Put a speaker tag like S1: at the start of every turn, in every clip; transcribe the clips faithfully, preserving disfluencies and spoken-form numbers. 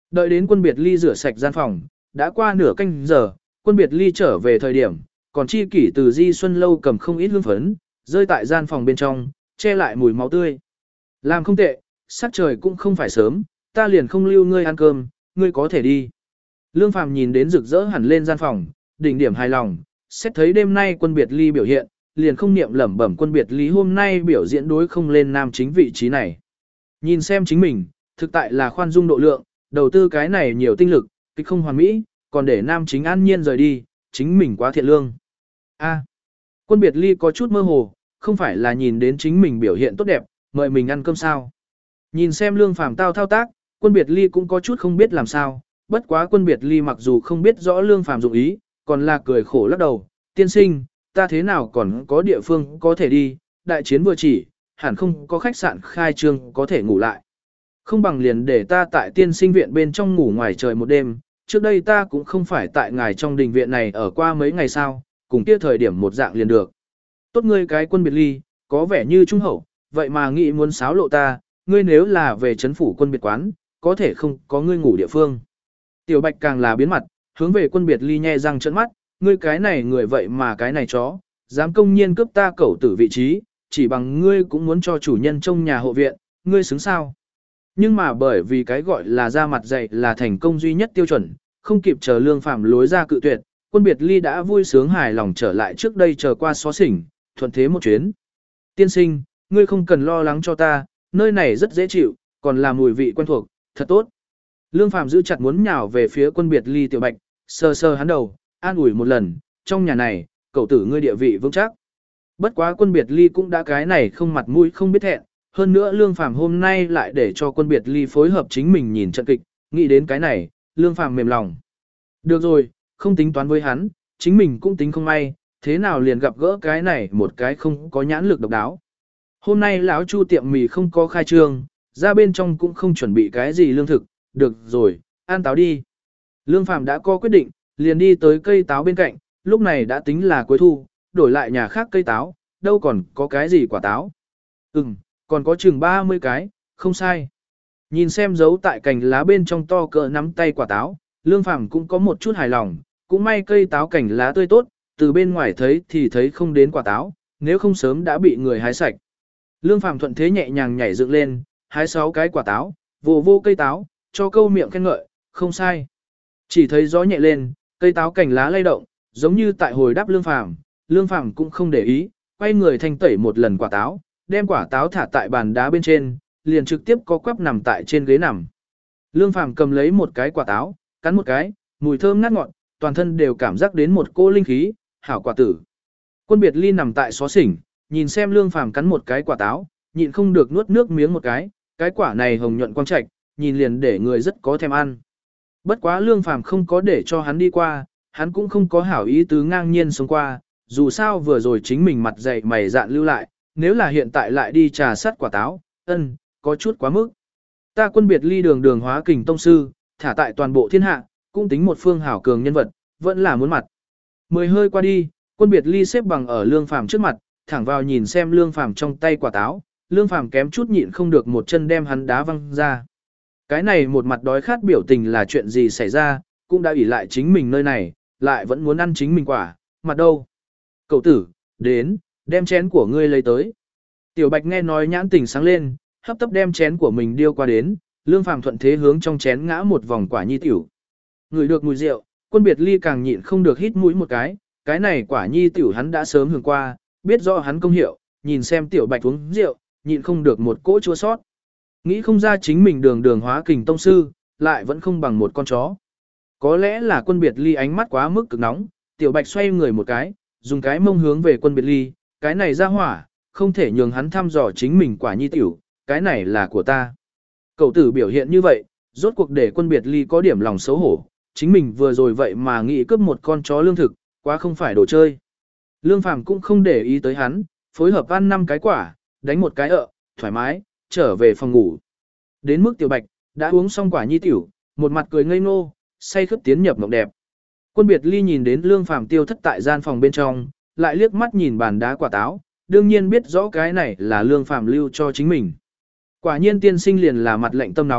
S1: Đợi đến Quân Biệt Ly rửa sạch gian phòng, đã qua nửa canh giờ, Quân Biệt Ly trở về thời điểm, còn chi kỷ từ Di Xuân lâu cầm không ít hương phấn, rơi tại gian phòng bên trong, che lại mùi máu tươi. Làm không tệ, sắc trời cũng không phải sớm, ta liền không lưu ngươi ăn cơm, ngươi có thể đi. Lương Phàm nhìn đến rực rỡ hẳn lên gian phòng, đỉnh điểm hài lòng, xét thấy đêm nay Quân Biệt Ly biểu hiện, liền không niệm lẩm bẩm Quân Biệt Ly hôm nay biểu diễn đối không lên nam chính vị trí này. Nhìn xem chính mình, thực tại là khoan dung độ lượng, đầu tư cái này nhiều tinh lực, kịch không hoàn mỹ, còn để nam chính an nhiên rời đi, chính mình quá thiện lương. A. Quân Biệt Ly có chút mơ hồ, không phải là nhìn đến chính mình biểu hiện tốt đẹp, mời mình ăn cơm sao. Nhìn xem Lương Phàm tao thao tác, Quân Biệt Ly cũng có chút không biết làm sao, bất quá Quân Biệt Ly mặc dù không biết rõ Lương Phàm dụng ý, còn là cười khổ lắc đầu, tiên sinh, ta thế nào còn có địa phương có thể đi, đại chiến vừa chỉ, hẳn không có khách sạn khai trương có thể ngủ lại. Không bằng liền để ta tại tiên sinh viện bên trong ngủ ngoài trời một đêm, trước đây ta cũng không phải tại ngài trong đình viện này ở qua mấy ngày sao, cùng kia thời điểm một dạng liền được. Tốt ngươi cái Quân Biệt Ly, có vẻ như trung hậu, vậy mà nghĩ muốn xáo lộ ta, ngươi nếu là về trấn phủ quân biệt quán, có thể không có ngươi ngủ địa phương. Tiểu Bạch càng là biến mặt, hướng về Quân Biệt Ly nhe răng trợn mắt, ngươi cái này người vậy mà cái này chó, dám công nhiên cướp ta cẩu tử vị trí, chỉ bằng ngươi cũng muốn cho chủ nhân trong nhà hộ viện, ngươi xứng sao. Nhưng mà bởi vì cái gọi là ra mặt dạy là thành công duy nhất tiêu chuẩn, không kịp chờ Lương Phàm lối ra cự tuyệt, Quân Biệt Ly đã vui sướng hài lòng trở lại trước đây chờ qua xó xỉnh, thuận thế một chuyến. Tiên sinh, ngươi không cần lo lắng cho ta, nơi này rất dễ chịu, còn là mùi vị quen thuộc, thật tốt. Lương Phàm giữ chặt muốn nhào về phía Quân Biệt Ly Tiểu Bạch, sờ sờ hắn đầu, an ủi một lần, trong nhà này, cậu tử ngươi địa vị vững chắc. Bất quá Quân Biệt Ly cũng đã cái này không mặt mũi không biết thẹn, hơn nữa Lương Phàm hôm nay lại để cho Quân Biệt Ly phối hợp chính mình nhìn trận kịch, nghĩ đến cái này, Lương Phàm mềm lòng. Được rồi, không tính toán với hắn, chính mình cũng tính không may, thế nào liền gặp gỡ cái này một cái không có nhãn lực độc đáo. Hôm nay lão Chu tiệm mì không có khai trương, ra bên trong cũng không chuẩn bị cái gì lương thực, được rồi, ăn táo đi. Lương Phàm đã có quyết định, liền đi tới cây táo bên cạnh, lúc này đã tính là cuối thu, đổi lại nhà khác cây táo, đâu còn có cái gì quả táo. Ừm, còn có chừng ba mươi cái, không sai. Nhìn xem dấu tại cành lá bên trong to cỡ nắm tay quả táo, Lương Phàm cũng có một chút hài lòng, cũng may cây táo cành lá tươi tốt, từ bên ngoài thấy thì thấy không đến quả táo, nếu không sớm đã bị người hái sạch. Lương Phàm thuận thế nhẹ nhàng nhảy dựng lên, hái sáu cái quả táo, vồ vô cây táo, cho câu miệng khen ngợi, không sai. Chỉ thấy gió nhẹ lên, cây táo cành lá lay động, giống như tại hồi đáp Lương Phàm, Lương Phàm cũng không để ý, quay người thanh tẩy một lần quả táo, đem quả táo thả tại bàn đá bên trên, liền trực tiếp co quắp nằm tại trên ghế nằm. Lương Phàm cầm lấy một cái quả táo, cắn một cái, mùi thơm ngát ngọt, toàn thân đều cảm giác đến một cô linh khí, hảo quả tử. Quân Biệt Ly nằm tại xó xỉnh, nhìn xem Lương Phàm cắn một cái quả táo, nhịn không được nuốt nước miếng một cái, cái quả này hồng nhuận quang trạch, nhìn liền để người rất có thèm ăn. Bất quá Lương Phàm không có để cho hắn đi qua, hắn cũng không có hảo ý tứ ngang nhiên sống qua, dù sao vừa rồi chính mình mặt dày mày dạn lưu lại, nếu là hiện tại lại đi trà sắt quả táo, ân, có chút quá mức. Ta Quân Biệt Ly đường đường hóa kình tông sư, thả tại toàn bộ thiên hạ, cũng tính một phương hảo cường nhân vật, vẫn là muốn mặt. Mười hơi qua đi, Quân Biệt Ly xếp bằng ở Lương Phàm trước mặt, thẳng vào nhìn xem Lương Phàm trong tay quả táo, Lương Phàm kém chút nhịn không được một chân đem hắn đá văng ra. Cái này một mặt đói khát biểu tình là chuyện gì xảy ra, cũng đã ỷ lại chính mình nơi này, lại vẫn muốn ăn chính mình quả, mặt đâu. Cậu tử, đến, đem chén của ngươi lấy tới. Tiểu Bạch nghe nói nhãn tình sáng lên, hấp tấp đem chén của mình điêu qua đến, Lương Phàm thuận thế hướng trong chén ngã một vòng quả nhi tiểu. Ngửi được mùi rượu, Quân Biệt Ly càng nhịn không được hít mũi một cái, cái này quả nhi tiểu hắn đã sớm hưởng qua, biết rõ hắn công hiệu, nhìn xem Tiểu Bạch uống rượu, nhịn không được một cỗ chua sót. Nghĩ không ra chính mình đường đường hóa kình tông sư, lại vẫn không bằng một con chó. Có lẽ là Quân Biệt Ly ánh mắt quá mức cực nóng, Tiểu Bạch xoay người một cái, dùng cái mông hướng về Quân Biệt Ly, cái này ra hỏa, không thể nhường hắn thăm dò chính mình quả nhi tiểu, cái này là của ta. Cậu tử biểu hiện như vậy, rốt cuộc để Quân Biệt Ly có điểm lòng xấu hổ, chính mình vừa rồi vậy mà nghĩ cướp một con chó lương thực, quá không phải đồ chơi. Lương Phàm cũng không để ý tới hắn, phối hợp ăn năm cái quả, đánh một cái ợ, thoải mái, trở về phòng ngủ. Đến mức Tiểu Bạch, đã uống xong quả nhi tiểu, một mặt cười ngây ngô, say khướt tiến nhập mộng đẹp. Quân Biệt Ly nhìn đến Lương Phàm tiêu thất tại gian phòng bên trong, lại liếc mắt nhìn bàn đá quả táo, đương nhiên biết rõ cái này là Lương Phàm lưu cho chính mình. Quả nhiên tiên sinh liền là mặt lạnh tâm nóng,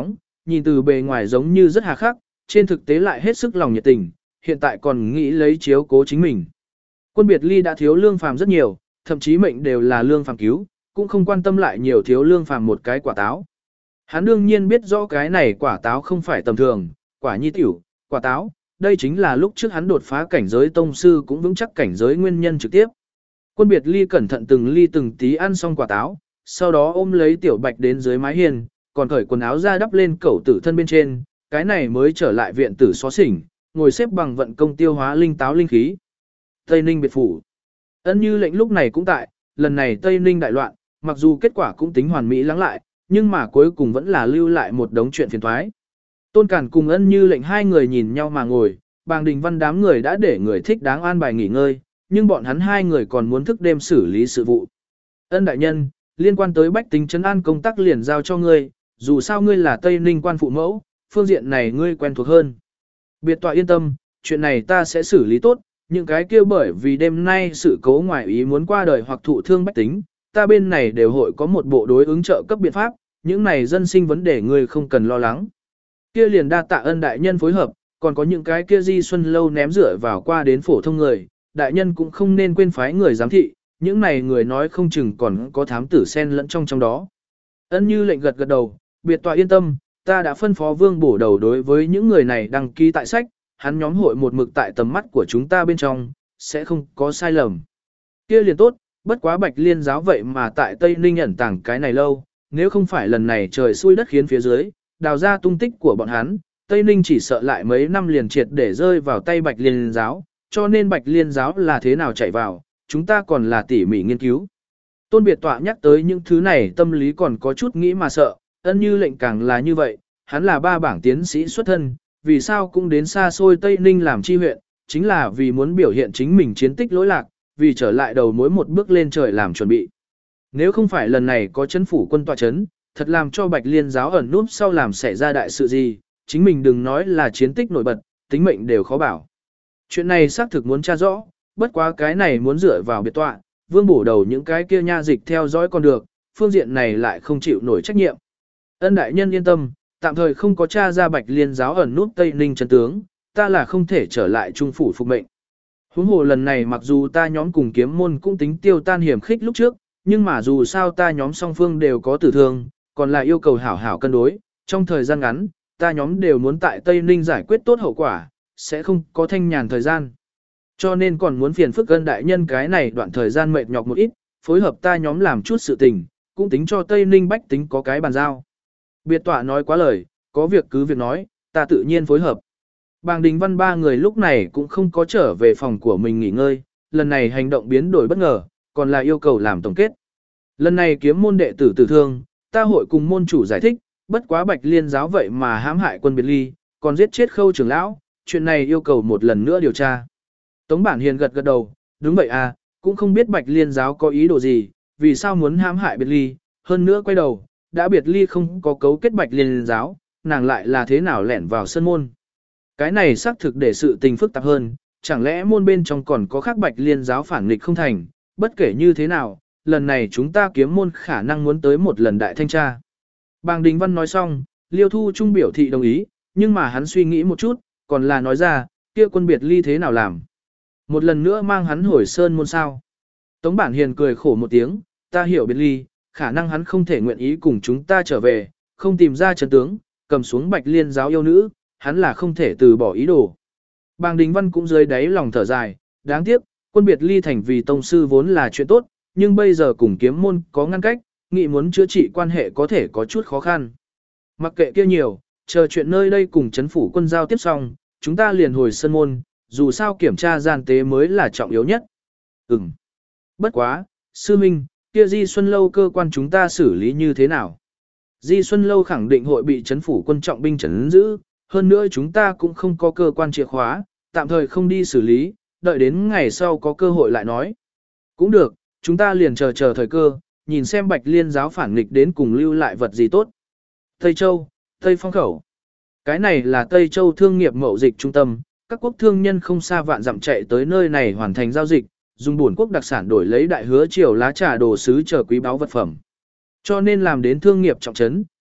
S1: nhìn từ bề ngoài giống như rất hà khắc, trên thực tế lại hết sức lòng nhiệt tình, hiện tại còn nghĩ lấy chiếu cố chính mình. Quân biệt ly đã thiếu lương phàm rất nhiều, thậm chí mệnh đều là lương phàm cứu, cũng không quan tâm lại nhiều thiếu lương phàm một cái quả táo. Hắn đương nhiên biết rõ cái này quả táo không phải tầm thường, quả nhi tiểu, quả táo, đây chính là lúc trước hắn đột phá cảnh giới tông sư cũng vững chắc cảnh giới nguyên nhân trực tiếp. Quân biệt ly cẩn thận từng ly từng tí ăn xong quả táo, sau đó ôm lấy tiểu bạch đến dưới mái hiên, còn cởi quần áo ra đắp lên cẩu tử thân bên trên, cái này mới trở lại viện tử xó xỉnh, ngồi xếp bằng vận công tiêu hóa linh táo linh khí. Tây Ninh biệt phủ. Ân Như Lệnh lúc này cũng tại, lần này Tây Ninh đại loạn, mặc dù kết quả cũng tính hoàn mỹ lắng lại, nhưng mà cuối cùng vẫn là lưu lại một đống chuyện phiền toái. Tôn Cản cùng Ân Như Lệnh hai người nhìn nhau mà ngồi, Bàng Đình Văn đám người đã để người thích đáng an bài nghỉ ngơi, nhưng bọn hắn hai người còn muốn thức đêm xử lý sự vụ. Ân đại nhân, liên quan tới bách tính trấn an công tác liền giao cho ngươi, dù sao ngươi là Tây Ninh quan phụ mẫu, phương diện này ngươi quen thuộc hơn. Biệt tọa yên tâm, chuyện này ta sẽ xử lý tốt, những cái kia bởi vì đêm nay sự cố ngoài ý muốn qua đời hoặc thụ thương bách tính, ta bên này đều hội có một bộ đối ứng trợ cấp biện pháp, những này dân sinh vấn đề ngươi không cần lo lắng. Kia liền đa tạ Ân đại nhân phối hợp, còn có những cái kia Di Xuân lâu ném rửa vào qua đến phổ thông người, đại nhân cũng không nên quên phái người giám thị, những này người nói không chừng còn có thám tử xen lẫn trong trong đó. Ân Như Lệnh gật gật đầu, biệt tọa yên tâm, ta đã phân phó Vương bổ đầu đối với những người này đăng ký tại sách, hắn nhóm hội một mực tại tầm mắt của chúng ta bên trong, sẽ không có sai lầm. Kia liền tốt, bất quá Bạch Liên giáo vậy mà tại Tây Ninh ẩn tàng cái này lâu, nếu không phải lần này trời xui đất khiến phía dưới, đào ra tung tích của bọn hắn, Tây Ninh chỉ sợ lại mấy năm liền triệt để rơi vào tay Bạch Liên giáo, cho nên Bạch Liên giáo là thế nào chạy vào, chúng ta còn là tỉ mỉ nghiên cứu. Tôn Biệt Tọa nhắc tới những thứ này tâm lý còn có chút nghĩ mà sợ, Ân Như Lệnh càng là như vậy, hắn là ba bảng tiến sĩ xuất thân, vì sao cũng đến xa xôi Tây Ninh làm chi huyện, chính là vì muốn biểu hiện chính mình chiến tích lỗi lạc, vì trở lại đầu mối một bước lên trời làm chuẩn bị. Nếu không phải lần này có chấn phủ quân tọa chấn, thật làm cho Bạch Liên giáo ẩn núp sau làm xảy ra đại sự gì, chính mình đừng nói là chiến tích nổi bật, tính mệnh đều khó bảo. Chuyện này xác thực muốn tra rõ, bất quá cái này muốn dựa vào biệt tọa, Vương bổ đầu những cái kia nha dịch theo dõi còn được, phương diện này lại không chịu nổi trách nhiệm. Ân đại nhân yên tâm, tạm thời không có tra ra Bạch Liên giáo ẩn nút Tây Ninh chân tướng, ta là không thể trở lại trung phủ phục mệnh. Huống hồ lần này mặc dù ta nhóm cùng kiếm môn cũng tính tiêu tan hiểm khích lúc trước, nhưng mà dù sao ta nhóm song phương đều có tử thương, còn là yêu cầu hảo hảo cân đối, trong thời gian ngắn, ta nhóm đều muốn tại Tây Ninh giải quyết tốt hậu quả, sẽ không có thanh nhàn thời gian. Cho nên còn muốn phiền phức Ân đại nhân cái này đoạn thời gian mệt nhọc một ít, phối hợp ta nhóm làm chút sự tình, cũng tính cho Tây Ninh bách tính có cái bàn giao. Biệt tọa nói quá lời, có việc cứ việc nói, ta tự nhiên phối hợp. Bàng Đình Văn ba người lúc này cũng không có trở về phòng của mình nghỉ ngơi, lần này hành động biến đổi bất ngờ, còn là yêu cầu làm tổng kết. Lần này kiếm môn đệ tử tử thương, ta hội cùng môn chủ giải thích, bất quá Bạch Liên giáo vậy mà hãm hại quân biệt ly, còn giết chết Khâu trưởng lão, chuyện này yêu cầu một lần nữa điều tra. Tống Bản Hiền gật gật đầu, đúng vậy à, cũng không biết Bạch Liên giáo có ý đồ gì, vì sao muốn hãm hại biệt ly, hơn nữa quay đầu, đã biệt ly không có cấu kết Bạch Liên giáo, nàng lại là thế nào lẻn vào sân môn. Cái này xác thực để sự tình phức tạp hơn, chẳng lẽ môn bên trong còn có khác Bạch Liên giáo phản nghịch không thành, bất kể như thế nào, lần này chúng ta kiếm môn khả năng muốn tới một lần đại thanh tra. Bàng Đình Văn nói xong, Liêu Thu Trung biểu thị đồng ý, nhưng mà hắn suy nghĩ một chút, còn là nói ra, kia quân biệt ly thế nào làm. Một lần nữa mang hắn hồi sơn môn sao. Tống Bản Hiền cười khổ một tiếng, ta hiểu biệt ly, khả năng hắn không thể nguyện ý cùng chúng ta trở về, không tìm ra chân tướng, cầm xuống Bạch Liên giáo yêu nữ, hắn là không thể từ bỏ ý đồ. Bàng Đình Văn cũng dưới đáy lòng thở dài, đáng tiếc, quân biệt ly thành vì tông sư vốn là chuyện tốt, nhưng bây giờ cùng kiếm môn có ngăn cách, nghĩ muốn chữa trị quan hệ có thể có chút khó khăn. Mặc kệ kia nhiều, chờ chuyện nơi đây cùng chấn phủ quân giao tiếp xong, chúng ta liền hồi sân môn, dù sao kiểm tra gian tế mới là trọng yếu nhất. Ừm. Bất quá, sư minh, kia Di Xuân Lâu cơ quan chúng ta xử lý như thế nào? Di Xuân Lâu khẳng định hội bị chấn phủ quân trọng binh trấn giữ, hơn nữa chúng ta cũng không có cơ quan chìa khóa, tạm thời không đi xử lý, đợi đến ngày sau có cơ hội lại nói. Cũng được, chúng ta liền chờ chờ thời cơ, nhìn xem Bạch Liên giáo phản nghịch đến cùng lưu lại vật gì tốt. Tây Châu, Tây Phong Khẩu. Cái này là Tây Châu thương nghiệp mậu dịch trung tâm, các quốc thương nhân không xa vạn dặm chạy tới nơi này hoàn thành giao dịch, dùng bổn quốc đặc sản đổi lấy đại hứa triều lá trà đồ sứ chờ quý báu vật phẩm. Cho nên làm đến thương nghiệp trọng trấn,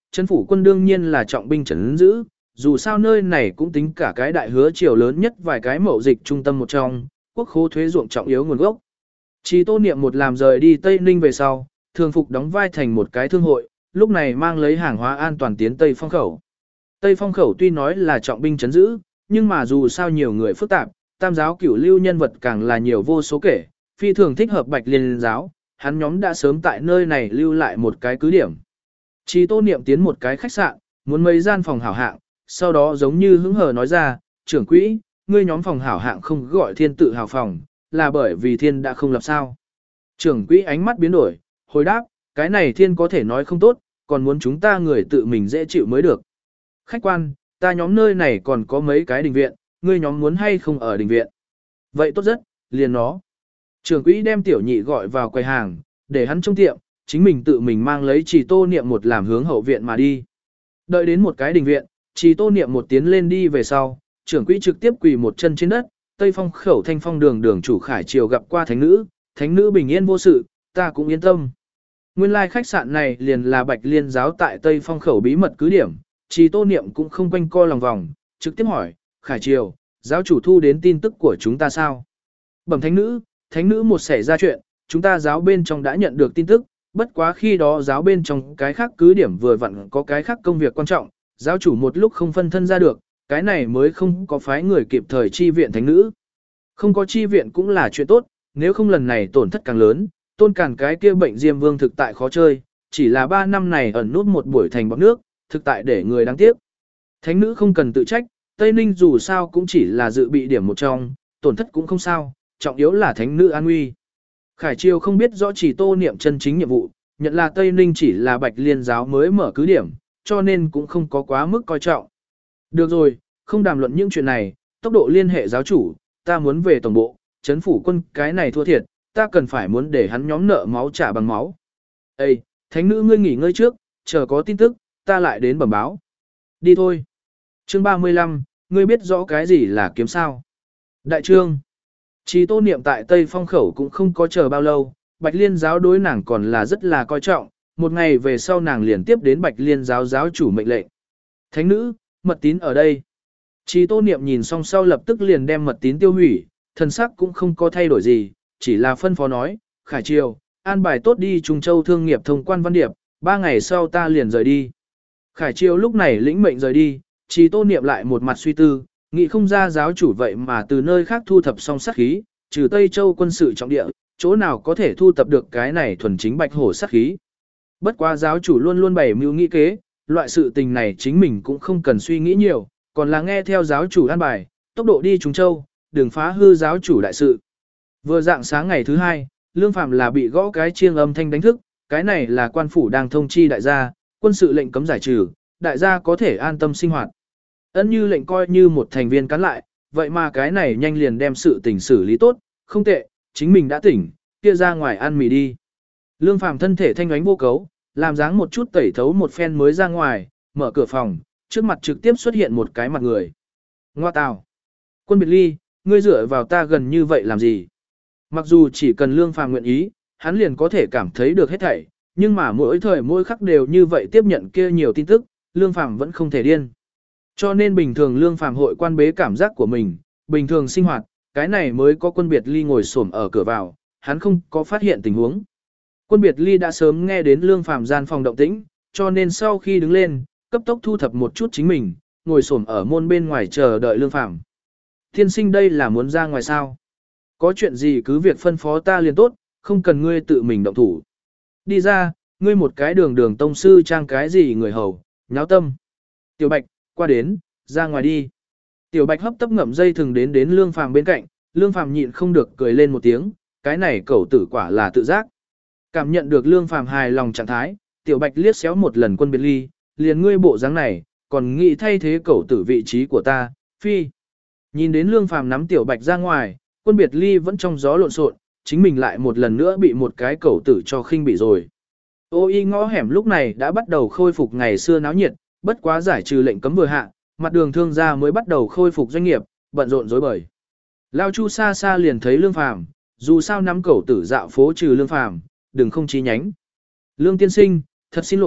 S1: trấn phủ quân đương nhiên là trọng binh trấn giữ, dù sao nơi này cũng tính cả cái đại hứa triều lớn nhất vài cái mậu dịch trung tâm một trong, quốc khố thuế ruộng trọng yếu nguồn gốc. Chỉ Tô Niệm một làm rời đi Tây Ninh về sau, thường phục đóng vai thành một cái thương hội, lúc này mang lấy hàng hóa an toàn tiến Tây Phong khẩu. Tây Phong khẩu tuy nói là trọng binh trấn giữ, nhưng mà dù sao nhiều người phức tạp, tam giáo cửu lưu nhân vật càng là nhiều vô số kể, phi thường thích hợp Bạch Liên giáo, hắn nhóm đã sớm tại nơi này lưu lại một cái cứ điểm. Chỉ Tô Niệm tiến một cái khách sạn, muốn mấy gian phòng hảo hạng, sau đó giống như hứng hờ nói ra, trưởng quỹ, ngươi nhóm phòng hảo hạng không gọi thiên tự hào phòng, là bởi vì thiên đã không lập sao. Trưởng quỹ ánh mắt biến đổi, hồi đáp, cái này thiên có thể nói không tốt, còn muốn chúng ta người tự mình dễ chịu mới được. Khách quan, ta nhóm nơi này còn có mấy cái đình viện, ngươi nhóm muốn hay không ở đình viện. Vậy tốt rất, liền nó. Trưởng quỹ đem tiểu nhị gọi vào quầy hàng, để hắn trong tiệm, chính mình tự mình mang lấy Chỉ Tô Niệm một làm hướng hậu viện mà đi. Đợi đến một cái đình viện, Chỉ Tô Niệm một tiến lên đi về sau, trưởng quỹ trực tiếp quỳ một chân trên đất, Tây Phong khẩu Thanh Phong đường đường chủ Khải Triều gặp qua thánh nữ, thánh nữ bình yên vô sự, ta cũng yên tâm. Nguyên lai like khách sạn này liền là Bạch Liên giáo tại Tây Phong khẩu bí mật cứ điểm, Chỉ Tô Niệm cũng không quanh co lòng vòng, trực tiếp hỏi, Khải Triều, giáo chủ thu đến tin tức của chúng ta sao? Bẩm thánh nữ, thánh nữ một xảy ra chuyện, chúng ta giáo bên trong đã nhận được tin tức, bất quá khi đó giáo bên trong cái khác cứ điểm vừa vặn có cái khác công việc quan trọng, giáo chủ một lúc không phân thân ra được, cái này mới không có phái người kịp thời chi viện thánh nữ. Không có chi viện cũng là chuyện tốt, nếu không lần này tổn thất càng lớn, tôn càn cái kia bệnh diêm vương thực tại khó chơi, chỉ là ba năm này ẩn nút một buổi thành bọc nước, thực tại để người đáng tiếc. Thánh nữ không cần tự trách, Tây Ninh dù sao cũng chỉ là dự bị điểm một trong, tổn thất cũng không sao, trọng yếu là thánh nữ an nguy. Khải Triều không biết rõ Chỉ Tô Niệm chân chính nhiệm vụ, nhận là Tây Ninh chỉ là Bạch Liên giáo mới mở cứ điểm, cho nên cũng không có quá mức coi trọng. Được rồi, không đàm luận những chuyện này, tốc độ liên hệ giáo chủ, ta muốn về tổng bộ, trấn phủ quân cái này thua thiệt, ta cần phải muốn để hắn nhóm nợ máu trả bằng máu. Ê, thánh nữ ngươi nghỉ ngơi trước, chờ có tin tức, ta lại đến bẩm báo. Đi thôi. Chương ba mươi lăm, ngươi biết rõ cái gì là kiếm sao? Đại trương. Chỉ Tô Niệm tại Tây Phong khẩu cũng không có chờ bao lâu, Bạch Liên giáo đối nàng còn là rất là coi trọng, một ngày về sau nàng liền tiếp đến Bạch Liên giáo giáo chủ mệnh lệnh. Thánh nữ, mật tín ở đây. Chỉ Tô Niệm nhìn xong sau lập tức liền đem mật tín tiêu hủy, thần sắc cũng không có thay đổi gì, chỉ là phân phó nói, Khải Triều, an bài tốt đi Trung Châu thương nghiệp thông quan văn điệp, ba ngày sau ta liền rời đi. Khải Triều lúc này lĩnh mệnh rời đi, Chỉ Tô Niệm lại một mặt suy tư, nghĩ không ra giáo chủ vậy mà từ nơi khác thu thập xong sát khí, trừ Tây Châu quân sự trọng địa, chỗ nào có thể thu thập được cái này thuần chính bạch hổ sát khí. Bất quá giáo chủ luôn luôn bày mưu nghĩ kế, loại sự tình này chính mình cũng không cần suy nghĩ nhiều, còn là nghe theo giáo chủ an bài, tốc độ đi Trung Châu, đừng phá hư giáo chủ đại sự. Vừa dạng sáng ngày thứ hai, Lương Phàm là bị gõ cái chiêng âm thanh đánh thức, cái này là quan phủ đang thông chi đại gia, quân sự lệnh cấm giải trừ, đại gia có thể an tâm sinh hoạt. Ân Như lệnh coi như một thành viên cán lại, vậy mà cái này nhanh liền đem sự tình xử lý tốt, không tệ, chính mình đã tỉnh, kia ra ngoài ăn mì đi. Lương Phàm thân thể thanh ánh vô cấu, làm dáng một chút tẩy thấu một phen mới ra ngoài, mở cửa phòng, trước mặt trực tiếp xuất hiện một cái mặt người. Ngoa tào. Quân Biệt Ly, ngươi dựa vào ta gần như vậy làm gì? Mặc dù chỉ cần Lương Phàm nguyện ý, hắn liền có thể cảm thấy được hết thảy, nhưng mà mỗi thời mỗi khắc đều như vậy tiếp nhận kia nhiều tin tức, Lương Phàm vẫn không thể điên. Cho nên bình thường Lương Phàm hội quan bế cảm giác của mình, bình thường sinh hoạt, cái này mới có Quân Biệt Ly ngồi xổm ở cửa vào, hắn không có phát hiện tình huống. Quân Biệt Ly đã sớm nghe đến Lương Phàm gian phòng động tĩnh, cho nên sau khi đứng lên, cấp tốc thu thập một chút chính mình, ngồi xổm ở môn bên ngoài chờ đợi Lương Phàm. Thiên sinh đây là muốn ra ngoài sao? Có chuyện gì cứ việc phân phó ta liền tốt, không cần ngươi tự mình động thủ. Đi ra, ngươi một cái đường đường tông sư trang cái gì người hầu, nháo tâm. Tiểu Bạch, qua đến, ra ngoài đi. Tiểu Bạch hấp tấp ngậm dây thừng đến đến Lương Phàm bên cạnh, Lương Phàm nhịn không được cười lên một tiếng, cái này cẩu tử quả là tự giác. Cảm nhận được Lương Phàm hài lòng trạng thái, Tiểu Bạch liếc xéo một lần Quân Biệt Ly, liền ngươi bộ dáng này, còn nghĩ thay thế cẩu tử vị trí của ta, phi. Nhìn đến Lương Phàm nắm Tiểu Bạch ra ngoài, Quân Biệt Ly vẫn trong gió lộn xộn, chính mình lại một lần nữa bị một cái cẩu tử cho khinh bị rồi. Ô y ngõ hẻm lúc này đã bắt đầu khôi phục ngày xưa náo nhiệt, bất quá giải trừ lệnh cấm vừa hạ, mặt đường thương gia mới bắt đầu khôi phục doanh nghiệp, bận rộn rối bời. Lao Chu xa xa liền thấy Lương Phàm, dù sao nắm cẩu tử dạo phố trừ Lương Phàm, đừng không chi nhánh. Lương tiên sinh, thật xin lỗi,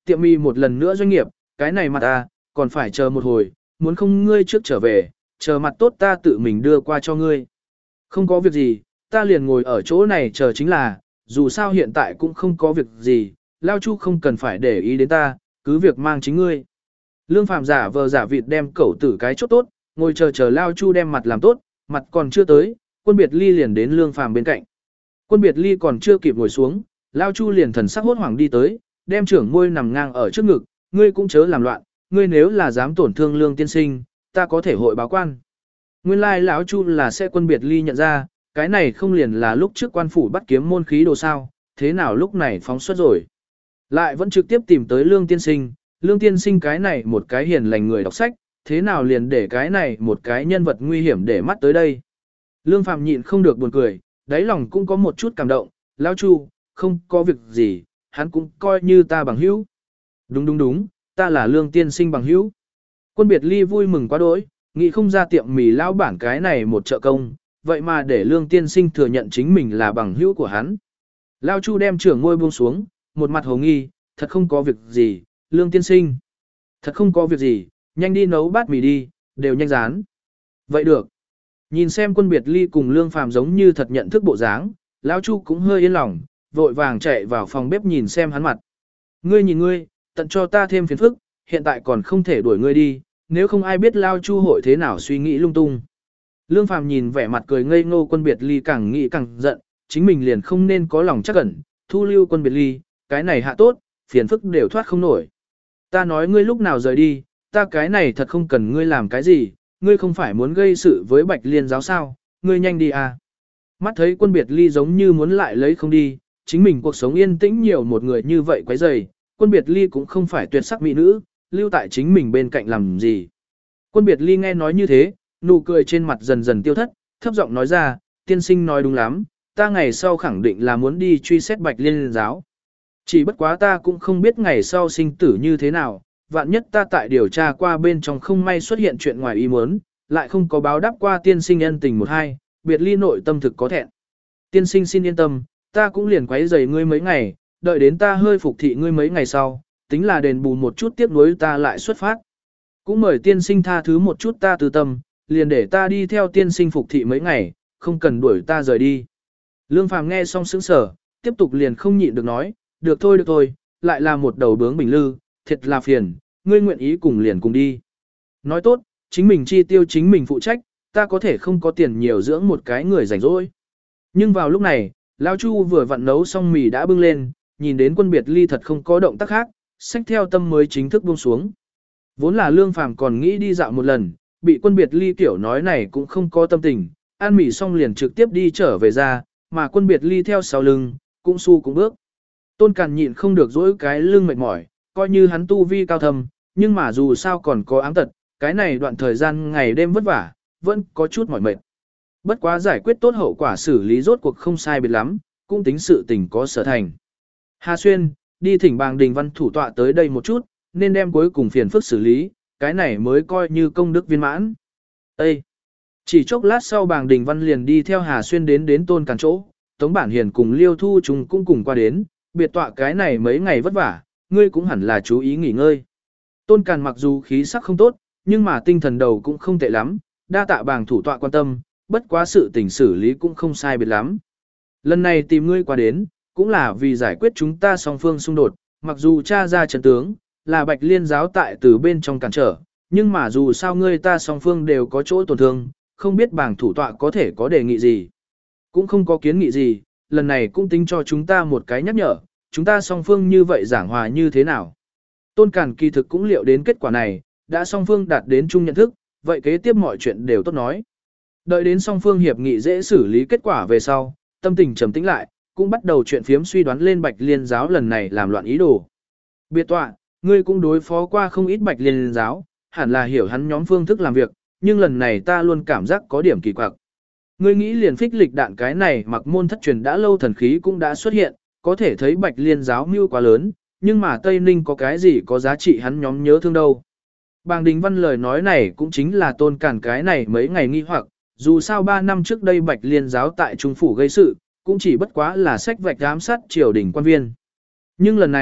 S1: tiệm mì một lần nữa doanh nghiệp, cái này mặt ta, còn phải chờ một hồi, muốn không ngươi trước trở về, chờ mặt tốt ta tự mình đưa qua cho ngươi. Không có việc gì, ta liền ngồi ở chỗ này chờ chính là, dù sao hiện tại cũng không có việc gì, Lao Chu không cần phải để ý đến ta, cứ việc mang chính ngươi. Lương Phàm giả vờ giả vịt đem cẩu tử cái chốt tốt, ngồi chờ chờ Lao Chu đem mặt làm tốt, mặt còn chưa tới, Quân Biệt Ly liền đến Lương Phàm bên cạnh. Quân Biệt Ly còn chưa kịp ngồi xuống, Lao Chu liền thần sắc hốt hoảng đi tới, đem trưởng môi nằm ngang ở trước ngực, ngươi cũng chớ làm loạn, ngươi nếu là dám tổn thương Lương tiên sinh, ta có thể hội báo quan. Nguyên lai lão Chu là sẽ Quân Biệt Ly nhận ra, cái này không liền là lúc trước quan phủ bắt kiếm môn khí đồ sao, thế nào lúc này phóng xuất rồi. Lại vẫn trực tiếp tìm tới Lương tiên sinh, Lương tiên sinh cái này một cái hiền lành người đọc sách, thế nào liền để cái này một cái nhân vật nguy hiểm để mắt tới đây. Lương Phàm nhịn không được buồn cười, đáy lòng cũng có một chút cảm động, lão Chu, không có việc gì, hắn cũng coi như ta bằng hữu. Đúng đúng đúng, ta là Lương tiên sinh bằng hữu. Quân Biệt Ly vui mừng quá đỗi, nghĩ không ra tiệm mì lão bản cái này một trợ công, vậy mà để Lương tiên sinh thừa nhận chính mình là bằng hữu của hắn. Lão Chu đem trưởng ngôi buông xuống, một mặt hồ nghi, thật không có việc gì, Lương tiên sinh. Thật không có việc gì, nhanh đi nấu bát mì đi, đều nhanh rán. Vậy được. Nhìn xem Quân Biệt Ly cùng Lương Phàm giống như thật nhận thức bộ dáng, lão Chu cũng hơi yên lòng, vội vàng chạy vào phòng bếp nhìn xem hắn mặt. Ngươi nhìn ngươi, tận cho ta thêm phiền phức, hiện tại còn không thể đuổi ngươi đi, nếu không ai biết Lao Chu hội thế nào suy nghĩ lung tung. Lương Phàm nhìn vẻ mặt cười ngây ngô Quân Biệt Ly càng nghĩ càng giận, chính mình liền không nên có lòng chắc ẩn, thu lưu Quân Biệt Ly, cái này hạ tốt, phiền phức đều thoát không nổi. Ta nói ngươi lúc nào rời đi, ta cái này thật không cần ngươi làm cái gì, ngươi không phải muốn gây sự với Bạch Liên giáo sao, ngươi nhanh đi à. Mắt thấy Quân Biệt Ly giống như muốn lại lấy không đi, chính mình cuộc sống yên tĩnh nhiều một người như vậy quấy rầy, Quân Biệt Ly cũng không phải tuyệt sắc mỹ nữ, lưu tại chính mình bên cạnh làm gì. Quân Biệt Ly nghe nói như thế, nụ cười trên mặt dần dần tiêu thất, thấp giọng nói ra, tiên sinh nói đúng lắm, ta ngày sau khẳng định là muốn đi truy xét Bạch Liên giáo. Chỉ bất quá ta cũng không biết ngày sau sinh tử như thế nào, vạn nhất ta tại điều tra qua bên trong không may xuất hiện chuyện ngoài ý muốn, lại không có báo đáp qua tiên sinh ân tình một hai, Biệt Ly nội tâm thực có thẹn. Tiên sinh xin yên tâm, ta cũng liền quấy rầy ngươi mấy ngày, đợi đến ta hơi phục thị ngươi mấy ngày sau, tính là đền bù một chút tiếc nuối ta lại xuất phát. Cũng mời tiên sinh tha thứ một chút ta từ tâm, liền để ta đi theo tiên sinh phục thị mấy ngày, không cần đuổi ta rời đi. Lương Phàm nghe xong sững sờ, tiếp tục liền không nhịn được nói, được thôi được thôi, lại là một đầu bướng bình lư, thiệt là phiền, ngươi nguyện ý cùng liền cùng đi. Nói tốt, chính mình chi tiêu chính mình phụ trách, ta có thể không có tiền nhiều dưỡng một cái người rảnh rỗi. Nhưng vào lúc này, Lão Chu vừa vặn nấu xong mì đã bưng lên, nhìn đến Quân Biệt Ly thật không có động tác khác, xách theo tâm mới chính thức buông xuống. Vốn là Lương Phàm còn nghĩ đi dạo một lần, bị Quân Biệt Ly tiểu nói này cũng không có tâm tình, ăn mì xong liền trực tiếp đi trở về ra, mà Quân Biệt Ly theo sau lưng, cũng su cũng bước. Tôn Càn nhịn không được dỗi cái lưng mệt mỏi, coi như hắn tu vi cao thâm, nhưng mà dù sao còn có ám tật, cái này đoạn thời gian ngày đêm vất vả, vẫn có chút mỏi mệt. Bất quá giải quyết tốt hậu quả xử lý rốt cuộc không sai biệt lắm, cũng tính sự tình có sở thành. Hà Xuyên, đi thỉnh Bàng Đình Văn thủ tọa tới đây một chút, nên đem cuối cùng phiền phức xử lý, cái này mới coi như công đức viên mãn. Ê! Chỉ chốc lát sau Bàng Đình Văn liền đi theo Hà Xuyên đến đến Tôn Càn chỗ, Tống Bản Hiền cùng Liêu Thu chúng cũng cùng qua đến, biệt tọa cái này mấy ngày vất vả, ngươi cũng hẳn là chú ý nghỉ ngơi. Tôn Càn mặc dù khí sắc không tốt, nhưng mà tinh thần đầu cũng không tệ lắm, đa tạ Bàng thủ tọa quan tâm, bất quá sự tình xử lý cũng không sai biệt lắm. Lần này tìm ngươi qua đến, cũng là vì giải quyết chúng ta song phương xung đột, mặc dù cha ra trận tướng, là Bạch Liên giáo tại từ bên trong cản trở, nhưng mà dù sao ngươi ta song phương đều có chỗ tổn thương, không biết Bàng thủ tọa có thể có đề nghị gì. Cũng không có kiến nghị gì, lần này cũng tính cho chúng ta một cái nhắc nhở, chúng ta song phương như vậy giảng hòa như thế nào. Tôn Càn kỳ thực cũng liệu đến kết quả này, đã song phương đạt đến chung nhận thức, vậy kế tiếp mọi chuyện đều tốt nói. Đợi đến song phương hiệp nghị dễ xử lý kết quả về sau, tâm tình trầm tĩnh lại, cũng bắt đầu chuyện phiếm suy đoán lên Bạch Liên giáo lần này làm loạn ý đồ. Biệt tọa, ngươi cũng đối phó qua không ít Bạch Liên giáo, hẳn là hiểu hắn nhóm phương thức làm việc, nhưng lần này ta luôn cảm giác có điểm kỳ quặc. Ngươi nghĩ liền phích lịch đạn cái này mặc môn thất truyền đã lâu thần khí cũng đã xuất hiện, có thể thấy Bạch Liên giáo mưu quá lớn, nhưng mà Tây Ninh có cái gì có giá trị hắn nhóm nhớ thương đâu. Bàng Đình Văn lời nói này cũng chính là Tôn Càn cái này mấy ngày nghi hoặc, dù sao ba năm trước đây Bạch Liên giáo tại Trung Phủ gây sự, cũng chỉ bất quá là sách vạch ám sát triều đình quan viên. Nhưng lần này,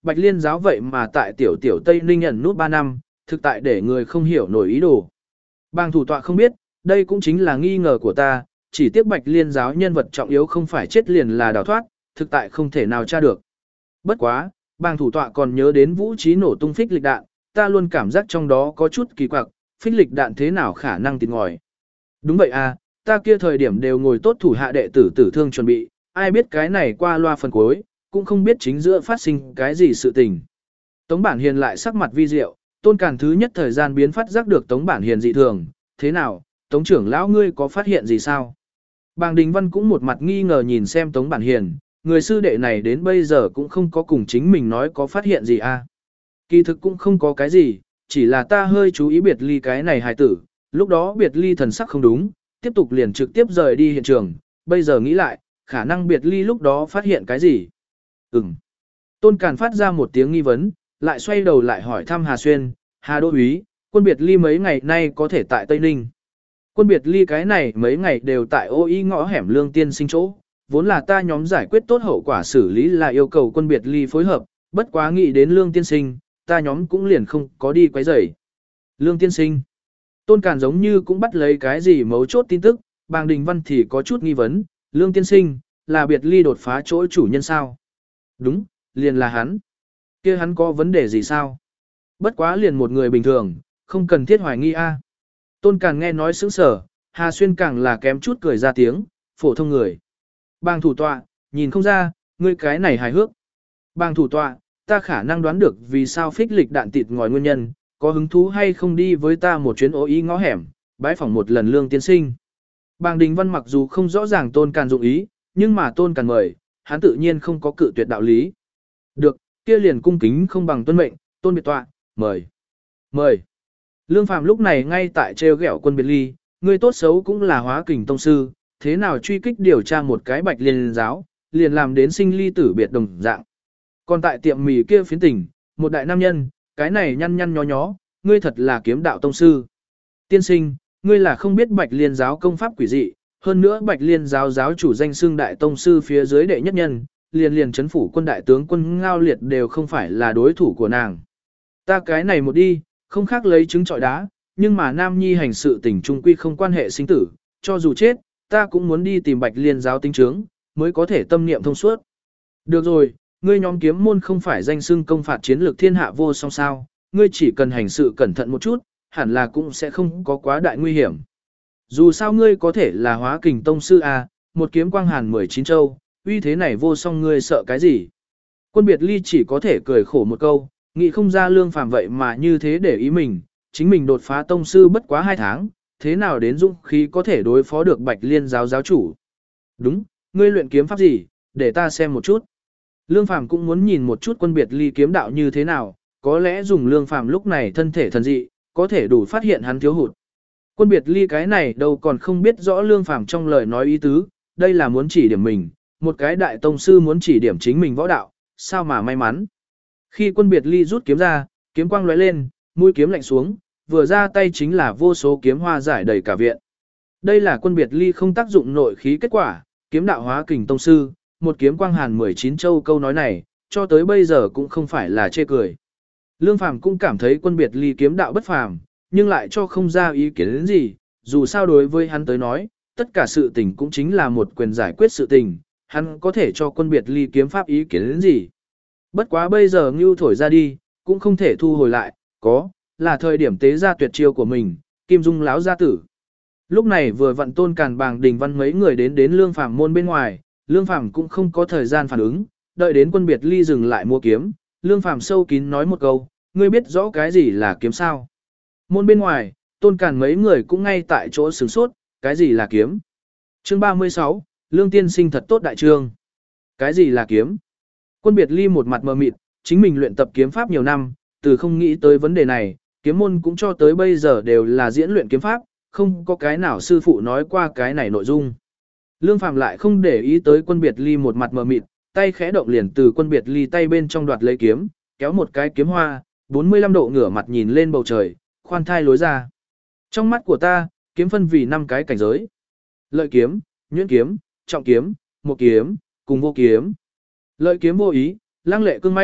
S1: Bạch Liên giáo vậy mà tại tiểu tiểu Tây Ninh ẩn nút ba năm, thực tại để người không hiểu nổi ý đồ. Bàng thủ tọa không biết, đây cũng chính là nghi ngờ của ta, chỉ tiếc Bạch Liên giáo nhân vật trọng yếu không phải chết liền là đào thoát, thực tại không thể nào tra được. Bất quá, bàng thủ tọa còn nhớ đến vũ trí nổ tung phích lịch đạn, ta luôn cảm giác trong đó có chút kỳ quặc, phích lịch đạn thế nào khả năng tịt ngòi. Đúng vậy à, ta kia thời điểm đều ngồi tốt thủ hạ đệ tử tử thương chuẩn bị, ai biết cái này qua loa phần cuối, cũng không biết chính giữa phát sinh cái gì sự tình. Tống Bản Hiền lại sắc mặt vi diệu, Tôn Càn thứ nhất thời gian biến phát giác được Tống Bản Hiền dị thường, thế nào, Tống trưởng lão ngươi có phát hiện gì sao? Bàng Đình Văn cũng một mặt nghi ngờ nhìn xem Tống Bản Hiền, người sư đệ này đến bây giờ cũng không có cùng chính mình nói có phát hiện gì à. Kỳ thực cũng không có cái gì, chỉ là ta hơi chú ý biệt ly cái này hài tử, lúc đó biệt ly thần sắc không đúng, tiếp tục liền trực tiếp rời đi hiện trường, bây giờ nghĩ lại, khả năng biệt ly lúc đó phát hiện cái gì. Ừm. Tôn Càn phát ra một tiếng nghi vấn, lại xoay đầu lại hỏi thăm Hà Xuyên, Hà Đô úy, quân biệt ly mấy ngày nay có thể tại Tây Ninh. Quân biệt ly cái này mấy ngày đều tại ô y ngõ hẻm lương tiên sinh chỗ, vốn là ta nhóm giải quyết tốt hậu quả xử lý là yêu cầu quân biệt ly phối hợp, bất quá nghĩ đến lương tiên sinh, ta nhóm cũng liền không có đi quấy rầy. Lương tiên sinh. Tôn Càn giống như cũng bắt lấy cái gì mấu chốt tin tức, Bàng Đình Văn thì có chút nghi vấn, lương tiên sinh, là biệt ly đột phá chỗ chủ nhân sao? Đúng, liền là hắn. Kia hắn có vấn đề gì sao? Bất quá liền một người bình thường, không cần thiết hoài nghi a. Tôn Càn nghe nói sững sờ, Hà Xuyên càng là kém chút cười ra tiếng, phổ thông người. Bàng thủ tọa, nhìn không ra, ngươi cái này hài hước. Bàng thủ tọa, ta khả năng đoán được vì sao phích lịch đạn tịt ngòi nguyên nhân, có hứng thú hay không đi với ta một chuyến ô ý ngõ hẻm, bái phỏng một lần lương tiên sinh. Bàng Đình Văn mặc dù không rõ ràng Tôn Càn dụng ý, nhưng mà Tôn Càn mời, hắn tự nhiên không có cự tuyệt đạo lý. Được, kia liền cung kính không bằng tuân mệnh, Tôn biệt tọa, mời. Mời. Lương Phàm lúc này ngay tại treo gẹo quân biệt ly, người tốt xấu cũng là hóa kình tông sư, thế nào truy kích điều tra một cái Bạch Liên giáo, liền làm đến sinh ly tử biệt đồng dạng. Còn tại tiệm mì kia phiến tỉnh, một đại nam nhân, cái này nhăn nhăn nhó nhó, ngươi thật là kiếm đạo tông sư. Tiên sinh, ngươi là không biết Bạch Liên giáo công pháp quỷ dị, hơn nữa Bạch Liên giáo giáo chủ danh xưng đại tông sư phía dưới đệ nhất nhân, liền liền chấn phủ quân đại tướng quân Ngao Liệt đều không phải là đối thủ của nàng. Ta cái này một đi, không khác lấy trứng trọi đá, nhưng mà Nam Nhi hành sự tình trung quy không quan hệ sinh tử, cho dù chết, ta cũng muốn đi tìm Bạch Liên giáo tinh trướng, mới có thể tâm niệm thông suốt. Được rồi, ngươi nhóm kiếm môn không phải danh xưng công phạt chiến lược thiên hạ vô song sao, ngươi chỉ cần hành sự cẩn thận một chút, hẳn là cũng sẽ không có quá đại nguy hiểm. Dù sao ngươi có thể là hóa kình tông sư A, một kiếm quang hàn mười chín châu, uy thế này vô song ngươi sợ cái gì. Quân biệt ly chỉ có thể cười khổ một câu, nghĩ không ra Lương Phàm vậy mà như thế để ý mình, chính mình đột phá tông sư bất quá hai tháng, thế nào đến dũng khí có thể đối phó được Bạch Liên giáo giáo chủ. Đúng, ngươi luyện kiếm pháp gì, để ta xem một chút. Lương Phàm cũng muốn nhìn một chút quân biệt ly kiếm đạo như thế nào, có lẽ dùng Lương Phàm lúc này thân thể thần dị, có thể đủ phát hiện hắn thiếu hụt. Quân biệt ly cái này đâu còn không biết rõ Lương Phàm trong lời nói ý tứ, đây là muốn chỉ điểm mình, một cái đại tông sư muốn chỉ điểm chính mình võ đạo, sao mà may mắn. Khi quân biệt ly rút kiếm ra, kiếm quang lóe lên, mũi kiếm lạnh xuống, vừa ra tay chính là vô số kiếm hoa giải đầy cả viện. Đây là quân biệt ly không tác dụng nội khí kết quả, kiếm đạo hóa kình tông sư, một kiếm quang hàn mười chín châu câu nói này, cho tới bây giờ cũng không phải là chê cười. Lương Phàm cũng cảm thấy quân biệt ly kiếm đạo bất phàm, nhưng lại cho không ra ý kiến đến gì, dù sao đối với hắn tới nói, tất cả sự tình cũng chính là một quyền giải quyết sự tình, hắn có thể cho quân biệt ly kiếm pháp ý kiến đến gì. Bất quá bây giờ ngưu thổi ra đi, cũng không thể thu hồi lại, có, là thời điểm tế ra tuyệt chiêu của mình, Kim Dung láo gia tử. Lúc này vừa vặn Tôn Càn Bàng Đình Văn mấy người đến đến Lương Phàm môn bên ngoài, Lương Phàm cũng không có thời gian phản ứng, đợi đến quân biệt ly dừng lại mua kiếm, Lương Phàm sâu kín nói một câu, ngươi biết rõ cái gì là kiếm sao? Môn bên ngoài, Tôn Càn mấy người cũng ngay tại chỗ sửng sốt, cái gì là kiếm? Chương ba mươi sáu, Lương tiên sinh thật tốt đại trương. Cái gì là kiếm? Quân biệt ly một mặt mờ mịt, chính mình luyện tập kiếm pháp nhiều năm, từ không nghĩ tới vấn đề này, kiếm môn cũng cho tới bây giờ đều là diễn luyện kiếm pháp, không có cái nào sư phụ nói qua cái này nội dung. Lương Phàm lại không để ý tới quân biệt ly một mặt mờ mịt, tay khẽ động liền từ quân biệt ly tay bên trong đoạt lấy kiếm, kéo một cái kiếm hoa, bốn mươi lăm độ ngửa mặt nhìn lên bầu trời, khoan thai lối ra. Trong mắt của ta, kiếm phân vì năm cái cảnh giới. Lợi kiếm, nhuyễn kiếm, trọng kiếm, một kiếm, cùng vô kiếm. Lợi kiếm vô ý, lăng lệ cương mãnh,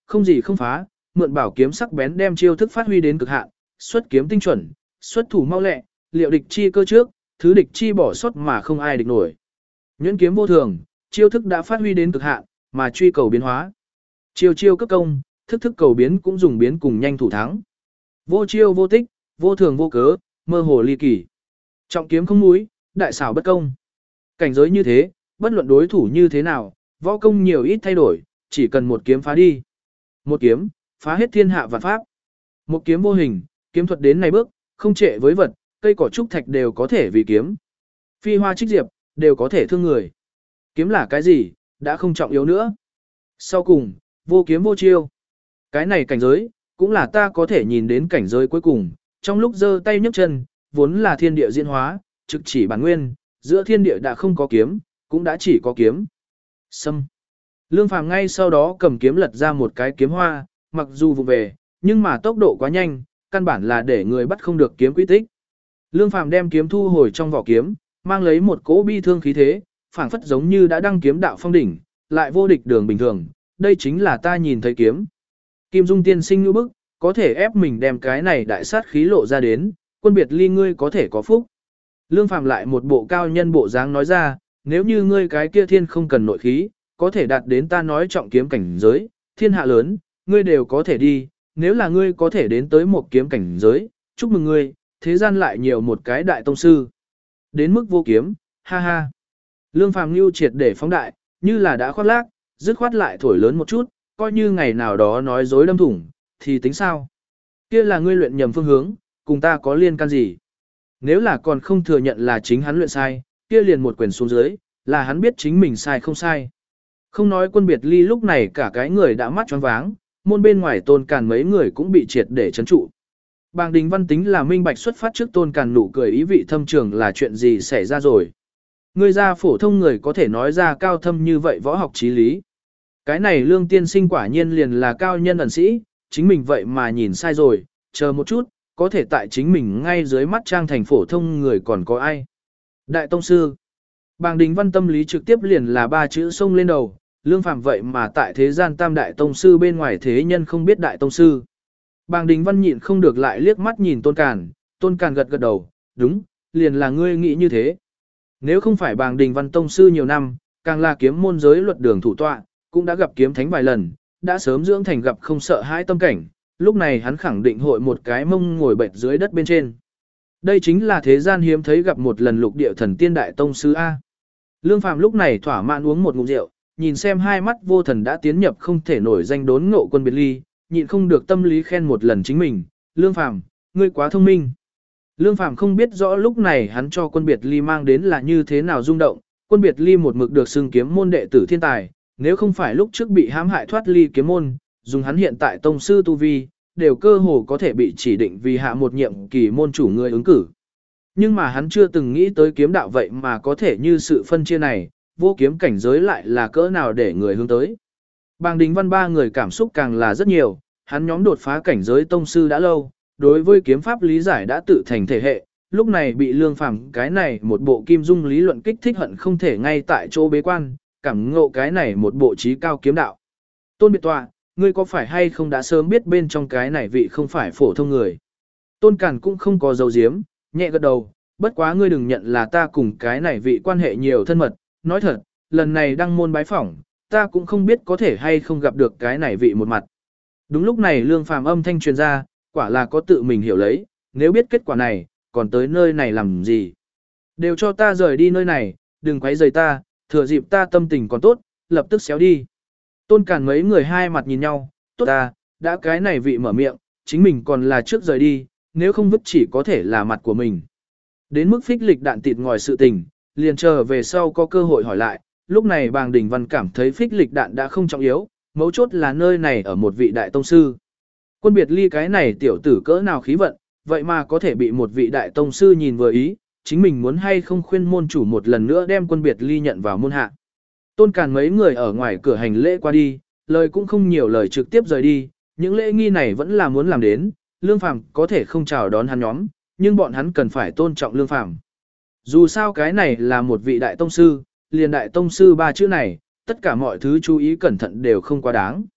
S1: không gì không phá, mượn bảo kiếm sắc bén đem chiêu thức phát huy đến cực hạn, xuất kiếm tinh chuẩn, xuất thủ mau lẹ, liệu địch chi cơ trước, thứ địch chi bỏ sót mà không ai địch nổi. Nhuyễn kiếm vô thường, chiêu thức đã phát huy đến cực hạn, mà truy cầu biến hóa. Chiêu chiêu cấp công, thức thức cầu biến cũng dùng biến cùng nhanh thủ thắng. Vô chiêu vô tích, vô thường vô cớ, mơ hồ ly kỳ. Trọng kiếm không múi, đại xảo bất công. Cảnh giới như thế, bất luận đối thủ như thế nào, võ công nhiều ít thay đổi, chỉ cần một kiếm phá đi. Một kiếm, phá hết thiên hạ vạn pháp. Một kiếm vô hình, kiếm thuật đến này bước, không trệ với vật, cây cỏ trúc thạch đều có thể vì kiếm. Phi hoa trích diệp, đều có thể thương người. Kiếm là cái gì, đã không trọng yếu nữa. Sau cùng, vô kiếm vô chiêu. Cái này cảnh giới, cũng là ta có thể nhìn đến cảnh giới cuối cùng, trong lúc giơ tay nhấc chân, vốn là thiên địa diễn hóa, trực chỉ bản nguyên, giữa thiên địa đã không có kiếm, cũng đã chỉ có kiếm. Xâm. Lương Phàm ngay sau đó cầm kiếm lật ra một cái kiếm hoa, mặc dù vụ về, nhưng mà tốc độ quá nhanh, căn bản là để người bắt không được kiếm quy tích. Lương Phàm đem kiếm thu hồi trong vỏ kiếm, mang lấy một cỗ bi thương khí thế, phảng phất giống như đã đăng kiếm đạo phong đỉnh, lại vô địch đường bình thường, đây chính là ta nhìn thấy kiếm. Kim Dung tiên sinh như bức, có thể ép mình đem cái này đại sát khí lộ ra đến, quân biệt ly ngươi có thể có phúc. Lương Phàm lại một bộ cao nhân bộ dáng nói ra, nếu như ngươi cái kia thiên không cần nội khí, có thể đạt đến ta nói trọng kiếm cảnh giới, thiên hạ lớn, ngươi đều có thể đi, nếu là ngươi có thể đến tới một kiếm cảnh giới, chúc mừng ngươi, thế gian lại nhiều một cái đại tông sư. Đến mức vô kiếm, ha ha. Lương Phàm lưu triệt để phóng đại, như là đã khoác lác, dứt khoát lại thổi lớn một chút, coi như ngày nào đó nói dối đâm thủng, thì tính sao? Kia là ngươi luyện nhầm phương hướng, cùng ta có liên can gì? Nếu là còn không thừa nhận là chính hắn luyện sai, kia liền một quyền xuống dưới, là hắn biết chính mình sai không sai. Không nói quân biệt ly lúc này cả cái người đã mắt choáng váng, môn bên ngoài Tôn Càn mấy người cũng bị triệt để chấn trụ. Bàng Đình Văn tính là minh bạch xuất phát trước Tôn Càn nụ cười ý vị thâm trường là chuyện gì xảy ra rồi. Người ra phổ thông người có thể nói ra cao thâm như vậy võ học trí lý. Cái này Lương tiên sinh quả nhiên liền là cao nhân ẩn sĩ, chính mình vậy mà nhìn sai rồi, chờ một chút, có thể tại chính mình ngay dưới mắt trang thành phổ thông người còn có ai. Đại tông sư. Bàng Đình Văn tâm lý trực tiếp liền là ba chữ xông lên đầu, Lương Phàm vậy mà tại thế gian tam đại tông sư bên ngoài thế nhân không biết đại tông sư. Bàng Đình Văn nhịn không được lại liếc mắt nhìn Tôn Càn, Tôn Càn gật gật đầu, đúng, liền là ngươi nghĩ như thế. Nếu không phải Bàng Đình Văn tông sư nhiều năm, càng là kiếm môn giới luật đường thủ tọa, cũng đã gặp kiếm thánh vài lần, đã sớm dưỡng thành gặp không sợ hãi tâm cảnh, lúc này hắn khẳng định hội một cái mông ngồi bệt dưới đất bên trên. Đây chính là thế gian hiếm thấy gặp một lần lục địa thần tiên đại tông sư A. Lương Phàm lúc này thỏa mãn uống một ngụm rượu, nhìn xem hai mắt vô thần đã tiến nhập không thể nổi danh đốn ngộ quân biệt ly, nhịn không được tâm lý khen một lần chính mình, Lương Phàm, ngươi quá thông minh. Lương Phàm không biết rõ lúc này hắn cho quân biệt ly mang đến là như thế nào rung động, quân biệt ly một mực được xưng kiếm môn đệ tử thiên tài, nếu không phải lúc trước bị hãm hại thoát ly kiếm môn, dùng hắn hiện tại tông sư tu vi, đều cơ hồ có thể bị chỉ định vì hạ một nhiệm kỳ môn chủ người ứng cử. Nhưng mà hắn chưa từng nghĩ tới kiếm đạo vậy mà có thể như sự phân chia này, vô kiếm cảnh giới lại là cỡ nào để người hướng tới. Bàng Đình Văn ba người cảm xúc càng là rất nhiều, hắn nhóm đột phá cảnh giới tông sư đã lâu, đối với kiếm pháp lý giải đã tự thành thể hệ, lúc này bị Lương Phàm cái này một bộ kim dung lý luận kích thích hận không thể ngay tại chỗ bế quan, cảm ngộ cái này một bộ trí cao kiếm đạo. Tôn Biệt Tọa, ngươi có phải hay không đã sớm biết bên trong cái này vị không phải phổ thông người. Tôn Càn cũng không có dấu diếm, nhẹ gật đầu, bất quá ngươi đừng nhận là ta cùng cái này vị quan hệ nhiều thân mật, nói thật, lần này đăng môn bái phỏng, ta cũng không biết có thể hay không gặp được cái này vị một mặt. Đúng lúc này Lương Phàm âm thanh truyền ra, quả là có tự mình hiểu lấy, nếu biết kết quả này, còn tới nơi này làm gì. Đều cho ta rời đi nơi này, đừng quấy rầy ta, thừa dịp ta tâm tình còn tốt, lập tức xéo đi. Tôn Càn mấy người hai mặt nhìn nhau, tốt ta, đã cái này vị mở miệng, chính mình còn là trước rời đi, nếu không vứt chỉ có thể là mặt của mình. Đến mức phích lịch đạn tịt ngòi sự tình, liền chờ về sau có cơ hội hỏi lại, lúc này Bàng Đình Văn cảm thấy phích lịch đạn đã không trọng yếu, mấu chốt là nơi này ở một vị đại tông sư. Quân biệt ly cái này tiểu tử cỡ nào khí vận, vậy mà có thể bị một vị đại tông sư nhìn vừa ý, chính mình muốn hay không khuyên môn chủ một lần nữa đem quân biệt ly nhận vào môn hạ. Tôn Càn mấy người ở ngoài cửa hành lễ qua đi, lời cũng không nhiều lời trực tiếp rời đi, những lễ nghi này vẫn là muốn làm đến, Lương Phàm có thể không chào đón hắn nhóm, nhưng bọn hắn cần phải tôn trọng Lương Phàm. Dù sao cái này là một vị đại tông sư, liền đại tông sư ba chữ này, tất cả mọi thứ chú ý cẩn thận đều không quá đáng.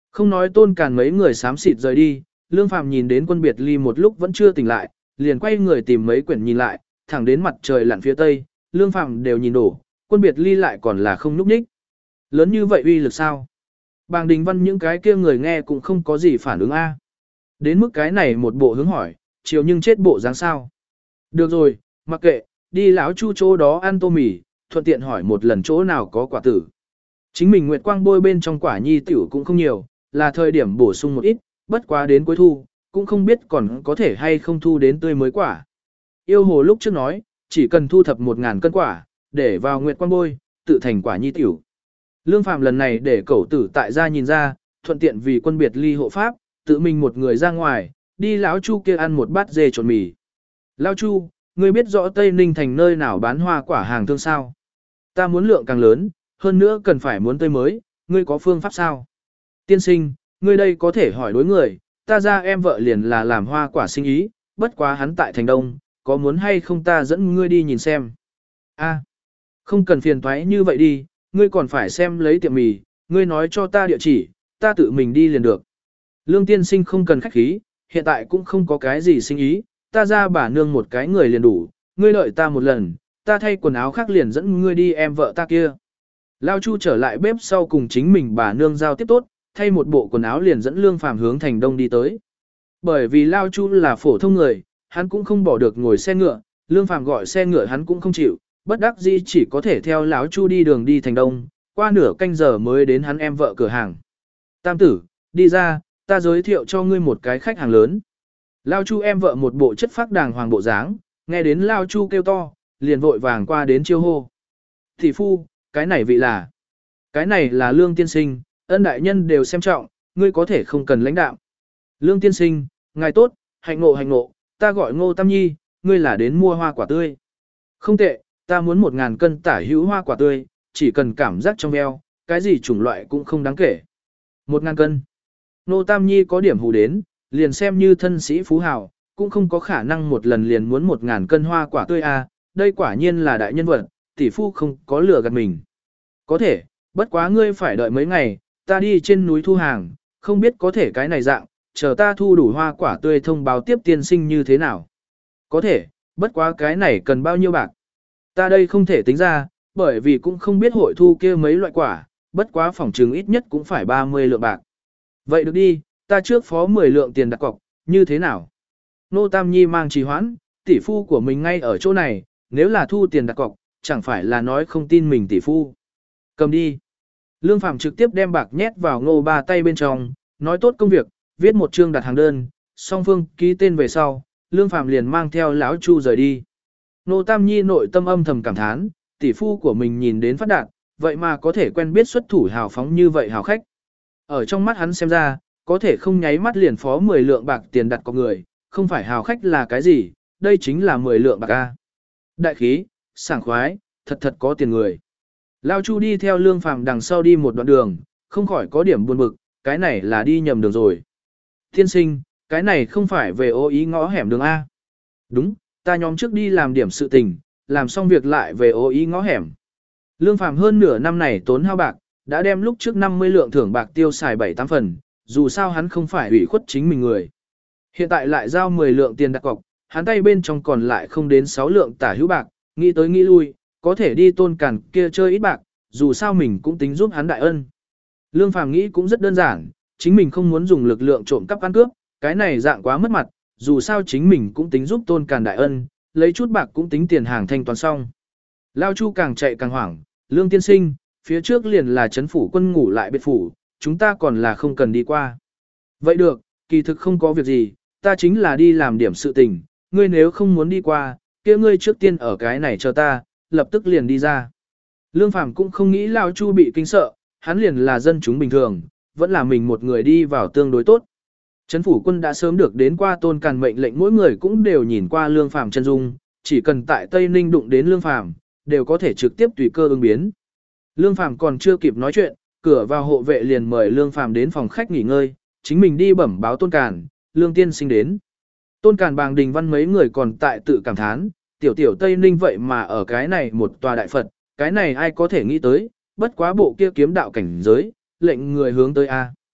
S1: Không nói Tôn Càn mấy người xám xịt rời đi, Lương Phàm nhìn đến Quân Biệt Ly một lúc vẫn chưa tỉnh lại, liền quay người tìm mấy quyển nhìn lại, thẳng đến mặt trời lặn phía tây, Lương Phàm đều nhìn đổ, Quân Biệt Ly lại còn là không nhúc nhích. Lớn như vậy uy lực sao? Bàng Đình Văn những cái kia người nghe cũng không có gì phản ứng a. Đến mức cái này một bộ hướng hỏi, chiều nhưng chết bộ dáng sao? Được rồi, mặc kệ, đi lão Chu chỗ đó ăn tô mì, thuận tiện hỏi một lần chỗ nào có quả tử. Chính mình nguyệt quang bôi bên trong quả nhi tiểu cũng không nhiều, là thời điểm bổ sung một ít, bất quá đến cuối thu, cũng không biết còn có thể hay không thu đến tươi mới quả. Yêu hồ lúc trước nói, chỉ cần thu thập một ngàn cân quả, để vào nguyệt quang bôi, tự thành quả nhi tiểu. Lương Phàm lần này để cẩu tử tại gia nhìn ra, thuận tiện vì Quân Biệt Ly hộ pháp, tự mình một người ra ngoài, đi lão Chu kia ăn một bát dê trộn mì. Lão Chu, ngươi biết rõ Tây Ninh thành nơi nào bán hoa quả hàng thương sao? Ta muốn lượng càng lớn, hơn nữa cần phải muốn tươi mới, ngươi có phương pháp sao? Tiên sinh, ngươi đây có thể hỏi đối người, ta ra em vợ liền là làm hoa quả sinh ý, bất quá hắn tại thành đông, có muốn hay không ta dẫn ngươi đi nhìn xem? A, không cần phiền toái như vậy đi, ngươi còn phải xem lấy tiệm mì, ngươi nói cho ta địa chỉ, ta tự mình đi liền được. Lương tiên sinh không cần khách khí, hiện tại cũng không có cái gì sinh ý, ta ra bà nương một cái người liền đủ, ngươi đợi ta một lần, ta thay quần áo khác liền dẫn ngươi đi em vợ ta kia. Lao Chu trở lại bếp sau cùng chính mình bà nương giao tiếp tốt, thay một bộ quần áo liền dẫn Lương Phàm hướng thành đông đi tới. Bởi vì Lao Chu là phổ thông người, hắn cũng không bỏ được ngồi xe ngựa, Lương Phàm gọi xe ngựa hắn cũng không chịu, bất đắc dĩ chỉ có thể theo lão Chu đi đường đi thành đông, qua nửa canh giờ mới đến hắn em vợ cửa hàng. Tam tử, đi ra, ta giới thiệu cho ngươi một cái khách hàng lớn. Lao Chu em vợ một bộ chất phác đàng hoàng bộ dáng, nghe đến Lao Chu kêu to, liền vội vàng qua đến chiêu hô. Thị phu, cái này vị là, cái này là Lương tiên sinh, ân đại nhân đều xem trọng, ngươi có thể không cần lãnh đạo. Lương tiên sinh, ngài tốt, hạnh ngộ hạnh ngộ, ta gọi Ngô Tam Nhi, ngươi là đến mua hoa quả tươi. Không tệ, ta muốn một ngàn cân tả hữu hoa quả tươi, chỉ cần cảm giác trong veo, cái gì chủng loại cũng không đáng kể. Một ngàn cân. Ngô Tam Nhi có điểm hù đến, liền xem như thân sĩ phú hào, cũng không có khả năng một lần liền muốn một ngàn cân hoa quả tươi à, đây quả nhiên là đại nhân vật, tỷ phu không có lừa gạt mình. Có thể, bất quá ngươi phải đợi mấy ngày, ta đi trên núi thu hàng, không biết có thể cái này dạng, chờ ta thu đủ hoa quả tươi thông báo tiếp tiên sinh như thế nào. Có thể, bất quá cái này cần bao nhiêu bạc. Ta đây không thể tính ra, bởi vì cũng không biết hội thu kia mấy loại quả, bất quá phòng trừng ít nhất cũng phải ba mươi lượng bạc. Vậy được đi, ta trước phó mười lượng tiền đặt cọc, như thế nào? Nô Tam Nhi mang trì hoãn, tỷ phu của mình ngay ở chỗ này, nếu là thu tiền đặt cọc, chẳng phải là nói không tin mình tỷ phu. Cầm đi. Lương Phàm trực tiếp đem bạc nhét vào Ngô Ba tay bên trong, nói tốt công việc, viết một chương đặt hàng đơn, song phương ký tên về sau, Lương Phàm liền mang theo lão Chu rời đi. Nô Tam Nhi nội tâm âm thầm cảm thán, tỷ phu của mình nhìn đến phát đạt, vậy mà có thể quen biết xuất thủ hào phóng như vậy hào khách. Ở trong mắt hắn xem ra, có thể không nháy mắt liền phó mười lượng bạc tiền đặt cọc người, không phải hào khách là cái gì, đây chính là mười lượng bạc a. Đại khí, sảng khoái, thật thật có tiền người. Lao Chu đi theo Lương Phàm đằng sau đi một đoạn đường, không khỏi có điểm buồn bực, cái này là đi nhầm đường rồi. Thiên sinh, cái này không phải về ô ý ngõ hẻm đường A. Đúng, ta nhóm trước đi làm điểm sự tình, làm xong việc lại về ô ý ngõ hẻm. Lương Phàm hơn nửa năm này tốn hao bạc, đã đem lúc trước năm mươi lượng thưởng bạc tiêu xài bảy tám phần, dù sao hắn không phải ủy khuất chính mình người. Hiện tại lại giao mười lượng tiền đặt cọc, hắn tay bên trong còn lại không đến sáu lượng tả hữu bạc, nghĩ tới nghĩ lui, có thể đi Tôn Càn kia chơi ít bạc, dù sao mình cũng tính giúp hắn đại ân. Lương Phàm nghĩ cũng rất đơn giản, chính mình không muốn dùng lực lượng trộm cắp ăn cướp, cái này dạng quá mất mặt, dù sao chính mình cũng tính giúp Tôn Càn đại ân, lấy chút bạc cũng tính tiền hàng thanh toán xong. Lao Chu càng chạy càng hoảng, Lương tiên sinh, phía trước liền là trấn phủ quân ngủ lại biệt phủ, chúng ta còn là không cần đi qua. Vậy được, kỳ thực không có việc gì, ta chính là đi làm điểm sự tình, ngươi nếu không muốn đi qua, kia ngươi trước tiên ở cái này chờ ta, lập tức liền đi ra. Lương Phàm cũng không nghĩ Lao Chu bị kinh sợ, hắn liền là dân chúng bình thường, vẫn là mình một người đi vào tương đối tốt. Trấn phủ quân đã sớm được đến qua Tôn Càn mệnh lệnh, mỗi người cũng đều nhìn qua Lương Phàm chân dung, chỉ cần tại Tây Ninh đụng đến Lương Phàm, đều có thể trực tiếp tùy cơ ứng biến. Lương Phàm còn chưa kịp nói chuyện, cửa vào hộ vệ liền mời Lương Phàm đến phòng khách nghỉ ngơi, chính mình đi bẩm báo Tôn Càn, Lương tiên sinh đến. Tôn Càn Bàng Đình Văn mấy người còn tại tự cảm thán, tiểu tiểu Tây Ninh vậy mà ở cái này một tòa đại Phật, cái này ai có thể nghĩ tới, bất quá bộ kia kiếm đạo cảnh giới, lệnh người hướng tới A.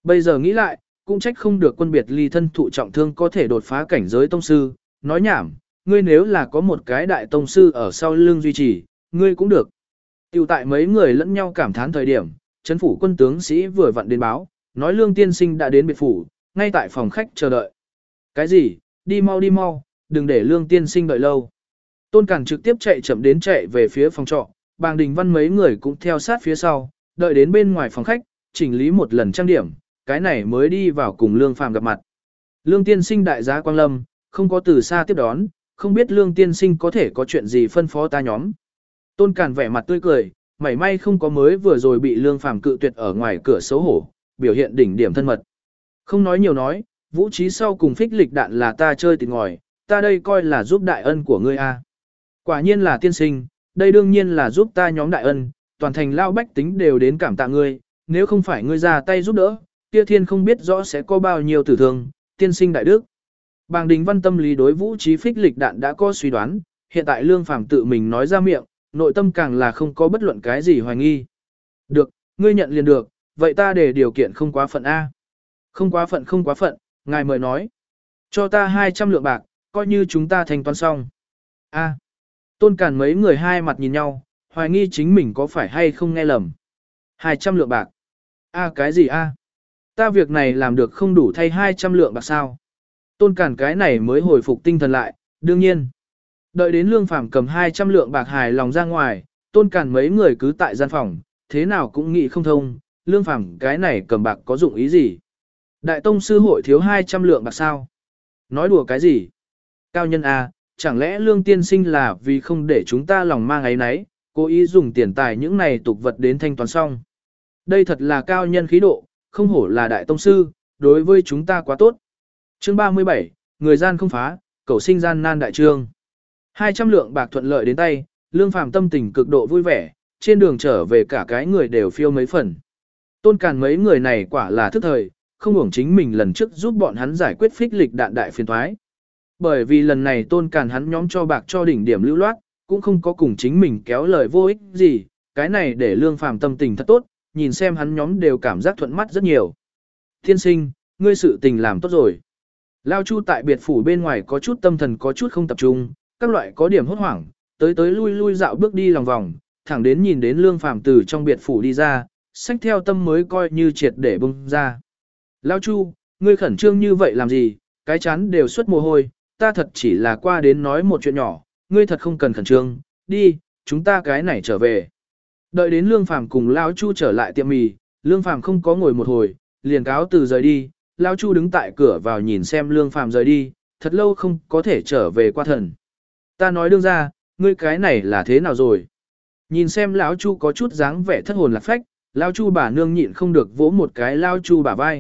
S1: Bây giờ nghĩ lại, cũng trách không được quân biệt ly thân thụ trọng thương có thể đột phá cảnh giới tông sư, nói nhảm, ngươi nếu là có một cái đại tông sư ở sau lưng duy trì, ngươi cũng được. Tiểu tại mấy người lẫn nhau cảm thán thời điểm, chấn phủ quân tướng sĩ vừa vặn đến báo, nói Lương tiên sinh đã đến biệt phủ, ngay tại phòng khách chờ đợi. Cái gì, đi mau đi mau, đừng để Lương tiên sinh đợi lâu. Tôn Cản trực tiếp chạy chậm đến chạy về phía phòng trọ, Bàng Đình Văn mấy người cũng theo sát phía sau, đợi đến bên ngoài phòng khách, chỉnh lý một lần trang điểm, cái này mới đi vào cùng Lương Phàm gặp mặt. Lương tiên sinh đại giá Quang Lâm, không có từ xa tiếp đón, không biết Lương tiên sinh có thể có chuyện gì phân phó ta nhóm. Tôn Cản vẻ mặt tươi cười, mảy may không có mới vừa rồi bị Lương Phàm cự tuyệt ở ngoài cửa xấu hổ, biểu hiện đỉnh điểm thân mật. Không nói nhiều nói, vũ trí sau cùng phích lịch đạn là ta chơi tịt ngòi, ta đây coi là giúp đại ân của ngươi a. Quả nhiên là tiên sinh, đây đương nhiên là giúp ta nhóm đại ân, toàn thành lao bách tính đều đến cảm tạ ngươi, nếu không phải ngươi ra tay giúp đỡ, kia thiên không biết rõ sẽ có bao nhiêu tử thương, tiên sinh đại đức. Bàng Đình Văn tâm lý đối vũ trí phích lịch đạn đã có suy đoán, hiện tại Lương Phàm tự mình nói ra miệng, nội tâm càng là không có bất luận cái gì hoài nghi. Được, ngươi nhận liền được, vậy ta để điều kiện không quá phận A. Không quá phận không quá phận, ngài mời nói. Cho ta hai trăm lượng bạc, coi như chúng ta thanh toán xong. A. Tôn Cản mấy người hai mặt nhìn nhau, hoài nghi chính mình có phải hay không nghe lầm. hai trăm lượng bạc. A cái gì a? Ta việc này làm được không đủ thay hai trăm lượng bạc sao? Tôn Cản cái này mới hồi phục tinh thần lại, đương nhiên. Đợi đến Lương Phàm cầm hai trăm lượng bạc hài lòng ra ngoài, Tôn Cản mấy người cứ tại gian phòng, thế nào cũng nghĩ không thông, Lương Phàm cái này cầm bạc có dụng ý gì? Đại tông sư hội thiếu hai trăm lượng bạc sao? Nói đùa cái gì? Cao nhân a, chẳng lẽ Lương tiên sinh là vì không để chúng ta lòng mang ấy nấy, cố ý dùng tiền tài những này tục vật đến thanh toán xong. Đây thật là cao nhân khí độ, không hổ là đại tông sư, đối với chúng ta quá tốt. Chương ba mươi bảy, người gian không phá, cầu sinh gian nan đại trương. hai trăm lượng bạc thuận lợi đến tay, Lương Phàm tâm tình cực độ vui vẻ, trên đường trở về cả cái người đều phiêu mấy phần. Tôn Cản mấy người này quả là thức thời, không hưởng chính mình lần trước giúp bọn hắn giải quyết phích lịch đạn đại phiền thoái. Bởi vì lần này Tôn Cản hắn nhóm cho bạc cho đỉnh điểm lưu loát, cũng không có cùng chính mình kéo lời vô ích gì, cái này để Lương Phàm tâm tình thật tốt, nhìn xem hắn nhóm đều cảm giác thuận mắt rất nhiều. Tiên sinh, ngươi sự tình làm tốt rồi. Lao Chu tại biệt phủ bên ngoài có chút tâm thần có chút không tập trung, các loại có điểm hốt hoảng, tới tới lui lui dạo bước đi lòng vòng, thẳng đến nhìn đến Lương Phàm từ trong biệt phủ đi ra, xách theo tâm mới coi như triệt để bung ra. Lao Chu, ngươi khẩn trương như vậy làm gì, cái chán đều xuất mồ hôi, ta thật chỉ là qua đến nói một chuyện nhỏ, ngươi thật không cần khẩn trương, đi, chúng ta cái này trở về. Đợi đến Lương Phàm cùng Lao Chu trở lại tiệm mì, Lương Phàm không có ngồi một hồi, liền cáo từ rời đi, Lao Chu đứng tại cửa vào nhìn xem Lương Phàm rời đi, thật lâu không có thể trở về qua thần. Ta nói đương ra, ngươi cái này là thế nào rồi? Nhìn xem lão Chu có chút dáng vẻ thất hồn lạc phách, Lao Chu bà nương nhịn không được vỗ một cái Lao Chu bả vai.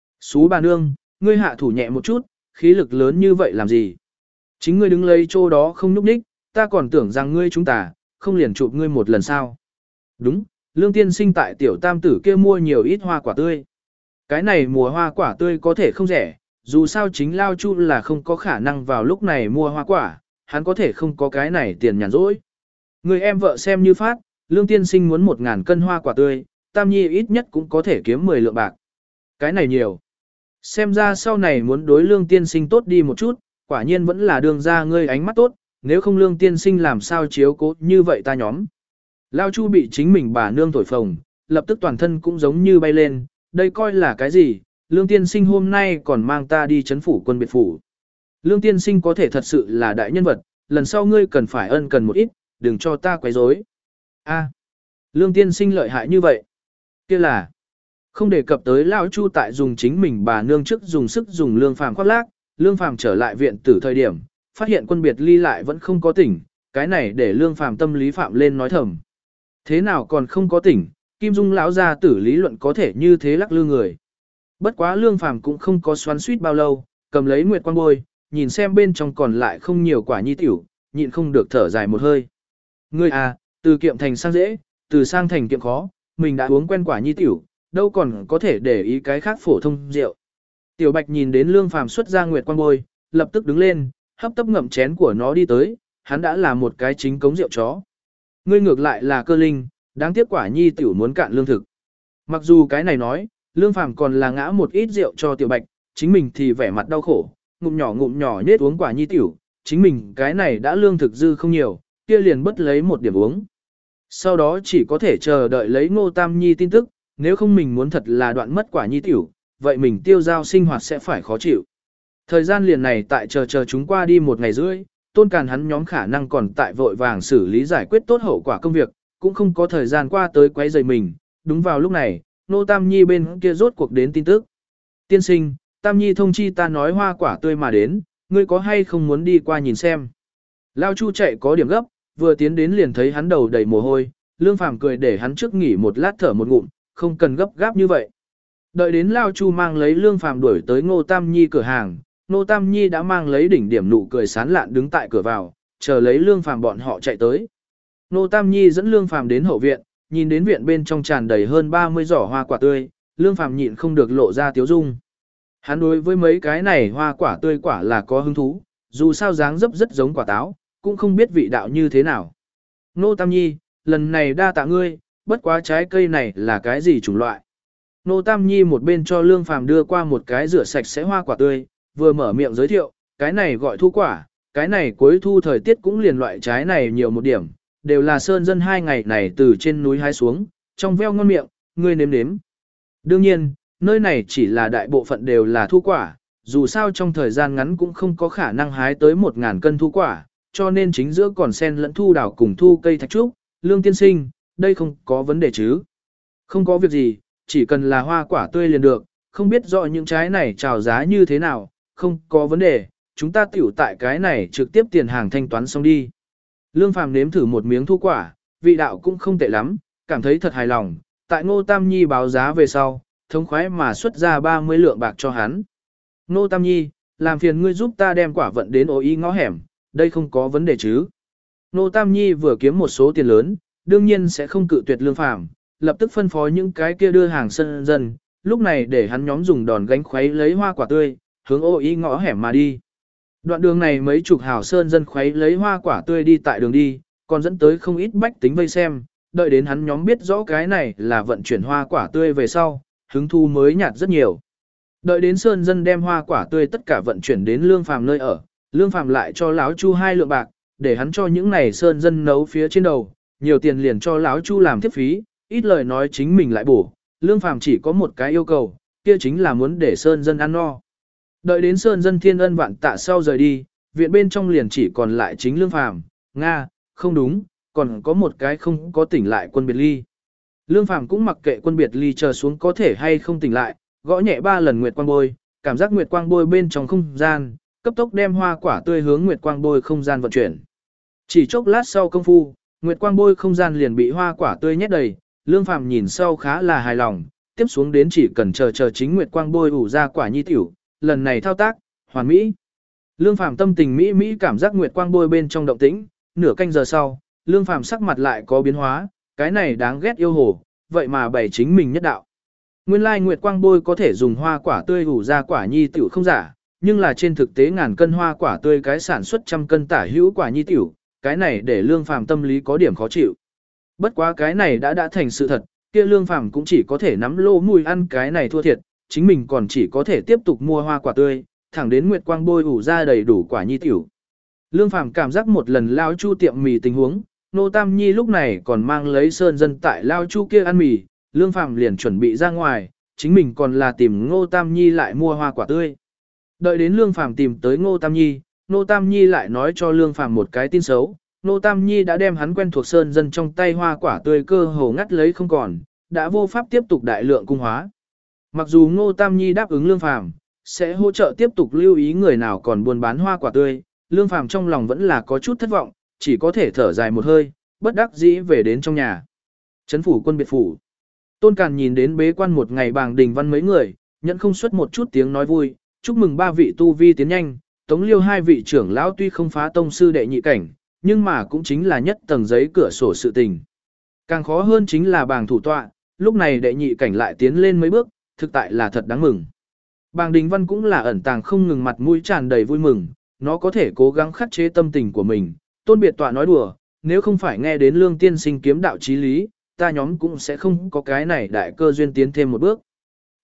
S1: Xú bà nương, ngươi hạ thủ nhẹ một chút, khí lực lớn như vậy làm gì? Chính ngươi đứng lấy chỗ đó không nhúc nhích, ta còn tưởng rằng ngươi chúng ta, không liền chụp ngươi một lần sao? Đúng, Lương tiên sinh tại tiểu tam tử kia mua nhiều ít hoa quả tươi. Cái này mùa hoa quả tươi có thể không rẻ, dù sao chính Lao Chu là không có khả năng vào lúc này mua hoa quả, hắn có thể không có cái này tiền nhàn rỗi. Người em vợ xem như phát, Lương tiên sinh muốn một ngàn cân hoa quả tươi, Tam Nhi ít nhất cũng có thể kiếm mười lượng bạc. Cái này nhiều. Xem ra sau này muốn đối Lương tiên sinh tốt đi một chút, quả nhiên vẫn là đường ra ngươi ánh mắt tốt, nếu không Lương tiên sinh làm sao chiếu cố như vậy ta nhóm. Lao Chu bị chính mình bà nương thổi phồng, lập tức toàn thân cũng giống như bay lên, đây coi là cái gì, Lương tiên sinh hôm nay còn mang ta đi chấn phủ quân biệt phủ. Lương tiên sinh có thể thật sự là đại nhân vật, lần sau ngươi cần phải ân cần một ít, đừng cho ta quấy rối. A, Lương tiên sinh lợi hại như vậy. Kia là, không đề cập tới Lão Chu tại dùng chính mình bà nương trước dùng sức dùng Lương Phàm khoác lác, Lương Phàm trở lại viện tử thời điểm, phát hiện quân biệt ly lại vẫn không có tỉnh, cái này để Lương Phàm tâm lý phạm lên nói thầm. Thế nào còn không có tỉnh, Kim Dung lão gia tử lý luận có thể như thế lắc lư người. Bất quá Lương Phàm cũng không có xoắn suýt bao lâu, cầm lấy nguyệt quang bôi, nhìn xem bên trong còn lại không nhiều quả nhi tiểu, nhịn không được thở dài một hơi. Ngươi à, từ kiệm thành sang dễ, từ sang thành kiệm khó, mình đã uống quen quả nhi tiểu, đâu còn có thể để ý cái khác phổ thông rượu. Tiểu Bạch nhìn đến Lương Phàm xuất ra nguyệt quang bôi, lập tức đứng lên, hấp tấp ngậm chén của nó đi tới, hắn đã là một cái chính cống rượu chó. Ngươi ngược lại là cơ linh, đáng tiếc quả nhi tiểu muốn cạn lương thực. Mặc dù cái này nói, Lương Phàm còn là ngã một ít rượu cho Tiểu Bạch, chính mình thì vẻ mặt đau khổ, ngụm nhỏ ngụm nhỏ nết uống quả nhi tiểu, chính mình cái này đã lương thực dư không nhiều, kia liền bất lấy một điểm uống. Sau đó chỉ có thể chờ đợi lấy Ngô Tam Nhi tin tức, nếu không mình muốn thật là đoạn mất quả nhi tiểu, vậy mình tiêu giao sinh hoạt sẽ phải khó chịu. Thời gian liền này tại chờ chờ chúng qua đi một ngày rưỡi, Tôn Càn hắn nhóm khả năng còn tại vội vàng xử lý giải quyết tốt hậu quả công việc, cũng không có thời gian qua tới quấy rầy mình. Đúng vào lúc này, Nô Tam Nhi bên kia rốt cuộc đến tin tức. Tiên sinh, Tam Nhi thông chi ta nói hoa quả tươi mà đến, ngươi có hay không muốn đi qua nhìn xem. Lao Chu chạy có điểm gấp, vừa tiến đến liền thấy hắn đầu đầy mồ hôi, Lương Phàm cười để hắn trước nghỉ một lát thở một ngụm, không cần gấp gáp như vậy. Đợi đến Lao Chu mang lấy Lương Phàm đuổi tới Ngô Tam Nhi cửa hàng, Ngô Tam Nhi đã mang lấy đỉnh điểm nụ cười sán lạn đứng tại cửa vào, chờ lấy Lương Phàm bọn họ chạy tới. Ngô Tam Nhi dẫn Lương Phàm đến hậu viện, nhìn đến viện bên trong tràn đầy hơn ba mươi giỏ hoa quả tươi, Lương Phàm nhịn không được lộ ra tiếu dung. Hắn đối với mấy cái này hoa quả tươi quả là có hứng thú, dù sao dáng dấp rất giống quả táo, cũng không biết vị đạo như thế nào. Ngô Tam Nhi, lần này đa tạ ngươi, bất quá trái cây này là cái gì chủng loại. Ngô Tam Nhi một bên cho Lương Phàm đưa qua một cái rửa sạch sẽ hoa quả tươi, vừa mở miệng giới thiệu, cái này gọi thu quả, cái này cuối thu thời tiết cũng liền loại trái này nhiều một điểm, đều là sơn dân hai ngày này từ trên núi hái xuống, trong veo ngon miệng, ngươi nếm nếm. Đương nhiên, nơi này chỉ là đại bộ phận đều là thu quả, dù sao trong thời gian ngắn cũng không có khả năng hái tới một ngàn cân thu quả, cho nên chính giữa còn sen lẫn thu đào cùng thu cây thạch trúc. Lương tiên sinh, đây không có vấn đề chứ? Không có việc gì, chỉ cần là hoa quả tươi liền được, không biết rõ những trái này chào giá như thế nào, không có vấn đề, chúng ta tiểu tại cái này trực tiếp tiền hàng thanh toán xong đi. Lương Phàm nếm thử một miếng thu quả, vị đạo cũng không tệ lắm, cảm thấy thật hài lòng, tại Ngô Tam Nhi báo giá về sau, thống khoái mà xuất ra ba mươi lượng bạc cho hắn. Ngô Tam Nhi, làm phiền ngươi giúp ta đem quả vận đến ô y ngõ hẻm, đây không có vấn đề chứ. Ngô Tam Nhi vừa kiếm một số tiền lớn, đương nhiên sẽ không cự tuyệt Lương Phàm, lập tức phân phó những cái kia đưa hàng sân dân, lúc này để hắn nhóm dùng đòn gánh khuấy lấy hoa quả tươi, hướng ô y ngõ hẻm mà đi. Đoạn đường này mấy chục hào sơn dân khuấy lấy hoa quả tươi đi tại đường đi, còn dẫn tới không ít bách tính vây xem, đợi đến hắn nhóm biết rõ cái này là vận chuyển hoa quả tươi về sau, hứng thu mới nhạt rất nhiều. Đợi đến sơn dân đem hoa quả tươi tất cả vận chuyển đến Lương Phàm nơi ở, Lương Phàm lại cho Lão Chu hai lượng bạc, để hắn cho những này sơn dân nấu phía trên đầu, nhiều tiền liền cho Lão Chu làm tiếp phí, ít lời nói chính mình lại bổ. Lương Phàm chỉ có một cái yêu cầu, kia chính là muốn để sơn dân ăn no. Đợi đến sơn dân thiên ân vạn tạ sau rời đi, viện bên trong liền chỉ còn lại chính Lương Phàm, Nga, không đúng, còn có một cái không có tỉnh lại Quân Biệt Ly. Lương Phàm cũng mặc kệ Quân Biệt Ly chờ xuống có thể hay không tỉnh lại, gõ nhẹ ba lần nguyệt quang bôi, cảm giác nguyệt quang bôi bên trong không gian, cấp tốc đem hoa quả tươi hướng nguyệt quang bôi không gian vận chuyển. Chỉ chốc lát sau công phu, nguyệt quang bôi không gian liền bị hoa quả tươi nhét đầy, Lương Phàm nhìn sau khá là hài lòng, tiếp xuống đến chỉ cần chờ chờ chính nguyệt quang bôi ủ ra quả nhi tiểu, lần này thao tác, hoàn mỹ. Lương Phàm tâm tình mỹ mỹ cảm giác nguyệt quang bôi bên trong động tĩnh, nửa canh giờ sau, Lương Phàm sắc mặt lại có biến hóa, cái này đáng ghét yêu hồ, vậy mà bày chính mình nhất đạo. Nguyên lai nguyệt quang bôi có thể dùng hoa quả tươi ủ ra quả nhi tiểu không giả, nhưng là trên thực tế ngàn cân hoa quả tươi cái sản xuất trăm cân tả hữu quả nhi tiểu, cái này để Lương Phàm tâm lý có điểm khó chịu. Bất quá cái này đã đã thành sự thật, kia Lương Phàm cũng chỉ có thể nắm lô mùi ăn cái này thua thiệt, chính mình còn chỉ có thể tiếp tục mua hoa quả tươi, thẳng đến nguyệt quang bôi ủ ra đầy đủ quả nhi tiểu. Lương Phàm cảm giác một lần Lao Chu tiệm mì tình huống, Nô Tam Nhi lúc này còn mang lấy sơn dân tại Lao Chu kia ăn mì, Lương Phàm liền chuẩn bị ra ngoài, chính mình còn là tìm Ngô Tam Nhi lại mua hoa quả tươi. Đợi đến Lương Phàm tìm tới Ngô Tam Nhi, Ngô Tam Nhi lại nói cho Lương Phàm một cái tin xấu, Ngô Tam Nhi đã đem hắn quen thuộc sơn dân trong tay hoa quả tươi cơ hồ ngắt lấy không còn, đã vô pháp tiếp tục đại lượng cung hóa. Mặc dù Ngô Tam Nhi đáp ứng Lương Phàm sẽ hỗ trợ tiếp tục lưu ý người nào còn buôn bán hoa quả tươi, Lương Phàm trong lòng vẫn là có chút thất vọng, chỉ có thể thở dài một hơi, bất đắc dĩ về đến trong nhà. Trấn phủ Quân biệt phủ. Tôn Càn nhìn đến bế quan một ngày Bàng Đình Văn mấy người, nhận không xuất một chút tiếng nói vui, chúc mừng ba vị tu vi tiến nhanh, Tống Liêu hai vị trưởng lão tuy không phá tông sư đệ nhị cảnh, nhưng mà cũng chính là nhất tầng giấy cửa sổ sự tình. Càng khó hơn chính là Bàng thủ tọa, lúc này đệ nhị cảnh lại tiến lên mấy bước, thực tại là thật đáng mừng. Bàng Đình Văn cũng là ẩn tàng không ngừng mặt mũi tràn đầy vui mừng, nó có thể cố gắng khắc chế tâm tình của mình. Tôn biệt tọa nói đùa, nếu không phải nghe đến Lương tiên sinh kiếm đạo chí lý, ta nhóm cũng sẽ không có cái này đại cơ duyên tiến thêm một bước.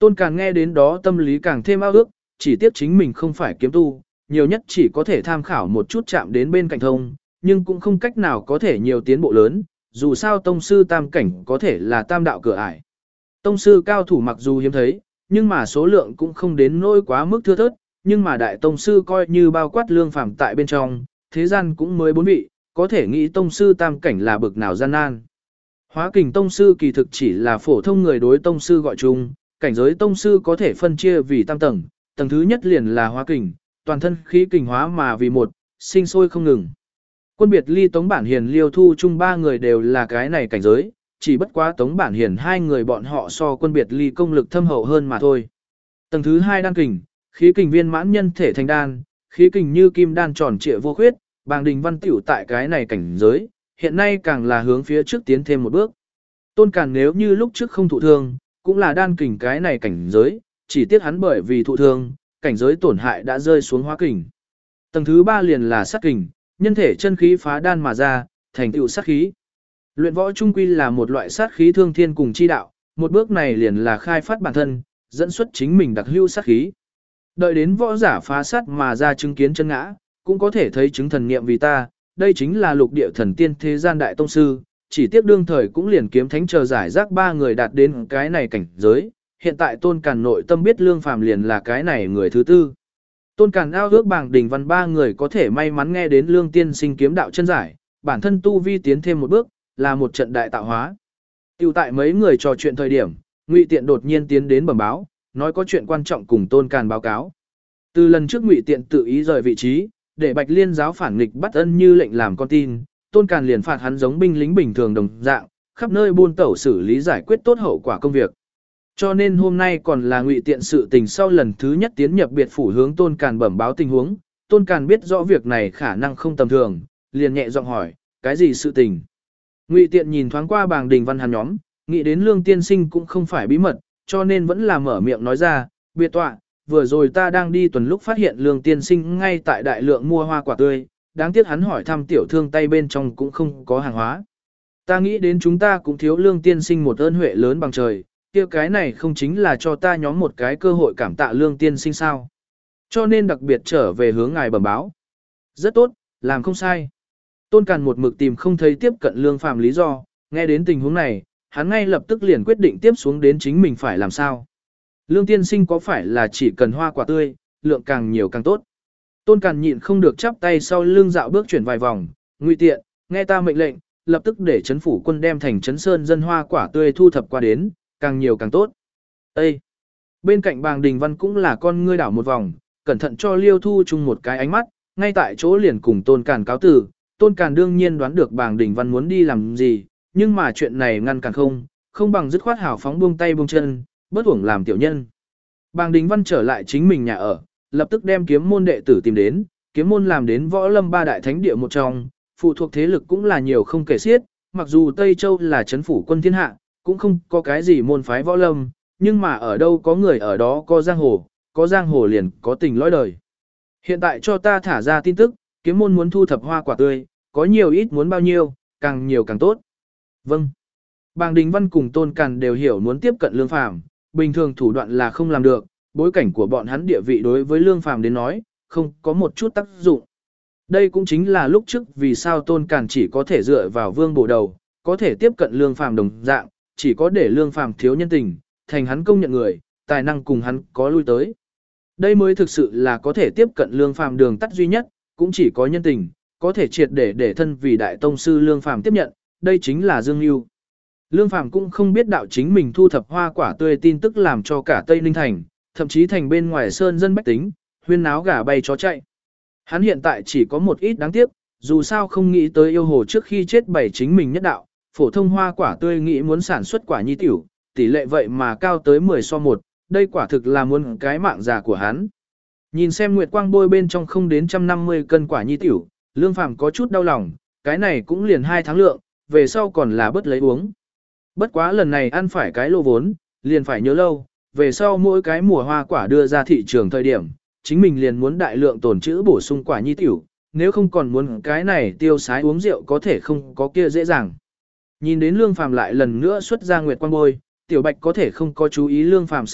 S1: Tôn Càn nghe đến đó tâm lý càng thêm ao ước, chỉ tiếc chính mình không phải kiếm tu, nhiều nhất chỉ có thể tham khảo một chút chạm đến bên cạnh thông, nhưng cũng không cách nào có thể nhiều tiến bộ lớn, dù sao tông sư tam cảnh có thể là tam đạo cửa ải. Tông sư cao thủ mặc dù hiếm thấy, nhưng mà số lượng cũng không đến nỗi quá mức thưa thớt, nhưng mà đại tông sư coi như bao quát lương phàm tại bên trong, thế gian cũng mới bốn vị, có thể nghĩ tông sư tam cảnh là bực nào gian nan. Hóa kình tông sư kỳ thực chỉ là phổ thông người đối tông sư gọi chung, cảnh giới tông sư có thể phân chia vì tam tầng, tầng thứ nhất liền là hóa kình, toàn thân khí kình hóa mà vì một, sinh sôi không ngừng. Quân biệt ly Tống Bản Hiền Liêu Thu chung ba người đều là cái này cảnh giới, chỉ bất quá Tống Bản Hiền hai người bọn họ so quân biệt ly công lực thâm hậu hơn mà thôi. Tầng thứ hai đan kình, khí kình viên mãn nhân thể thành đan, khí kình như kim đan tròn trịa vô khuyết, Bàng Đình Văn tiểu tại cái này cảnh giới, hiện nay càng là hướng phía trước tiến thêm một bước. Tôn Càn nếu như lúc trước không thụ thương, cũng là đan kình cái này cảnh giới, chỉ tiếc hắn bởi vì thụ thương, cảnh giới tổn hại đã rơi xuống hóa kình. Tầng thứ ba liền là sát kình, nhân thể chân khí phá đan mà ra, thành tựu sát khí. Luyện võ trung quy là một loại sát khí thương thiên cùng chi đạo, một bước này liền là khai phát bản thân, dẫn xuất chính mình đặc hữu sát khí. Đợi đến võ giả phá sát mà ra chứng kiến chân ngã, cũng có thể thấy chứng thần niệm vì ta, đây chính là lục địa thần tiên thế gian đại tông sư, chỉ tiếc đương thời cũng liền kiếm thánh chờ giải rác ba người đạt đến cái này cảnh giới, hiện tại Tôn Càn nội tâm biết lương phàm liền là cái này người thứ tư. Tôn Càn ao ước Bàng Đình Văn ba người có thể may mắn nghe đến lương tiên sinh kiếm đạo chân giải, bản thân tu vi tiến thêm một bước, là một trận đại tạo hóa. Tiểu tại mấy người trò chuyện thời điểm, Ngụy Tiện đột nhiên tiến đến bẩm báo, nói có chuyện quan trọng cùng Tôn Càn báo cáo. Từ lần trước Ngụy Tiện tự ý rời vị trí, để Bạch Liên giáo phản nghịch bắt ân như lệnh làm con tin, Tôn Càn liền phạt hắn giống binh lính bình thường đồng dạng, khắp nơi buôn tẩu xử lý giải quyết tốt hậu quả công việc. Cho nên hôm nay còn là Ngụy Tiện sự tình sau lần thứ nhất tiến nhập biệt phủ hướng Tôn Càn bẩm báo tình huống, Tôn Càn biết rõ việc này khả năng không tầm thường, liền nhẹ giọng hỏi, cái gì sự tình? Ngụy Tiện nhìn thoáng qua Bàng Đình Văn hắn nhóm, nghĩ đến Lương tiên sinh cũng không phải bí mật, cho nên vẫn là mở miệng nói ra, biệt tọa, vừa rồi ta đang đi tuần lúc phát hiện Lương tiên sinh ngay tại đại lượng mua hoa quả tươi, đáng tiếc hắn hỏi thăm tiểu thương tay bên trong cũng không có hàng hóa. Ta nghĩ đến chúng ta cũng thiếu Lương tiên sinh một ơn huệ lớn bằng trời, kia cái này không chính là cho ta nhóm một cái cơ hội cảm tạ Lương tiên sinh sao? Cho nên đặc biệt trở về hướng ngài bẩm báo. Rất tốt, làm không sai. Tôn Càn một mực tìm không thấy tiếp cận Lương Phàm lý do, nghe đến tình huống này, hắn ngay lập tức liền quyết định tiếp xuống đến chính mình phải làm sao. Lương tiên sinh có phải là chỉ cần hoa quả tươi, lượng càng nhiều càng tốt. Tôn Càn nhịn không được chắp tay sau lưng dạo bước chuyển vài vòng, Ngụy Tiện, nghe ta mệnh lệnh, lập tức để trấn phủ quân đem thành trấn sơn dân hoa quả tươi thu thập qua đến, càng nhiều càng tốt. Ê! Bên cạnh Bàng Đình Văn cũng là con ngươi đảo một vòng, cẩn thận cho Liêu Thu chung một cái ánh mắt, ngay tại chỗ liền cùng Tôn Càn cáo từ. Tôn Càn đương nhiên đoán được Bàng Đình Văn muốn đi làm gì, nhưng mà chuyện này ngăn cản không, không bằng dứt khoát hào phóng buông tay buông chân, bất uổng làm tiểu nhân. Bàng Đình Văn trở lại chính mình nhà ở, lập tức đem kiếm môn đệ tử tìm đến, kiếm môn làm đến võ lâm ba đại thánh địa một trong, phụ thuộc thế lực cũng là nhiều không kể xiết, mặc dù Tây Châu là trấn phủ quân thiên hạ, cũng không có cái gì môn phái võ lâm, nhưng mà ở đâu có người ở đó có giang hồ, có giang hồ liền có tình lõi đời. Hiện tại cho ta thả ra tin tức, kiếm môn muốn thu thập hoa quả tươi, có nhiều ít muốn bao nhiêu, càng nhiều càng tốt. Vâng. Bàng Đình Văn cùng Tôn Càn đều hiểu muốn tiếp cận Lương Phàm, bình thường thủ đoạn là không làm được, bối cảnh của bọn hắn địa vị đối với Lương Phàm đến nói, không có một chút tác dụng. Đây cũng chính là lúc trước vì sao Tôn Càn chỉ có thể dựa vào Vương Bổ Đầu, có thể tiếp cận Lương Phàm đồng dạng, chỉ có để Lương Phàm thiếu nhân tình, thành hắn công nhận người, tài năng cùng hắn có lui tới. Đây mới thực sự là có thể tiếp cận Lương Phàm đường tắt duy nhất, cũng chỉ có nhân tình, có thể triệt để để thân vì đại tông sư Lương Phàm tiếp nhận, đây chính là Dương Nưu. Lương Phàm cũng không biết đạo chính mình thu thập hoa quả tươi tin tức làm cho cả Tây Ninh thành, thậm chí thành bên ngoài sơn dân bách tính, huyên náo gà bay chó chạy. Hắn hiện tại chỉ có một ít đáng tiếc, dù sao không nghĩ tới yêu hồ trước khi chết bảy chính mình nhất đạo, phổ thông hoa quả tươi nghĩ muốn sản xuất quả nhi tiểu, tỷ lệ vậy mà cao tới mười so một, đây quả thực là muốn cái mạng già của hắn. Nhìn xem Nguyệt Quang bôi bên trong không đến một trăm năm mươi cân quả nhi tiểu, Lương Phàm có chút đau lòng, cái này cũng liền hai tháng lượng, về sau còn là bớt lấy uống. Bất quá lần này ăn phải cái lô vốn, liền phải nhớ lâu, về sau mỗi cái mùa hoa quả đưa ra thị trường thời điểm, chính mình liền muốn đại lượng tồn trữ bổ sung quả nhi tiểu, nếu không còn muốn cái này tiêu sái uống rượu có thể không có kia dễ dàng. Nhìn đến Lương Phàm lại lần nữa xuất ra Nguyệt Quang bôi, Tiểu Bạch có thể không có chú ý Lương Phàm sắc mặt,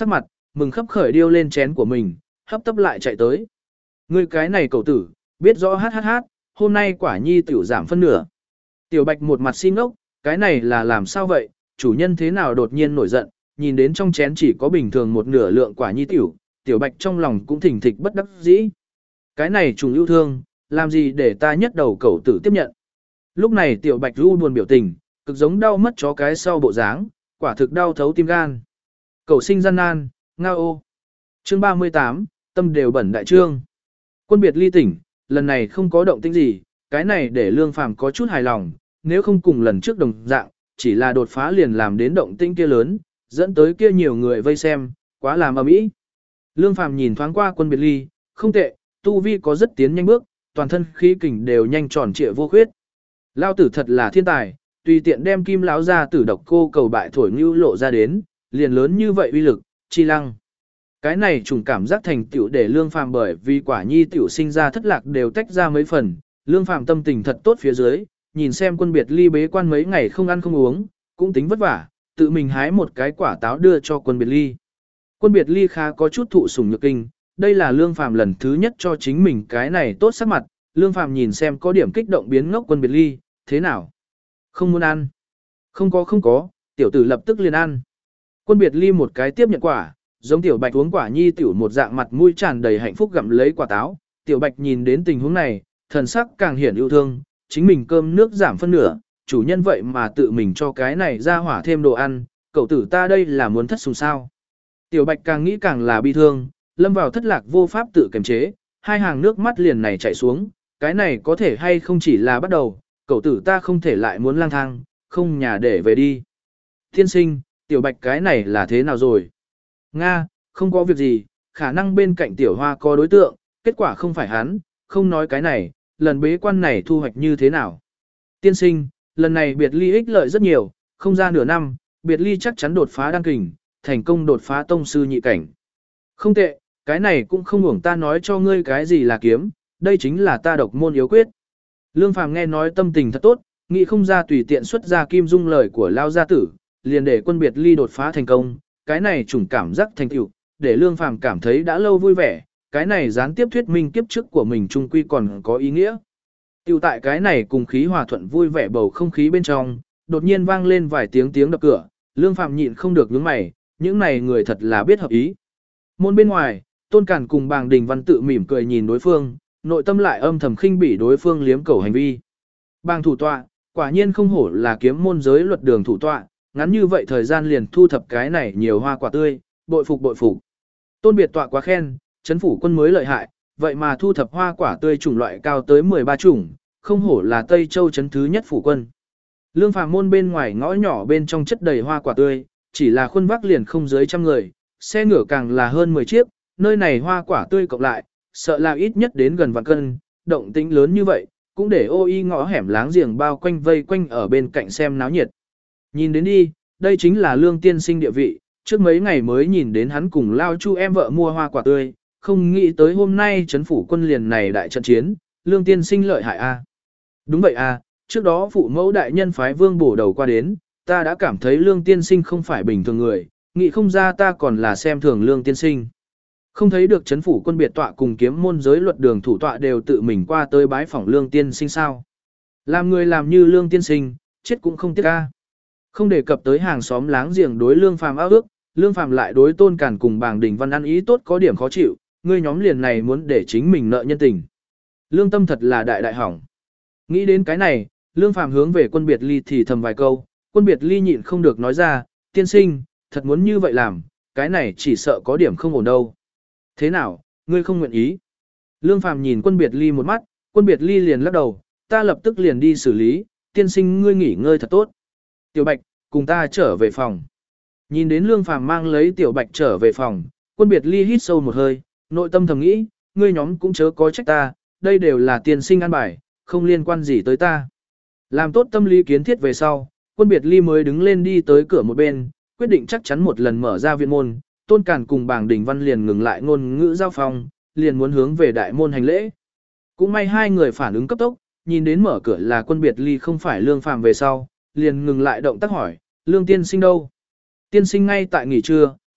S1: mừng khấp khởi điêu lên chén của mình, hấp tấp lại chạy tới. Ngươi cái này cậu tử, biết rõ hát hát hát, hôm nay quả nhi tiểu giảm phân nửa. Tiểu Bạch một mặt xin ngốc, cái này là làm sao vậy, chủ nhân thế nào đột nhiên nổi giận, nhìn đến trong chén chỉ có bình thường một nửa lượng quả nhi tiểu, Tiểu Bạch trong lòng cũng thỉnh thịch bất đắc dĩ. Cái này trùng yêu thương, làm gì để ta nhất đầu cậu tử tiếp nhận. Lúc này Tiểu Bạch ru buồn biểu tình, cực giống đau mất chó cái sau bộ dáng, quả thực đau thấu tim gan. Cậu sinh gian nan, ngao ô. Chương ba mươi tám, tâm đều bẩn đại trương. Quân biệt ly tỉnh, lần này không có động tĩnh gì, cái này để Lương Phàm có chút hài lòng, nếu không cùng lần trước đồng dạng, chỉ là đột phá liền làm đến động tĩnh kia lớn, dẫn tới kia nhiều người vây xem, quá làm ầm ĩ. Lương Phàm nhìn thoáng qua Quân biệt ly, không tệ, tu vi có rất tiến nhanh bước, toàn thân khí kình đều nhanh tròn trịa vô khuyết. Lao tử thật là thiên tài, tùy tiện đem Kim lão ra tử độc cô cầu bại thổi như lộ ra đến, liền lớn như vậy uy lực, chi lăng. Cái này trùng cảm giác thành tựu để Lương Phàm bởi vì quả nhi tiểu sinh ra thất lạc đều tách ra mấy phần, Lương Phàm tâm tình thật tốt phía dưới, nhìn xem Quân biệt ly bế quan mấy ngày không ăn không uống, cũng tính vất vả, tự mình hái một cái quả táo đưa cho Quân biệt ly. Quân biệt ly khá có chút thụ sủng nhược kinh, đây là Lương Phàm lần thứ nhất cho chính mình cái này tốt sắc mặt, Lương Phàm nhìn xem có điểm kích động biến ngốc Quân biệt ly, thế nào? Không muốn ăn. Không có không có, tiểu tử lập tức liền ăn. Quân biệt ly một cái tiếp nhận quả, giống Tiểu Bạch uống quả nhi tiểu một dạng mặt mũi tràn đầy hạnh phúc gặm lấy quả táo. Tiểu Bạch nhìn đến tình huống này, thần sắc càng hiển yêu thương, chính mình cơm nước giảm phân nửa, chủ nhân vậy mà tự mình cho cái này ra hỏa thêm đồ ăn, cậu tử ta đây là muốn thất sủng sao. Tiểu Bạch càng nghĩ càng là bi thương, lâm vào thất lạc vô pháp tự kiềm chế, hai hàng nước mắt liền này chảy xuống, cái này có thể hay không chỉ là bắt đầu, cậu tử ta không thể lại muốn lang thang, không nhà để về đi. Thiên sinh, Tiểu Bạch cái này là thế nào rồi? Nga, không có việc gì, khả năng bên cạnh Tiểu Hoa có đối tượng, kết quả không phải hắn, không nói cái này, lần bế quan này thu hoạch như thế nào? Tiên sinh, lần này biệt ly ích lợi rất nhiều, không ra nửa năm, biệt ly chắc chắn đột phá đăng kình, thành công đột phá tông sư nhị cảnh. Không tệ, cái này cũng không uổng ta nói cho ngươi cái gì là kiếm, đây chính là ta độc môn yếu quyết. Lương Phàm nghe nói tâm tình thật tốt, nghĩ không ra tùy tiện xuất ra kim dung lời của Lao gia tử, liền để Quân biệt ly đột phá thành công, cái này trùng cảm giác thành tựu, để Lương Phàm cảm thấy đã lâu vui vẻ, cái này gián tiếp thuyết minh kiếp trước của mình trung quy còn có ý nghĩa. Tiêu tại cái này cùng khí hòa thuận vui vẻ bầu không khí bên trong, đột nhiên vang lên vài tiếng tiếng đập cửa, Lương Phàm nhịn không được nhướng mày, những này người thật là biết hợp ý. Môn bên ngoài, Tôn Cản cùng Bàng Đình Văn tự mỉm cười nhìn đối phương, nội tâm lại âm thầm khinh bỉ đối phương liếm cầu hành vi. Bàng thủ tọa, quả nhiên không hổ là kiếm môn giới luật đường thủ tọa, ngắn như vậy thời gian liền thu thập cái này nhiều hoa quả tươi, bội phục bội phục. Tôn biệt tọa quá khen, chấn phủ quân mới lợi hại, vậy mà thu thập hoa quả tươi chủng loại cao tới mười ba chủng, không hổ là Tây Châu chấn thứ nhất phủ quân. Lương Phàm môn bên ngoài ngõ nhỏ bên trong chất đầy hoa quả tươi, chỉ là khuôn vác liền không dưới trăm người, xe ngựa càng là hơn mười chiếc, nơi này hoa quả tươi cộng lại, sợ là ít nhất đến gần vạn cân, động tĩnh lớn như vậy, cũng để ô y ngõ hẻm láng giềng bao quanh vây quanh ở bên cạnh xem náo nhiệt. Nhìn đến đi, đây chính là Lương tiên sinh địa vị, trước mấy ngày mới nhìn đến hắn cùng Lao Chu em vợ mua hoa quả tươi, không nghĩ tới hôm nay chấn phủ quân liền này đại trận chiến, Lương tiên sinh lợi hại a. Đúng vậy a, trước đó phụ mẫu đại nhân phái Vương bổ đầu qua đến, ta đã cảm thấy Lương tiên sinh không phải bình thường người, nghĩ không ra ta còn là xem thường Lương tiên sinh. Không thấy được chấn phủ quân biệt tọa cùng kiếm môn giới luật đường thủ tọa đều tự mình qua tới bái phỏng Lương tiên sinh sao? Làm người làm như Lương tiên sinh, chết cũng không tiếc a. Không đề cập tới hàng xóm láng giềng đối Lương Phàm ao ước, Lương Phàm lại đối Tôn Cản cùng Bàng Đình Văn ăn ý tốt có điểm khó chịu, ngươi nhóm liền này muốn để chính mình nợ nhân tình. Lương tâm thật là đại đại hỏng. Nghĩ đến cái này, Lương Phàm hướng về Quân biệt ly thì thầm vài câu, Quân biệt ly nhịn không được nói ra, tiên sinh, thật muốn như vậy làm, cái này chỉ sợ có điểm không ổn đâu. Thế nào, ngươi không nguyện ý? Lương Phàm nhìn Quân biệt ly một mắt, Quân biệt ly liền lắc đầu, ta lập tức liền đi xử lý, tiên sinh ngươi nghỉ ngơi thật tốt. Tiểu Bạch, cùng ta trở về phòng. Nhìn đến Lương Phàm mang lấy Tiểu Bạch trở về phòng, Quân biệt ly hít sâu một hơi, nội tâm thầm nghĩ, ngươi nhóm cũng chớ có trách ta, đây đều là tiên sinh ăn bài, không liên quan gì tới ta. Làm tốt tâm lý kiến thiết về sau, Quân biệt ly mới đứng lên đi tới cửa một bên, quyết định chắc chắn một lần mở ra viện môn, Tôn Cản cùng Bàng Đình Văn liền ngừng lại ngôn ngữ giao phong, liền muốn hướng về đại môn hành lễ. Cũng may hai người phản ứng cấp tốc, nhìn đến mở cửa là Quân biệt ly không phải Lương Phàm về sau, liền ngừng lại động tác hỏi, Lương tiên sinh đâu? Tiên sinh ngay tại nghỉ trưa,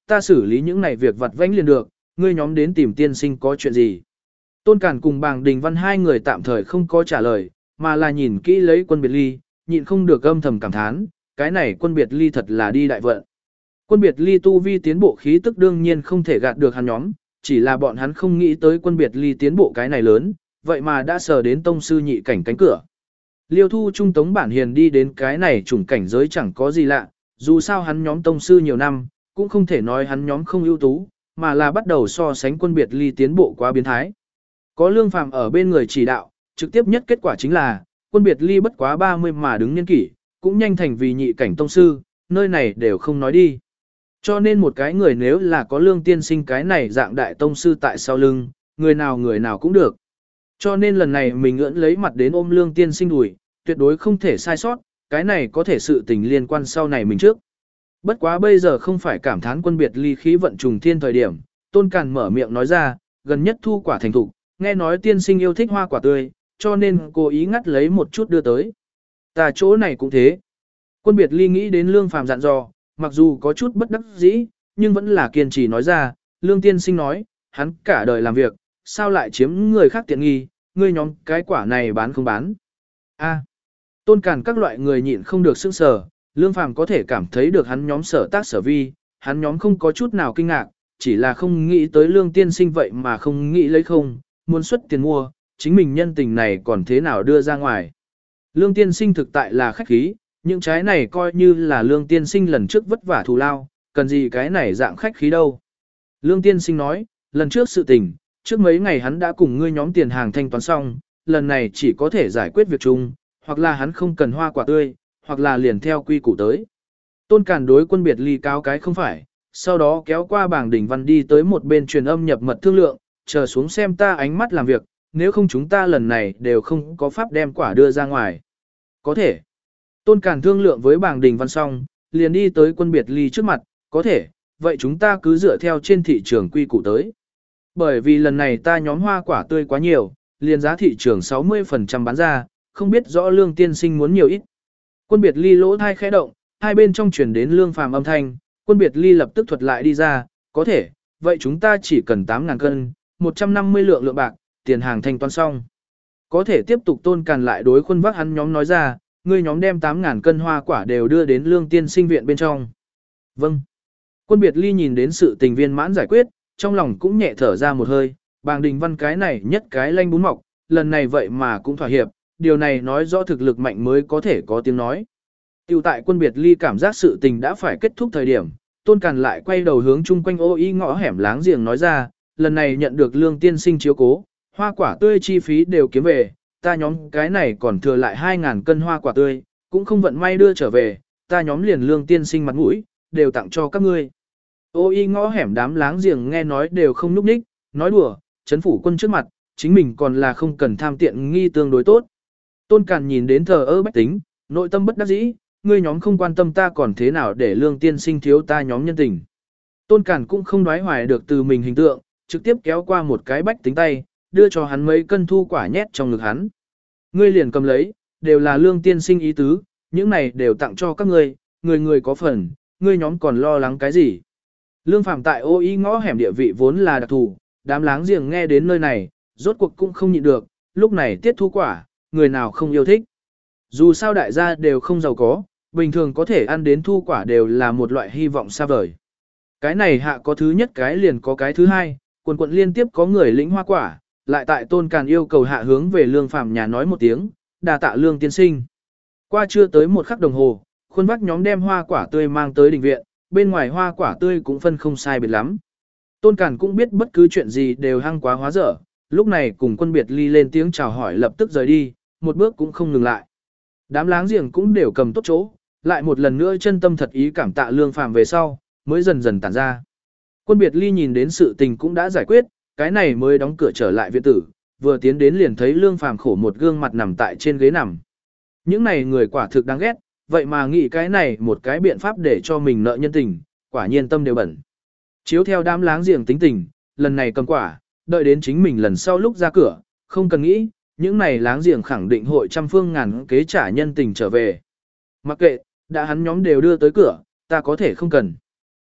S1: ta xử lý những này việc vặt vãnh liền được, ngươi nhóm đến tìm tiên sinh có chuyện gì. Tôn Cản cùng Bàng Đình Văn hai người tạm thời không có trả lời, mà là nhìn kỹ lấy Quân Biệt Ly, nhịn không được âm thầm cảm thán, cái này Quân Biệt Ly thật là đi đại vận. Quân Biệt Ly tu vi tiến bộ khí tức đương nhiên không thể gạt được hắn nhóm, chỉ là bọn hắn không nghĩ tới Quân Biệt Ly tiến bộ cái này lớn, vậy mà đã sờ đến tông sư nhị cảnh cánh cửa. Liêu Thu Trung Tống Bản Hiền đi đến cái này chủng cảnh giới chẳng có gì lạ, dù sao hắn nhóm tông sư nhiều năm, cũng không thể nói hắn nhóm không ưu tú, mà là bắt đầu so sánh Quân Biệt Ly tiến bộ quá biến thái. Có Lương Phàm ở bên người chỉ đạo, trực tiếp nhất kết quả chính là, Quân Biệt Ly bất quá ba mươi mà đứng niên kỷ, cũng nhanh thành vì nhị cảnh tông sư, nơi này đều không nói đi. Cho nên một cái người nếu là có Lương tiên sinh cái này dạng đại tông sư tại sau lưng, người nào người nào cũng được. Cho nên lần này mình ưỡn lấy mặt đến ôm Lương tiên sinh đùi, tuyệt đối không thể sai sót, cái này có thể sự tình liên quan sau này mình trước. Bất quá bây giờ không phải cảm thán Quân Biệt Ly khí vận trùng thiên thời điểm, Tôn Càn mở miệng nói ra, gần nhất thu quả thành thục, nghe nói tiên sinh yêu thích hoa quả tươi, cho nên cố ý ngắt lấy một chút đưa tới. Ta chỗ này cũng thế. Quân Biệt Ly nghĩ đến Lương Phàm dặn dò, mặc dù có chút bất đắc dĩ, nhưng vẫn là kiên trì nói ra, Lương tiên sinh nói, hắn cả đời làm việc, sao lại chiếm người khác tiện nghi, ngươi nhóm cái quả này bán không bán. A. Tôn Càn các loại người nhịn không được sững sờ, Lương Phàm có thể cảm thấy được hắn nhóm sở tác sở vi, hắn nhóm không có chút nào kinh ngạc, chỉ là không nghĩ tới Lương tiên sinh vậy mà không nghĩ lấy không, muốn xuất tiền mua, chính mình nhân tình này còn thế nào đưa ra ngoài. Lương tiên sinh thực tại là khách khí, những trái này coi như là Lương tiên sinh lần trước vất vả thù lao, cần gì cái này dạng khách khí đâu. Lương tiên sinh nói, lần trước sự tình, trước mấy ngày hắn đã cùng ngươi nhóm tiền hàng thanh toán xong, lần này chỉ có thể giải quyết việc chung, hoặc là hắn không cần hoa quả tươi, hoặc là liền theo quy củ tới. Tôn Càn đối Quân Biệt Ly cáo cái không phải, sau đó kéo qua Bàng Đình Văn đi tới một bên truyền âm nhập mật thương lượng, chờ xuống xem ta ánh mắt làm việc, nếu không chúng ta lần này đều không có pháp đem quả đưa ra ngoài. Có thể. Tôn Càn thương lượng với Bàng Đình Văn xong, liền đi tới Quân Biệt Ly trước mặt, có thể, vậy chúng ta cứ dựa theo trên thị trường quy củ tới. Bởi vì lần này ta nhóm hoa quả tươi quá nhiều, liền giá thị trường sáu mươi phần trăm bán ra, không biết rõ Lương tiên sinh muốn nhiều ít. Quân Biệt Ly lỗ thai khẽ động, hai bên trong chuyển đến Lương Phàm âm thanh, Quân Biệt Ly lập tức thuật lại đi ra, có thể, vậy chúng ta chỉ cần tám ngàn cân, một trăm năm mươi lượng lượng bạc, tiền hàng thanh toán xong. Có thể tiếp tục Tôn Càn lại đối Khuân Vác hắn nhóm nói ra, ngươi nhóm đem tám ngàn cân hoa quả đều đưa đến Lương tiên sinh viện bên trong. Vâng. Quân Biệt Ly nhìn đến sự tình viên mãn giải quyết, trong lòng cũng nhẹ thở ra một hơi, Bàng Đình Văn cái này nhất cái lanh bún mọc, lần này vậy mà cũng thỏa hiệp, điều này nói rõ thực lực mạnh mới có thể có tiếng nói. Tiêu tại Quân Biệt Ly cảm giác sự tình đã phải kết thúc thời điểm, Tôn Càn lại quay đầu hướng chung quanh ô y ngõ hẻm láng giềng nói ra, lần này nhận được Lương tiên sinh chiếu cố, hoa quả tươi chi phí đều kiếm về, ta nhóm cái này còn thừa lại hai ngàn cân hoa quả tươi, cũng không vận may đưa trở về, ta nhóm liền Lương tiên sinh mặt mũi, đều tặng cho các ngươi. Ô y ngõ hẻm đám láng giềng nghe nói đều không núp ních, nói đùa, chấn phủ quân trước mặt, chính mình còn là không cần tham tiện nghi tương đối tốt. Tôn Càn nhìn đến thờ ơ bách tính, nội tâm bất đắc dĩ, ngươi nhóm không quan tâm ta còn thế nào để Lương tiên sinh thiếu ta nhóm nhân tình. Tôn Càn cũng không đoái hoài được từ mình hình tượng, trực tiếp kéo qua một cái bách tính tay, đưa cho hắn mấy cân thu quả nhét trong ngực hắn. Ngươi liền cầm lấy, đều là Lương tiên sinh ý tứ, những này đều tặng cho các ngươi, người người có phần, ngươi nhóm còn lo lắng cái gì. Lương Phàm tại ô y ngõ hẻm địa vị vốn là đặc thù, đám láng giềng nghe đến nơi này, rốt cuộc cũng không nhịn được, lúc này tiết thu quả, người nào không yêu thích. Dù sao đại gia đều không giàu có, bình thường có thể ăn đến thu quả đều là một loại hy vọng xa vời. Cái này hạ có thứ nhất cái liền có cái thứ hai, quần quận liên tiếp có người lĩnh hoa quả, lại tại Tôn Càn yêu cầu hạ hướng về Lương Phàm nhà nói một tiếng, đà tạ Lương tiên sinh. Qua chưa tới một khắc đồng hồ, Khuân Vác nhóm đem hoa quả tươi mang tới đình viện, bên ngoài hoa quả tươi cũng phân không sai biệt lắm. Tôn Càn cũng biết bất cứ chuyện gì đều hăng quá hóa dở, lúc này cùng Quân Biệt Ly lên tiếng chào hỏi lập tức rời đi, một bước cũng không ngừng lại. Đám láng giềng cũng đều cầm tốt chỗ, lại một lần nữa chân tâm thật ý cảm tạ Lương Phàm về sau, mới dần dần tản ra. Quân Biệt Ly nhìn đến sự tình cũng đã giải quyết, cái này mới đóng cửa trở lại viện tử, vừa tiến đến liền thấy Lương Phàm khổ một gương mặt nằm tại trên ghế nằm. Những này người quả thực đáng ghét, vậy mà nghĩ cái này một cái biện pháp để cho mình nợ nhân tình, quả nhiên tâm đều bẩn. Chiếu theo đám láng giềng tính tình, lần này cầm quả, đợi đến chính mình lần sau lúc ra cửa, không cần nghĩ, những này láng giềng khẳng định hội trăm phương ngàn kế trả nhân tình trở về. Mặc kệ, đã hắn nhóm đều đưa tới cửa, ta có thể không cần.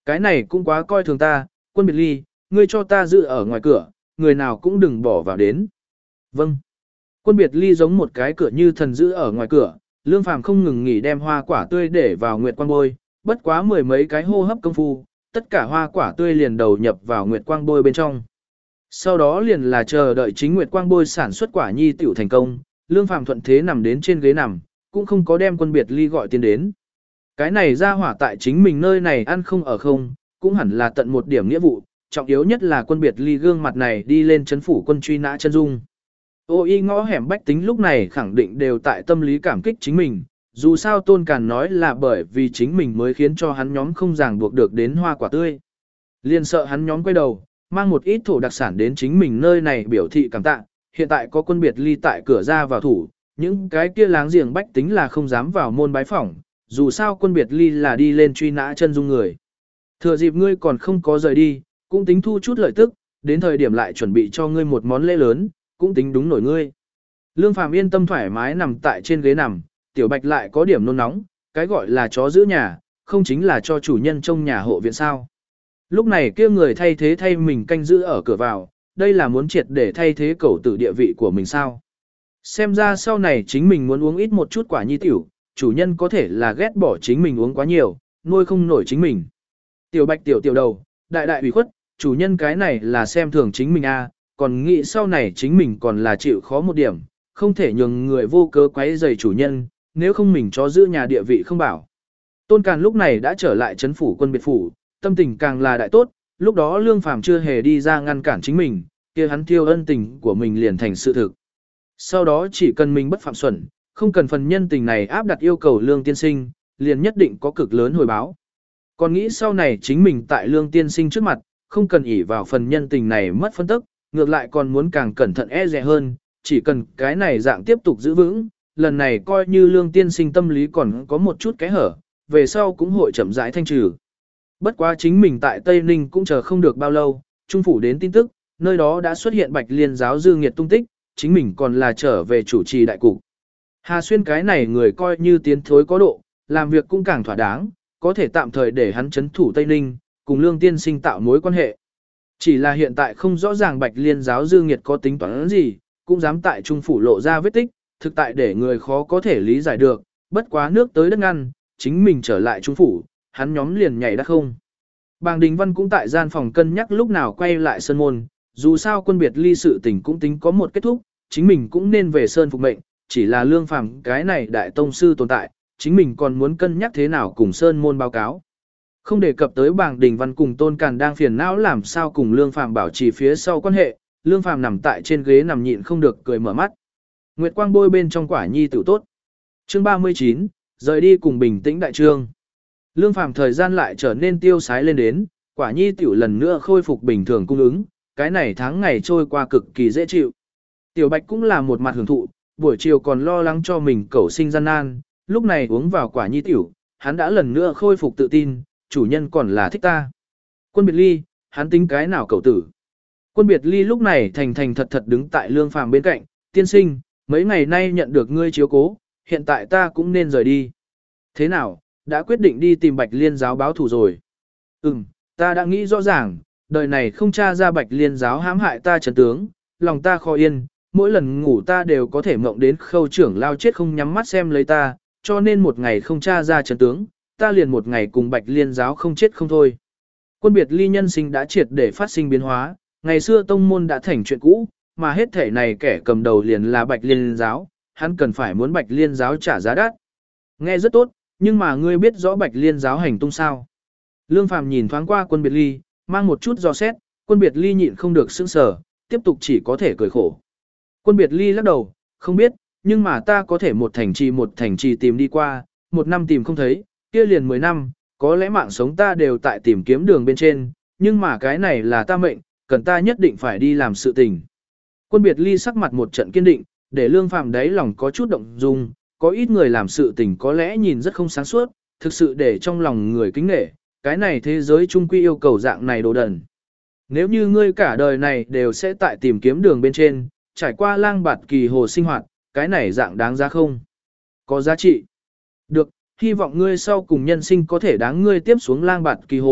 S1: Cái này cũng quá coi thường ta, Quân Biệt Ly, ngươi cho ta giữ ở ngoài cửa, người nào cũng đừng bỏ vào đến. Vâng. Quân Biệt Ly giống một cái cửa như thần giữ ở ngoài cửa, Lương Phàm không ngừng nghỉ đem hoa quả tươi để vào nguyệt quang bôi, bất quá mười mấy cái hô hấp công phu, tất cả hoa quả tươi liền đầu nhập vào nguyệt quang bôi bên trong. Sau đó liền là chờ đợi chính nguyệt quang bôi sản xuất quả nhi tiểu thành công, Lương Phàm thuận thế nằm đến trên ghế nằm, cũng không có đem Quân Biệt Ly gọi tiền đến. Cái này ra hỏa tại chính mình nơi này ăn không ở không, cũng hẳn là tận một điểm nghĩa vụ, trọng yếu nhất là Quân Biệt Ly gương mặt này đi lên chấn phủ quân truy nã chân dung. Ô y ngõ hẻm bách tính lúc này khẳng định đều tại tâm lý cảm kích chính mình, dù sao Tôn Càn nói là bởi vì chính mình mới khiến cho hắn nhóm không ràng buộc được đến hoa quả tươi. Liên sợ hắn nhóm quay đầu, mang một ít thổ đặc sản đến chính mình nơi này biểu thị cảm tạ, hiện tại có Quân Biệt Ly tại cửa ra vào thủ, những cái kia láng giềng bách tính là không dám vào môn bái phỏng, dù sao Quân Biệt Ly là đi lên truy nã chân dung người. Thừa dịp ngươi còn không có rời đi, cũng tính thu chút lợi tức, đến thời điểm lại chuẩn bị cho ngươi một món lễ lớn, cũng tính đúng nổi ngươi. Lương Phàm yên tâm thoải mái nằm tại trên ghế nằm, Tiểu Bạch lại có điểm nôn nóng, cái gọi là chó giữ nhà, không chính là cho chủ nhân trong nhà hộ viện sao. Lúc này kia người thay thế thay mình canh giữ ở cửa vào, đây là muốn triệt để thay thế cẩu tử địa vị của mình sao. Xem ra sau này chính mình muốn uống ít một chút quả nhi tiểu, chủ nhân có thể là ghét bỏ chính mình uống quá nhiều, nuôi không nổi chính mình. Tiểu Bạch tiểu tiểu đầu, đại đại ủy khuất, chủ nhân cái này là xem thường chính mình a, còn nghĩ sau này chính mình còn là chịu khó một điểm, không thể nhường người vô cớ quấy rầy chủ nhân, nếu không mình cho giữ nhà địa vị không bảo. Tôn Càn lúc này đã trở lại trấn phủ quân biệt phủ, tâm tình càng là đại tốt, lúc đó Lương Phàm chưa hề đi ra ngăn cản chính mình, kia hắn tiêu ân tình của mình liền thành sự thực. Sau đó chỉ cần mình bất phạm xuẩn, không cần phần nhân tình này áp đặt yêu cầu Lương tiên sinh, liền nhất định có cực lớn hồi báo. Còn nghĩ sau này chính mình tại Lương tiên sinh trước mặt, không cần ỷ vào phần nhân tình này mất phân tức, ngược lại còn muốn càng cẩn thận e dè hơn, chỉ cần cái này dạng tiếp tục giữ vững, lần này coi như Lương tiên sinh tâm lý còn có một chút cái hở, về sau cũng hội chậm rãi thanh trừ. Bất quá chính mình tại Tây Ninh cũng chờ không được bao lâu, trung phủ đến tin tức, nơi đó đã xuất hiện Bạch Liên giáo dư nghiệt tung tích, chính mình còn là trở về chủ trì đại cục. Hà Xuyên cái này người coi như tiến thối có độ, làm việc cũng càng thỏa đáng, có thể tạm thời để hắn chấn thủ Tây Ninh, cùng Lương tiên sinh tạo mối quan hệ. Chỉ là hiện tại không rõ ràng Bạch Liên giáo dư nghiệt có tính toán gì, cũng dám tại trung phủ lộ ra vết tích, thực tại để người khó có thể lý giải được, bất quá nước tới đất ngăn, chính mình trở lại trung phủ, hắn nhóm liền nhảy đắc không. Bàng Đình Văn cũng tại gian phòng cân nhắc lúc nào quay lại sơn môn, dù sao quân biệt ly sự tình cũng tính có một kết thúc, chính mình cũng nên về sơn phục mệnh, chỉ là Lương Phàm cái này đại tông sư tồn tại, chính mình còn muốn cân nhắc thế nào cùng sơn môn báo cáo. Không đề cập tới Bàng Đình Văn cùng Tôn Càn đang phiền não làm sao cùng Lương Phàm bảo trì phía sau quan hệ, Lương Phàm nằm tại trên ghế nằm nhịn không được cười mở mắt. Nguyệt quang bôi bên trong quả nhi tiểu tốt. Chương ba mươi chín, rời đi cùng bình tĩnh đại trương. Lương Phàm thời gian lại trở nên tiêu sái lên đến, quả nhi tiểu lần nữa khôi phục bình thường cung ứng, cái này tháng ngày trôi qua cực kỳ dễ chịu. Tiểu Bạch cũng là một mặt hưởng thụ, buổi chiều còn lo lắng cho mình cẩu sinh gian nan, lúc này uống vào quả nhi tiểu, hắn đã lần nữa khôi phục tự tin, chủ nhân còn là thích ta. Quân biệt ly, hắn tính cái nào cẩu tử. Quân biệt ly lúc này thành thành thật thật đứng tại Lương Phàm bên cạnh, tiên sinh, mấy ngày nay nhận được ngươi chiếu cố, hiện tại ta cũng nên rời đi. Thế nào, đã quyết định đi tìm Bạch Liên giáo báo thù rồi. Ừm, ta đã nghĩ rõ ràng, đời này không tra ra Bạch Liên giáo hãm hại ta trấn tướng, lòng ta khó yên, mỗi lần ngủ ta đều có thể mộng đến Khâu trưởng lao chết không nhắm mắt xem lấy ta, cho nên một ngày không tra ra trấn tướng, ta liền một ngày cùng Bạch Liên giáo không chết không thôi. Quân biệt ly nhân sinh đã triệt để phát sinh biến hóa, ngày xưa tông môn đã thành chuyện cũ, mà hết thể này kẻ cầm đầu liền là Bạch Liên giáo, hắn cần phải muốn Bạch Liên giáo trả giá đắt. Nghe rất tốt, nhưng mà ngươi biết rõ Bạch Liên giáo hành tung sao? Lương Phàm nhìn thoáng qua Quân biệt ly, mang một chút do xét, Quân biệt ly nhịn không được sững sờ, tiếp tục chỉ có thể cười khổ. Quân biệt ly lắc đầu, không biết, nhưng mà ta có thể một thành trì một thành trì tìm đi qua, một năm tìm không thấy, kia liền mười năm, có lẽ mạng sống ta đều tại tìm kiếm đường bên trên, nhưng mà cái này là ta mệnh, cần ta nhất định phải đi làm sự tình. Quân biệt ly sắc mặt một trận kiên định, để Lương Phàm đáy lòng có chút động dung, có ít người làm sự tình có lẽ nhìn rất không sáng suốt, thực sự để trong lòng người kính nể, cái này thế giới trung quy yêu cầu dạng này đồ đần. Nếu như ngươi cả đời này đều sẽ tại tìm kiếm đường bên trên, trải qua lang bạt kỳ hồ sinh hoạt, cái này dạng đáng giá không? Có giá trị. Được, hy vọng ngươi sau cùng nhân sinh có thể đáng ngươi tiếp xuống lang bạt kỳ hồ,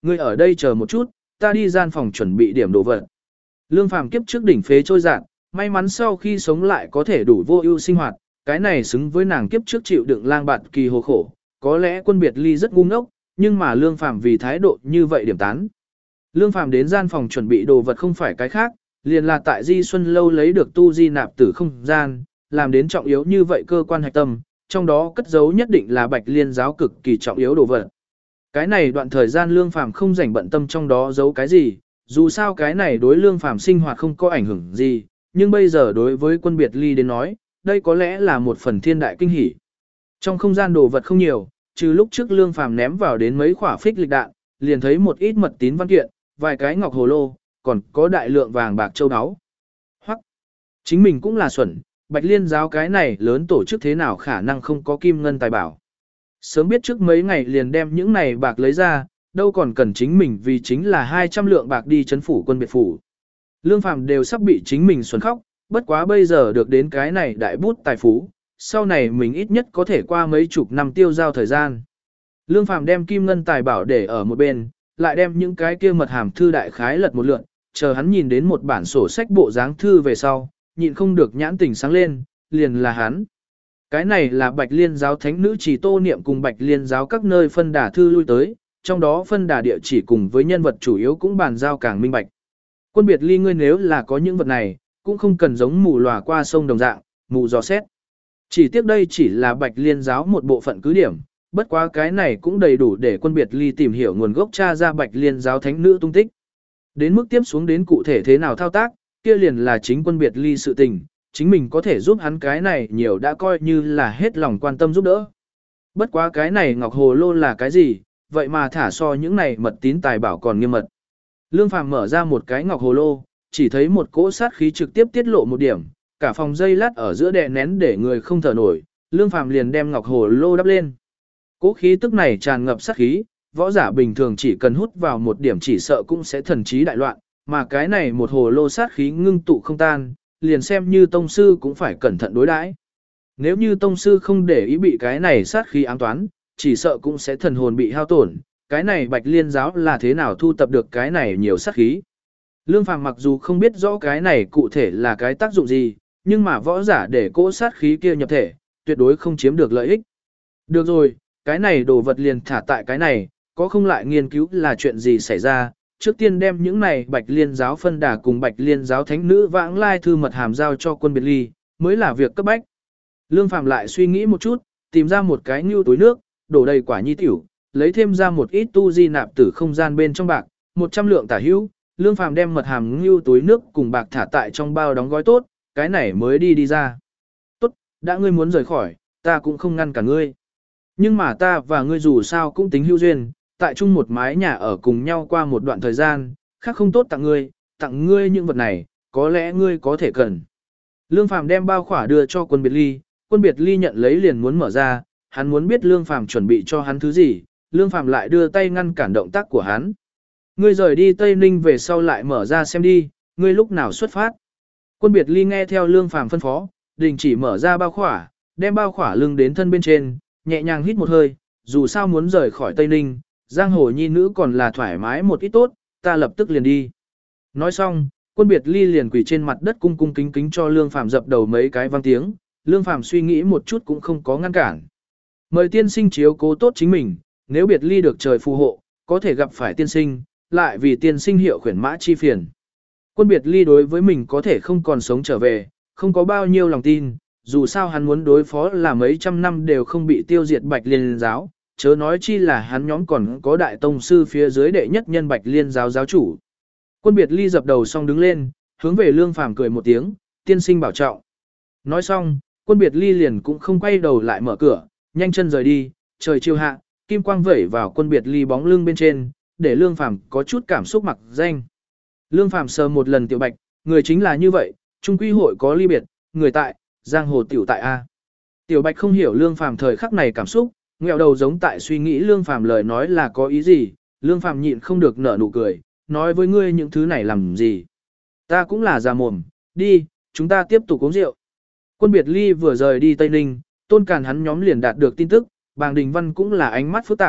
S1: ngươi ở đây chờ một chút, ta đi gian phòng chuẩn bị điểm đồ vật. Lương Phàm kiếp trước đỉnh phế trôi dạt, may mắn sau khi sống lại có thể đủ vô ưu sinh hoạt, cái này xứng với nàng kiếp trước chịu đựng lang bạt kỳ hồ khổ. Có lẽ Quân Biệt Ly rất ngu ngốc, nhưng mà Lương Phàm vì thái độ như vậy điểm tán. Lương Phàm đến gian phòng chuẩn bị đồ vật không phải cái khác, liền là tại Di Xuân lâu lấy được tu di nạp tử không gian, làm đến trọng yếu như vậy cơ quan hạch tâm, trong đó cất giấu nhất định là Bạch Liên giáo cực kỳ trọng yếu đồ vật. Cái này đoạn thời gian Lương Phàm không rảnh bận tâm trong đó giấu cái gì, dù sao cái này đối Lương Phàm sinh hoạt không có ảnh hưởng gì, nhưng bây giờ đối với Quân Biệt Ly đến nói, đây có lẽ là một phần thiên đại kinh hỉ. Trong không gian đồ vật không nhiều, trừ lúc trước Lương Phàm ném vào đến mấy quả phích lịch đạn, liền thấy một ít mật tín văn kiện, vài cái ngọc hồ lô, còn có đại lượng vàng bạc châu áo. Hoặc, chính mình cũng là xuẩn, Bạch Liên giáo cái này lớn tổ chức thế nào khả năng không có kim ngân tài bảo. Sớm biết trước mấy ngày liền đem những này bạc lấy ra, đâu còn cần chính mình vì chính là hai trăm lượng bạc đi chấn phủ quân biệt phủ. Lương Phàm đều sắp bị chính mình xuẩn khóc, bất quá bây giờ được đến cái này đại bút tài phú, sau này mình ít nhất có thể qua mấy chục năm tiêu giao thời gian. Lương Phàm đem kim ngân tài bảo để ở một bên, lại đem những cái kia mật hàm thư đại khái lật một lượt, chờ hắn nhìn đến một bản sổ sách bộ dáng thư về sau, nhịn không được nhãn tình sáng lên, liền là hắn. Cái này là Bạch Liên giáo thánh nữ chỉ tô niệm cùng Bạch Liên giáo các nơi phân đà thư lui tới, trong đó phân đà địa chỉ cùng với nhân vật chủ yếu cũng bàn giao càng minh bạch. Quân Biệt Ly ngươi nếu là có những vật này, cũng không cần giống mù lòa qua sông đồng dạng, mù dò xét. Chỉ tiếc đây chỉ là Bạch Liên giáo một bộ phận cứ điểm, bất quá cái này cũng đầy đủ để Quân Biệt Ly tìm hiểu nguồn gốc tra ra Bạch Liên giáo thánh nữ tung tích. Đến mức tiếp xuống đến cụ thể thế nào thao tác, kia liền là chính Quân Biệt Ly sự tình, chính mình có thể giúp hắn cái này nhiều đã coi như là hết lòng quan tâm giúp đỡ. Bất quá cái này ngọc hồ lô là cái gì, vậy mà thả so những này mật tín tài bảo còn nghiêm mật. Lương Phàm mở ra một cái ngọc hồ lô, chỉ thấy một cỗ sát khí trực tiếp tiết lộ một điểm, cả phòng dây lát ở giữa đè nén để người không thở nổi, Lương Phàm liền đem ngọc hồ lô đắp lên. Cỗ khí tức này tràn ngập sát khí, võ giả bình thường chỉ cần hút vào một điểm chỉ sợ cũng sẽ thần trí đại loạn, mà cái này một hồ lô sát khí ngưng tụ không tan, liền xem như tông sư cũng phải cẩn thận đối đãi. Nếu như tông sư không để ý bị cái này sát khí ám toán, chỉ sợ cũng sẽ thần hồn bị hao tổn, cái này Bạch Liên giáo là thế nào thu tập được cái này nhiều sát khí. Lương Phàm mặc dù không biết rõ cái này cụ thể là cái tác dụng gì, nhưng mà võ giả để cỗ sát khí kia nhập thể, tuyệt đối không chiếm được lợi ích. Được rồi, cái này đồ vật liền thả tại cái này, có không lại nghiên cứu là chuyện gì xảy ra, trước tiên đem những này Bạch Liên giáo phân đà cùng Bạch Liên giáo thánh nữ vãng lai thư mật hàm giao cho Quân Biệt Ly, mới là việc cấp bách. Lương Phàm lại suy nghĩ một chút, tìm ra một cái nhưu túi nước, đổ đầy quả nhi tiểu, lấy thêm ra một ít tu di nạp tử không gian bên trong bạc, một trăm lượng tả hữu, Lương Phàm đem mật hàm nhưu túi nước cùng bạc thả tại trong bao đóng gói tốt, cái này mới đi đi ra. Tốt, đã ngươi muốn rời khỏi, ta cũng không ngăn cả ngươi. Nhưng mà ta và ngươi dù sao cũng tính hữu duyên, tại chung một mái nhà ở cùng nhau qua một đoạn thời gian, khác không tốt tặng ngươi, tặng ngươi những vật này, có lẽ ngươi có thể cần. Lương Phàm đem bao khỏa đưa cho Quân Biệt Ly, Quân Biệt Ly nhận lấy liền muốn mở ra, hắn muốn biết Lương Phàm chuẩn bị cho hắn thứ gì, Lương Phàm lại đưa tay ngăn cản động tác của hắn. Ngươi rời đi Tây Ninh về sau lại mở ra xem đi, ngươi lúc nào xuất phát. Quân Biệt Ly nghe theo Lương Phàm phân phó, đình chỉ mở ra bao khỏa, đem bao khỏa lưng đến thân bên trên, nhẹ nhàng hít một hơi, dù sao muốn rời khỏi Tây Ninh, giang hồ nhi nữ còn là thoải mái một ít tốt, ta lập tức liền đi. Nói xong, Quân Biệt Ly liền quỳ trên mặt đất cung cung kính kính cho Lương Phàm dập đầu mấy cái vang tiếng, Lương Phàm suy nghĩ một chút cũng không có ngăn cản. Mời tiên sinh chiếu cố tốt chính mình, nếu Biệt Ly được trời phù hộ, có thể gặp phải tiên sinh, lại vì tiên sinh hiệu khuyển mã chi phiền. Quân Biệt Ly đối với mình có thể không còn sống trở về, không có bao nhiêu lòng tin, dù sao hắn muốn đối phó là mấy trăm năm đều không bị tiêu diệt Bạch Liên giáo, chớ nói chi là hắn nhóm còn có đại tông sư phía dưới đệ nhất nhân Bạch Liên giáo giáo chủ. Quân Biệt Ly dập đầu xong đứng lên, hướng về Lương Phàm cười một tiếng, tiên sinh bảo trọng. Nói xong, Quân Biệt Ly liền cũng không quay đầu lại mở cửa, nhanh chân rời đi, trời chiều hạ, kim quang vẩy vào Quân Biệt Ly bóng lưng bên trên, để Lương Phàm có chút cảm xúc mặc danh. Lương Phàm sờ một lần Tiểu Bạch, người chính là như vậy, trung quy hội có ly biệt, người tại, giang hồ tiểu tại a. Tiểu Bạch không hiểu Lương Phàm thời khắc này cảm xúc, ngẹo đầu giống tại suy nghĩ Lương Phàm lời nói là có ý gì, Lương Phàm nhịn không được nở nụ cười, nói với ngươi những thứ này làm gì. Ta cũng là già mồm, đi, chúng ta tiếp tục uống rượu. Quân Biệt Ly vừa rời đi Tây Ninh, Tôn Càn hắn nhóm liền đạt được tin tức, Bàng Đình Văn cũng là ánh mắt phức tạp,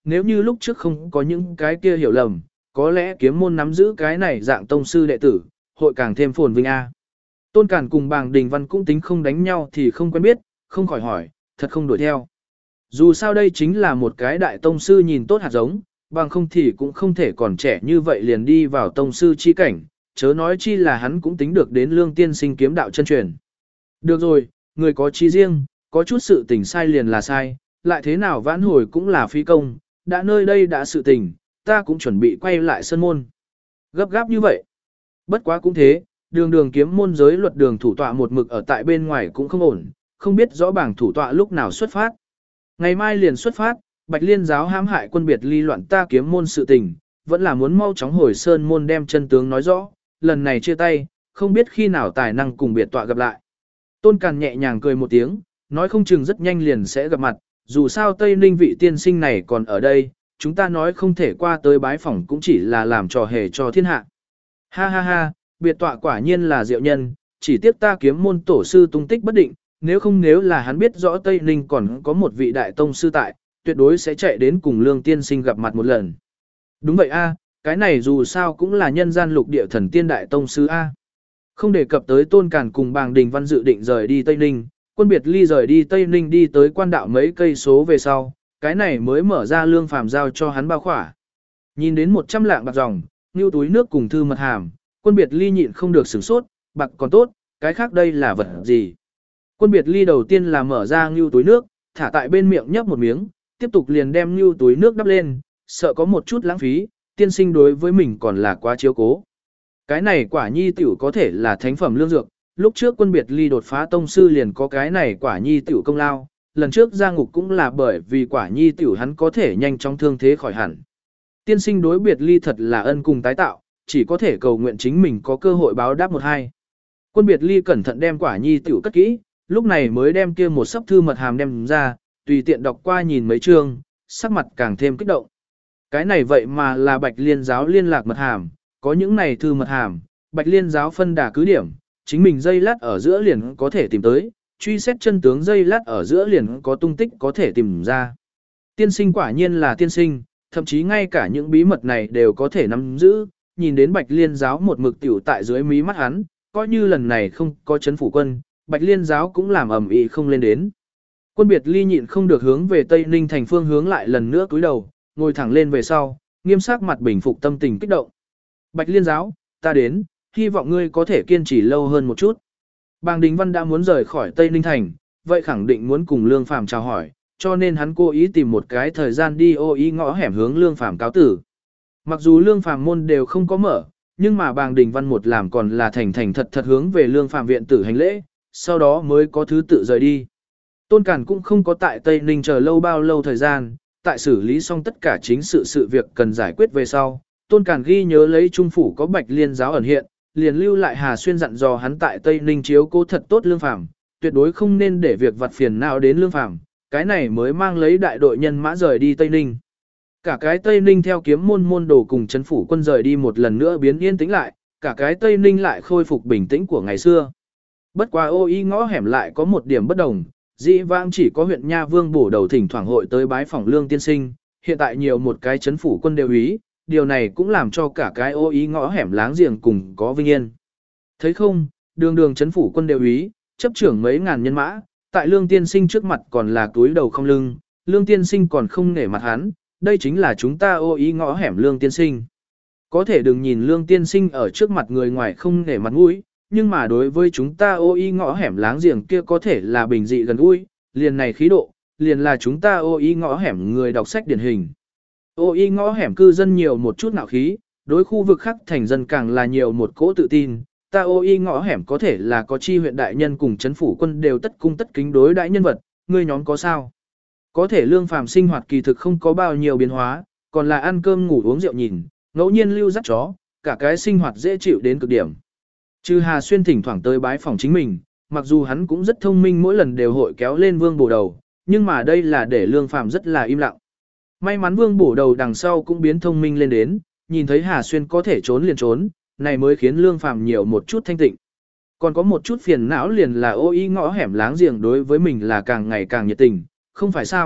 S1: nếu như lúc trước không có những cái kia hiểu lầm, có lẽ kiếm môn nắm giữ cái này dạng tông sư đệ tử, hội càng thêm phồn vinh a. Tôn Cản cùng Bàng Đình Văn cũng tính không đánh nhau thì không quen biết, không khỏi hỏi, thật không đuổi theo. Dù sao đây chính là một cái đại tông sư nhìn tốt hạt giống, bằng không thì cũng không thể còn trẻ như vậy liền đi vào tông sư chi cảnh, chớ nói chi là hắn cũng tính được đến Lương tiên sinh kiếm đạo chân truyền. Được rồi, người có chi riêng, có chút sự tình sai liền là sai, lại thế nào vãn hồi cũng là phi công, đã nơi đây đã sự tình, ta cũng chuẩn bị quay lại sân môn. Gấp gáp như vậy. Bất quá cũng thế, đường đường kiếm môn giới luật đường thủ tọa một mực ở tại bên ngoài cũng không ổn, không biết rõ bảng thủ tọa lúc nào xuất phát. Ngày mai liền xuất phát, Bạch Liên giáo hãm hại quân biệt ly loạn ta kiếm môn sự tình, vẫn là muốn mau chóng hồi sơn môn đem chân tướng nói rõ, lần này chia tay, không biết khi nào tài năng cùng biệt tọa gặp lại. Tôn Càn nhẹ nhàng cười một tiếng, nói không chừng rất nhanh liền sẽ gặp mặt, dù sao Tây Ninh vị tiên sinh này còn ở đây, chúng ta nói không thể qua tới bái phỏng cũng chỉ là làm trò hề cho thiên hạ. Ha ha ha, biệt tọa quả nhiên là diệu nhân, chỉ tiếc ta kiếm môn tổ sư tung tích bất định, nếu không nếu là hắn biết rõ Tây Ninh còn có một vị đại tông sư tại, tuyệt đối sẽ chạy đến cùng Lương tiên sinh gặp mặt một lần. Đúng vậy a, cái này dù sao cũng là nhân gian lục địa thần tiên đại tông sư a. Không đề cập tới Tôn Càn cùng Bàng Đình Văn dự định rời đi Tây Ninh, quân biệt ly rời đi Tây Ninh đi tới quan đạo mấy cây số về sau, cái này mới mở ra Lương Phàm giao cho hắn bao khỏa. Nhìn đến một trăm lạng bạc dòng, ngưu túi nước cùng thư mật hàm, quân biệt ly nhịn không được sửng sốt, bạc còn tốt, cái khác đây là vật gì? Quân biệt ly đầu tiên là mở ra ngưu túi nước, thả tại bên miệng nhấp một miếng, tiếp tục liền đem ngưu túi nước đắp lên, sợ có một chút lãng phí, tiên sinh đối với mình còn là quá chiếu cố. Cái này quả nhi tiểu có thể là thánh phẩm lương dược, lúc trước quân biệt ly đột phá tông sư liền có cái này quả nhi tiểu công lao, lần trước ra ngục cũng là bởi vì quả nhi tiểu hắn có thể nhanh chóng thương thế khỏi hẳn. Tiên sinh đối biệt ly thật là ân cùng tái tạo, chỉ có thể cầu nguyện chính mình có cơ hội báo đáp một hai. Quân biệt ly cẩn thận đem quả nhi tiểu cất kỹ, lúc này mới đem kia một sấp thư mật hàm đem ra, tùy tiện đọc qua nhìn mấy chương, sắc mặt càng thêm kích động. Cái này vậy mà là Bạch Liên giáo liên lạc mật hàm, có những này thư mật hàm, Bạch Liên giáo phân đà cứ điểm, chính mình dây lát ở giữa liền có thể tìm tới, truy xét chân tướng dây lát ở giữa liền có tung tích có thể tìm ra. Tiên sinh quả nhiên là tiên sinh, thậm chí ngay cả những bí mật này đều có thể nắm giữ, nhìn đến Bạch Liên giáo một mực tiểu tại dưới mí mắt hắn, coi như lần này không có chấn phủ quân, Bạch Liên giáo cũng làm ầm ĩ không lên đến. Quân biệt ly nhịn không được hướng về Tây Ninh thành phương hướng lại lần nữa cúi đầu, ngồi thẳng lên về sau, nghiêm sắc mặt bình phục tâm tình kích động. Bạch Liên giáo, ta đến, hy vọng ngươi có thể kiên trì lâu hơn một chút. Bàng Đình Văn đã muốn rời khỏi Tây Ninh thành, vậy khẳng định muốn cùng Lương Phàm chào hỏi, cho nên hắn cố ý tìm một cái thời gian đi ô ý ngõ hẻm hướng Lương Phàm cáo tử. Mặc dù Lương Phàm môn đều không có mở, nhưng mà Bàng Đình Văn một làm còn là thành thành thật thật hướng về Lương Phàm viện tử hành lễ, sau đó mới có thứ tự rời đi. Tôn Cản cũng không có tại Tây Ninh chờ lâu bao lâu thời gian, tại xử lý xong tất cả chính sự sự việc cần giải quyết về sau, Tôn Cản ghi nhớ lấy trung phủ có Bạch Liên giáo ẩn hiện, liền lưu lại Hà Xuyên dặn dò hắn tại Tây Ninh chiếu cố thật tốt Lương Phàm, tuyệt đối không nên để việc vặt phiền nào đến Lương Phàm, cái này mới mang lấy đại đội nhân mã rời đi Tây Ninh. Cả cái Tây Ninh theo kiếm môn môn đồ cùng chấn phủ quân rời đi một lần nữa biến yên tĩnh lại, cả cái Tây Ninh lại khôi phục bình tĩnh của ngày xưa. Bất quá ô y ngõ hẻm lại có một điểm bất đồng, dĩ vãng chỉ có huyện Nha Vương bổ đầu thỉnh thoảng hội tới bái phỏng Lương tiên sinh, hiện tại nhiều một cái chấn phủ quân đều ý, điều này cũng làm cho cả cái ô ý ngõ hẻm láng giềng cùng có vinh yên. Thấy không, đường đường chấn phủ quân đều ý, chấp trưởng mấy ngàn nhân mã, tại Lương tiên sinh trước mặt còn là túi đầu không lưng, Lương tiên sinh còn không nể mặt hắn, đây chính là chúng ta ô ý ngõ hẻm Lương tiên sinh. Có thể đừng nhìn Lương tiên sinh ở trước mặt người ngoài không nể mặt mũi, nhưng mà đối với chúng ta ô y ngõ hẻm láng giềng kia có thể là bình dị gần gũi, liền này khí độ, liền là chúng ta ô y ngõ hẻm người đọc sách điển hình. Ô y ngõ hẻm cư dân nhiều một chút nạo khí, đối khu vực khác thành dân càng là nhiều một cỗ tự tin, ta ô y ngõ hẻm có thể là có chi huyện đại nhân cùng chấn phủ quân đều tất cung tất kính đối đại nhân vật, ngươi nhóm có sao? Có thể Lương Phàm sinh hoạt kỳ thực không có bao nhiêu biến hóa, còn là ăn cơm ngủ uống rượu nhìn, ngẫu nhiên lưu dắt chó, cả cái sinh hoạt dễ chịu đến cực điểm. Trừ Hà Xuyên thỉnh thoảng tới bái phòng chính mình, mặc dù hắn cũng rất thông minh mỗi lần đều hội kéo lên Vương bổ đầu, nhưng mà đây là để Lương Phàm rất là im lặng. May mắn Vương bổ đầu đằng sau cũng biến thông minh lên đến, nhìn thấy Hà Xuyên có thể trốn liền trốn, này mới khiến Lương Phàm nhiều một chút thanh tịnh. Còn có một chút phiền não liền là ô y ngõ hẻm láng giềng đối với mình là càng ngày càng nhiệt tình, không phải sao,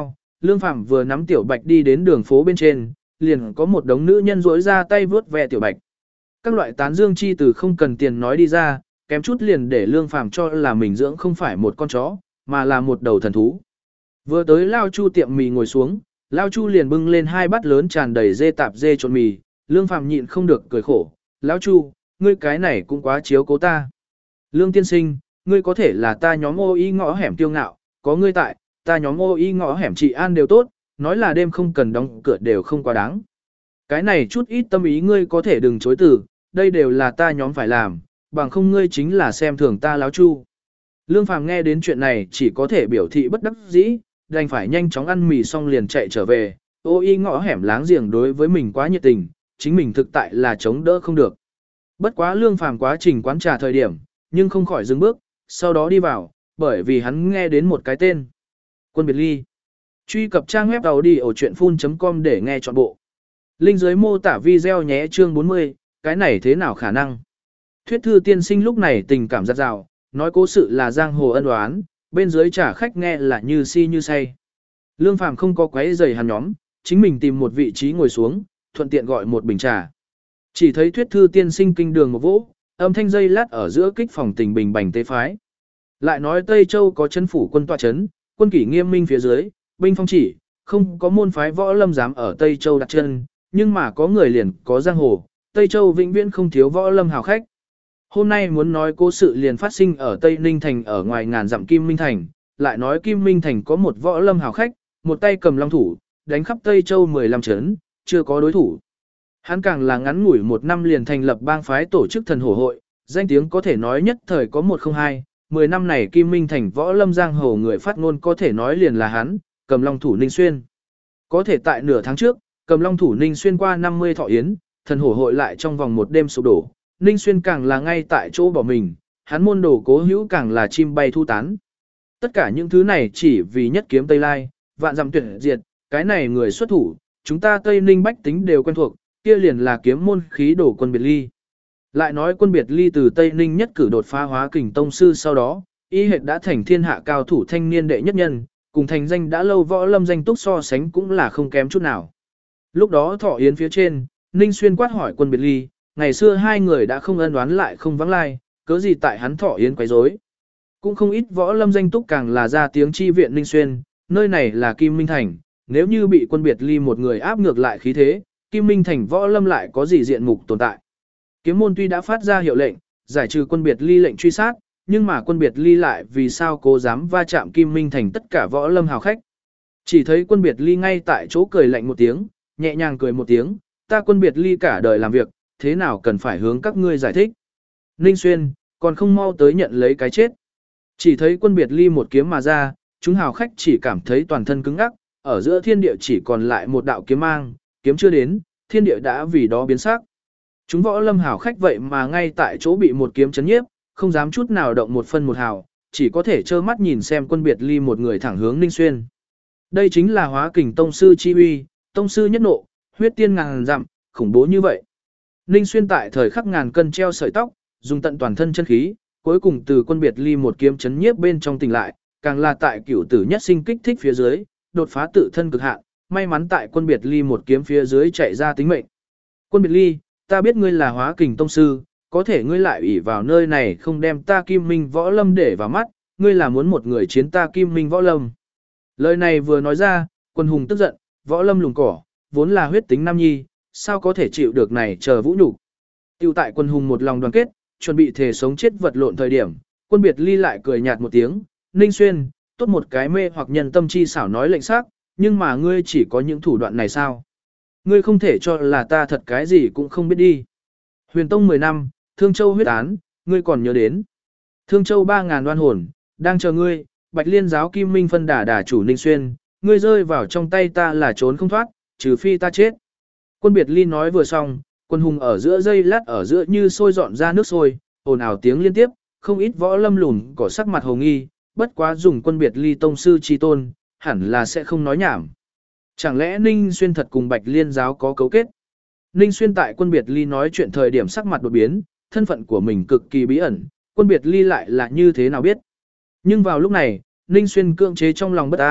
S1: Lương Phàm vừa nắm Tiểu Bạch đi đến đường phố bên trên, liền có một đống nữ nhân rỗi ra tay vướt ve Tiểu Bạch. Các loại tán dương chi từ không cần tiền nói đi ra, kém chút liền để Lương Phàm cho là mình dưỡng không phải một con chó, mà là một đầu thần thú. Vừa tới Lao Chu tiệm mì ngồi xuống, Lao Chu liền bưng lên hai bát lớn tràn đầy dê tạp dê trộn mì, Lương Phàm nhịn không được cười khổ, Lão Chu, ngươi cái này cũng quá chiếu cố ta. Lương tiên sinh, ngươi có thể là ta nhóm ô y ngõ hẻm tiêu ngạo, có ngươi tại, ta nhóm ô y ngõ hẻm trị an đều tốt, nói là đêm không cần đóng cửa đều không quá đáng. Cái này chút ít tâm ý ngươi có thể đừng chối từ, đây đều là ta nhóm phải làm, bằng không ngươi chính là xem thường ta Lão Chu. Lương Phàm nghe đến chuyện này chỉ có thể biểu thị bất đắc dĩ, đành phải nhanh chóng ăn mì xong liền chạy trở về, ô y ngõ hẻm láng giềng đối với mình quá nhiệt tình, chính mình thực tại là chống đỡ không được. Bất quá Lương Phàm quá trình quán trà thời điểm, nhưng không khỏi dừng bước, sau đó đi vào, bởi vì hắn nghe đến một cái tên. Quân biệt ly. Truy cập trang web đầu đi ở chuyện phun chấm com để nghe trọn bộ. Link dưới mô tả video nhé chương bốn mươi, cái này thế nào khả năng. Thuyết thư tiên sinh lúc này tình cảm giặt rào, nói cố sự là giang hồ ân oán, bên dưới trả khách nghe là như si như say. Lương Phàm không có quấy rầy hắn nhóm, chính mình tìm một vị trí ngồi xuống, thuận tiện gọi một bình trà. Chỉ thấy thuyết thư tiên sinh kinh đường một vỗ, âm thanh dây lát ở giữa kích phòng tình bình bành tế phái. Lại nói Tây Châu có chân phủ quân tọa chấn, quân kỷ nghiêm minh phía dưới, binh phong chỉ, không có môn phái võ lâm dám ở Tây Châu đặt chân, nhưng mà có người liền có giang hồ, Tây Châu vĩnh viễn không thiếu võ lâm hào khách. Hôm nay muốn nói cố sự liền phát sinh ở Tây Ninh Thành ở ngoài ngàn dặm Kim Minh Thành, lại nói Kim Minh Thành có một võ lâm hào khách, một tay cầm long thủ, đánh khắp Tây Châu mười lăm trấn, chưa có đối thủ. Hắn càng là ngắn ngủi một năm liền thành lập bang phái tổ chức thần hổ hội, danh tiếng có thể nói nhất thời có một không hai, mười năm này Kim Minh Thành võ lâm giang hồ người phát ngôn có thể nói liền là hắn, cầm long thủ Ninh Xuyên. Có thể tại nửa tháng trước, cầm long thủ Ninh Xuyên qua năm mươi thọ yến, thần hổ hội lại trong vòng một đêm sụp đổ, Ninh Xuyên càng là ngay tại chỗ bỏ mình, hắn môn đồ cố hữu càng là chim bay thu tán. Tất cả những thứ này chỉ vì nhất kiếm Tây Lai, vạn dặm tuyệt diệt, cái này người xuất thủ, chúng ta Tây Ninh bách tính đều quen thuộc, kia liền là kiếm môn khí đổ quân biệt ly. Lại nói quân biệt ly từ Tây Ninh nhất cử đột phá hóa kình tông sư sau đó, y hệt đã thành thiên hạ cao thủ thanh niên đệ nhất nhân, cùng thành danh đã lâu võ lâm danh túc so sánh cũng là không kém chút nào. Lúc đó thọ yến phía trên, Ninh Xuyên quát hỏi quân biệt ly, ngày xưa hai người đã không ân oán lại không vắng lai, cớ gì tại hắn thọ yến quấy rối. Cũng không ít võ lâm danh túc càng là ra tiếng chi viện Ninh Xuyên, nơi này là Kim Minh Thành, nếu như bị quân biệt ly một người áp ngược lại khí thế, Kim Minh Thành võ lâm lại có gì diện mục tồn tại. Kiếm môn tuy đã phát ra hiệu lệnh, giải trừ quân biệt ly lệnh truy sát, nhưng mà quân biệt ly lại vì sao cố dám va chạm Kim Minh Thành tất cả võ lâm hào khách. Chỉ thấy quân biệt ly ngay tại chỗ cười lạnh một tiếng, nhẹ nhàng cười một tiếng, ta quân biệt ly cả đời làm việc, thế nào cần phải hướng các ngươi giải thích. Ninh Xuyên, còn không mau tới nhận lấy cái chết. Chỉ thấy quân biệt ly một kiếm mà ra, chúng hào khách chỉ cảm thấy toàn thân cứng ngắc, ở giữa thiên địa chỉ còn lại một đạo kiếm mang, kiếm chưa đến, thiên địa đã vì đó biến sắc. Chúng võ lâm hào khách vậy mà ngay tại chỗ bị một kiếm chấn nhiếp, không dám chút nào động một phân một hào, chỉ có thể trơ mắt nhìn xem quân biệt ly một người thẳng hướng Ninh Xuyên. Đây chính là hóa kình tông sư chi uy, tông sư nhất nộ, huyết tiên ngàn dặm, khủng bố như vậy. Ninh Xuyên tại thời khắc ngàn cân treo sợi tóc, dùng tận toàn thân chân khí, cuối cùng từ quân biệt ly một kiếm chấn nhiếp bên trong tỉnh lại, càng là tại cửu tử nhất sinh kích thích phía dưới, đột phá tự thân cực hạn, may mắn tại quân biệt ly một kiếm phía dưới chạy ra tính mệnh. Quân biệt ly, ta biết ngươi là hóa kình tông sư, có thể ngươi lại ủy vào nơi này không đem ta Kim Minh võ lâm để vào mắt, ngươi là muốn một người chiến ta Kim Minh võ lâm. Lời này vừa nói ra, quân hùng tức giận, võ lâm lùng cỏ, vốn là huyết tính nam nhi, sao có thể chịu được này chờ vũ nhục. Tiêu tại quân hùng một lòng đoàn kết, chuẩn bị thể sống chết vật lộn thời điểm, quân biệt ly lại cười nhạt một tiếng, Ninh Xuyên, tốt một cái mê hoặc nhân tâm chi xảo nói lệnh xác, nhưng mà ngươi chỉ có những thủ đoạn này sao? Ngươi không thể cho là ta thật cái gì cũng không biết đi. Huyền Tông mười năm, Thương Châu huyết án, ngươi còn nhớ đến. Thương Châu ba ngàn đoan hồn, đang chờ ngươi, Bạch Liên giáo Kim Minh phân đả đả chủ Ninh Xuyên, ngươi rơi vào trong tay ta là trốn không thoát, trừ phi ta chết. Quân biệt ly nói vừa xong, quân hùng ở giữa dây lát ở giữa như sôi dọn ra nước sôi, ồn ào tiếng liên tiếp, không ít võ lâm lùn cỏ sắc mặt hồ nghi, bất quá dùng quân biệt ly tông sư chi tôn, hẳn là sẽ không nói nhảm. Chẳng lẽ Ninh Xuyên thật cùng Bạch Liên giáo có cấu kết? Ninh Xuyên tại quân biệt ly nói chuyện thời điểm sắc mặt đột biến, thân phận của mình cực kỳ bí ẩn, quân biệt ly lại là như thế nào biết. Nhưng vào lúc này, Ninh Xuyên cưỡng chế trong lòng bất an,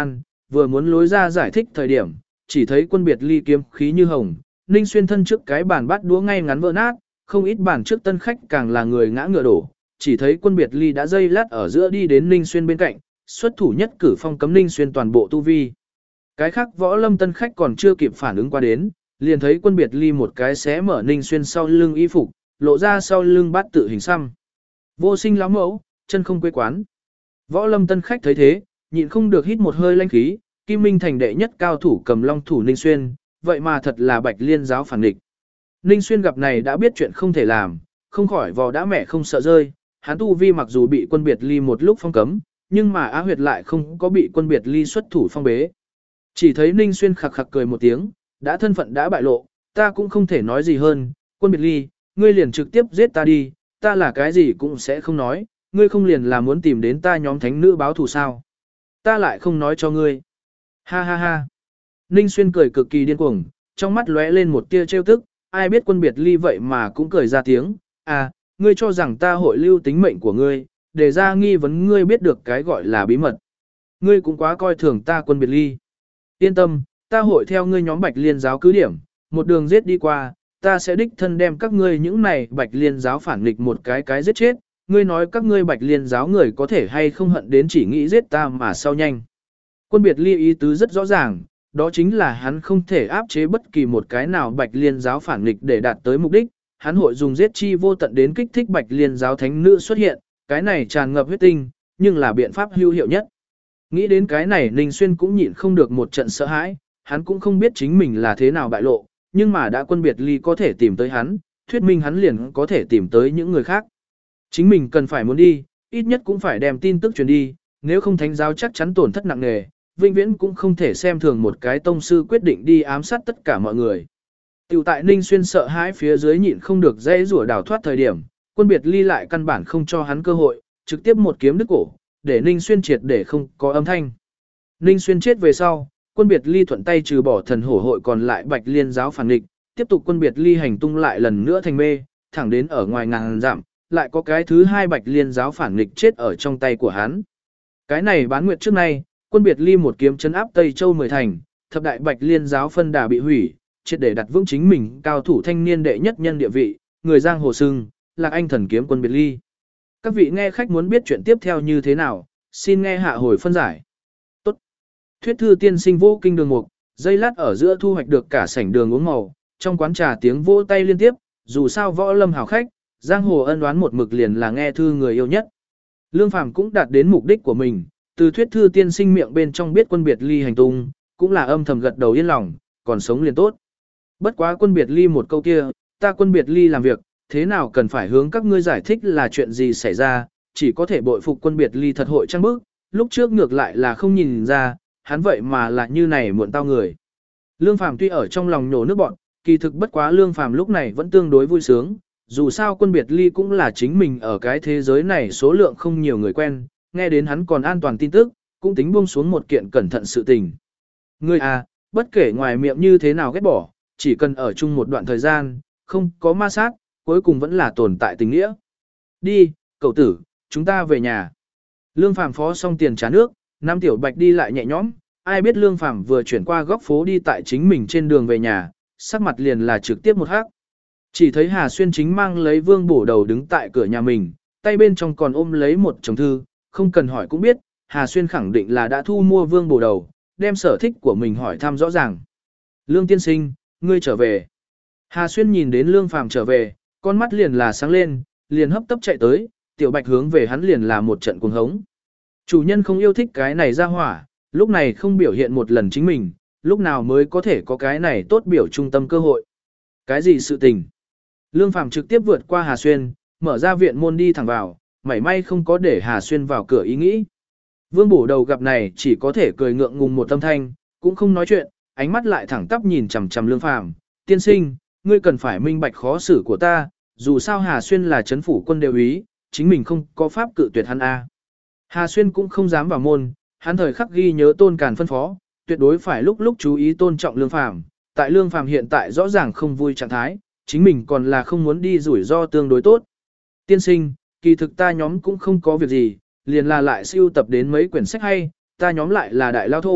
S1: vừa muốn lối ra giải thích thời điểm, chỉ thấy Quân Biệt Ly kiếm khí như hồng, Ninh Xuyên thân trước cái bàn bát đũa ngay ngắn vỡ nát, không ít bàn trước tân khách càng là người ngã ngựa đổ, chỉ thấy Quân Biệt Ly đã dây lát ở giữa đi đến Ninh Xuyên bên cạnh, xuất thủ nhất cử phong cấm Ninh Xuyên toàn bộ tu vi. Cái khác võ lâm tân khách còn chưa kịp phản ứng qua đến, liền thấy Quân Biệt Ly một cái xé mở Ninh Xuyên sau lưng y phục, lộ ra sau lưng bát tự hình xăm. Vô Sinh lão mẫu, chân không quê quán. Võ lâm tân khách thấy thế, nhịn không được hít một hơi lanh khí, Kim Minh thành đệ nhất cao thủ cầm long thủ Ninh Xuyên, vậy mà thật là Bạch Liên giáo phản địch. Ninh Xuyên gặp này đã biết chuyện không thể làm, không khỏi vò đã mẹ không sợ rơi, hắn tu vi mặc dù bị Quân Biệt Ly một lúc phong cấm, nhưng mà Á Huyệt lại không có bị Quân Biệt Ly xuất thủ phong bế. Chỉ thấy Ninh Xuyên khặc khặc cười một tiếng, đã thân phận đã bại lộ, ta cũng không thể nói gì hơn, Quân Biệt Ly, ngươi liền trực tiếp giết ta đi, ta là cái gì cũng sẽ không nói, ngươi không liền là muốn tìm đến ta nhóm thánh nữ báo thù sao. Ta lại không nói cho ngươi. Ha ha ha. Ninh Xuyên cười cực kỳ điên cuồng, trong mắt lóe lên một tia trêu tức, ai biết Quân Biệt Ly vậy mà cũng cười ra tiếng, à, ngươi cho rằng ta hội lưu tính mệnh của ngươi, để ra nghi vấn ngươi biết được cái gọi là bí mật. Ngươi cũng quá coi thường ta Quân Biệt Ly. Yên tâm, ta hội theo ngươi nhóm Bạch Liên giáo cứ điểm, một đường giết đi qua, ta sẽ đích thân đem các ngươi những này Bạch Liên giáo phản nghịch một cái cái giết chết, ngươi nói các ngươi Bạch Liên giáo người có thể hay không hận đến chỉ nghĩ giết ta mà sao nhanh. Quân Biệt Ly ý tứ rất rõ ràng, đó chính là hắn không thể áp chế bất kỳ một cái nào Bạch Liên giáo phản nghịch để đạt tới mục đích, hắn hội dùng giết chi vô tận đến kích thích Bạch Liên giáo thánh nữ xuất hiện, cái này tràn ngập huyết tinh, nhưng là biện pháp hữu hiệu nhất. Nghĩ đến cái này Ninh Xuyên cũng nhịn không được một trận sợ hãi, hắn cũng không biết chính mình là thế nào bại lộ, nhưng mà đã Quân Biệt Ly có thể tìm tới hắn, thuyết minh hắn liền có thể tìm tới những người khác. Chính mình cần phải muốn đi, ít nhất cũng phải đem tin tức truyền đi, nếu không thánh giáo chắc chắn tổn thất nặng nề, vĩnh viễn cũng không thể xem thường một cái tông sư quyết định đi ám sát tất cả mọi người. Tiểu tại Ninh Xuyên sợ hãi phía dưới nhịn không được dễ rủa đào thoát thời điểm, Quân Biệt Ly lại căn bản không cho hắn cơ hội, trực tiếp một kiếm đứt cổ, để Ninh Xuyên triệt để không có âm thanh. Ninh Xuyên chết về sau, Quân Biệt Ly thuận tay trừ bỏ thần hổ hội còn lại Bạch Liên giáo phản địch, tiếp tục Quân Biệt Ly hành tung lại lần nữa thành mê, thẳng đến ở ngoài ngàn dặm, lại có cái thứ hai Bạch Liên giáo phản địch chết ở trong tay của hắn. Cái này bán nguyệt trước nay, Quân Biệt Ly một kiếm chấn áp Tây Châu mười thành, thập đại Bạch Liên giáo phân đà bị hủy, triệt để đặt vững chính mình cao thủ thanh niên đệ nhất nhân địa vị, người giang hồ sưng, Lạc Anh thần kiếm Quân Biệt Ly. Các vị nghe khách muốn biết chuyện tiếp theo như thế nào, xin nghe hạ hồi phân giải. Tốt. Thuyết thư tiên sinh vô kinh đường mục, dây lát ở giữa thu hoạch được cả sảnh đường uống màu, trong quán trà tiếng vỗ tay liên tiếp, dù sao võ lâm hào khách, giang hồ ân oán một mực liền là nghe thư người yêu nhất. Lương Phàm cũng đạt đến mục đích của mình, từ thuyết thư tiên sinh miệng bên trong biết Quân Biệt Ly hành tung, cũng là âm thầm gật đầu yên lòng, còn sống liền tốt. Bất quá Quân Biệt Ly một câu kia, ta Quân Biệt Ly làm việc, thế nào cần phải hướng các ngươi giải thích là chuyện gì xảy ra, chỉ có thể bội phục Quân Biệt Ly thật hội trang bức, lúc trước ngược lại là không nhìn ra, hắn vậy mà là như này muộn tao người. Lương Phàm tuy ở trong lòng nhổ nước bọn, kỳ thực bất quá Lương Phàm lúc này vẫn tương đối vui sướng, dù sao Quân Biệt Ly cũng là chính mình ở cái thế giới này số lượng không nhiều người quen, nghe đến hắn còn an toàn tin tức, cũng tính buông xuống một kiện cẩn thận sự tình. Ngươi à, bất kể ngoài miệng như thế nào ghét bỏ, chỉ cần ở chung một đoạn thời gian, không có ma sát, cuối cùng vẫn là tồn tại tình nghĩa. Đi, cậu tử, chúng ta về nhà. Lương Phàm phó xong tiền trả nước, Nam Tiểu Bạch đi lại nhẹ nhõm, ai biết Lương Phàm vừa chuyển qua góc phố đi tại chính mình trên đường về nhà, sắc mặt liền là trực tiếp một hắc. Chỉ thấy Hà Xuyên chính mang lấy Vương Bổ Đầu đứng tại cửa nhà mình, tay bên trong còn ôm lấy một chồng thư, không cần hỏi cũng biết, Hà Xuyên khẳng định là đã thu mua Vương Bổ Đầu, đem sở thích của mình hỏi thăm rõ ràng. Lương tiên sinh, ngươi trở về. Hà Xuyên nhìn đến Lương Phàm trở về, con mắt liền là sáng lên, liền hấp tấp chạy tới, Tiểu Bạch hướng về hắn liền là một trận cuồng hống. Chủ nhân không yêu thích cái này ra hỏa, lúc này không biểu hiện một lần chính mình, lúc nào mới có thể có cái này tốt biểu trung tâm cơ hội. Cái gì sự tình? Lương Phàm trực tiếp vượt qua Hà Xuyên, mở ra viện môn đi thẳng vào, mảy may không có để Hà Xuyên vào cửa ý nghĩ. Vương Bổ Đầu gặp này chỉ có thể cười ngượng ngùng một tâm thanh, cũng không nói chuyện, ánh mắt lại thẳng tắp nhìn chằm chằm Lương Phàm, "Tiên sinh, ngươi cần phải minh bạch khó xử của ta, dù sao Hà Xuyên là trấn phủ quân đều ý, chính mình không có pháp cự tuyệt hắn a." Hà Xuyên cũng không dám vào môn, hắn thời khắc ghi nhớ Tôn Càn phân phó, tuyệt đối phải lúc lúc chú ý tôn trọng Lương Phàm, tại Lương Phàm hiện tại rõ ràng không vui trạng thái, chính mình còn là không muốn đi rủi ro tương đối tốt. "Tiên sinh, kỳ thực ta nhóm cũng không có việc gì, liền là lại siêu tập đến mấy quyển sách hay, ta nhóm lại là đại lao thô,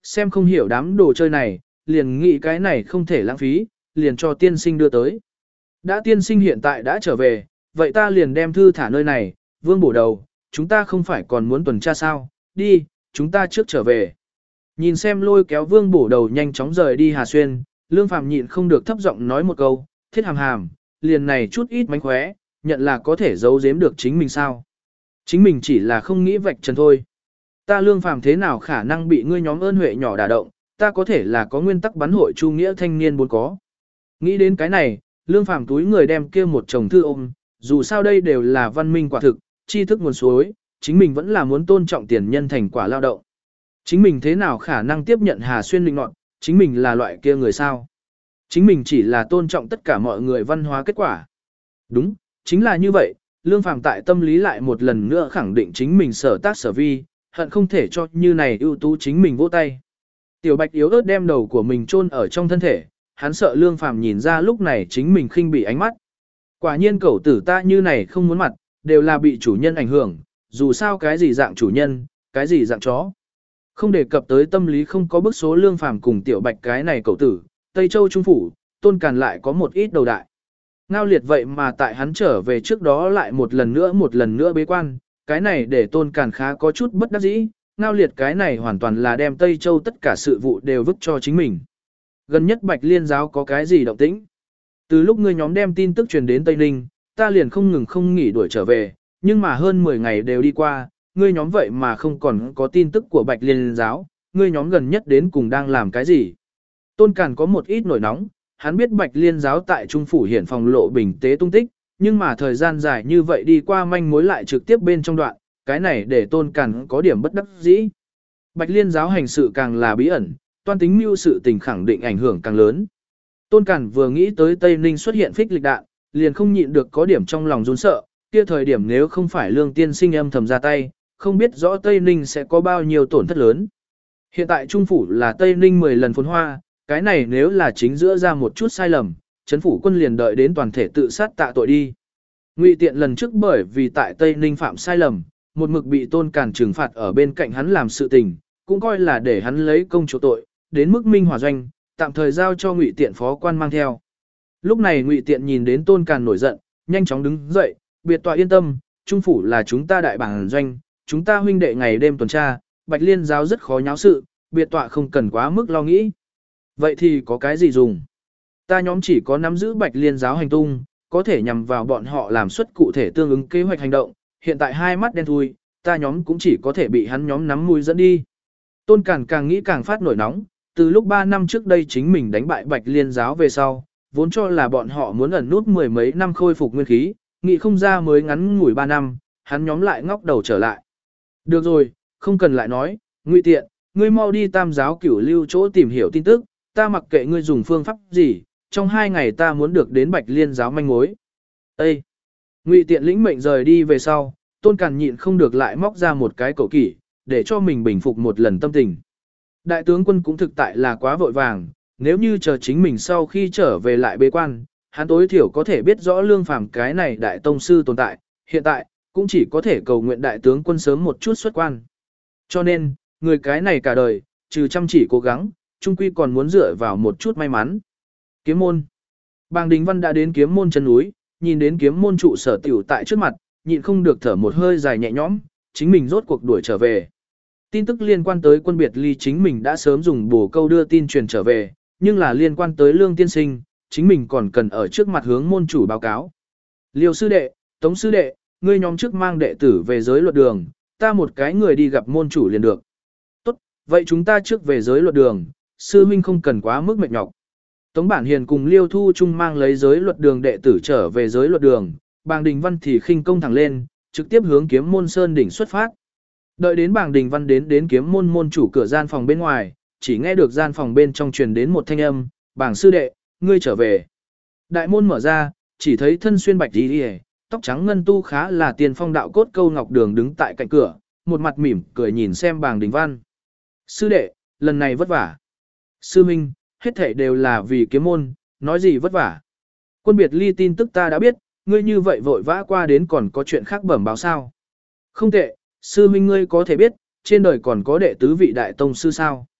S1: xem không hiểu đám đồ chơi này, liền nghĩ cái này không thể lãng phí, liền cho tiên sinh đưa tới. Đã tiên sinh hiện tại đã trở về, vậy ta liền đem thư thả nơi này, Vương Bổ Đầu, chúng ta không phải còn muốn tuần tra sao, đi, chúng ta trước trở về. Nhìn xem lôi kéo Vương Bổ Đầu nhanh chóng rời đi Hà Xuyên, Lương Phàm nhịn không được thấp giọng nói một câu, thiết hàm hàm, liền này chút ít mánh khóe, nhận là có thể giấu giếm được chính mình sao. Chính mình chỉ là không nghĩ vạch trần thôi. Ta Lương Phàm thế nào khả năng bị ngươi nhóm ơn huệ nhỏ đả động, ta có thể là có nguyên tắc bắn hội chu nghĩa thanh niên muốn có. Nghĩ đến cái này, Lương Phàm túi người đem kia một chồng thư ôm, dù sao đây đều là văn minh quả thực, tri thức nguồn suối, chính mình vẫn là muốn tôn trọng tiền nhân thành quả lao động. Chính mình thế nào khả năng tiếp nhận Hà Xuyên linh nọt, chính mình là loại kia người sao. Chính mình chỉ là tôn trọng tất cả mọi người văn hóa kết quả. Đúng, chính là như vậy, Lương Phàm tại tâm lý lại một lần nữa khẳng định chính mình sở tác sở vi, hận không thể cho như này ưu tú chính mình vỗ tay. Tiểu Bạch yếu ớt đem đầu của mình chôn ở trong thân thể, hắn sợ Lương Phàm nhìn ra lúc này chính mình khinh bị ánh mắt. Quả nhiên cẩu tử ta như này không muốn mặt, đều là bị chủ nhân ảnh hưởng, dù sao cái gì dạng chủ nhân, cái gì dạng chó. Không đề cập tới tâm lý không có bức số Lương Phàm cùng Tiểu Bạch cái này cẩu tử, Tây Châu Trung Phủ, Tôn Càn lại có một ít đầu đại. Ngao Liệt vậy mà tại hắn trở về trước đó lại một lần nữa một lần nữa bế quan, cái này để Tôn Càn khá có chút bất đắc dĩ, Ngao Liệt cái này hoàn toàn là đem Tây Châu tất cả sự vụ đều vứt cho chính mình. Gần nhất Bạch Liên giáo có cái gì động tĩnh? Từ lúc ngươi nhóm đem tin tức truyền đến Tây Ninh, ta liền không ngừng không nghỉ đuổi trở về, nhưng mà hơn mười ngày đều đi qua, ngươi nhóm vậy mà không còn có tin tức của Bạch Liên giáo, ngươi nhóm gần nhất đến cùng đang làm cái gì? Tôn Càn có một ít nổi nóng, hắn biết Bạch Liên giáo tại Trung Phủ hiển phòng lộ bình tế tung tích, nhưng mà thời gian dài như vậy đi qua manh mối lại trực tiếp bên trong đoạn, cái này để Tôn Càn có điểm bất đắc dĩ. Bạch Liên giáo hành sự càng là bí ẩn, toan tính mưu sự tình khẳng định ảnh hưởng càng lớn. Tôn Càn vừa nghĩ tới Tây Ninh xuất hiện phích lịch đạn, liền không nhịn được có điểm trong lòng run sợ, kia thời điểm nếu không phải Lương tiên sinh âm thầm ra tay, không biết rõ Tây Ninh sẽ có bao nhiêu tổn thất lớn. Hiện tại Trung Phủ là Tây Ninh mười lần phồn hoa, cái này nếu là chính giữa ra một chút sai lầm, chấn phủ quân liền đợi đến toàn thể tự sát tạ tội đi. Ngụy Tiện lần trước bởi vì tại Tây Ninh phạm sai lầm, một mực bị Tôn Càn trừng phạt ở bên cạnh hắn làm sự tình, cũng coi là để hắn lấy công chỗ tội, đến mức Minh Hòa doanh, tạm thời giao cho Ngụy Tiện phó quan mang theo. Lúc này Ngụy Tiện nhìn đến Tôn Càn nổi giận, nhanh chóng đứng dậy, biệt tọa yên tâm, Trung Phủ là chúng ta đại bản doanh, chúng ta huynh đệ ngày đêm tuần tra, Bạch Liên giáo rất khó nháo sự, biệt tọa không cần quá mức lo nghĩ. Vậy thì có cái gì dùng? Ta nhóm chỉ có nắm giữ Bạch Liên giáo hành tung, có thể nhằm vào bọn họ làm xuất cụ thể tương ứng kế hoạch hành động, hiện tại hai mắt đen thui, ta nhóm cũng chỉ có thể bị hắn nhóm nắm mũi dẫn đi. Tôn Càn càng nghĩ càng phát nổi nóng, từ lúc ba năm trước đây chính mình đánh bại Bạch Liên giáo về sau, vốn cho là bọn họ muốn ẩn nút mười mấy năm khôi phục nguyên khí, nghĩ không ra mới ngắn ngủi ba năm, hắn nhóm lại ngóc đầu trở lại. Được rồi, không cần lại nói, Ngụy Tiện, ngươi mau đi Tam giáo Cửu Lưu chỗ tìm hiểu tin tức, ta mặc kệ ngươi dùng phương pháp gì, trong hai ngày ta muốn được đến Bạch Liên giáo manh mối. Ê! Ngụy Tiện lĩnh mệnh rời đi về sau, Tôn Càn nhịn không được lại móc ra một cái cẩu kỷ, để cho mình bình phục một lần tâm tình. Đại tướng quân cũng thực tại là quá vội vàng, nếu như chờ chính mình sau khi trở về lại bế quan, hắn tối thiểu có thể biết rõ Lương Phàm cái này đại tông sư tồn tại, hiện tại, cũng chỉ có thể cầu nguyện đại tướng quân sớm một chút xuất quan. Cho nên, người cái này cả đời, trừ chăm chỉ cố gắng, trung quy còn muốn dựa vào một chút may mắn. Kiếm môn. Bàng Đình Văn đã đến kiếm môn chân núi, nhìn đến kiếm môn trụ sở tiểu tại trước mặt, nhịn không được thở một hơi dài nhẹ nhõm, chính mình rốt cuộc đuổi trở về. Tin tức liên quan tới quân biệt ly chính mình đã sớm dùng bổ câu đưa tin truyền trở về, nhưng là liên quan tới Lương tiên sinh, chính mình còn cần ở trước mặt hướng môn chủ báo cáo. Liêu sư đệ, Tống sư đệ, ngươi nhóm trước mang đệ tử về giới luật đường, ta một cái người đi gặp môn chủ liền được. Tốt, vậy chúng ta trước về giới luật đường, sư huynh không cần quá mức mệt nhọc. Tống Bản Hiền cùng Liêu Thu Trung mang lấy giới luật đường đệ tử trở về giới luật đường, Bàng Đình Văn thì khinh công thẳng lên, trực tiếp hướng kiếm môn sơn đỉnh xuất phát. Đợi đến Bàng Đình Văn đến đến kiếm môn môn chủ cửa gian phòng bên ngoài, chỉ nghe được gian phòng bên trong truyền đến một thanh âm, "Bàng sư đệ, ngươi trở về." Đại môn mở ra, chỉ thấy thân xuyên bạch y, tóc trắng ngân tu khá là tiền phong đạo cốt Câu Ngọc Đường đứng tại cạnh cửa, một mặt mỉm cười nhìn xem Bàng Đình Văn. "Sư đệ, lần này vất vả." "Sư huynh, hết thảy đều là vì kiếm môn, nói gì vất vả. Quân biệt ly tin tức ta đã biết, ngươi như vậy vội vã qua đến còn có chuyện khác bẩm báo sao?" "Không tệ, sư huynh ngươi có thể biết, trên đời còn có đệ tứ vị đại tông sư sao?"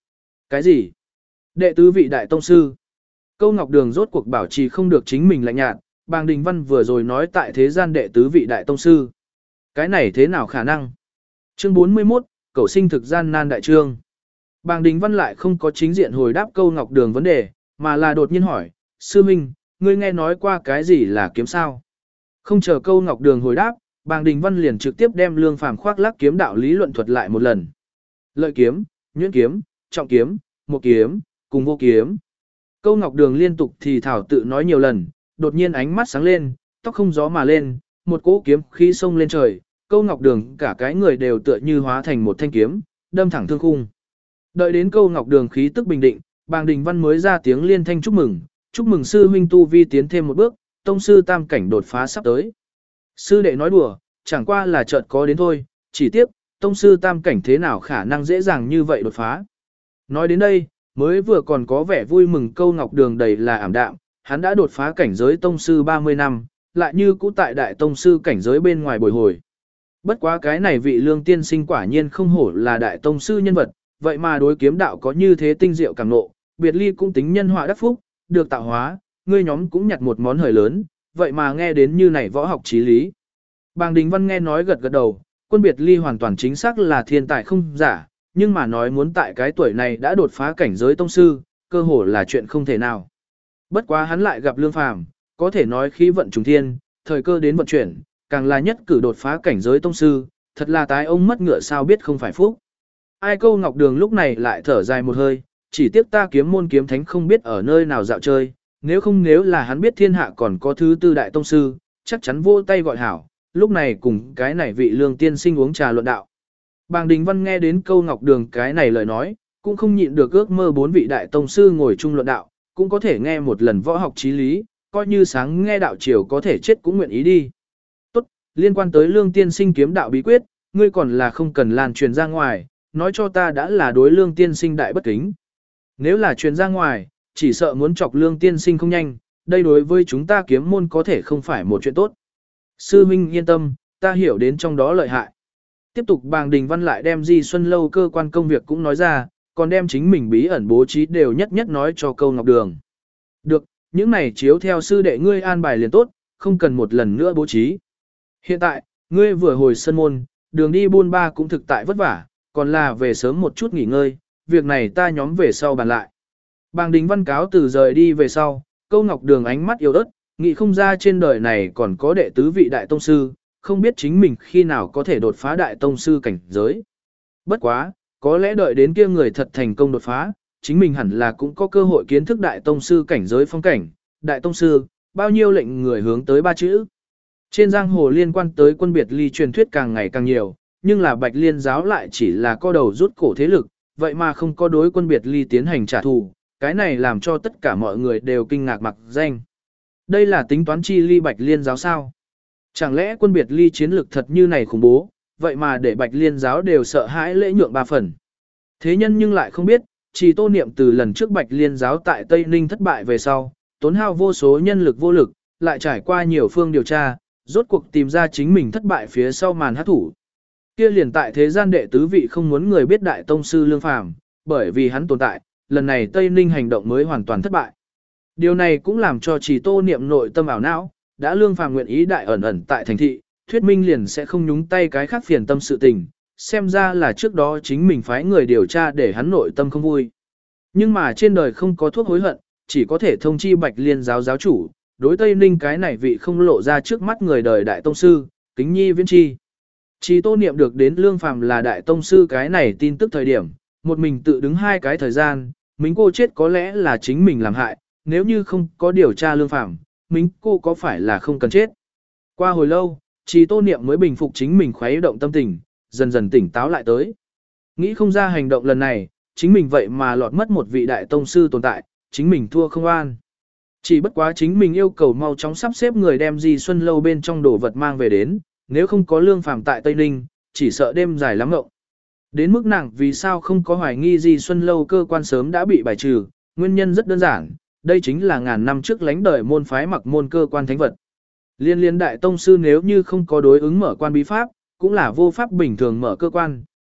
S1: Cái gì? Đệ tứ vị đại tông sư. Câu Ngọc Đường rốt cuộc bảo trì không được chính mình lạnh nhạt, Bàng Đình Văn vừa rồi nói tại thế gian đệ tứ vị đại tông sư. Cái này thế nào khả năng? Chương bốn mươi mốt, Cẩu sinh thực gian nan đại trương. Bàng Đình Văn lại không có chính diện hồi đáp Câu Ngọc Đường vấn đề, mà là đột nhiên hỏi, sư minh, ngươi nghe nói qua cái gì là kiếm sao? Không chờ Câu Ngọc Đường hồi đáp, Bàng Đình Văn liền trực tiếp đem Lương Phàm khoác lác kiếm đạo lý luận thuật lại một lần. Lợi kiếm, nhuyễn kiếm, trọng kiếm, một kiếm, cùng vô kiếm. Câu Ngọc Đường liên tục thì thảo tự nói nhiều lần, đột nhiên ánh mắt sáng lên, tóc không gió mà lên, một cỗ kiếm khí xông lên trời, Câu Ngọc Đường cả cái người đều tựa như hóa thành một thanh kiếm, đâm thẳng thương khung. Đợi đến Câu Ngọc Đường khí tức bình định, Bàng Đình Văn mới ra tiếng liên thanh chúc mừng, chúc mừng sư huynh tu vi tiến thêm một bước, tông sư tam cảnh đột phá sắp tới. Sư đệ nói đùa, chẳng qua là chợt có đến thôi, chỉ tiếc, tông sư tam cảnh thế nào khả năng dễ dàng như vậy đột phá. Nói đến đây, mới vừa còn có vẻ vui mừng Câu Ngọc Đường đầy là ảm đạm, hắn đã đột phá cảnh giới tông sư ba mươi năm, lại như cũ tại đại tông sư cảnh giới bên ngoài bồi hồi. Bất quá cái này vị Lương tiên sinh quả nhiên không hổ là đại tông sư nhân vật, vậy mà đối kiếm đạo có như thế tinh diệu càng nộ, biệt ly cũng tính nhân họa đắc phúc, được tạo hóa, ngươi nhóm cũng nhặt một món hời lớn, vậy mà nghe đến như này võ học chí lý. Bàng Đình Văn nghe nói gật gật đầu, Quân Biệt Ly hoàn toàn chính xác là thiên tài không giả, nhưng mà nói muốn tại cái tuổi này đã đột phá cảnh giới tông sư, cơ hồ là chuyện không thể nào. Bất quá hắn lại gặp Lương Phàm, có thể nói khí vận trùng thiên, thời cơ đến vận chuyển, càng là nhất cử đột phá cảnh giới tông sư, thật là tái ông mất ngựa sao biết không phải phúc. Ai Câu Ngọc Đường lúc này lại thở dài một hơi, chỉ tiếc ta kiếm môn kiếm thánh không biết ở nơi nào dạo chơi, nếu không nếu là hắn biết thiên hạ còn có thứ tư đại tông sư, chắc chắn vô tay gọi hảo, lúc này cùng cái này vị Lương tiên sinh uống trà luận đạo. Bàng Đình Văn nghe đến Câu Ngọc Đường cái này lời nói, cũng không nhịn được ước mơ bốn vị đại tông sư ngồi chung luận đạo, cũng có thể nghe một lần võ học chí lý, coi như sáng nghe đạo chiều có thể chết cũng nguyện ý đi. Tốt, liên quan tới Lương tiên sinh kiếm đạo bí quyết, ngươi còn là không cần lan truyền ra ngoài, nói cho ta đã là đối Lương tiên sinh đại bất kính. Nếu là truyền ra ngoài, chỉ sợ muốn chọc Lương tiên sinh không nhanh, đây đối với chúng ta kiếm môn có thể không phải một chuyện tốt. Sư huynh yên tâm, ta hiểu đến trong đó lợi hại. Tiếp tục Bàng Đình Văn lại đem Di Xuân Lâu cơ quan công việc cũng nói ra, còn đem chính mình bí ẩn bố trí đều nhất nhất nói cho Câu Ngọc Đường. Được, những này chiếu theo sư đệ ngươi an bài liền tốt, không cần một lần nữa bố trí. Hiện tại, ngươi vừa hồi sân môn, đường đi buôn ba cũng thực tại vất vả, còn là về sớm một chút nghỉ ngơi, việc này ta nhóm về sau bàn lại. Bàng Đình Văn cáo từ rời đi về sau, Câu Ngọc Đường ánh mắt yếu ớt, nghĩ không ra trên đời này còn có đệ tứ vị đại tông sư, không biết chính mình khi nào có thể đột phá đại tông sư cảnh giới. Bất quá, có lẽ đợi đến kia người thật thành công đột phá, chính mình hẳn là cũng có cơ hội kiến thức đại tông sư cảnh giới phong cảnh, đại tông sư, bao nhiêu lệnh người hướng tới ba chữ. Trên giang hồ liên quan tới Quân Biệt Ly truyền thuyết càng ngày càng nhiều, nhưng là Bạch Liên giáo lại chỉ là co đầu rút cổ thế lực, vậy mà không có đối Quân Biệt Ly tiến hành trả thù, cái này làm cho tất cả mọi người đều kinh ngạc mặc danh. Đây là tính toán chi ly Bạch Liên giáo sao? Chẳng lẽ Quân Biệt Ly chiến lực thật như này khủng bố, vậy mà để Bạch Liên giáo đều sợ hãi lễ nhượng ba phần. Thế nhân nhưng lại không biết, chỉ Tô Niệm từ lần trước Bạch Liên giáo tại Tây Ninh thất bại về sau, tốn hao vô số nhân lực vô lực, lại trải qua nhiều phương điều tra, rốt cuộc tìm ra chính mình thất bại phía sau màn hát thủ. Kia liền tại thế gian đệ tứ vị không muốn người biết đại tông sư Lương Phàm, bởi vì hắn tồn tại, lần này Tây Ninh hành động mới hoàn toàn thất bại. Điều này cũng làm cho chỉ Tô Niệm nội tâm ảo não, đã Lương Phàm nguyện ý đại ẩn ẩn tại thành thị, thuyết minh liền sẽ không nhúng tay cái khác phiền tâm sự tình, xem ra là trước đó chính mình phái người điều tra để hắn nội tâm không vui. Nhưng mà trên đời không có thuốc hối hận, chỉ có thể thông chi Bạch Liên giáo giáo chủ, đối Tây Ninh cái này vị không lộ ra trước mắt người đời đại tông sư, kính nhi viễn chi. Chỉ Tô Niệm được đến Lương Phàm là đại tông sư cái này tin tức thời điểm, một mình tự đứng hai cái thời gian, mình cô chết có lẽ là chính mình làm hại, nếu như không có điều tra Lương Phàm, mình cô có phải là không cần chết. Qua hồi lâu, Chỉ Tô Niệm mới bình phục chính mình khuấy động tâm tình, dần dần tỉnh táo lại tới. Nghĩ không ra hành động lần này, chính mình vậy mà lọt mất một vị đại tông sư tồn tại, chính mình thua không an. Chỉ bất quá chính mình yêu cầu mau chóng sắp xếp người đem Di Xuân Lâu bên trong đồ vật mang về đến, nếu không có Lương Phàm tại Tây Ninh, chỉ sợ đêm dài lắm ngộng. Đến mức nàng vì sao không có hoài nghi Di Xuân Lâu cơ quan sớm đã bị bài trừ, nguyên nhân rất đơn giản, đây chính là ngàn năm trước lánh đời môn phái mặc môn cơ quan thánh vật. Liên liên đại tông sư nếu như không có đối ứng mở quan bí pháp, cũng là vô pháp bình thường mở cơ quan,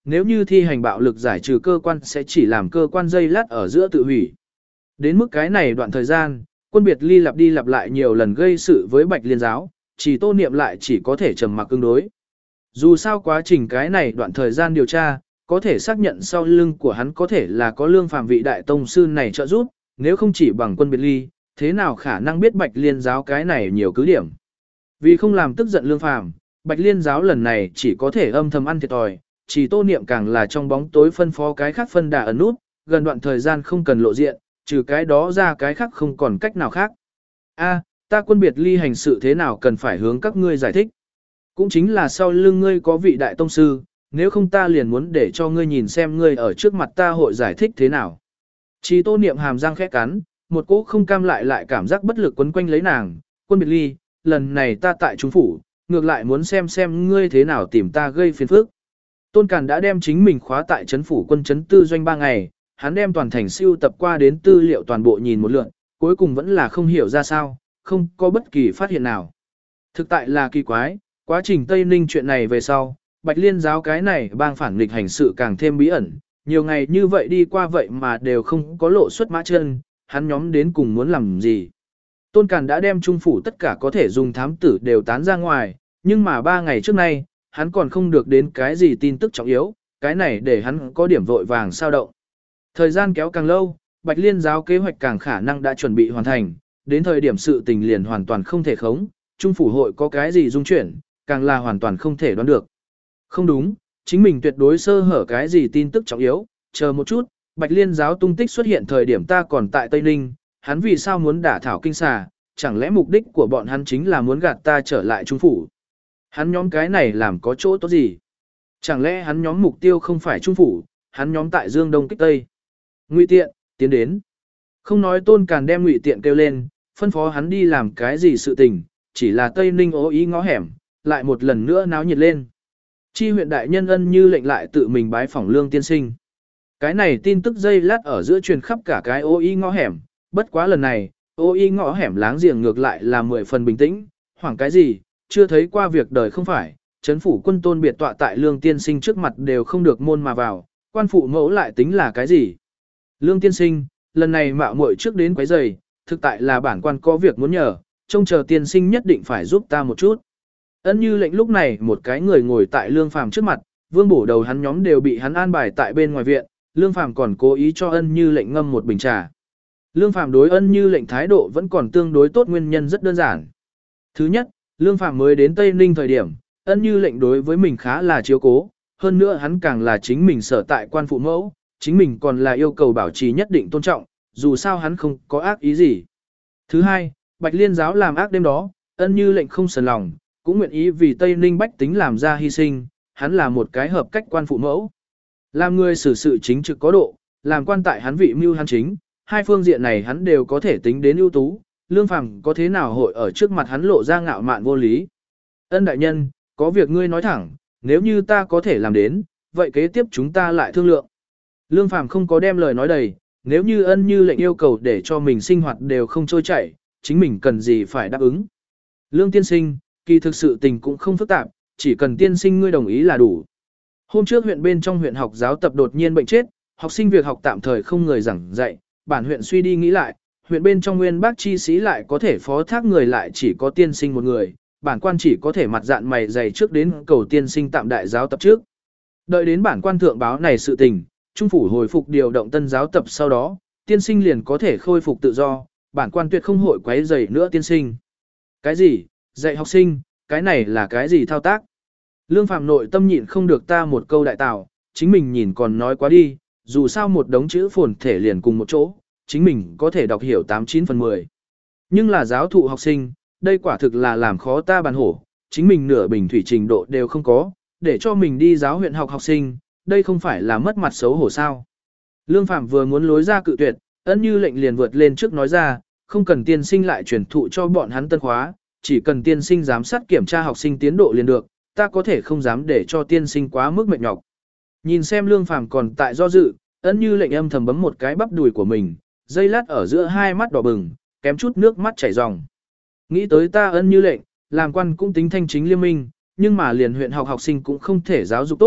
S1: Nếu như thi hành bạo lực giải trừ cơ quan sẽ chỉ làm cơ quan dây lát ở giữa tự hủy. Đến mức cái này đoạn thời gian, Quân Biệt Ly lặp đi lặp lại nhiều lần gây sự với Bạch Liên giáo, chỉ Tô Niệm lại chỉ có thể trầm mặc ứng đối. Dù sao quá trình cái này đoạn thời gian điều tra, có thể xác nhận sau lưng của hắn có thể là có Lương Phàm vị đại tông sư này trợ giúp, nếu không chỉ bằng Quân Biệt Ly, thế nào khả năng biết Bạch Liên giáo cái này nhiều cứ điểm. Vì không làm tức giận Lương Phàm, Bạch Liên giáo lần này chỉ có thể âm thầm ăn thiệt thòi, chỉ Tô Niệm càng là trong bóng tối phân phó cái khác phân đà ẩn nút, gần đoạn thời gian không cần lộ diện, trừ cái đó ra cái khác không còn cách nào khác. A, ta Quân Biệt Ly hành sự thế nào cần phải hướng các ngươi giải thích. Cũng chính là sau lưng ngươi có vị đại tông sư, nếu không ta liền muốn để cho ngươi nhìn xem ngươi ở trước mặt ta hội giải thích thế nào. Chỉ Tô Niệm hàm răng khẽ cắn, một cỗ không cam lại lại cảm giác bất lực quấn quanh lấy nàng, Quân Biệt Ly, lần này ta tại trung phủ, ngược lại muốn xem xem ngươi thế nào tìm ta gây phiền phức. Tôn Càn đã đem chính mình khóa tại trấn phủ quân trấn tư doanh ba ngày, hắn đem toàn thành siêu tập qua đến tư liệu toàn bộ nhìn một lượt, cuối cùng vẫn là không hiểu ra sao, không có bất kỳ phát hiện nào. Thực tại là kỳ quái, quá trình Tây Ninh chuyện này về sau, Bạch Liên giáo cái này bang phản nghịch hành sự càng thêm bí ẩn, nhiều ngày như vậy đi qua vậy mà đều không có lộ xuất mã chân, hắn nhóm đến cùng muốn làm gì. Tôn Càn đã đem trung phủ tất cả có thể dùng thám tử đều tán ra ngoài, nhưng mà ba ngày trước nay, hắn còn không được đến cái gì tin tức trọng yếu, cái này để hắn có điểm vội vàng sao động. Thời gian kéo càng lâu, Bạch Liên giáo kế hoạch càng khả năng đã chuẩn bị hoàn thành, đến thời điểm sự tình liền hoàn toàn không thể khống, trung phủ hội có cái gì dung chuyển, càng là hoàn toàn không thể đoán được. Không đúng, chính mình tuyệt đối sơ hở cái gì tin tức trọng yếu, chờ một chút, Bạch Liên giáo tung tích xuất hiện thời điểm ta còn tại Tây Ninh, hắn vì sao muốn đả thảo kinh xà, chẳng lẽ mục đích của bọn hắn chính là muốn gạt ta trở lại trung phủ. Hắn nhóm cái này làm có chỗ tốt gì? Chẳng lẽ hắn nhóm mục tiêu không phải trung phủ, hắn nhóm tại Dương Đông kích Tây. Ngụy Tiện, tiến đến. Không nói Tôn Càn đem Ngụy Tiện kêu lên, phân phó hắn đi làm cái gì sự tình, chỉ là Tây Ninh ố ý ngõ hẻm, lại một lần nữa náo nhiệt lên. Chi huyện đại nhân ân như lệnh lại tự mình bái phỏng Lương tiên sinh. Cái này tin tức dây lát ở giữa truyền khắp cả cái ô y ngõ hẻm, bất quá lần này, ô y ngõ hẻm láng giềng ngược lại là mười phần bình tĩnh, hoảng cái gì, chưa thấy qua việc đời không phải, chấn phủ quân tôn biệt tọa tại Lương tiên sinh trước mặt đều không được môn mà vào, quan phụ mẫu lại tính là cái gì. Lương tiên sinh, lần này mạo muội trước đến quấy rầy, thực tại là bản quan có việc muốn nhờ, trông chờ tiên sinh nhất định phải giúp ta một chút. Ân như lệnh lúc này một cái người ngồi tại Lương Phàm trước mặt, vương bổ đầu hắn nhóm đều bị hắn an bài tại bên ngoài viện, Lương Phàm còn cố ý cho ân như lệnh ngâm một bình trà. Lương Phàm đối ân như lệnh thái độ vẫn còn tương đối tốt, nguyên nhân rất đơn giản. Thứ nhất, Lương Phàm mới đến Tây Ninh thời điểm, ân như lệnh đối với mình khá là chiếu cố, hơn nữa hắn càng là chính mình sở tại quan phụ mẫu, chính mình còn là yêu cầu bảo trì nhất định tôn trọng, dù sao hắn không có ác ý gì. Thứ hai, Bạch Liên giáo làm ác đêm đó, ân như lệnh không sờn lòng, cũng nguyện ý vì Tây Ninh bách tính làm ra hy sinh, hắn là một cái hợp cách quan phụ mẫu. Làm người xử sự chính trực có độ, làm quan tại hắn vị mưu hắn chính, hai phương diện này hắn đều có thể tính đến ưu tú, Lương Phàm có thế nào hội ở trước mặt hắn lộ ra ngạo mạn vô lý. Ân đại nhân, có việc ngươi nói thẳng, nếu như ta có thể làm đến, vậy kế tiếp chúng ta lại thương lượng. Lương Phàm không có đem lời nói đầy, nếu như ân như lệnh yêu cầu để cho mình sinh hoạt đều không trôi chảy, chính mình cần gì phải đáp ứng. Lương tiên sinh, kỳ thực sự tình cũng không phức tạp, chỉ cần tiên sinh ngươi đồng ý là đủ. Hôm trước huyện bên trong huyện học giáo tập đột nhiên bệnh chết, học sinh việc học tạm thời không người giảng dạy, bản huyện suy đi nghĩ lại, huyện bên trong nguyên bác chi sĩ lại có thể phó thác người lại chỉ có tiên sinh một người, bản quan chỉ có thể mặt dạn mày dày trước đến cầu tiên sinh tạm đại giáo tập trước. Đợi đến bản quan thượng báo này sự tình, trung phủ hồi phục điều động tân giáo tập sau đó, tiên sinh liền có thể khôi phục tự do, bản quan tuyệt không hội quấy rầy nữa tiên sinh. Cái gì? Dạy học sinh, cái này là cái gì thao tác? Lương Phàm nội tâm nhịn không được ta một câu đại tào, chính mình nhìn còn nói quá đi, dù sao một đống chữ phồn thể liền cùng một chỗ, chính mình có thể đọc hiểu tám chín phần mười. Nhưng là giáo thụ học sinh, đây quả thực là làm khó ta bàn hổ, chính mình nửa bình thủy trình độ đều không có, để cho mình đi giáo huyện học học sinh, đây không phải là mất mặt xấu hổ sao. Lương Phàm vừa muốn lối ra cự tuyệt, ân như lệnh liền vượt lên trước nói ra, không cần tiên sinh lại truyền thụ cho bọn hắn tân khóa, chỉ cần tiên sinh giám sát kiểm tra học sinh tiến độ liền được, ta có thể không dám để cho tiên sinh quá mức mệt nhọc. Nhìn xem Lương Phàm còn tại do dự, ân như lệnh âm thầm bấm một cái bắp đùi của mình, dây lát ở giữa hai mắt đỏ bừng, kém chút nước mắt chảy ròng. Nghĩ tới ta ân như lệnh, làm quan cũng tính thanh chính liêm minh, nhưng mà liền huyện học học sinh cũng không thể giáo dục tốt,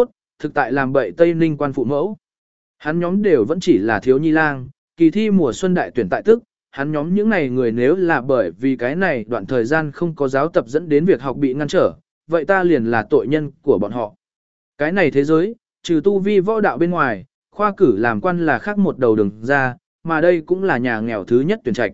S1: thực tại làm bậy Tây Ninh quan phụ mẫu. Hắn nhóm đều vẫn chỉ là thiếu nhi lang, kỳ thi mùa xuân đại tuyển tại tức, hắn nhóm những này người nếu là bởi vì cái này đoạn thời gian không có giáo tập dẫn đến việc học bị ngăn trở, vậy ta liền là tội nhân của bọn họ. Cái này thế giới, trừ tu vi võ đạo bên ngoài, khoa cử làm quan là khác một đầu đường ra, mà đây cũng là nhà nghèo thứ nhất tuyển trạch.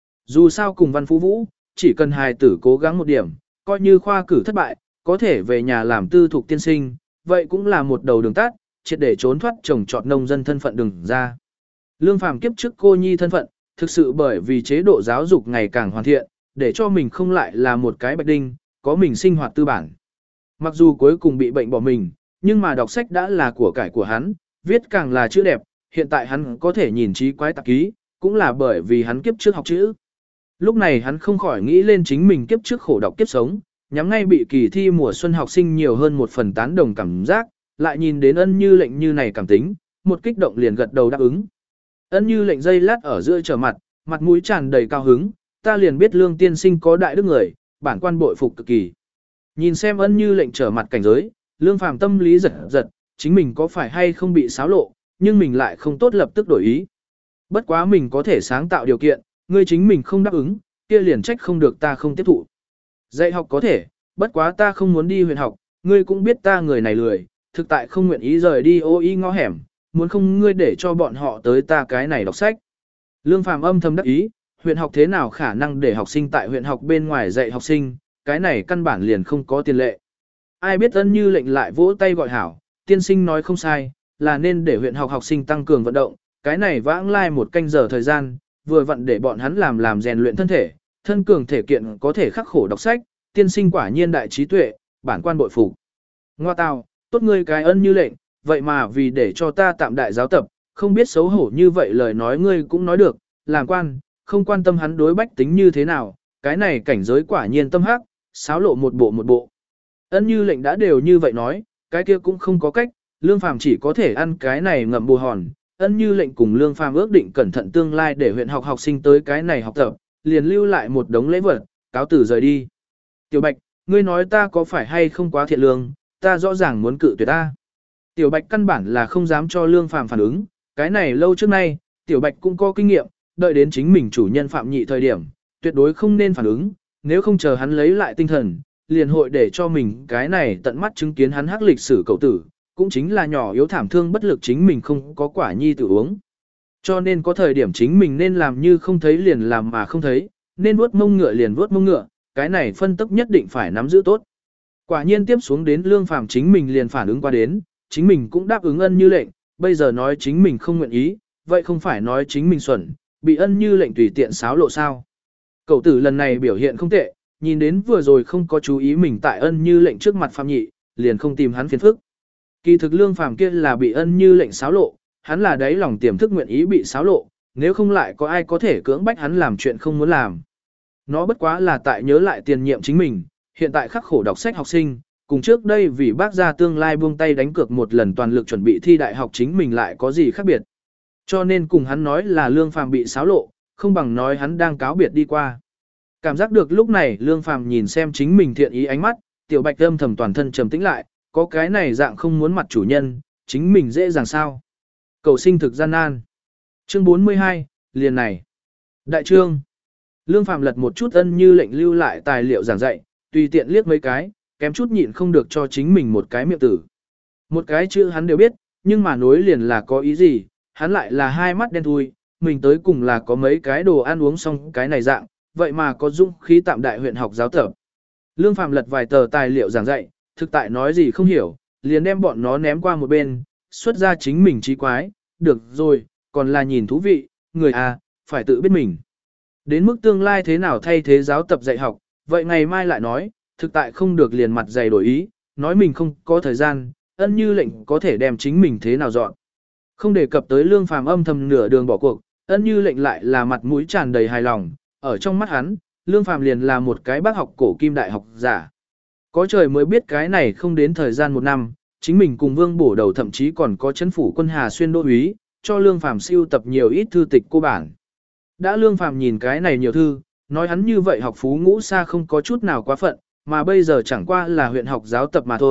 S1: Dù sao cùng Văn Phú Vũ, chỉ cần hài tử cố gắng một điểm, coi như khoa cử thất bại, có thể về nhà làm tư thục tiên sinh, vậy cũng là một đầu đường tắt, triệt để trốn thoát trồng trọt nông dân thân phận đường ra. Lương Phàm kiếp trước cô nhi thân phận, thực sự bởi vì chế độ giáo dục ngày càng hoàn thiện, để cho mình không lại là một cái bạch đinh, có mình sinh hoạt tư bản. Mặc dù cuối cùng bị bệnh bỏ mình, nhưng mà đọc sách đã là của cải của hắn, viết càng là chữ đẹp, hiện tại hắn có thể nhìn trí quái tạp ký, cũng là bởi vì hắn kiếp trước học chữ. Lúc này hắn không khỏi nghĩ lên chính mình kiếp trước khổ đọc kiếp sống, nhắm ngay bị kỳ thi mùa xuân học sinh nhiều hơn một phần tán đồng cảm giác, lại nhìn đến Ân Như Lệnh như này cảm tính, một kích động liền gật đầu đáp ứng. Ân Như Lệnh dây lát ở giữa trở mặt, mặt mũi tràn đầy cao hứng, ta liền biết Lương tiên sinh có đại đức người, bản quan bội phục cực kỳ. Nhìn xem Ân Như Lệnh trở mặt cảnh giới, Lương Phàm tâm lý giật giật, chính mình có phải hay không bị xáo lộ, nhưng mình lại không tốt lập tức đổi ý. Bất quá mình có thể sáng tạo điều kiện, ngươi chính mình không đáp ứng, kia liền trách không được ta không tiếp thụ. Dạy học có thể, bất quá ta không muốn đi huyện học, ngươi cũng biết ta người này lười, thực tại không nguyện ý rời đi ô y ngõ hẻm, muốn không ngươi để cho bọn họ tới ta cái này đọc sách. Lương Phàm âm thầm đắc ý, huyện học thế nào khả năng để học sinh tại huyện học bên ngoài dạy học sinh, cái này căn bản liền không có tiền lệ. Ai biết Ân Như Lệnh lại vỗ tay gọi hảo, tiên sinh nói không sai, là nên để huyện học học sinh tăng cường vận động, cái này vãng lai một canh giờ thời gian, vừa vặn để bọn hắn làm làm rèn luyện thân thể, thân cường thể kiện có thể khắc khổ đọc sách, tiên sinh quả nhiên đại trí tuệ, bản quan bội phục. Ngoa tào, tốt ngươi cái Ân Như Lệnh, vậy mà vì để cho ta tạm đại giáo tập, không biết xấu hổ như vậy lời nói ngươi cũng nói được, làm quan, không quan tâm hắn đối bách tính như thế nào, cái này cảnh giới quả nhiên tâm hắc, xáo lộ một bộ một bộ. Ân Như Lệnh đã đều như vậy nói, cái kia cũng không có cách, Lương Phàm chỉ có thể ăn cái này ngậm bù hòn. Ân Như Lệnh cùng Lương Phàm ước định cẩn thận tương lai để huyện học học sinh tới cái này học tập, liền lưu lại một đống lễ vật, cáo tử rời đi. Tiểu Bạch, ngươi nói ta có phải hay không quá thiện lương, ta rõ ràng muốn cự tuyệt ta. Tiểu Bạch căn bản là không dám cho Lương Phàm phản ứng, cái này lâu trước nay, Tiểu Bạch cũng có kinh nghiệm, đợi đến chính mình chủ nhân phạm nhị thời điểm, tuyệt đối không nên phản ứng, nếu không chờ hắn lấy lại tinh thần, liền hội để cho mình cái này tận mắt chứng kiến hắn hắc lịch sử cậu tử, cũng chính là nhỏ yếu thảm thương bất lực chính mình không có quả nhi tự uống. Cho nên có thời điểm chính mình nên làm như không thấy liền làm mà không thấy, nên vuốt mông ngựa liền vuốt mông ngựa, cái này phân tức nhất định phải nắm giữ tốt. Quả nhiên tiếp xuống đến Lương Phàm chính mình liền phản ứng qua đến, chính mình cũng đáp ứng Ân Như Lệnh, bây giờ nói chính mình không nguyện ý, vậy không phải nói chính mình xuẩn, bị Ân Như Lệnh tùy tiện xáo lộ sao. Cậu tử lần này biểu hiện không tệ, nhìn đến vừa rồi không có chú ý mình tại Ân Như Lệnh trước mặt Phạm Nhị, liền không tìm hắn phiền phức. Kỳ thực Lương Phàm kia là bị Ân Như Lệnh xáo lộ, hắn là đáy lòng tiềm thức nguyện ý bị xáo lộ, nếu không lại có ai có thể cưỡng bách hắn làm chuyện không muốn làm. Nó bất quá là tại nhớ lại tiền nhiệm chính mình, hiện tại khắc khổ đọc sách học sinh, cùng trước đây vì bác gia tương lai buông tay đánh cược một lần toàn lực chuẩn bị thi đại học chính mình lại có gì khác biệt. Cho nên cùng hắn nói là Lương Phàm bị xáo lộ, không bằng nói hắn đang cáo biệt đi qua. Cảm giác được lúc này Lương Phàm nhìn xem chính mình thiện ý ánh mắt, Tiểu Bạch âm thầm toàn thân trầm tĩnh lại, có cái này dạng không muốn mặt chủ nhân, chính mình dễ dàng sao. Cầu sinh thực gian nan. Chương bốn mươi hai, liền này. Đại trương. Lương Phàm lật một chút Ân Như Lệnh lưu lại tài liệu giảng dạy, tùy tiện liếc mấy cái, kém chút nhịn không được cho chính mình một cái miệng tử. Một cái chữ hắn đều biết, nhưng mà nối liền là có ý gì, hắn lại là hai mắt đen thui, mình tới cùng là có mấy cái đồ ăn uống xong cái này dạng, vậy mà có dũng khí tạm đại huyện học giáo tập. Lương Phàm lật vài tờ tài liệu giảng dạy, thực tại nói gì không hiểu, liền đem bọn nó ném qua một bên, xuất ra chính mình trí quái, được rồi, còn là nhìn thú vị, người à, phải tự biết mình. Đến mức tương lai thế nào thay thế giáo tập dạy học, vậy ngày mai lại nói, thực tại không được liền mặt dày đổi ý, nói mình không có thời gian, Ân Như Lệnh có thể đem chính mình thế nào dọn. Không đề cập tới Lương Phàm âm thầm nửa đường bỏ cuộc, Ân Như Lệnh lại là mặt mũi tràn đầy hài lòng, ở trong mắt hắn, Lương Phàm liền là một cái bác học cổ kim đại học giả. Có trời mới biết cái này không đến thời gian một năm, chính mình cùng Vương Bổ Đầu thậm chí còn có chấn phủ quân Hà Xuyên đô úy, cho Lương Phàm siêu tập nhiều ít thư tịch cô bản. Đã Lương Phàm nhìn cái này nhiều thư, nói hắn như vậy học phú ngũ xa không có chút nào quá phận, mà bây giờ chẳng qua là huyện học giáo tập mà thôi,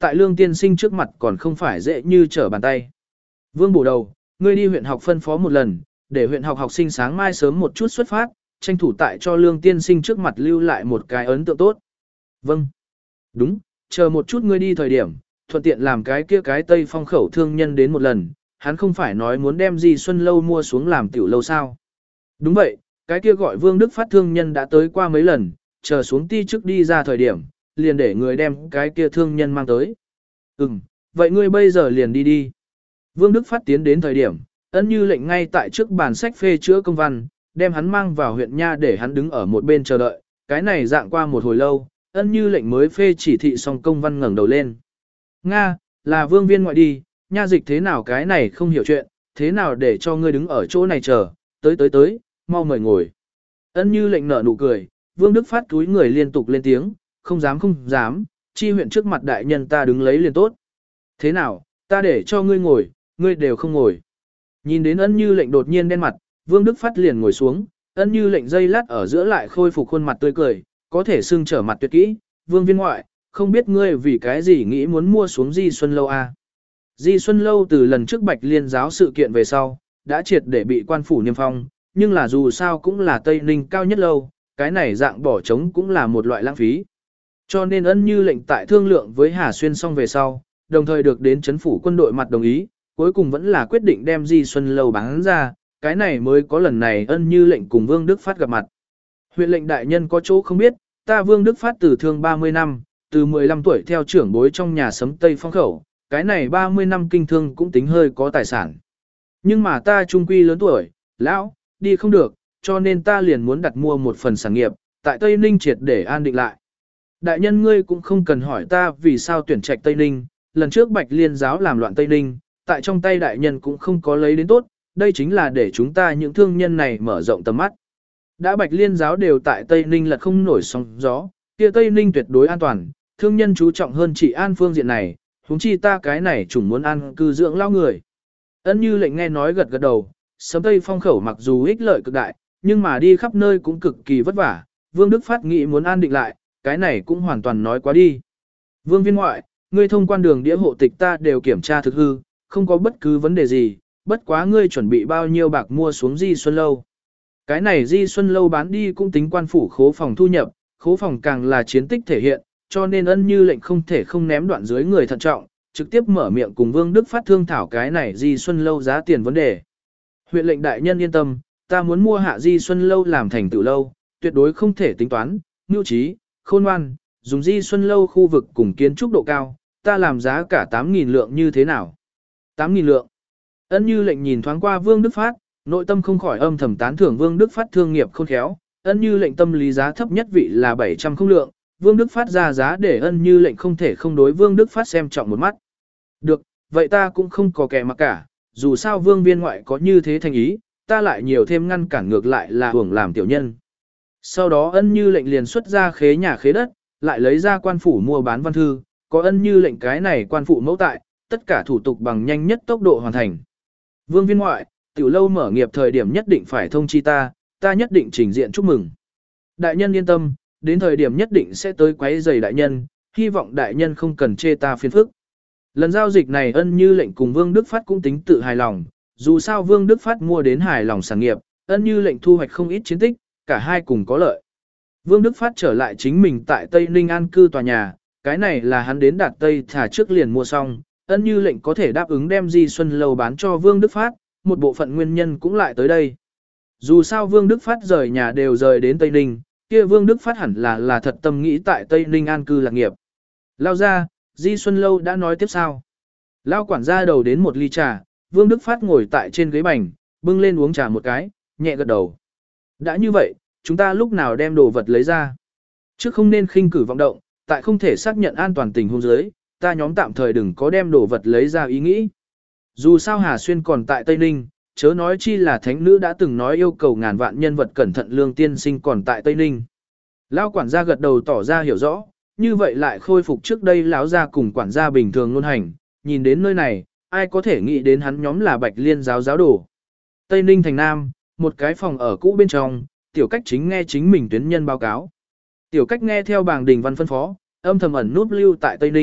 S1: tại Lương tiên sinh trước mặt còn không phải dễ như trở bàn tay. Vương bổ đầu, ngươi đi huyện học phân phó một lần, để huyện học học sinh sáng mai sớm một chút xuất phát, tranh thủ tại cho Lương tiên sinh trước mặt lưu lại một cái ấn tượng tốt. Vâng. Đúng, chờ một chút ngươi đi thời điểm, thuận tiện làm cái kia cái Tây Phong khẩu thương nhân đến một lần, hắn không phải nói muốn đem Di Xuân Lâu mua xuống làm tiểu lâu sao. Đúng vậy, cái kia gọi Vương Đức Phát thương nhân đã tới qua mấy lần, chờ xuống ti trước đi ra thời điểm, liền để người đem cái kia thương nhân mang tới. Ừm, vậy ngươi bây giờ liền đi đi. Vương Đức Phát tiến đến thời điểm, Ân Như Lệnh ngay tại trước bàn sách phê chữa công văn, đem hắn mang vào huyện nha để hắn đứng ở một bên chờ đợi, cái này dạng qua một hồi lâu, Ân Như Lệnh mới phê chỉ thị xong công văn ngẩng đầu lên. Nga, là Vương Viên ngoại đi, nha dịch thế nào cái này không hiểu chuyện, thế nào để cho ngươi đứng ở chỗ này chờ, tới tới tới, mau mời ngồi. Ân Như Lệnh nở nụ cười, Vương Đức Phát túi người liên tục lên tiếng, không dám không dám, chi huyện trước mặt đại nhân ta đứng lấy liền tốt. Thế nào, ta để cho ngươi ngồi, ngươi đều không ngồi. Nhìn đến Ân Như Lệnh đột nhiên đen mặt, Vương Đức Phát liền ngồi xuống, Ân Như Lệnh dây lát ở giữa lại khôi phục khuôn mặt tươi cười, có thể xưng trở mặt tuyệt kỹ, Vương Viên ngoại, không biết ngươi vì cái gì nghĩ muốn mua xuống Di Xuân Lâu à? Di Xuân Lâu từ lần trước Bạch Liên giáo sự kiện về sau, đã triệt để bị quan phủ niêm phong, nhưng là dù sao cũng là Tây Ninh cao nhất lâu, cái này dạng bỏ trống cũng là một loại lãng phí. Cho nên Ân Như Lệnh tại thương lượng với Hà Xuyên xong về sau, đồng thời được đến chấn phủ quân đội mặt đồng ý, cuối cùng vẫn là quyết định đem Di Xuân Lâu bán ra, cái này mới có lần này Ân Như Lệnh cùng Vương Đức Phát gặp mặt. Huyện lệnh đại nhân có chỗ không biết, ta Vương Đức Phát từ thương ba mươi năm, từ mười lăm tuổi theo trưởng bối trong nhà sấm Tây Phong khẩu, cái này ba mươi năm kinh thương cũng tính hơi có tài sản. Nhưng mà ta trung quy lớn tuổi, lão, đi không được, cho nên ta liền muốn đặt mua một phần sản nghiệp, tại Tây Ninh triệt để an định lại. Đại nhân ngươi cũng không cần hỏi ta vì sao tuyển trạch Tây Ninh, lần trước Bạch Liên giáo làm loạn Tây Ninh, tại trong tay đại nhân cũng không có lấy đến tốt, đây chính là để chúng ta những thương nhân này mở rộng tầm mắt. Đã Bạch Liên giáo đều tại Tây Ninh là không nổi sóng gió, kia Tây Ninh tuyệt đối an toàn, thương nhân chú trọng hơn trị an phương diện này, huống chi ta cái này chủng muốn ăn cư dưỡng lao người. Ân Như Lệnh nghe nói gật gật đầu, sấm Tây Phong khẩu mặc dù ích lợi cực đại, nhưng mà đi khắp nơi cũng cực kỳ vất vả, Vương Đức Phát nghĩ muốn an định lại, cái này cũng hoàn toàn nói quá đi. Vương Viên ngoại, ngươi thông quan đường đĩa hộ tịch ta đều kiểm tra thực hư, không có bất cứ vấn đề gì, bất quá ngươi chuẩn bị bao nhiêu bạc mua xuống Di Xuân Lâu. Cái này Di Xuân Lâu bán đi cũng tính quan phủ khố phòng thu nhập, khố phòng càng là chiến tích thể hiện, cho nên Ân Như Lệnh không thể không ném đoạn dưới người thận trọng, trực tiếp mở miệng cùng Vương Đức Phát thương thảo cái này Di Xuân Lâu giá tiền vấn đề. Huyện lệnh đại nhân yên tâm, ta muốn mua hạ Di Xuân Lâu làm thành tựu lâu, tuyệt đối không thể tính toán, nhu trí, khôn ngoan, dùng Di Xuân Lâu khu vực cùng kiến trúc độ cao, ta làm giá cả tám nghìn lượng như thế nào? tám nghìn lượng. Ân Như Lệnh nhìn thoáng qua Vương Đức Phát, nội tâm không khỏi âm thầm tán thưởng Vương Đức Phát thương nghiệp khôn khéo, Ân Như Lệnh tâm lý giá thấp nhất vị là bảy trăm không lượng, Vương Đức Phát ra giá để Ân Như Lệnh không thể không đối Vương Đức Phát xem trọng một mắt. Được, vậy ta cũng không có kẻ mặc cả, dù sao Vương Viên ngoại có như thế thành ý, ta lại nhiều thêm ngăn cản ngược lại là hưởng làm tiểu nhân. Sau đó Ân Như Lệnh liền xuất ra khế nhà khế đất, lại lấy ra quan phủ mua bán văn thư, có Ân Như Lệnh cái này quan phủ mẫu tại, tất cả thủ tục bằng nhanh nhất tốc độ hoàn thành. Vương Viên ngoại, tiểu lâu mở nghiệp thời điểm nhất định phải thông chi ta, ta nhất định trình diện chúc mừng. Đại nhân yên tâm, đến thời điểm nhất định sẽ tới quấy rầy đại nhân, hy vọng đại nhân không cần chê ta phiền phức. Lần giao dịch này Ân Như Lệnh cùng Vương Đức Phát cũng tính tự hài lòng, dù sao Vương Đức Phát mua đến hài lòng sản nghiệp, Ân Như Lệnh thu hoạch không ít chiến tích, cả hai cùng có lợi. Vương Đức Phát trở lại chính mình tại Tây Ninh an cư tòa nhà, cái này là hắn đến đạt Tây thả trước liền mua xong, Ân Như Lệnh có thể đáp ứng đem Di Xuân Lâu bán cho Vương Đức Phát, một bộ phận nguyên nhân cũng lại tới đây. Dù sao Vương Đức Phát rời nhà đều rời đến Tây Ninh, kia Vương Đức Phát hẳn là là thật tâm nghĩ tại Tây Ninh an cư lạc nghiệp. Lao ra, Di Xuân Lâu đã nói tiếp sao? Lao quản gia đầu đến một ly trà, Vương Đức Phát ngồi tại trên ghế bành, bưng lên uống trà một cái, nhẹ gật đầu. Đã như vậy, chúng ta lúc nào đem đồ vật lấy ra? Chứ không nên khinh cử vọng động, tại không thể xác nhận an toàn tình huống dưới, ta nhóm tạm thời đừng có đem đồ vật lấy ra ý nghĩ. Dù sao Hà Xuyên còn tại Tây Ninh, chớ nói chi là thánh nữ đã từng nói yêu cầu ngàn vạn nhân vật cẩn thận Lương tiên sinh còn tại Tây Ninh. Lão quản gia gật đầu tỏ ra hiểu rõ, như vậy lại khôi phục trước đây lão gia cùng quản gia bình thường luôn hành, nhìn đến nơi này, ai có thể nghĩ đến hắn nhóm là Bạch Liên giáo giáo đồ. Tây Ninh thành Nam, một cái phòng ở cũ bên trong, Tiểu Cách chính nghe chính mình tuyến nhân báo cáo. Tiểu Cách nghe theo bảng đình văn phân phó, âm thầm ẩn núp lưu tại Tây Ninh,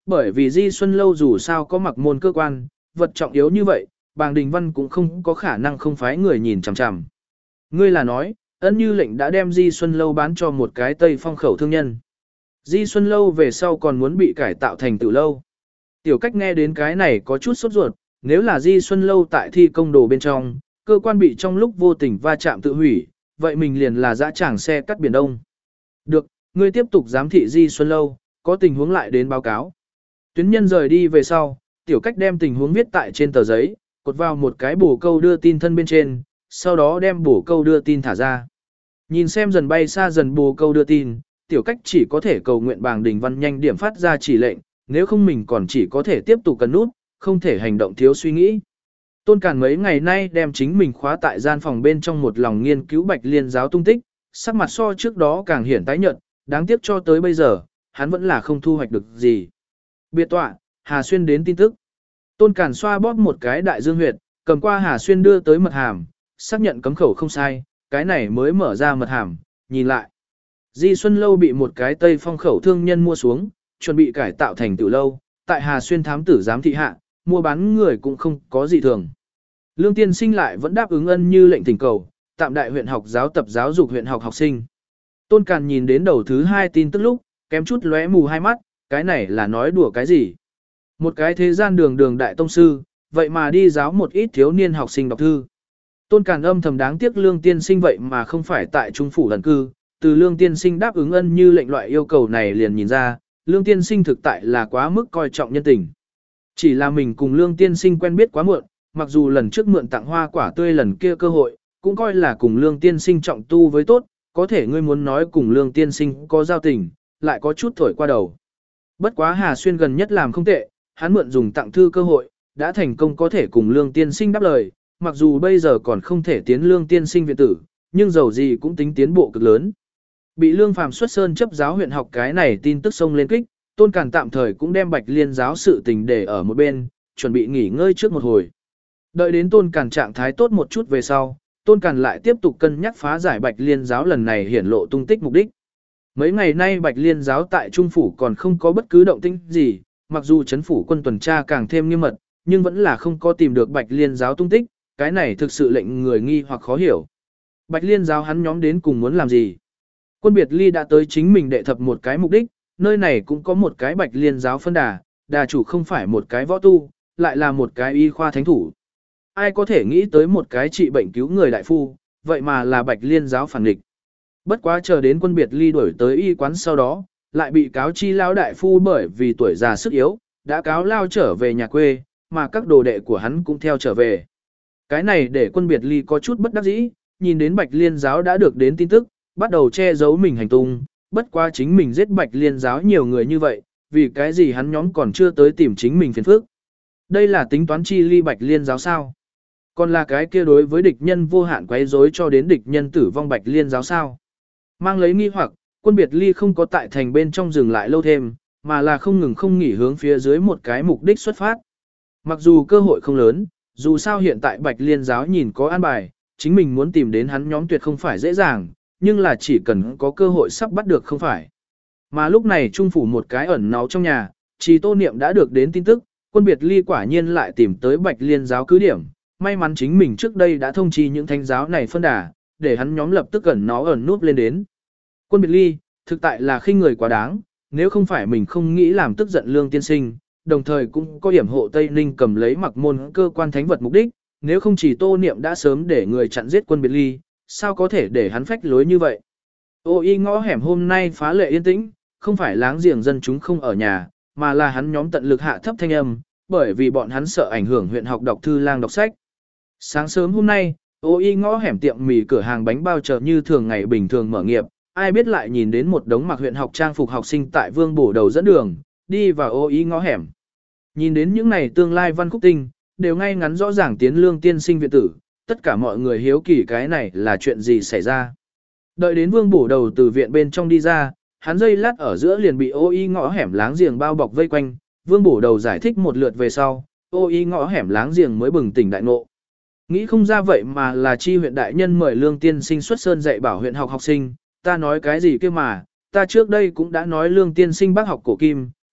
S1: Bởi vì Di Xuân Lâu dù sao có mặc môn cơ quan, vật trọng yếu như vậy, Bàng Đình Văn cũng không có khả năng không phái người nhìn chằm chằm. Ngươi là nói, Ân Như lệnh đã đem Di Xuân Lâu bán cho một cái Tây Phong khẩu thương nhân. Di Xuân Lâu về sau còn muốn bị cải tạo thành Tử Lâu. Tiểu Cách nghe đến cái này có chút sốt ruột, nếu là Di Xuân Lâu tại thi công đồ bên trong, cơ quan bị trong lúc vô tình va chạm tự hủy, vậy mình liền là dã tràng xe cắt biển đông. Được, ngươi tiếp tục giám thị Di Xuân Lâu, có tình huống lại đến báo cáo. Tuyến nhân rời đi về sau, Tiểu Cách đem tình huống viết tại trên tờ giấy, cột vào một cái bổ câu đưa tin thân bên trên, sau đó đem bổ câu đưa tin thả ra. Nhìn xem dần bay xa dần bổ câu đưa tin, Tiểu Cách chỉ có thể cầu nguyện Bàng Đình Văn nhanh điểm phát ra chỉ lệnh, nếu không mình còn chỉ có thể tiếp tục cần nút, không thể hành động thiếu suy nghĩ. Tôn Càn mấy ngày nay đem chính mình khóa tại gian phòng bên trong một lòng nghiên cứu Bạch Liên giáo tung tích, sắc mặt so trước đó càng hiển tái nhợt, đáng tiếc cho tới bây giờ, hắn vẫn là không thu hoạch được gì. Biệt tọa, Hà Xuyên đến tin tức. Tôn Càn xoa bóp một cái đại dương huyệt, cầm qua Hà Xuyên đưa tới mật hàm, xác nhận cấm khẩu không sai, cái này mới mở ra mật hàm, nhìn lại. Di Xuân Lâu bị một cái Tây Phong khẩu thương nhân mua xuống, chuẩn bị cải tạo thành Tử Lâu, tại Hà Xuyên thám tử giám thị hạ, mua bán người cũng không có gì thường. Lương Tiên Sinh lại vẫn đáp ứng Ân Như lệnh thỉnh cầu, tạm đại huyện học giáo tập giáo dục huyện học học sinh. Tôn Càn nhìn đến đầu thứ hai tin tức lúc, kém chút lóe mù hai mắt, cái này là nói đùa cái gì? Một cái thế gian đường đường đại tông sư, vậy mà đi giáo một ít thiếu niên học sinh đọc thư. Tôn Càn âm thầm đáng tiếc Lương Tiên Sinh vậy mà không phải tại trung phủ lần cư, từ Lương Tiên Sinh đáp ứng Ân Như lệnh loại yêu cầu này liền nhìn ra, Lương Tiên Sinh thực tại là quá mức coi trọng nhân tình. Chỉ là mình cùng Lương Tiên Sinh quen biết quá muộn, mặc dù lần trước mượn tặng hoa quả tươi lần kia cơ hội, cũng coi là cùng Lương Tiên Sinh trọng tu với tốt, có thể ngươi muốn nói cùng Lương Tiên Sinh có giao tình, lại có chút thổi qua đầu. Bất quá Hà Xuyên gần nhất làm không tệ, hắn mượn dùng tặng thư cơ hội, đã thành công có thể cùng Lương Tiên Sinh đáp lời, mặc dù bây giờ còn không thể tiến Lương Tiên Sinh viện tử, nhưng dầu gì cũng tính tiến bộ cực lớn. Bị Lương Phàm xuất sơn chấp giáo huyện học cái này tin tức xông lên kích, Tôn Càn tạm thời cũng đem Bạch Liên giáo sự tình để ở một bên, chuẩn bị nghỉ ngơi trước một hồi. Đợi đến Tôn Càn trạng thái tốt một chút về sau, Tôn Càn lại tiếp tục cân nhắc phá giải Bạch Liên giáo lần này hiển lộ tung tích mục đích. Mấy ngày nay Bạch Liên giáo tại Trung phủ còn không có bất cứ động tĩnh gì, mặc dù chấn phủ quân tuần tra càng thêm nghiêm mật, nhưng vẫn là không có tìm được Bạch Liên giáo tung tích, cái này thực sự lệnh người nghi hoặc khó hiểu. Bạch Liên giáo hắn nhóm đến cùng muốn làm gì? Quân Biệt Ly đã tới chính mình đệ thập một cái mục đích, nơi này cũng có một cái Bạch Liên giáo phân đà, đà chủ không phải một cái võ tu, lại là một cái y khoa thánh thủ. Ai có thể nghĩ tới một cái trị bệnh cứu người đại phu, vậy mà là Bạch Liên giáo phản nghịch. Bất quá chờ đến Quân Biệt Ly đuổi tới y quán sau đó, lại bị cáo chi lao đại phu bởi vì tuổi già sức yếu, đã cáo lao trở về nhà quê, mà các đồ đệ của hắn cũng theo trở về. Cái này để Quân Biệt Ly có chút bất đắc dĩ, nhìn đến Bạch Liên giáo đã được đến tin tức, bắt đầu che giấu mình hành tung, bất quá chính mình giết Bạch Liên giáo nhiều người như vậy, vì cái gì hắn nhóm còn chưa tới tìm chính mình phiền phức. Đây là tính toán chi ly Bạch Liên giáo sao? Còn là cái kia đối với địch nhân vô hạn quấy rối cho đến địch nhân tử vong Bạch Liên giáo sao? Mang lấy nghi hoặc, Quân Biệt Ly không có tại thành bên trong dừng lại lâu thêm, mà là không ngừng không nghỉ hướng phía dưới một cái mục đích xuất phát. Mặc dù cơ hội không lớn, dù sao hiện tại Bạch Liên giáo nhìn có an bài, chính mình muốn tìm đến hắn nhóm tuyệt không phải dễ dàng, nhưng là chỉ cần có cơ hội sắp bắt được không phải. Mà lúc này trung phủ một cái ẩn náu trong nhà, Trì Tô Niệm đã được đến tin tức, Quân Biệt Ly quả nhiên lại tìm tới Bạch Liên giáo cứ điểm, may mắn chính mình trước đây đã thông chi những thánh giáo này phân đà, để hắn nhóm lập tức ẩn nó ẩn núp lên đến. Quân Biệt Ly, thực tại là khinh người quá đáng, nếu không phải mình không nghĩ làm tức giận Lương Tiên Sinh, đồng thời cũng có điểm hộ Tây Ninh cầm lấy mặc môn cơ quan thánh vật mục đích, nếu không chỉ Tô Niệm đã sớm để người chặn giết Quân Biệt Ly, sao có thể để hắn phách lối như vậy. Ô y ngõ hẻm hôm nay phá lệ yên tĩnh, không phải láng giềng dân chúng không ở nhà, mà là hắn nhóm tận lực hạ thấp thanh âm, bởi vì bọn hắn sợ ảnh hưởng huyện học đọc thư lang đọc sách. Sáng sớm hôm nay, ô y ngõ hẻm tiệm mì cửa hàng bánh bao chợ như thường ngày bình thường mở nghiệp, ai biết lại nhìn đến một đống mặc huyện học trang phục học sinh tại Vương Bổ đầu dẫn đường, đi vào ô y ngõ hẻm. Nhìn đến những này tương lai văn khúc tinh, đều ngay ngắn rõ ràng tiến Lương Tiên Sinh viện tử, tất cả mọi người hiếu kỳ cái này là chuyện gì xảy ra. Đợi đến Vương Bổ đầu từ viện bên trong đi ra, hắn dây lát ở giữa liền bị ô y ngõ hẻm láng giềng bao bọc vây quanh, Vương Bổ đầu giải thích một lượt về sau, ô y ngõ hẻm láng giềng mới bừng tỉnh đại ngộ. Nghĩ không ra vậy mà là chi huyện đại nhân mời Lương Tiên Sinh xuất sơn dạy bảo huyện học học sinh, ta nói cái gì kia mà, ta trước đây cũng đã nói Lương Tiên Sinh bác học cổ kim,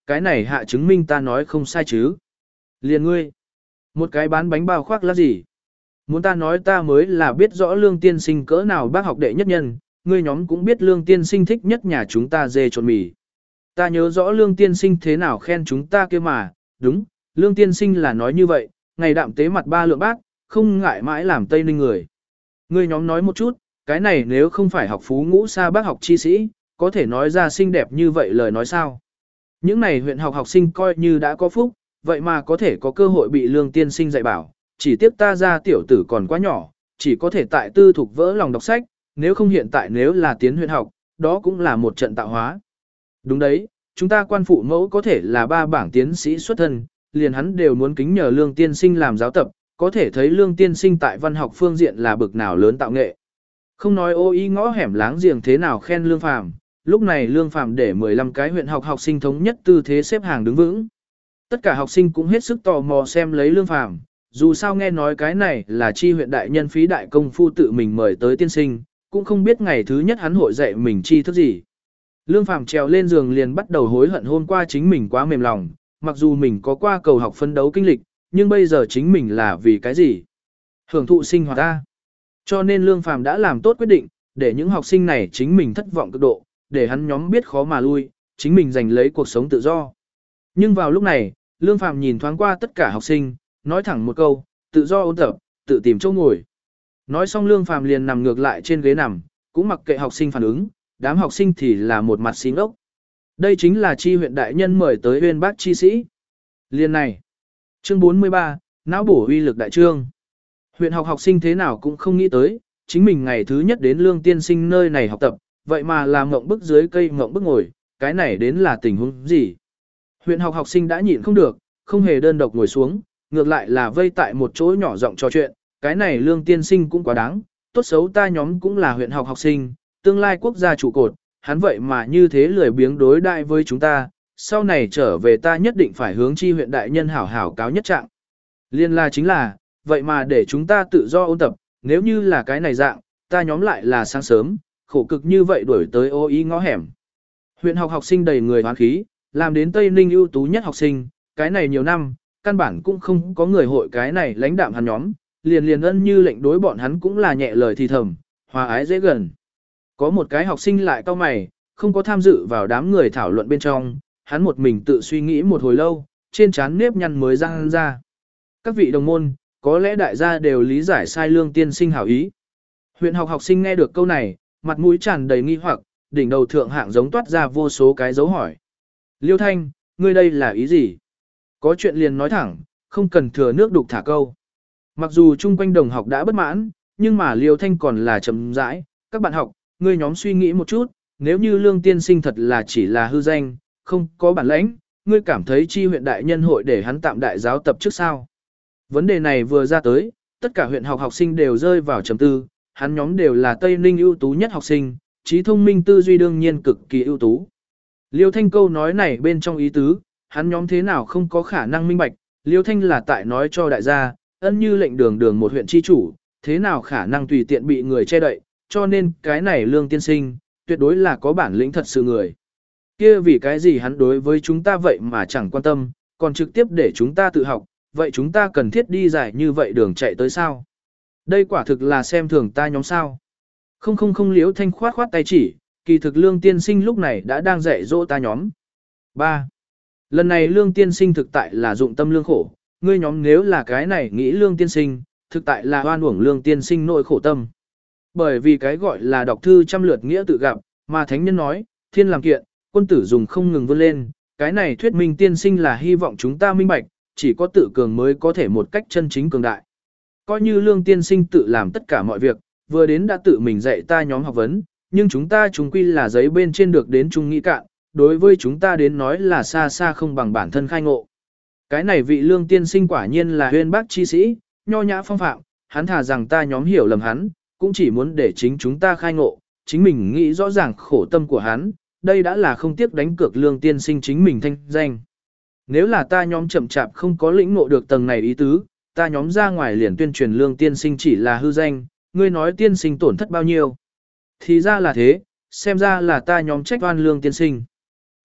S1: Cái này hạ chứng minh ta nói không sai chứ. Liền ngươi. Một cái bán bánh bao khoác là gì? Muốn ta nói ta mới là biết rõ lương tiên sinh cỡ nào bác học đệ nhất nhân, ngươi nhóm cũng biết lương tiên sinh thích nhất nhà chúng ta dê trộn mì. Ta nhớ rõ lương tiên sinh thế nào khen chúng ta kia mà, đúng, lương tiên sinh là nói như vậy, ngày đạm tế mặt ba lượng bác, không ngại mãi làm Tây Ninh người. Ngươi nhóm nói một chút, cái này nếu không phải học phú ngũ xa bác học chi sĩ, có thể nói ra xinh đẹp như vậy lời nói sao. Những này huyện học học sinh coi như đã có phúc, vậy mà có thể có cơ hội bị lương tiên sinh dạy bảo, chỉ tiếc ta ra tiểu tử còn quá nhỏ, chỉ có thể tại tư thục vỡ lòng đọc sách, nếu không hiện tại nếu là tiến huyện học, đó cũng là một trận tạo hóa. Đúng đấy, chúng ta quan phụ mẫu có thể là ba bảng tiến sĩ xuất thân, liền hắn đều muốn kính nhờ lương tiên sinh làm giáo tập, có thể thấy lương tiên sinh tại văn học phương diện là bực nào lớn tạo nghệ. Không nói ô y ngõ hẻm láng giềng thế nào khen lương phàm, lúc này lương phàm để mười lăm cái huyện học học sinh thống nhất tư thế xếp hàng đứng vững. Tất cả học sinh cũng hết sức tò mò xem lấy lương phàm, dù sao nghe nói cái này là chi huyện đại nhân phí đại công phu tự mình mời tới tiên sinh, cũng không biết ngày thứ nhất hắn hội dạy mình chi thức gì. Lương phàm trèo lên giường liền bắt đầu hối hận hôm qua chính mình quá mềm lòng, mặc dù mình có qua cầu học phân đấu kinh lịch, nhưng bây giờ chính mình là vì cái gì? Hưởng thụ sinh hoạt ta. Cho nên lương phàm đã làm tốt quyết định, để những học sinh này chính mình thất vọng cực độ, để hắn nhóm biết khó mà lui, chính mình giành lấy cuộc sống tự do. Nhưng vào lúc này, lương phàm nhìn thoáng qua tất cả học sinh, nói thẳng một câu, tự do ôn tập, tự tìm chỗ ngồi. Nói xong lương phàm liền nằm ngược lại trên ghế nằm, cũng mặc kệ học sinh phản ứng, đám học sinh thì là một mặt xí ngốc. Đây chính là chi huyện đại nhân mời tới uyên bác chi sĩ. Liên này. Chương bốn mươi ba, não bổ uy lực đại trương. Huyện học học sinh thế nào cũng không nghĩ tới, chính mình ngày thứ nhất đến lương tiên sinh nơi này học tập, vậy mà làm ngộng bức dưới cây ngộng bức ngồi, cái này đến là tình huống gì? Huyện học học sinh đã nhịn không được, không hề đơn độc ngồi xuống, ngược lại là vây tại một chỗ nhỏ giọng trò chuyện, cái này lương tiên sinh cũng quá đáng, tốt xấu ta nhóm cũng là huyện học học sinh, tương lai quốc gia trụ cột, hắn vậy mà như thế lười biếng đối đại với chúng ta, sau này trở về ta nhất định phải hướng chi huyện đại nhân hảo hảo cáo nhất trạng. Liên la chính là, vậy mà để chúng ta tự do ôn tập, nếu như là cái này dạng, ta nhóm lại là sáng sớm, khổ cực như vậy đuổi tới ô ý ngõ hẻm. Huyện học học sinh đầy người hoán khí, làm đến Tây Ninh ưu tú nhất học sinh, cái này nhiều năm, căn bản cũng không có người hội cái này lãnh đạm hắn nhóm, liền liền ân như lệnh đối bọn hắn cũng là nhẹ lời thì thầm, hòa ái dễ gần. Có một cái học sinh lại cau mày, không có tham dự vào đám người thảo luận bên trong, hắn một mình tự suy nghĩ một hồi lâu, trên trán nếp nhăn mới răng ra. Các vị đồng môn, có lẽ đại gia đều lý giải sai lương tiên sinh hảo ý. Huyện học học sinh nghe được câu này, mặt mũi tràn đầy nghi hoặc, đỉnh đầu thượng hạng giống toát ra vô số cái dấu hỏi. Liêu Thanh, ngươi đây là ý gì? Có chuyện liền nói thẳng, không cần thừa nước đục thả câu. Mặc dù chung quanh đồng học đã bất mãn, nhưng mà Liêu Thanh còn là chậm rãi. Các bạn học, ngươi nhóm suy nghĩ một chút, nếu như lương tiên sinh thật là chỉ là hư danh, không có bản lãnh, ngươi cảm thấy chi huyện đại nhân hội để hắn tạm đại giáo tập trước sao? Vấn đề này vừa ra tới, tất cả huyện học học sinh đều rơi vào trầm tư, hắn nhóm đều là Tây Ninh ưu tú nhất học sinh, trí thông minh tư duy đương nhiên cực kỳ ưu tú. Liêu Thanh câu nói này bên trong ý tứ, hắn nhóm thế nào không có khả năng minh bạch, Liêu Thanh là tại nói cho đại gia, ân như lệnh đường đường một huyện chi chủ, thế nào khả năng tùy tiện bị người che đậy, cho nên cái này lương tiên sinh, tuyệt đối là có bản lĩnh thật sự người. Kia vì cái gì hắn đối với chúng ta vậy mà chẳng quan tâm, còn trực tiếp để chúng ta tự học, vậy chúng ta cần thiết đi giải như vậy đường chạy tới sao? Đây quả thực là xem thường ta nhóm sao. Không không không Liêu Thanh khoát khoát tay chỉ, kỳ thực lương tiên sinh lúc này đã đang dạy dỗ ta nhóm. ba. Lần này lương tiên sinh thực tại là dụng tâm lương khổ, ngươi nhóm nếu là cái này nghĩ lương tiên sinh, thực tại là oan uổng lương tiên sinh nội khổ tâm. Bởi vì cái gọi là đọc thư trăm lượt nghĩa tự gặp, mà thánh nhân nói, thiên làm kiện, quân tử dùng không ngừng vươn lên, cái này thuyết minh tiên sinh là hy vọng chúng ta minh bạch, chỉ có tự cường mới có thể một cách chân chính cường đại. Coi như lương tiên sinh tự làm tất cả mọi việc, vừa đến đã tự mình dạy ta nhóm học vấn, nhưng chúng ta chúng quy là giấy bên trên được đến chung nghĩ cạn, đối với chúng ta đến nói là xa xa không bằng bản thân khai ngộ. Cái này vị lương tiên sinh quả nhiên là huyên bác chi sĩ, nho nhã phong phạm, hắn thà rằng ta nhóm hiểu lầm hắn, cũng chỉ muốn để chính chúng ta khai ngộ, chính mình nghĩ rõ ràng khổ tâm của hắn, đây đã là không tiếc đánh cược lương tiên sinh chính mình thanh danh. Nếu là ta nhóm chậm chạp không có lĩnh ngộ được tầng này ý tứ, ta nhóm ra ngoài liền tuyên truyền lương tiên sinh chỉ là hư danh, ngươi nói tiên sinh tổn thất bao nhiêu. Thì ra là thế, xem ra là ta nhóm trách oan lương tiên sinh.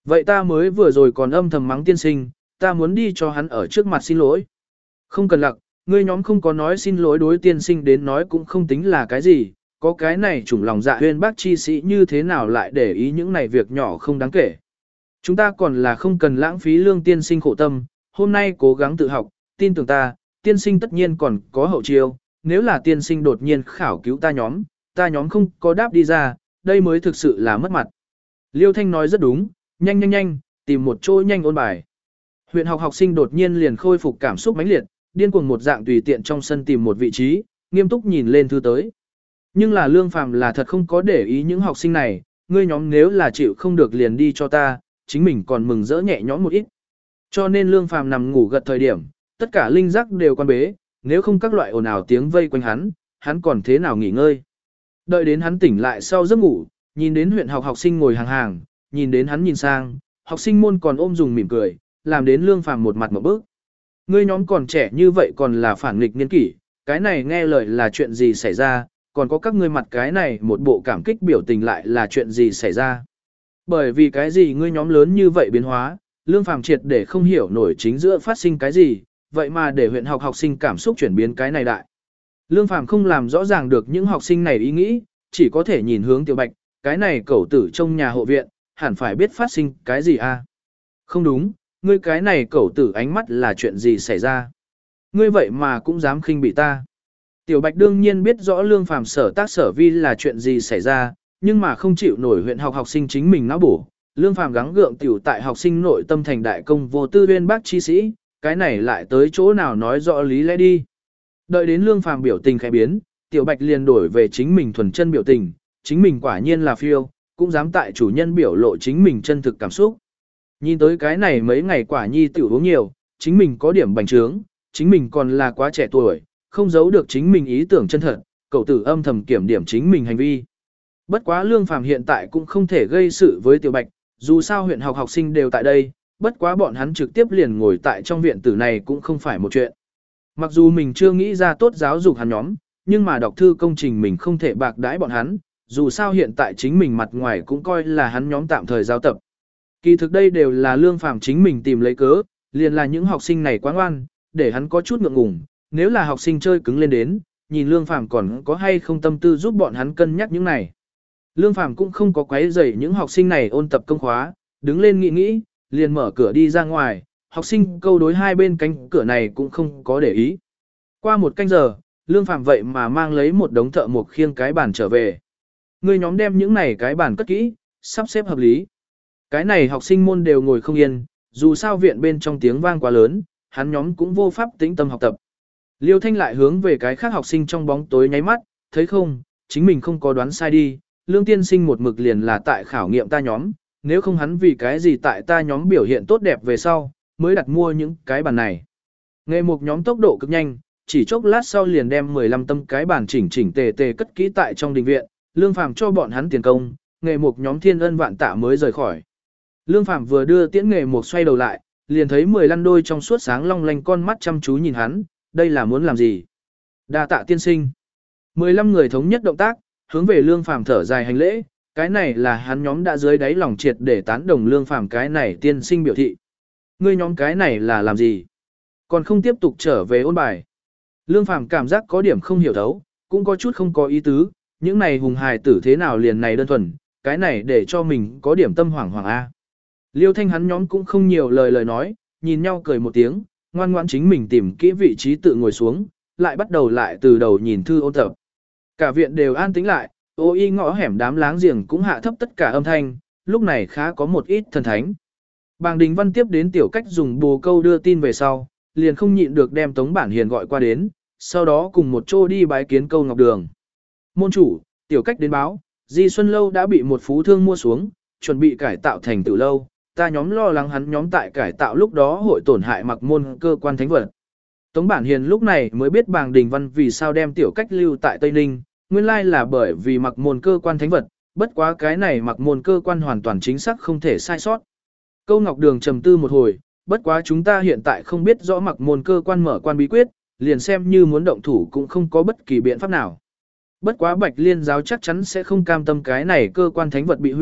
S1: Vậy ta mới vừa rồi còn âm thầm mắng tiên sinh, ta muốn đi cho hắn ở trước mặt xin lỗi. Không cần lặc, ngươi nhóm không có nói xin lỗi đối tiên sinh đến nói cũng không tính là cái gì, có cái này chủng lòng dạ huyên bác chi sĩ như thế nào lại để ý những này việc nhỏ không đáng kể. Chúng ta còn là không cần lãng phí lương tiên sinh khổ tâm, hôm nay cố gắng tự học, tin tưởng ta, tiên sinh tất nhiên còn có hậu chiêu, nếu là tiên sinh đột nhiên khảo cứu ta nhóm, ta nhóm không có đáp đi ra, đây mới thực sự là mất mặt. Liêu Thanh nói rất đúng, nhanh nhanh nhanh, tìm một chỗ nhanh ôn bài. Huyện học học sinh đột nhiên liền khôi phục cảm xúc mãnh liệt, điên cuồng một dạng tùy tiện trong sân tìm một vị trí, nghiêm túc nhìn lên thư tới. Nhưng là Lương Phàm là thật không có để ý những học sinh này, ngươi nhóm nếu là chịu không được liền đi cho ta, chính mình còn mừng rỡ nhẹ nhõm một ít. Cho nên Lương Phàm nằm ngủ gật thời điểm, tất cả linh giác đều quan bế, nếu không các loại ồn ào tiếng vây quanh hắn, hắn còn thế nào nghỉ ngơi. Đợi đến hắn tỉnh lại sau giấc ngủ, nhìn đến huyện học học sinh ngồi hàng hàng, nhìn đến hắn nhìn sang, học sinh môn còn ôm dùng mỉm cười, làm đến Lương Phàm một mặt một bước. Ngươi nhóm còn trẻ như vậy còn là phản nghịch niên kỷ, cái này nghe lời là chuyện gì xảy ra, còn có các ngươi mặt cái này một bộ cảm kích biểu tình lại là chuyện gì xảy ra. Bởi vì cái gì ngươi nhóm lớn như vậy biến hóa, Lương Phàm triệt để không hiểu nổi chính giữa phát sinh cái gì, vậy mà để huyện học học sinh cảm xúc chuyển biến cái này đại. Lương Phàm không làm rõ ràng được những học sinh này ý nghĩ, chỉ có thể nhìn hướng Tiểu Bạch, cái này cẩu tử trong nhà hộ viện, hẳn phải biết phát sinh cái gì a? Không đúng, ngươi cái này cẩu tử ánh mắt là chuyện gì xảy ra? Ngươi vậy mà cũng dám khinh bị ta. Tiểu Bạch đương nhiên biết rõ Lương Phàm sở tác sở vi là chuyện gì xảy ra, nhưng mà không chịu nổi huyện học học sinh chính mình não bổ. Lương Phàm gắng gượng tiểu tại học sinh nội tâm thành đại công vô tư uyên bác chi sĩ, cái này lại tới chỗ nào nói rõ lý lẽ đi. Đợi đến Lương Phàm biểu tình khẽ biến, Tiểu Bạch liền đổi về chính mình thuần chân biểu tình, chính mình quả nhiên là phiêu, cũng dám tại chủ nhân biểu lộ chính mình chân thực cảm xúc. Nhìn tới cái này mấy ngày quả nhi tiểu uống nhiều, chính mình có điểm bành trướng, chính mình còn là quá trẻ tuổi, không giấu được chính mình ý tưởng chân thật, cậu tử âm thầm kiểm điểm chính mình hành vi. Bất quá Lương Phàm hiện tại cũng không thể gây sự với Tiểu Bạch, dù sao huyện học học sinh đều tại đây, bất quá bọn hắn trực tiếp liền ngồi tại trong viện tử này cũng không phải một chuyện. Mặc dù mình chưa nghĩ ra tốt giáo dục hắn nhóm, nhưng mà đọc thư công trình mình không thể bạc đãi bọn hắn, dù sao hiện tại chính mình mặt ngoài cũng coi là hắn nhóm tạm thời giáo tập. Kỳ thực đây đều là Lương Phàm chính mình tìm lấy cớ, liền là những học sinh này quá ngoan, để hắn có chút ngượng ngùng, nếu là học sinh chơi cứng lên đến, nhìn Lương Phàm còn có hay không tâm tư giúp bọn hắn cân nhắc những này. Lương Phàm cũng không có quấy rầy những học sinh này ôn tập công khóa, đứng lên nghĩ nghĩ, liền mở cửa đi ra ngoài, học sinh câu đối hai bên cánh cửa này cũng không có để ý. Qua một canh giờ, Lương Phàm vậy mà mang lấy một đống thợ mộc khiêng cái bàn trở về. Người nhóm đem những này cái bàn cất kỹ, sắp xếp hợp lý. Cái này học sinh môn đều ngồi không yên, dù sao viện bên trong tiếng vang quá lớn, hắn nhóm cũng vô pháp tĩnh tâm học tập. Liêu Thanh lại hướng về cái khác học sinh trong bóng tối nháy mắt, thấy không, chính mình không có đoán sai đi, Lương tiên sinh một mực liền là tại khảo nghiệm ta nhóm, nếu không hắn vì cái gì tại ta nhóm biểu hiện tốt đẹp về sau, mới đặt mua những cái bàn này. Nghề một nhóm tốc độ cực nhanh, chỉ chốc lát sau liền đem mười lăm tâm cái bàn chỉnh chỉnh tề tề cất kỹ tại trong đình viện, Lương Phàm cho bọn hắn tiền công, nghề một nhóm thiên ân vạn tạ mới rời khỏi. Lương Phàm vừa đưa tiễn nghề một xoay đầu lại, liền thấy mười lăm đôi trong suốt sáng long lanh con mắt chăm chú nhìn hắn, đây là muốn làm gì? Đa tạ tiên sinh. mười lăm người thống nhất động tác, hướng về Lương Phàm thở dài hành lễ, cái này là hắn nhóm đã dưới đáy lòng triệt để tán đồng Lương Phàm cái này tiên sinh biểu thị. Ngươi nhóm cái này là làm gì? Còn không tiếp tục trở về ôn bài. Lương Phàm cảm giác có điểm không hiểu thấu, cũng có chút không có ý tứ, những này hùng hài tử thế nào liền này đơn thuần, cái này để cho mình có điểm tâm hoảng hoảng a. Liêu Thanh hắn nhóm cũng không nhiều lời lời nói, nhìn nhau cười một tiếng, ngoan ngoãn chính mình tìm kỹ vị trí tự ngồi xuống, lại bắt đầu lại từ đầu nhìn thư ôn tập. Cả viện đều an tĩnh lại, ô y ngõ hẻm đám láng giềng cũng hạ thấp tất cả âm thanh, lúc này khá có một ít thần thánh. Bàng Đình Văn tiếp đến Tiểu Cách dùng bồ câu đưa tin về sau, liền không nhịn được đem Tống Bản Hiền gọi qua đến, sau đó cùng một chỗ đi bái kiến Câu Ngọc Đường. Môn chủ, Tiểu Cách đến báo, Di Xuân Lâu đã bị một phú thương mua xuống, chuẩn bị cải tạo thành tử lâu, ta nhóm lo lắng hắn nhóm tại cải tạo lúc đó hội tổn hại mặc môn cơ quan thánh vật. Tống Bản Hiền lúc này mới biết Bàng Đình Văn vì sao đem Tiểu Cách lưu tại Tây Ninh, nguyên lai là bởi vì mặc môn cơ quan thánh vật, bất quá cái này mặc môn cơ quan hoàn toàn chính xác không thể sai sót. Câu Ngọc Đường trầm tư một hồi, bất quá chúng ta hiện tại không biết rõ mặc môn cơ quan mở quan bí quyết, liền xem như muốn động thủ cũng không có bất kỳ biện pháp nào. Bất quá Bạch Liên giáo chắc chắn sẽ không cam tâm cái này cơ quan thánh vật bị hủy,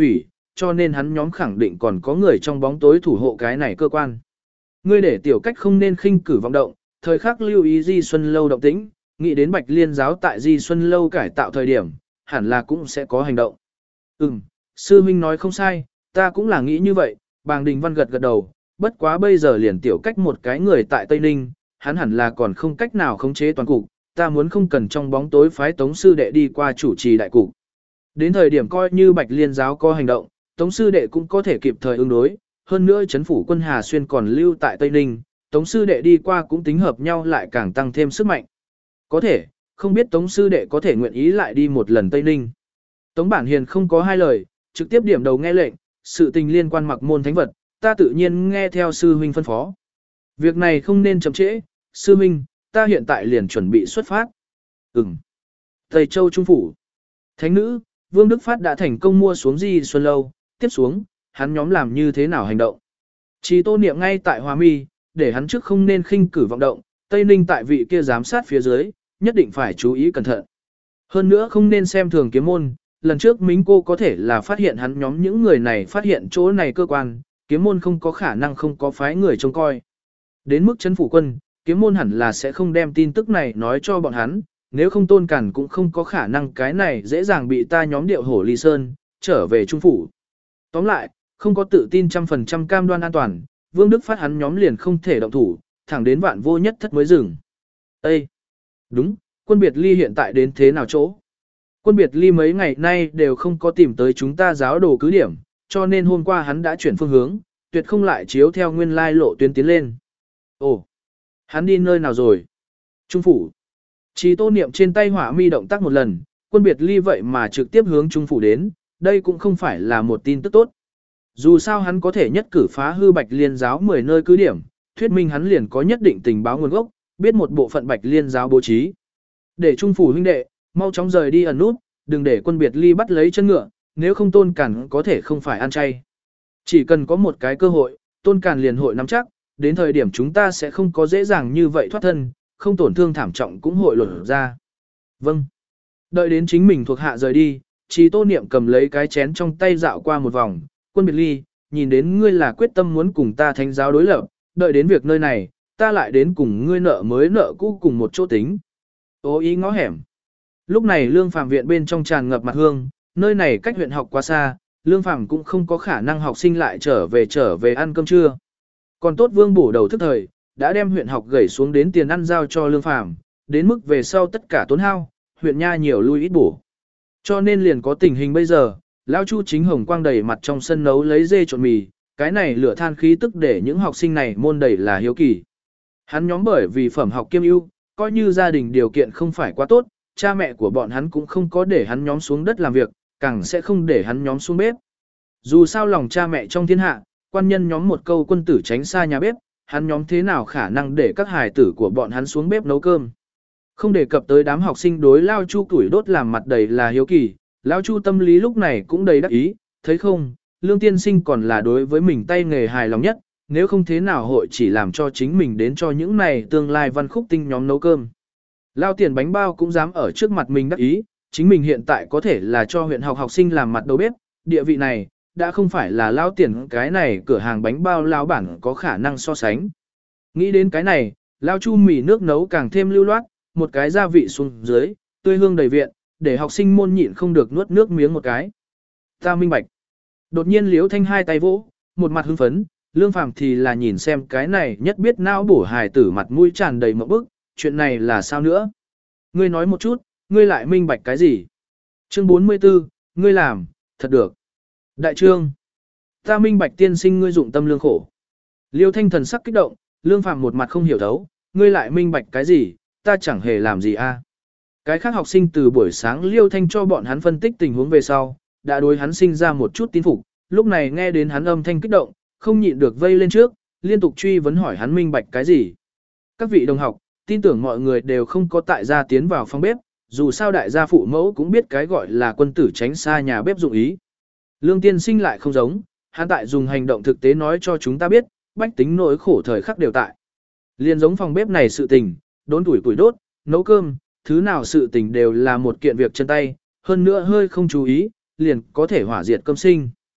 S1: cho nên hắn nhóm khẳng định còn có người trong bóng tối thủ hộ cái này cơ quan. Ngươi để tiểu cách không nên khinh cử vọng động, thời khắc lưu ý Di Xuân Lâu động tĩnh, nghĩ đến Bạch Liên giáo tại Di Xuân Lâu cải tạo thời điểm, hẳn là cũng sẽ có hành động. Ừm, sư huynh nói không sai, ta cũng là nghĩ như vậy, Bàng Đình Văn gật gật đầu, bất quá bây giờ liền tiểu cách một cái người tại Tây Ninh, hắn hẳn là còn không cách nào khống chế toàn cục, ta muốn không cần trong bóng tối phái Tống sư đệ đi qua chủ trì đại cục. Đến thời điểm coi như Bạch Liên giáo có hành động, Tống sư đệ cũng có thể kịp thời ứng đối, hơn nữa chấn phủ quân Hà Xuyên còn lưu tại Tây Ninh, Tống sư đệ đi qua cũng tính hợp nhau lại càng tăng thêm sức mạnh. Có thể, không biết Tống sư đệ có thể nguyện ý lại đi một lần Tây Ninh. Tống Bản Hiền không có hai lời, trực tiếp điểm đầu nghe lệnh, sự tình liên quan mặc môn thánh vật, ta tự nhiên nghe theo sư huynh phân phó. Việc này không nên chậm trễ, sư huynh, ta hiện tại liền chuẩn bị xuất phát. Ừm. Tây Châu Trung Phủ. Thánh nữ, Vương Đức Phát đã thành công mua xuống Di Xuân Lâu, tiếp xuống, hắn nhóm làm như thế nào hành động. Chỉ Tô Niệm ngay tại Hoa Mi, để hắn trước không nên khinh cử vọng động, Tây Ninh tại vị kia giám sát phía dưới, nhất định phải chú ý cẩn thận. Hơn nữa không nên xem thường kiếm môn, lần trước Mính cô có thể là phát hiện hắn nhóm những người này phát hiện chỗ này cơ quan, kiếm môn không có khả năng không có phái người trông coi. Đến mức chấn phủ quân, kiếm môn hẳn là sẽ không đem tin tức này nói cho bọn hắn, nếu không Tôn Cản cũng không có khả năng cái này dễ dàng bị ta nhóm điệu hổ ly sơn, trở về trung phủ. Tóm lại, không có tự tin trăm phần trăm cam đoan an toàn, Vương Đức Phát hắn nhóm liền không thể động thủ, thẳng đến vạn vô nhất thất mới dừng. Ê! Đúng, quân biệt ly hiện tại đến thế nào chỗ? Quân biệt ly mấy ngày nay đều không có tìm tới chúng ta giáo đồ cứ điểm, cho nên hôm qua hắn đã chuyển phương hướng, tuyệt không lại chiếu theo nguyên lai lộ tuyến tiến lên. Ồ! Hắn đi nơi nào rồi? Trung phủ. Chỉ Tô Niệm trên tay hỏa mi động tác một lần, quân biệt ly vậy mà trực tiếp hướng trung phủ đến, đây cũng không phải là một tin tức tốt. Dù sao hắn có thể nhất cử phá hư Bạch Liên giáo mười nơi cứ điểm, thuyết minh hắn liền có nhất định tình báo nguồn gốc, biết một bộ phận Bạch Liên giáo bố trí. Để trung phủ huynh đệ, mau chóng rời đi ẩn nút, đừng để quân biệt ly bắt lấy chân ngựa, nếu không Tôn Cản có thể không phải ăn chay. Chỉ cần có một cái cơ hội, Tôn Cản liền hội nắm chắc, đến thời điểm chúng ta sẽ không có dễ dàng như vậy thoát thân, không tổn thương thảm trọng cũng hội lột ra. Vâng. Đợi đến chính mình thuộc hạ rời đi, Chỉ Tô Niệm cầm lấy cái chén trong tay dạo qua một vòng, quân biệt ly, nhìn đến ngươi là quyết tâm muốn cùng ta thánh giáo đối lập, đợi đến việc nơi này, ta lại đến cùng ngươi nợ mới nợ cũ cùng một chỗ tính. Ô ý ngõ hẻm. Lúc này Lương Phàm viện bên trong tràn ngập mặt hương, nơi này cách huyện học quá xa, Lương Phàm cũng không có khả năng học sinh lại trở về trở về ăn cơm trưa. Còn tốt Vương bổ đầu thức thời, đã đem huyện học gửi xuống đến tiền ăn giao cho Lương Phàm, đến mức về sau tất cả tốn hao, huyện nha nhiều lui ít bổ. Cho nên liền có tình hình bây giờ, Lão Chu chính hồng quang đầy mặt trong sân nấu lấy dê trộn mì, cái này lửa than khí tức để những học sinh này môn đầy là hiếu kỳ. Hắn nhóm bởi vì phẩm học kiêm ưu, coi như gia đình điều kiện không phải quá tốt, cha mẹ của bọn hắn cũng không có để hắn nhóm xuống đất làm việc, càng sẽ không để hắn nhóm xuống bếp. Dù sao lòng cha mẹ trong thiên hạ, quan nhân nhóm một câu quân tử tránh xa nhà bếp, hắn nhóm thế nào khả năng để các hài tử của bọn hắn xuống bếp nấu cơm. Không đề cập tới đám học sinh đối Lao Chu tuổi đốt làm mặt đầy là hiếu kỳ, Lao Chu tâm lý lúc này cũng đầy đắc ý, thấy không, Lương tiên sinh còn là đối với mình tay nghề hài lòng nhất, nếu không thế nào hội chỉ làm cho chính mình đến cho những này tương lai văn khúc tinh nhóm nấu cơm. Lao tiền bánh bao cũng dám ở trước mặt mình đắc ý, chính mình hiện tại có thể là cho huyện học học sinh làm mặt đầu bếp, địa vị này, đã không phải là Lao tiền cái này cửa hàng bánh bao Lao bản có khả năng so sánh. Nghĩ đến cái này, Lao Chu mì nước nấu càng thêm lưu loát, một cái gia vị xuống dưới, tươi hương đầy viện, để học sinh môn nhịn không được nuốt nước miếng một cái. Ta minh bạch. Đột nhiên Liễu Thanh hai tay vỗ, một mặt hưng phấn, Lương Phàm thì là nhìn xem cái này nhất biết não bổ hài tử mặt mũi tràn đầy mộng bức, chuyện này là sao nữa? Ngươi nói một chút, ngươi lại minh bạch cái gì? Chương bốn mươi tư, ngươi làm, thật được. Đại trương, ta minh bạch tiên sinh ngươi dụng tâm lương khổ. Liêu Thanh thần sắc kích động, Lương Phàm một mặt không hiểu thấu, ngươi lại minh bạch cái gì, ta chẳng hề làm gì a. Cái khác học sinh từ buổi sáng Liêu Thanh cho bọn hắn phân tích tình huống về sau, đã đối hắn sinh ra một chút tín phục, lúc này nghe đến hắn âm thanh kích động, không nhịn được vây lên trước, liên tục truy vấn hỏi hắn minh bạch cái gì. Các vị đồng học, tin tưởng mọi người đều không có tại gia tiến vào phòng bếp, dù sao đại gia phụ mẫu cũng biết cái gọi là quân tử tránh xa nhà bếp dụng ý. Lương tiên sinh lại không giống, hắn tại dùng hành động thực tế nói cho chúng ta biết, bách tính nỗi khổ thời khắc đều tại. Liên giống phòng bếp này sự tình, đốn tuổi củi đốt, nấu cơm, thứ nào sự tình đều là một kiện việc chân tay, hơn nữa hơi không chú ý, liền có thể hỏa diệt cơm sinh.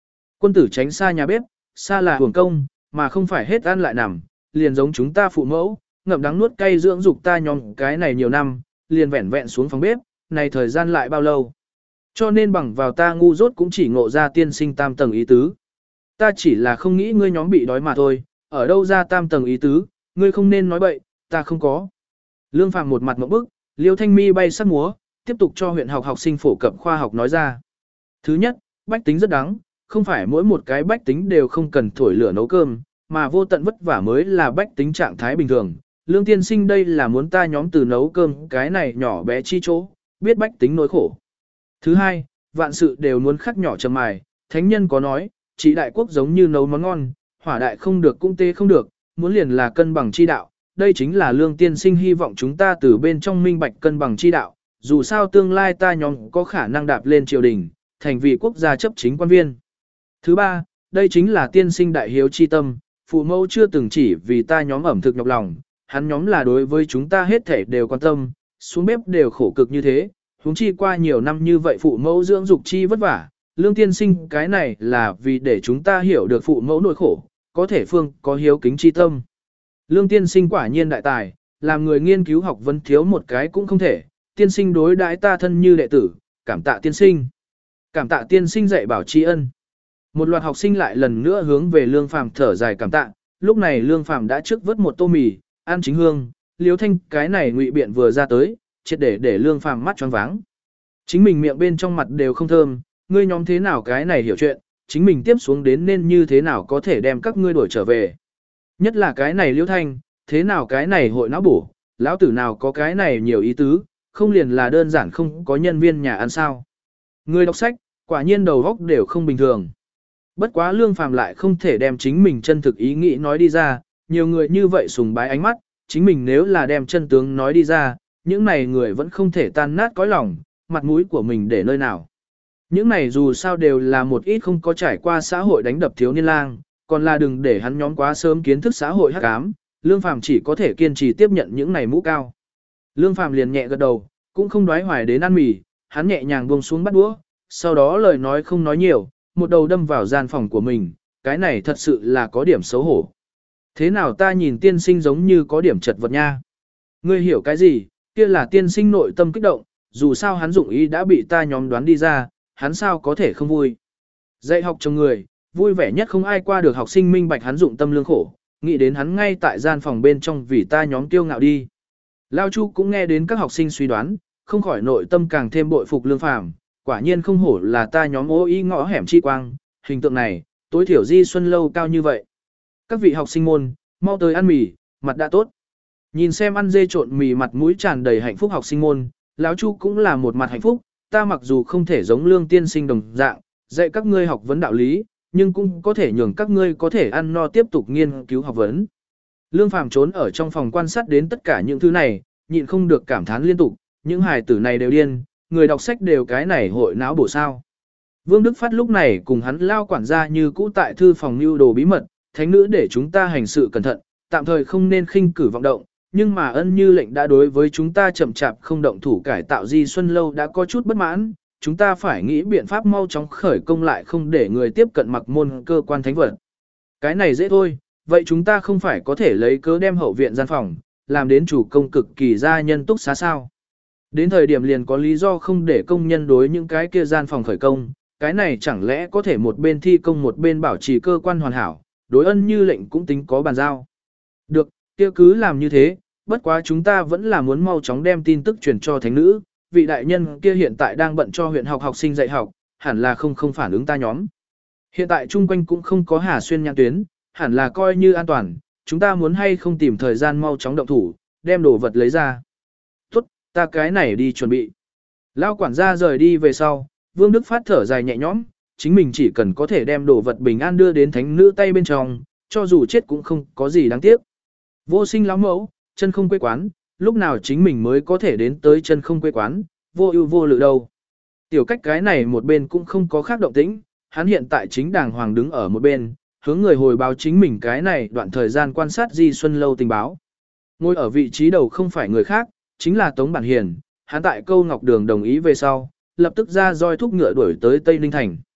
S1: Quân tử tránh xa nhà bếp, xa là hưởng công, mà không phải hết ăn lại nằm, liền giống chúng ta phụ mẫu, ngậm đắng nuốt cay dưỡng dục ta nhóm cái này nhiều năm, liền vẹn vẹn xuống phòng bếp, này thời gian lại bao lâu. Cho nên bằng vào ta ngu dốt cũng chỉ ngộ ra tiên sinh tam tầng ý tứ. Ta chỉ là không nghĩ ngươi nhóm bị đói mà thôi, ở đâu ra tam tầng ý tứ, ngươi không nên nói bậy, ta không có. Lương Phàm một mặt ngộp bức, Liêu Thanh Mi bay sắc múa, tiếp tục cho huyện học học sinh phổ cập khoa học nói ra. Thứ nhất, bách tính rất đáng, không phải mỗi một cái bách tính đều không cần thổi lửa nấu cơm, mà vô tận vất vả mới là bách tính trạng thái bình thường. Lương tiên sinh đây là muốn ta nhóm từ nấu cơm cái này nhỏ bé chi chỗ, biết bách tính nỗi khổ. Thứ hai, vạn sự đều muốn khắc nhỏ trầm mài, thánh nhân có nói, chỉ đại quốc giống như nấu món ngon, hỏa đại không được cũng tê không được, muốn liền là cân bằng chi đạo. Đây chính là lương tiên sinh hy vọng chúng ta từ bên trong minh bạch cân bằng chi đạo, dù sao tương lai ta nhóm có khả năng đạp lên triều đình, thành vì quốc gia chấp chính quan viên. Thứ ba, đây chính là tiên sinh đại hiếu chi tâm, phụ mẫu chưa từng chỉ vì ta nhóm ẩm thực nhọc lòng, hắn nhóm là đối với chúng ta hết thể đều quan tâm, xuống bếp đều khổ cực như thế, huống chi qua nhiều năm như vậy phụ mẫu dưỡng dục chi vất vả, lương tiên sinh cái này là vì để chúng ta hiểu được phụ mẫu nỗi khổ, có thể phương có hiếu kính chi tâm. Lương tiên sinh quả nhiên đại tài, làm người nghiên cứu học vấn thiếu một cái cũng không thể, tiên sinh đối đãi ta thân như đệ tử, cảm tạ tiên sinh. Cảm tạ tiên sinh dạy bảo tri ân. Một loạt học sinh lại lần nữa hướng về Lương Phàm thở dài cảm tạ, lúc này Lương Phàm đã trước vớt một tô mì, ăn chính hương, Liêu Thanh cái này ngụy biện vừa ra tới, triệt để để Lương Phàm mắt choáng váng. Chính mình miệng bên trong mặt đều không thơm, ngươi nhóm thế nào cái này hiểu chuyện, chính mình tiếp xuống đến nên như thế nào có thể đem các ngươi đuổi trở về. Nhất là cái này Liêu Thanh, thế nào cái này hội não bổ, lão tử nào có cái này nhiều ý tứ, không liền là đơn giản không có nhân viên nhà ăn sao. Người đọc sách, quả nhiên đầu óc đều không bình thường. Bất quá Lương Phàm lại không thể đem chính mình chân thực ý nghĩ nói đi ra, nhiều người như vậy sùng bái ánh mắt, chính mình nếu là đem chân tướng nói đi ra, những này người vẫn không thể tan nát cõi lòng, mặt mũi của mình để nơi nào. Những này dù sao đều là một ít không có trải qua xã hội đánh đập thiếu niên lang, còn là đừng để hắn nhóm quá sớm kiến thức xã hội hắc ám, Lương Phàm chỉ có thể kiên trì tiếp nhận những này mũ cao. Lương Phàm liền nhẹ gật đầu, cũng không đoái hoài đến ăn mì, hắn nhẹ nhàng buông xuống bắt đũa, sau đó lời nói không nói nhiều, một đầu đâm vào gian phòng của mình, cái này thật sự là có điểm xấu hổ. Thế nào ta nhìn tiên sinh giống như có điểm chật vật nha? Ngươi hiểu cái gì, kia là tiên sinh nội tâm kích động, dù sao hắn dụng ý đã bị ta nhóm đoán đi ra, hắn sao có thể không vui. Dạy học cho người, vui vẻ nhất không ai qua được học sinh minh bạch hắn dụng tâm lương khổ, nghĩ đến hắn ngay tại gian phòng bên trong vì ta nhóm tiêu ngạo đi. Lao Chu cũng nghe đến các học sinh suy đoán, không khỏi nội tâm càng thêm bội phục Lương Phàm, quả nhiên không hổ là ta nhóm ô y ngõ hẻm chi quang, hình tượng này, tối thiểu Di Xuân lâu cao như vậy. Các vị học sinh môn, mau tới ăn mì, mặt đã tốt. Nhìn xem ăn dê trộn mì mặt mũi tràn đầy hạnh phúc học sinh môn, lão Chu cũng là một mặt hạnh phúc, ta mặc dù không thể giống Lương tiên sinh đồng dạng, dạy các ngươi học vấn đạo lý, nhưng cũng có thể nhường các ngươi có thể ăn no tiếp tục nghiên cứu học vấn. Lương Phàm trốn ở trong phòng quan sát đến tất cả những thứ này, nhịn không được cảm thán liên tục, những hài tử này đều điên, người đọc sách đều cái này hội não bổ sao. Vương Đức Phát lúc này cùng hắn lao quản gia như cũ tại thư phòng lưu đồ bí mật, thánh nữ để chúng ta hành sự cẩn thận, tạm thời không nên khinh cử vọng động, nhưng mà ân như lệnh đã đối với chúng ta chậm chạp không động thủ cải tạo Di Xuân lâu đã có chút bất mãn, chúng ta phải nghĩ biện pháp mau chóng khởi công lại không để người tiếp cận mặc môn cơ quan thánh vật. Cái này dễ thôi, vậy chúng ta không phải có thể lấy cớ đem hậu viện gian phòng, làm đến chủ công cực kỳ gia nhân túc xá sao. Đến thời điểm liền có lý do không để công nhân đối những cái kia gian phòng khởi công, cái này chẳng lẽ có thể một bên thi công một bên bảo trì cơ quan hoàn hảo, đối ân như lệnh cũng tính có bàn giao. Được, kia cứ làm như thế, bất quá chúng ta vẫn là muốn mau chóng đem tin tức truyền cho thánh nữ, vị đại nhân kia hiện tại đang bận cho huyện học học sinh dạy học, hẳn là không không phản ứng ta nhóm. Hiện tại chung quanh cũng không có Hà Xuyên nhãn tuyến, hẳn là coi như an toàn, chúng ta muốn hay không tìm thời gian mau chóng động thủ, đem đồ vật lấy ra. Tốt, ta cái này đi chuẩn bị. Lao quản gia rời đi về sau, Vương Đức Phát thở dài nhẹ nhõm, chính mình chỉ cần có thể đem đồ vật bình an đưa đến thánh nữ tay bên trong, cho dù chết cũng không có gì đáng tiếc. Vô sinh lão mẫu, chân không quê quán, lúc nào chính mình mới có thể đến tới chân không quê quán, vô ưu vô lự đâu. Tiểu cách cái này một bên cũng không có khác động tĩnh, hắn hiện tại chính đàng hoàng đứng ở một bên, hướng người hồi báo chính mình cái này đoạn thời gian quan sát Di Xuân lâu tình báo. Ngồi ở vị trí đầu không phải người khác, chính là Tống Bản Hiền, hắn tại câu Ngọc Đường đồng ý về sau, lập tức ra roi thúc ngựa đuổi tới Tây Ninh Thành.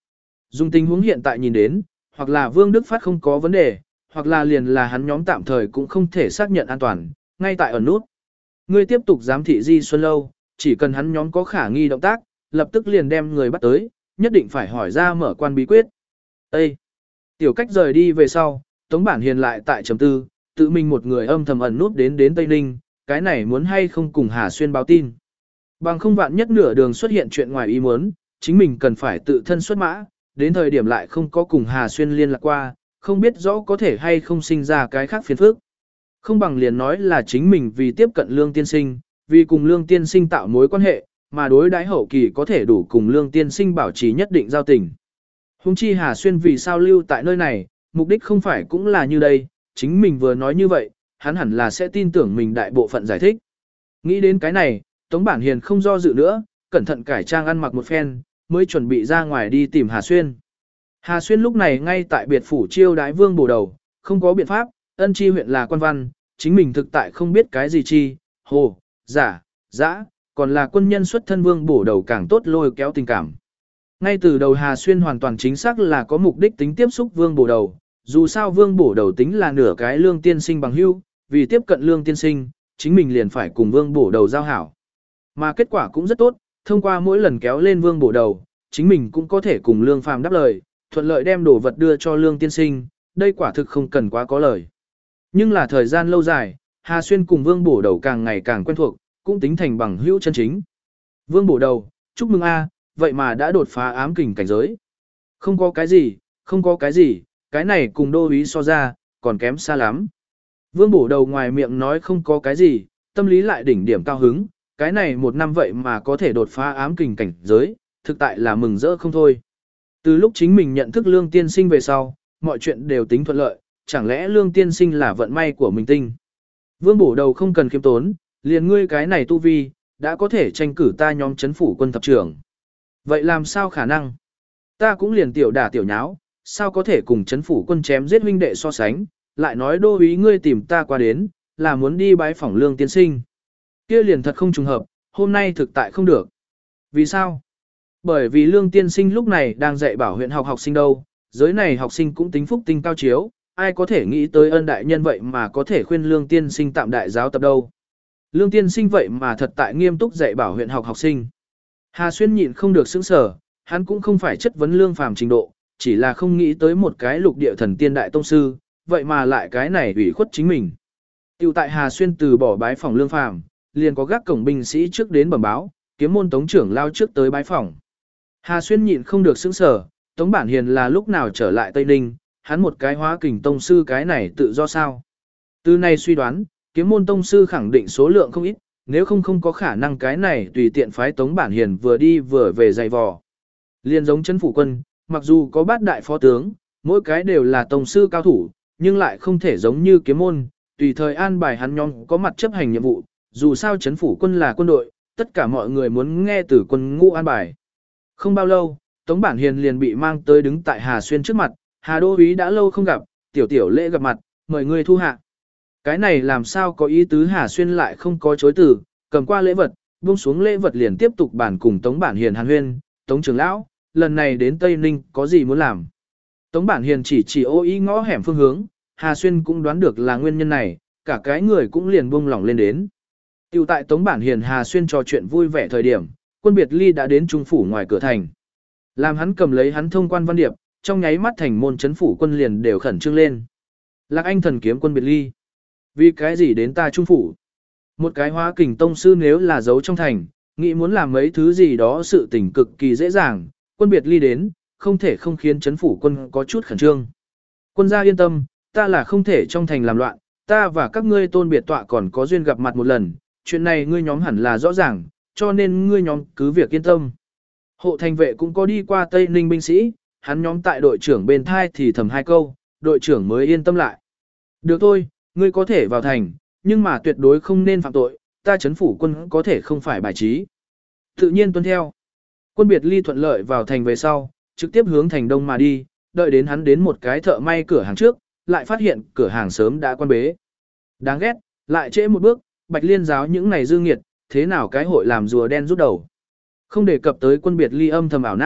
S1: Dùng tình huống hiện tại nhìn đến, hoặc là Vương Đức Phát không có vấn đề, hoặc là liền là hắn nhóm tạm thời cũng không thể xác nhận an toàn, ngay tại ẩn nút. Ngươi tiếp tục giám thị Di Xuân Lâu, chỉ cần hắn nhóm có khả nghi động tác, lập tức liền đem người bắt tới, nhất định phải hỏi ra mở quan bí quyết. Ê! Tiểu cách rời đi về sau, Tống Bản Hiền lại tại trầm tư, tự mình một người âm thầm ẩn nút đến đến Tây Ninh, cái này muốn hay không cùng Hà Xuyên báo tin. Bằng không vạn nhất nửa đường xuất hiện chuyện ngoài ý muốn, chính mình cần phải tự thân xuất mã, đến thời điểm lại không có cùng Hà Xuyên liên lạc qua, không biết rõ có thể hay không sinh ra cái khác phiền phức. Không bằng liền nói là chính mình vì tiếp cận Lương Tiên Sinh, vì cùng Lương Tiên Sinh tạo mối quan hệ, mà đối đãi hậu kỳ có thể đủ cùng Lương Tiên Sinh bảo trì nhất định giao tình. Hùng chi Hà Xuyên vì sao lưu tại nơi này, mục đích không phải cũng là như đây, chính mình vừa nói như vậy, hắn hẳn là sẽ tin tưởng mình đại bộ phận giải thích. Nghĩ đến cái này, Tống Bản Hiền không do dự nữa, cẩn thận cải trang ăn mặc một phen, mới chuẩn bị ra ngoài đi tìm Hà Xuyên. Hà Xuyên lúc này ngay tại biệt phủ chiêu đái Vương Bổ Đầu, không có biện pháp, ân chi huyện là quan văn, chính mình thực tại không biết cái gì chi, hồ, giả, dã, còn là quân nhân xuất thân Vương Bổ Đầu càng tốt lôi kéo tình cảm. Ngay từ đầu Hà Xuyên hoàn toàn chính xác là có mục đích tính tiếp xúc Vương Bổ Đầu, dù sao Vương Bổ Đầu tính là nửa cái Lương Tiên Sinh bằng hữu, vì tiếp cận Lương Tiên Sinh, chính mình liền phải cùng Vương Bổ Đầu giao hảo. Mà kết quả cũng rất tốt, thông qua mỗi lần kéo lên Vương Bổ Đầu, chính mình cũng có thể cùng Lương Phàm đáp lời, thuận lợi đem đồ vật đưa cho Lương Tiên Sinh, đây quả thực không cần quá có lời. Nhưng là thời gian lâu dài, Hà Xuyên cùng Vương Bổ Đầu càng ngày càng quen thuộc, cũng tính thành bằng hữu chân chính. Vương Bổ Đầu, chúc mừng a, vậy mà đã đột phá ám kình cảnh giới. Không có cái gì, không có cái gì, cái này cùng đô úy so ra, còn kém xa lắm. Vương Bổ Đầu ngoài miệng nói không có cái gì, tâm lý lại đỉnh điểm cao hứng, cái này một năm vậy mà có thể đột phá ám kình cảnh giới, thực tại là mừng rỡ không thôi. Từ lúc chính mình nhận thức Lương Tiên Sinh về sau, mọi chuyện đều tính thuận lợi, chẳng lẽ Lương Tiên Sinh là vận may của mình tinh. Vương Bổ Đầu không cần khiêm tốn, liền ngươi cái này tu vi, đã có thể tranh cử ta nhóm chấn phủ quân thập trưởng. Vậy làm sao khả năng? Ta cũng liền tiểu đả tiểu nháo, sao có thể cùng chấn phủ quân chém giết huynh đệ so sánh, lại nói đô úy ngươi tìm ta qua đến, là muốn đi bái phỏng Lương Tiên Sinh. Kia liền thật không trùng hợp, hôm nay thực tại không được. Vì sao? Bởi vì Lương Tiên Sinh lúc này đang dạy bảo huyện học học sinh đâu, giới này học sinh cũng tính phúc tinh cao chiếu, ai có thể nghĩ tới ân đại nhân vậy mà có thể khuyên Lương Tiên Sinh tạm đại giáo tập đâu. Lương Tiên Sinh vậy mà thật tại nghiêm túc dạy bảo huyện học học sinh. Hà Xuyên nhịn không được sững sờ, hắn cũng không phải chất vấn Lương Phàm trình độ, chỉ là không nghĩ tới một cái lục địa thần tiên đại tông sư, vậy mà lại cái này ủy khuất chính mình. Tiểu tại Hà Xuyên từ bỏ bái phỏng Lương Phàm, liền có gác cổng binh sĩ trước đến bẩm báo, kiếm môn Tống trưởng lao trước tới bái phỏng. Hà Xuyên nhịn không được sững sờ, Tống Bản Hiền là lúc nào trở lại Tây Ninh, hắn một cái hóa kình tông sư cái này tự do sao? Từ này suy đoán, kiếm môn tông sư khẳng định số lượng không ít, nếu không không có khả năng cái này tùy tiện phái Tống Bản Hiền vừa đi vừa về dày vò. Liên giống chấn phủ quân, mặc dù có bát đại phó tướng, mỗi cái đều là tông sư cao thủ, nhưng lại không thể giống như kiếm môn, tùy thời an bài hắn nhóm có mặt chấp hành nhiệm vụ, dù sao chấn phủ quân là quân đội, tất cả mọi người muốn nghe từ quân ngũ an bài. Không bao lâu, Tống Bản Hiền liền bị mang tới đứng tại Hà Xuyên trước mặt, Hà đô úy đã lâu không gặp, tiểu tiểu lễ gặp mặt, mời ngươi thu hạ. Cái này làm sao có ý tứ Hà Xuyên lại không có chối từ, cầm qua lễ vật, buông xuống lễ vật liền tiếp tục bàn cùng Tống Bản Hiền hàn huyên, Tống trưởng lão, lần này đến Tây Ninh có gì muốn làm. Tống Bản Hiền chỉ chỉ ô ý ngõ hẻm phương hướng, Hà Xuyên cũng đoán được là nguyên nhân này, cả cái người cũng liền buông lỏng lên đến. Tiểu tại Tống Bản Hiền Hà Xuyên trò chuyện vui vẻ thời điểm, quân biệt ly đã đến trung phủ ngoài cửa thành. Làm hắn cầm lấy hắn thông quan văn điệp, trong nháy mắt thành môn chấn phủ quân liền đều khẩn trương lên. Lạc Anh thần kiếm quân biệt ly. Vì cái gì đến ta trung phủ? Một cái hóa kình tông sư nếu là giấu trong thành, nghĩ muốn làm mấy thứ gì đó sự tình cực kỳ dễ dàng, quân biệt ly đến, không thể không khiến chấn phủ quân có chút khẩn trương. Quân gia yên tâm, ta là không thể trong thành làm loạn, ta và các ngươi tôn biệt tọa còn có duyên gặp mặt một lần, chuyện này ngươi nhóm hẳn là rõ ràng, cho nên ngươi nhóm cứ việc yên tâm. Hộ thành vệ cũng có đi qua Tây Ninh binh sĩ, hắn nhóm tại đội trưởng bên thai thì thầm hai câu, đội trưởng mới yên tâm lại. Được thôi, ngươi có thể vào thành, nhưng mà tuyệt đối không nên phạm tội, ta chấn phủ quân có thể không phải bài trí. Tự nhiên tuân theo. Quân biệt ly thuận lợi vào thành về sau, trực tiếp hướng thành đông mà đi, đợi đến hắn đến một cái thợ may cửa hàng trước, lại phát hiện cửa hàng sớm đã quan bế. Đáng ghét, lại trễ một bước, Bạch Liên giáo những này dư nghiệt, thế nào cái hội làm rùa đen rút đầu. Không đề cập tới quân biệt ly âm thầm ảo não,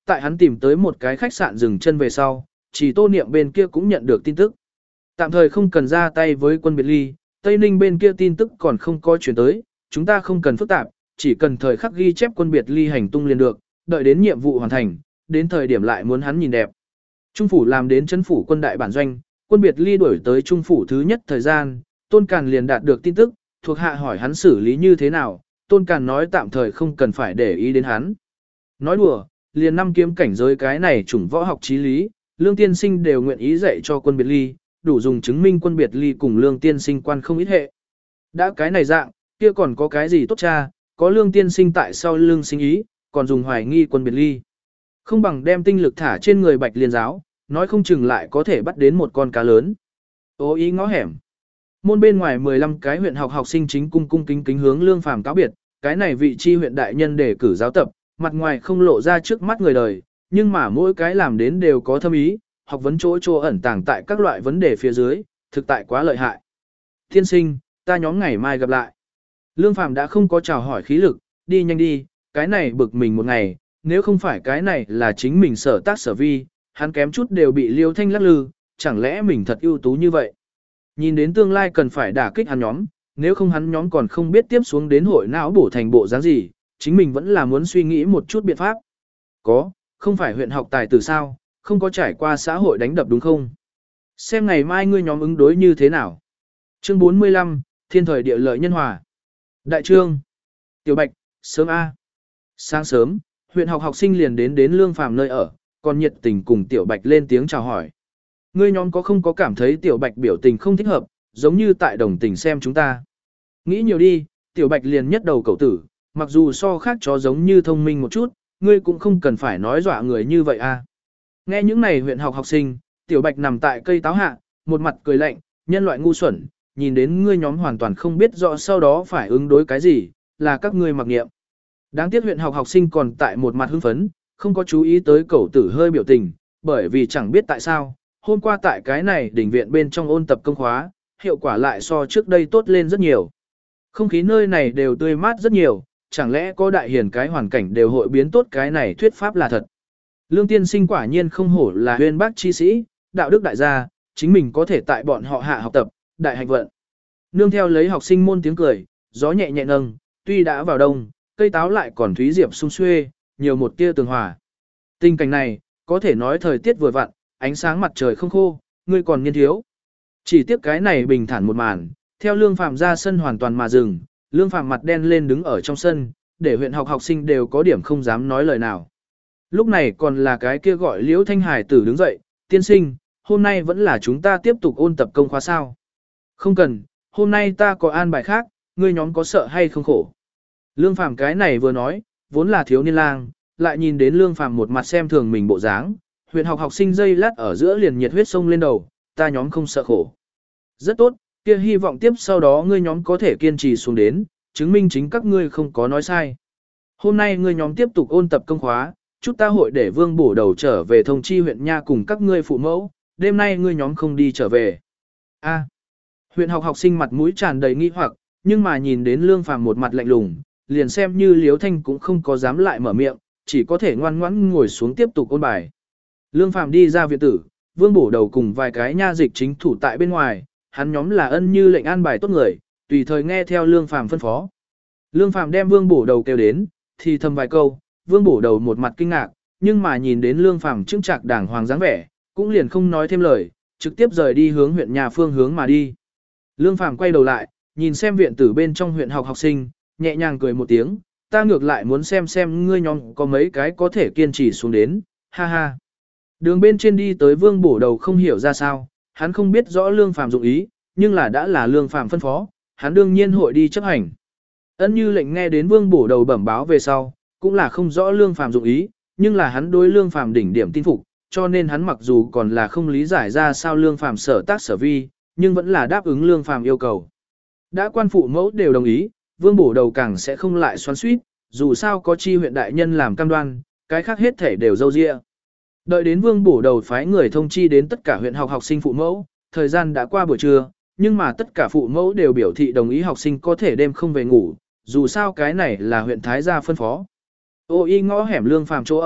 S1: tại hắn tìm tới một cái khách sạn dừng chân về sau, chỉ Tô Niệm bên kia cũng nhận được tin tức. Tạm thời không cần ra tay với quân biệt ly, Tây Ninh bên kia tin tức còn không có chuyển tới, chúng ta không cần phức tạp, chỉ cần thời khắc ghi chép quân biệt ly hành tung liền được, đợi đến nhiệm vụ hoàn thành, đến thời điểm lại muốn hắn nhìn đẹp. Trung phủ làm đến chấn phủ quân đại bản doanh, quân biệt ly đuổi tới trung phủ thứ nhất thời gian, Tôn Càn liền đạt được tin tức, thuộc hạ hỏi hắn xử lý như thế nào, Tôn Càn nói tạm thời không cần phải để ý đến hắn. Nói đùa, liền năm kiếm cảnh giới cái này chủng võ học chí lý, Lương Tiên Sinh đều nguyện ý dạy cho quân biệt ly, đủ dùng chứng minh quân biệt ly cùng Lương Tiên Sinh quan không ít hệ. Đã cái này dạng, kia còn có cái gì tốt cha, có Lương Tiên Sinh tại sau lương sinh ý, còn dùng hoài nghi quân biệt ly. Không bằng đem tinh lực thả trên người Bạch Liên giáo, nói không chừng lại có thể bắt đến một con cá lớn. Ô ý ngõ hẻm. Môn bên ngoài mười lăm cái huyện học học sinh chính cung cung kính kính hướng Lương Phàm cáo biệt, cái này vị chi huyện đại nhân để cử giáo tập, mặt ngoài không lộ ra trước mắt người đời, nhưng mà mỗi cái làm đến đều có thâm ý, học vấn chỗ chỗ ẩn tàng tại các loại vấn đề phía dưới, thực tại quá lợi hại. Thiên sinh, ta nhóm ngày mai gặp lại. Lương Phàm đã không có chào hỏi khí lực, đi nhanh đi, cái này bực mình một ngày, nếu không phải cái này là chính mình sở tác sở vi, hắn kém chút đều bị Liêu Thanh lắc lư, chẳng lẽ mình thật ưu tú như vậy. Nhìn đến tương lai cần phải đả kích hắn nhóm, nếu không hắn nhóm còn không biết tiếp xuống đến hội não bổ thành bộ dáng gì, chính mình vẫn là muốn suy nghĩ một chút biện pháp. Có, không phải huyện học tài tử sao, không có trải qua xã hội đánh đập đúng không? Xem ngày mai ngươi nhóm ứng đối như thế nào. Chương bốn mươi lăm, Thiên thời địa lợi nhân hòa. Đại trương. Tiểu Bạch, sớm A. Sáng sớm, huyện học học sinh liền đến đến Lương Phàm nơi ở, còn nhiệt tình cùng Tiểu Bạch lên tiếng chào hỏi. Ngươi nhóm có không có cảm thấy Tiểu Bạch biểu tình không thích hợp, giống như tại đồng tình xem chúng ta. Nghĩ nhiều đi, Tiểu Bạch liền nhất đầu cậu tử, mặc dù so khác chó giống như thông minh một chút, ngươi cũng không cần phải nói dọa người như vậy a. Nghe những này huyện học học sinh, Tiểu Bạch nằm tại cây táo hạ, một mặt cười lạnh, nhân loại ngu xuẩn, nhìn đến ngươi nhóm hoàn toàn không biết rõ sau đó phải ứng đối cái gì, là các ngươi mặc nghiệm. Đáng tiếc huyện học học sinh còn tại một mặt hưng phấn, không có chú ý tới cậu tử hơi biểu tình, bởi vì chẳng biết tại sao, hôm qua tại cái này đỉnh viện bên trong ôn tập công khóa, hiệu quả lại so trước đây tốt lên rất nhiều. Không khí nơi này đều tươi mát rất nhiều, chẳng lẽ có đại hiền cái hoàn cảnh đều hội biến tốt, cái này thuyết pháp là thật. Lương Tiên Sinh quả nhiên không hổ là huyên bác chi sĩ, đạo đức đại gia, chính mình có thể tại bọn họ hạ học tập, đại hạnh vận. Nương theo lấy học sinh môn tiếng cười, gió nhẹ nhẹ nâng, tuy đã vào đông, cây táo lại còn thúy diệp sung xuê, nhiều một tia tường hòa. Tình cảnh này, có thể nói thời tiết vừa vặn, ánh sáng mặt trời không khô, ngươi còn niên thiếu. Chỉ tiếc cái này bình thản một màn, theo Lương Phàm ra sân hoàn toàn mà dừng, Lương Phàm mặt đen lên đứng ở trong sân, để huyện học học sinh đều có điểm không dám nói lời nào. Lúc này còn là cái kia gọi Liễu Thanh Hải tử đứng dậy, tiên sinh, hôm nay vẫn là chúng ta tiếp tục ôn tập công khóa sao. Không cần, hôm nay ta có an bài khác, ngươi nhóm có sợ hay không khổ. Lương Phàm cái này vừa nói, vốn là thiếu niên lang, lại nhìn đến Lương Phàm một mặt xem thường mình bộ dáng, huyện học học sinh dây lát ở giữa liền nhiệt huyết sông lên đầu, ta nhóm không sợ khổ. Rất tốt, kia hy vọng tiếp sau đó ngươi nhóm có thể kiên trì xuống đến, chứng minh chính các ngươi không có nói sai. Hôm nay ngươi nhóm tiếp tục ôn tập công khóa, chút ta hội để Vương bổ đầu trở về thông chi huyện nha cùng các ngươi phụ mẫu, đêm nay ngươi nhóm không đi trở về. A. Huyện học học sinh mặt mũi tràn đầy nghi hoặc, nhưng mà nhìn đến Lương Phàm một mặt lạnh lùng, liền xem như Liếu Thanh cũng không có dám lại mở miệng, chỉ có thể ngoan ngoãn ngồi xuống tiếp tục ôn bài. Lương Phàm đi ra viện tử, Vương bổ đầu cùng vài cái nha dịch chính thủ tại bên ngoài, hắn nhóm là ân như lệnh an bài tốt người, tùy thời nghe theo Lương Phàm phân phó. Lương Phàm đem Vương bổ đầu kêu đến, thì thầm vài câu, Vương bổ đầu một mặt kinh ngạc, nhưng mà nhìn đến Lương Phàm trưng trạc đàng hoàng dáng vẻ, cũng liền không nói thêm lời, trực tiếp rời đi hướng huyện nhà phương hướng mà đi. Lương Phàm quay đầu lại, nhìn xem viện tử bên trong huyện học học sinh, nhẹ nhàng cười một tiếng, ta ngược lại muốn xem xem ngươi nhóm có mấy cái có thể kiên trì xuống đến, ha ha. Đường bên trên đi tới Vương bổ đầu không hiểu ra sao, hắn không biết rõ Lương Phàm dụng ý, nhưng là đã là Lương Phàm phân phó, hắn đương nhiên hội đi chấp hành. Ân như lệnh nghe đến Vương bổ đầu bẩm báo về sau, cũng là không rõ Lương Phàm dụng ý, nhưng là hắn đối Lương Phàm đỉnh điểm tin phục, cho nên hắn mặc dù còn là không lý giải ra sao Lương Phàm sở tác sở vi, nhưng vẫn là đáp ứng Lương Phàm yêu cầu. Đã quan phụ mẫu đều đồng ý, Vương bổ đầu càng sẽ không lại xoắn xuýt, dù sao có chi huyện đại nhân làm cam đoan, cái khác hết thể đều dâu dịa. Đợi đến Vương bổ đầu phái người thông chi đến tất cả huyện học học sinh phụ mẫu, thời gian đã qua buổi trưa, nhưng mà tất cả phụ mẫu đều biểu thị đồng ý học sinh có thể đêm không về ngủ, dù sao cái này là huyện Thái gia phân phó. Ô y ngõ hẻm Lương Phàm chỗ ở,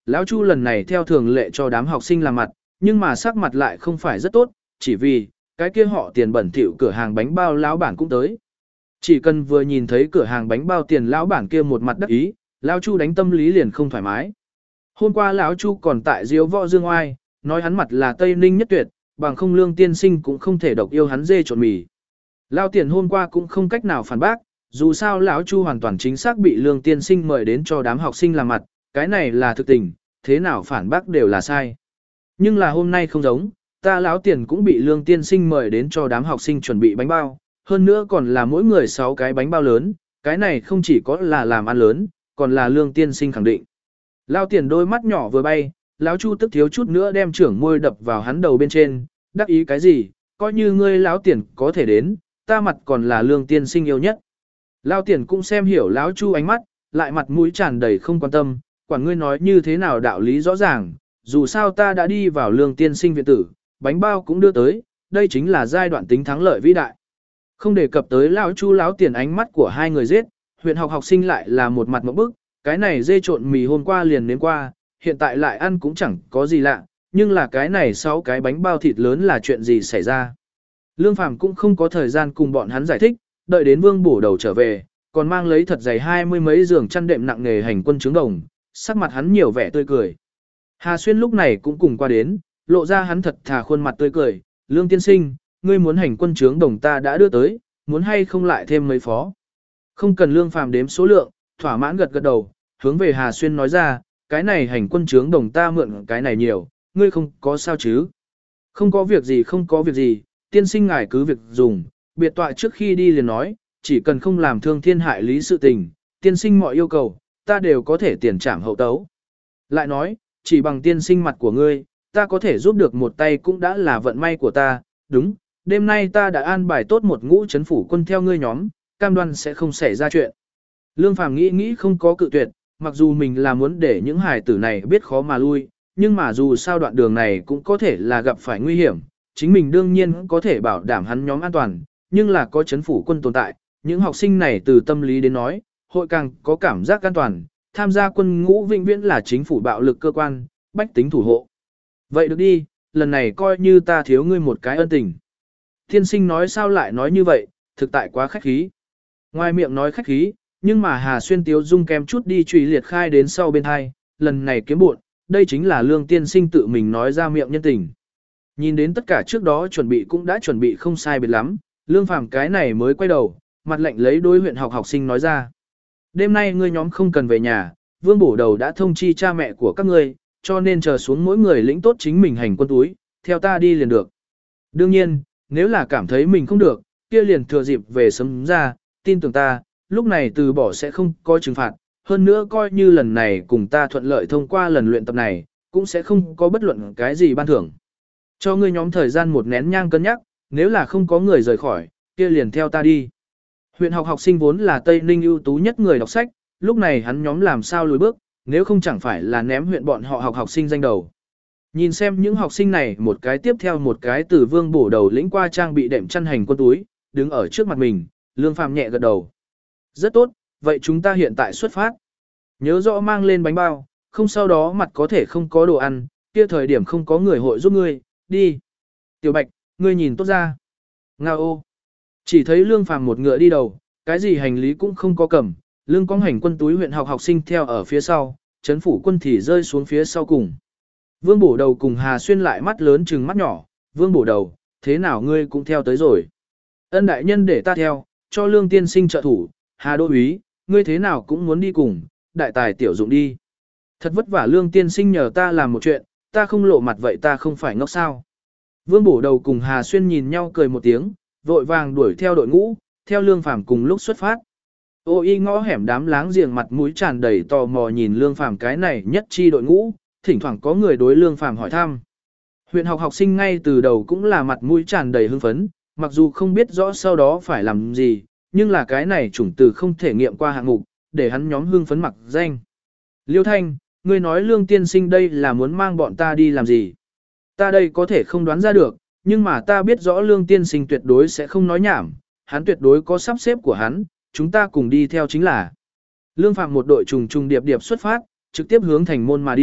S1: lão Chu lần này theo thường lệ cho đám học sinh làm mặt, nhưng mà sắc mặt lại không phải rất tốt, chỉ vì cái kia họ tiền bẩn thỉu cửa hàng bánh bao lão bản cũng tới. Chỉ cần vừa nhìn thấy cửa hàng bánh bao tiền lão bản kia một mặt đắc ý, lão Chu đánh tâm lý liền không thoải mái. Hôm qua lão Chu còn tại diếu võ dương oai, nói hắn mặt là Tây Ninh nhất tuyệt, bằng không Lương tiên sinh cũng không thể độc yêu hắn dê trộn mì. Lão tiền hôm qua cũng không cách nào phản bác, dù sao lão Chu hoàn toàn chính xác bị Lương tiên sinh mời đến cho đám học sinh làm mặt, cái này là thực tình, thế nào phản bác đều là sai. Nhưng là hôm nay không giống, ta lão tiền cũng bị Lương tiên sinh mời đến cho đám học sinh chuẩn bị bánh bao, hơn nữa còn là mỗi người sáu cái bánh bao lớn, cái này không chỉ có là làm ăn lớn, còn là Lương tiên sinh khẳng định. Lão tiền đôi mắt nhỏ vừa bay, lão Chu tức thiếu chút nữa đem trưởng môi đập vào hắn đầu bên trên, đắc ý cái gì, coi như ngươi lão tiền có thể đến, ta mặt còn là Lương tiên sinh yêu nhất. Lão tiền cũng xem hiểu lão Chu ánh mắt, lại mặt mũi tràn đầy không quan tâm, quản ngươi nói như thế nào đạo lý rõ ràng, dù sao ta đã đi vào Lương tiên sinh viện tử, bánh bao cũng đưa tới, đây chính là giai đoạn tính thắng lợi vĩ đại. Không đề cập tới lão Chu lão tiền ánh mắt của hai người giết, huyện học học sinh lại là một mặt ngộp bức, cái này dê trộn mì hôm qua liền nếm qua, hiện tại lại ăn cũng chẳng có gì lạ, nhưng là cái này sáu cái bánh bao thịt lớn là chuyện gì xảy ra. Lương Phàm cũng không có thời gian cùng bọn hắn giải thích, đợi đến Vương Bổ Đầu trở về, còn mang lấy thật dày hai mươi mấy giường chăn đệm nặng nghề hành quân trướng đồng, sắc mặt hắn nhiều vẻ tươi cười. Hà Xuyên lúc này cũng cùng qua đến, lộ ra hắn thật thà khuôn mặt tươi cười, Lương tiên sinh, ngươi muốn hành quân trướng đồng ta đã đưa tới, muốn hay không lại thêm mấy phó. Không cần Lương Phàm đếm số lượng, thỏa mãn gật gật đầu, hướng về Hà Xuyên nói ra, cái này hành quân trướng đồng ta mượn cái này nhiều, ngươi không có sao chứ. Không có việc gì không có việc gì, tiên sinh ngài cứ việc dùng, biệt tọa trước khi đi liền nói, chỉ cần không làm thương thiên hại lý sự tình, tiên sinh mọi yêu cầu, ta đều có thể tiền trảm hậu tấu. Lại nói, chỉ bằng tiên sinh mặt của ngươi, ta có thể giúp được một tay cũng đã là vận may của ta, đúng, đêm nay ta đã an bài tốt một ngũ chấn phủ quân theo ngươi nhóm, cam đoan sẽ không xảy ra chuyện. Lương Phàm nghĩ nghĩ không có cự tuyệt, mặc dù mình là muốn để những hài tử này biết khó mà lui, nhưng mà dù sao đoạn đường này cũng có thể là gặp phải nguy hiểm, chính mình đương nhiên có thể bảo đảm hắn nhóm an toàn, nhưng là có chấn phủ quân tồn tại, những học sinh này từ tâm lý đến nói, hội càng có cảm giác an toàn, tham gia quân ngũ vĩnh viễn là chính phủ bạo lực cơ quan, bách tính thủ hộ. Vậy được đi, lần này coi như ta thiếu ngươi một cái ân tình. Tiên sinh nói sao lại nói như vậy, thực tại quá khách khí. Ngoài miệng nói khách khí, nhưng mà Hà Xuyên tiếu dung kém chút đi trùy liệt khai đến sau bên hai, lần này kiếm buộn, đây chính là Lương tiên sinh tự mình nói ra miệng nhân tình. Nhìn đến tất cả trước đó chuẩn bị cũng đã chuẩn bị không sai biệt lắm, Lương Phàm cái này mới quay đầu, mặt lạnh lấy đối huyện học học sinh nói ra. Đêm nay ngươi nhóm không cần về nhà, Vương Bổ Đầu đã thông chi cha mẹ của các ngươi, cho nên chờ xuống mỗi người lĩnh tốt chính mình hành quân túi, theo ta đi liền được. Đương nhiên, nếu là cảm thấy mình không được, kia liền thừa dịp về sớm ra, tin tưởng ta, lúc này từ bỏ sẽ không có trừng phạt, hơn nữa coi như lần này cùng ta thuận lợi thông qua lần luyện tập này, cũng sẽ không có bất luận cái gì ban thưởng. Cho ngươi nhóm thời gian một nén nhang cân nhắc, nếu là không có người rời khỏi, kia liền theo ta đi. Huyện học học sinh vốn là Tây Ninh ưu tú nhất người đọc sách, lúc này hắn nhóm làm sao lùi bước, nếu không chẳng phải là ném huyện bọn họ học học sinh danh đầu. Nhìn xem những học sinh này một cái tiếp theo một cái từ Vương Bổ Đầu lĩnh qua trang bị đệm chăn hành quân túi, đứng ở trước mặt mình, Lương Phàm nhẹ gật đầu. Rất tốt, vậy chúng ta hiện tại xuất phát. Nhớ rõ mang lên bánh bao, không sau đó mặt có thể không có đồ ăn, kia thời điểm không có người hội giúp ngươi, đi. Tiểu Bạch, ngươi nhìn tốt ra. Nga ô. Chỉ thấy Lương Phàm một ngựa đi đầu, cái gì hành lý cũng không có cầm, Lương Quang hành quân túi huyện học học sinh theo ở phía sau, chấn phủ quân thì rơi xuống phía sau cùng. Vương Bổ Đầu cùng Hà Xuyên lại mắt lớn trừng mắt nhỏ, Vương Bổ Đầu, thế nào ngươi cũng theo tới rồi. Ân đại nhân để ta theo, cho Lương tiên sinh trợ thủ, Hà đô úy, ngươi thế nào cũng muốn đi cùng, đại tài tiểu dụng đi. Thật vất vả Lương tiên sinh nhờ ta làm một chuyện, ta không lộ mặt vậy ta không phải ngốc sao. Vương Bổ Đầu cùng Hà Xuyên nhìn nhau cười một tiếng, vội vàng đuổi theo đội ngũ, theo Lương Phàm cùng lúc xuất phát. Ô y ngõ hẻm đám láng giềng mặt mũi tràn đầy tò mò nhìn Lương Phàm cái này nhất chi đội ngũ, thỉnh thoảng có người đối Lương Phàm hỏi thăm. Huyện học học sinh ngay từ đầu cũng là mặt mũi tràn đầy hưng phấn, mặc dù không biết rõ sau đó phải làm gì, nhưng là cái này chủng từ không thể nghiệm qua hạng mục, để hắn nhóm hưng phấn mặc danh. Liêu Thanh, ngươi nói Lương tiên sinh đây là muốn mang bọn ta đi làm gì? Ta đây có thể không đoán ra được, nhưng mà ta biết rõ Lương tiên sinh tuyệt đối sẽ không nói nhảm, hắn tuyệt đối có sắp xếp của hắn, chúng ta cùng đi theo chính là. Lương Phạm một đội trùng trùng điệp điệp xuất phát, trực tiếp hướng thành môn mà đi,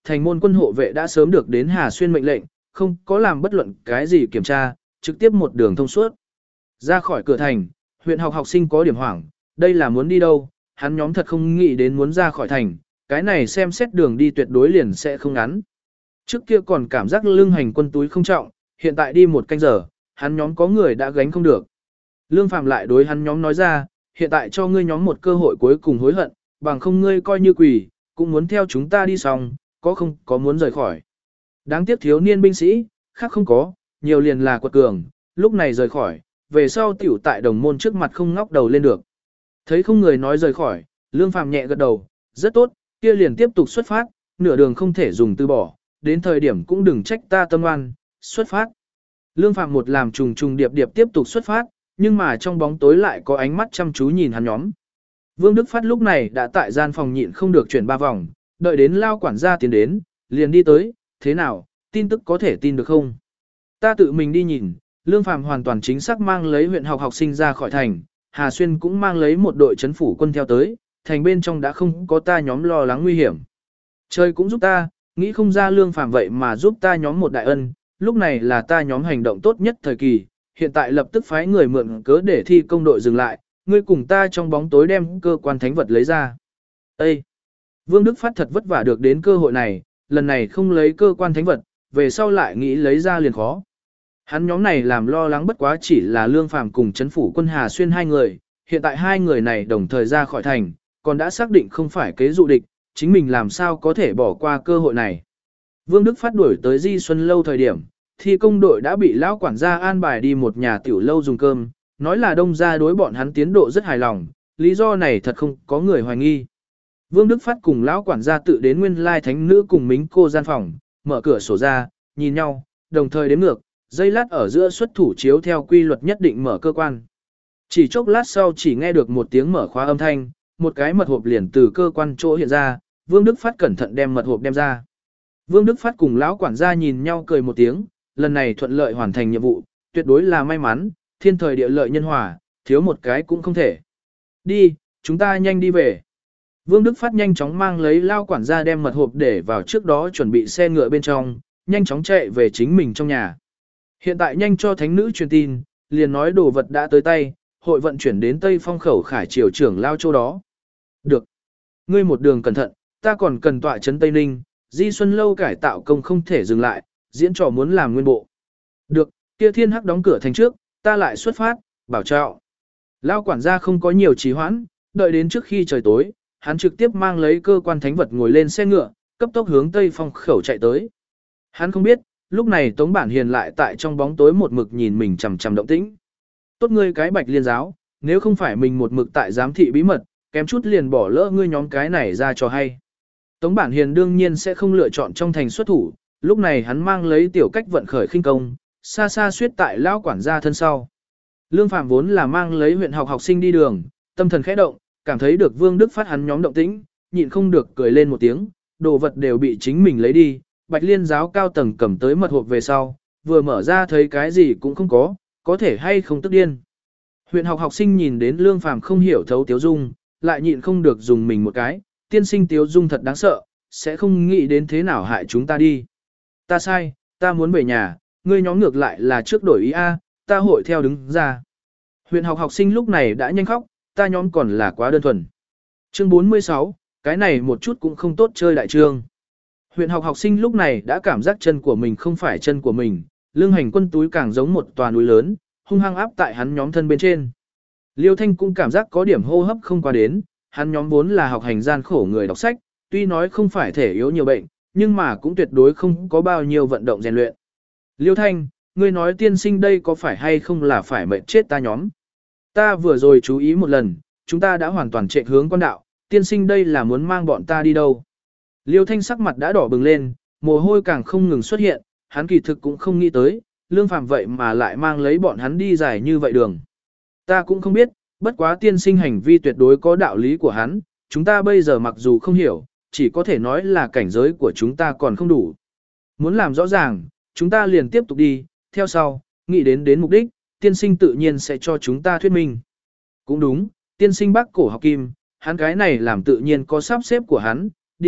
S1: thành môn quân hộ vệ đã sớm được đến Hà Xuyên mệnh lệnh, không có làm bất luận cái gì kiểm tra, trực tiếp một đường thông suốt. Ra khỏi cửa thành, huyện học học sinh có điểm hoảng, đây là muốn đi đâu, hắn nhóm thật không nghĩ đến muốn ra khỏi thành, cái này xem xét đường đi tuyệt đối liền sẽ không ngắn. Trước kia còn cảm giác lưng hành quân túi không trọng, hiện tại đi một canh giờ, hắn nhóm có người đã gánh không được. Lương Phàm lại đối hắn nhóm nói ra, hiện tại cho ngươi nhóm một cơ hội cuối cùng hối hận, bằng không ngươi coi như quỷ, cũng muốn theo chúng ta đi xong, có không có muốn rời khỏi. Đáng tiếc thiếu niên binh sĩ, khác không có, nhiều liền là quật cường, lúc này rời khỏi, về sau tiểu tại đồng môn trước mặt không ngóc đầu lên được. Thấy không người nói rời khỏi, Lương Phàm nhẹ gật đầu, rất tốt, kia liền tiếp tục xuất phát, nửa đường không thể dùng từ bỏ, đến thời điểm cũng đừng trách ta tâm oan, xuất phát. Lương Phàm một làm trùng trùng điệp điệp tiếp tục xuất phát, nhưng mà trong bóng tối lại có ánh mắt chăm chú nhìn hắn nhóm. Vương Đức Phát lúc này đã tại gian phòng nhịn không được chuyển ba vòng, đợi đến lao quản gia tiến đến, liền đi tới, thế nào, tin tức có thể tin được không? Ta tự mình đi nhìn, Lương Phàm hoàn toàn chính xác mang lấy huyện học học sinh ra khỏi thành, Hà Xuyên cũng mang lấy một đội chấn phủ quân theo tới, thành bên trong đã không có ta nhóm lo lắng nguy hiểm. Trời cũng giúp ta, nghĩ không ra Lương Phàm vậy mà giúp ta nhóm một đại ân, lúc này là ta nhóm hành động tốt nhất thời kỳ, hiện tại lập tức phái người mượn cớ để thi công đội dừng lại, ngươi cùng ta trong bóng tối đem cơ quan thánh vật lấy ra. Ê! Vương Đức Phát thật vất vả được đến cơ hội này, lần này không lấy cơ quan thánh vật, về sau lại nghĩ lấy ra liền khó. Hắn nhóm này làm lo lắng bất quá chỉ là Lương Phàm cùng chấn phủ quân Hà Xuyên hai người, hiện tại hai người này đồng thời ra khỏi thành, còn đã xác định không phải kế dụ địch, chính mình làm sao có thể bỏ qua cơ hội này. Vương Đức Phát đuổi tới Di Xuân Lâu thời điểm, thi công đội đã bị lão quản gia an bài đi một nhà tiểu lâu dùng cơm, nói là đông gia đối bọn hắn tiến độ rất hài lòng, lý do này thật không có người hoài nghi. Vương Đức Phát cùng lão quản gia tự đến nguyên lai thánh nữ cùng mính cô gian phòng, mở cửa sổ ra, nhìn nhau, đồng thời đếm ngược, giây lát ở giữa xuất thủ chiếu theo quy luật nhất định mở cơ quan. Chỉ chốc lát sau chỉ nghe được một tiếng mở khóa âm thanh, một cái mật hộp liền từ cơ quan chỗ hiện ra, Vương Đức Phát cẩn thận đem mật hộp đem ra. Vương Đức Phát cùng lão quản gia nhìn nhau cười một tiếng, lần này thuận lợi hoàn thành nhiệm vụ, tuyệt đối là may mắn, thiên thời địa lợi nhân hòa, thiếu một cái cũng không thể. Đi, chúng ta nhanh đi về. Vương Đức Phát nhanh chóng mang lấy lao quản gia đem mật hộp để vào trước đó chuẩn bị xe ngựa bên trong, nhanh chóng chạy về chính mình trong nhà. Hiện tại nhanh cho thánh nữ truyền tin, liền nói đồ vật đã tới tay, hội vận chuyển đến Tây Phong khẩu khải triều trưởng lao châu đó. Được. Ngươi một đường cẩn thận, ta còn cần tọa trấn Tây Ninh, Di Xuân Lâu cải tạo công không thể dừng lại, diễn trò muốn làm nguyên bộ. Được, kia thiên hắc đóng cửa thành trước, ta lại xuất phát, bảo trọng. Lao quản gia không có nhiều trì hoãn, đợi đến trước khi trời tối, hắn trực tiếp mang lấy cơ quan thánh vật ngồi lên xe ngựa, cấp tốc hướng Tây Phong khẩu chạy tới. Hắn không biết, lúc này Tống Bản Hiền lại tại trong bóng tối một mực nhìn mình chằm chằm động tĩnh. Tốt ngươi cái Bạch Liên giáo, nếu không phải mình một mực tại giám thị bí mật, kém chút liền bỏ lỡ ngươi nhóm cái này ra cho hay. Tống Bản Hiền đương nhiên sẽ không lựa chọn trong thành xuất thủ, lúc này hắn mang lấy tiểu cách vận khởi khinh công, xa xa suýt tại lão quản gia thân sau. Lương Phạm vốn là mang lấy huyện học học sinh đi đường, tâm thần khẽ động, cảm thấy được Vương Đức Phát hắn nhóm động tĩnh, nhịn không được cười lên một tiếng, đồ vật đều bị chính mình lấy đi, Bạch Liên giáo cao tầng cầm tới mật hộp về sau, vừa mở ra thấy cái gì cũng không có, có thể hay không tức điên. Huyện học học sinh nhìn đến Lương Phàm không hiểu thấu Tiếu Dung, lại nhịn không được dùng mình một cái, tiên sinh Tiếu Dung thật đáng sợ, sẽ không nghĩ đến thế nào hại chúng ta đi. Ta sai, ta muốn về nhà, ngươi nhóm ngược lại là trước đổi ý A, ta hội theo đứng ra. Huyện học học sinh lúc này đã nhanh khóc, ta nhóm còn là quá đơn thuần. Chương bốn mươi sáu, cái này một chút cũng không tốt chơi đại trương. Huyện học học sinh lúc này đã cảm giác chân của mình không phải chân của mình, lưng hành quân túi càng giống một tòa núi lớn, hung hăng áp tại hắn nhóm thân bên trên. Liêu Thanh cũng cảm giác có điểm hô hấp không qua đến, hắn nhóm vốn là học hành gian khổ người đọc sách, tuy nói không phải thể yếu nhiều bệnh, nhưng mà cũng tuyệt đối không có bao nhiêu vận động rèn luyện. Liêu Thanh, ngươi nói tiên sinh đây có phải hay không là phải mệnh chết ta nhóm? Ta vừa rồi chú ý một lần, chúng ta đã hoàn toàn chạy hướng quan đạo, tiên sinh đây là muốn mang bọn ta đi đâu? Liêu Thanh sắc mặt đã đỏ bừng lên, mồ hôi càng không ngừng xuất hiện, hắn kỳ thực cũng không nghĩ tới, Lương Phàm vậy mà lại mang lấy bọn hắn đi dài như vậy đường. Ta cũng không biết, bất quá tiên sinh hành vi tuyệt đối có đạo lý của hắn, chúng ta bây giờ mặc dù không hiểu, chỉ có thể nói là cảnh giới của chúng ta còn không đủ. Muốn làm rõ ràng, chúng ta liền tiếp tục đi, theo sau, nghĩ đến đến mục đích, tiên sinh tự nhiên sẽ cho chúng ta thuyết minh. Cũng đúng, tiên sinh bác cổ học kim, hắn cái này làm tự nhiên có sắp xếp của hắn, đi,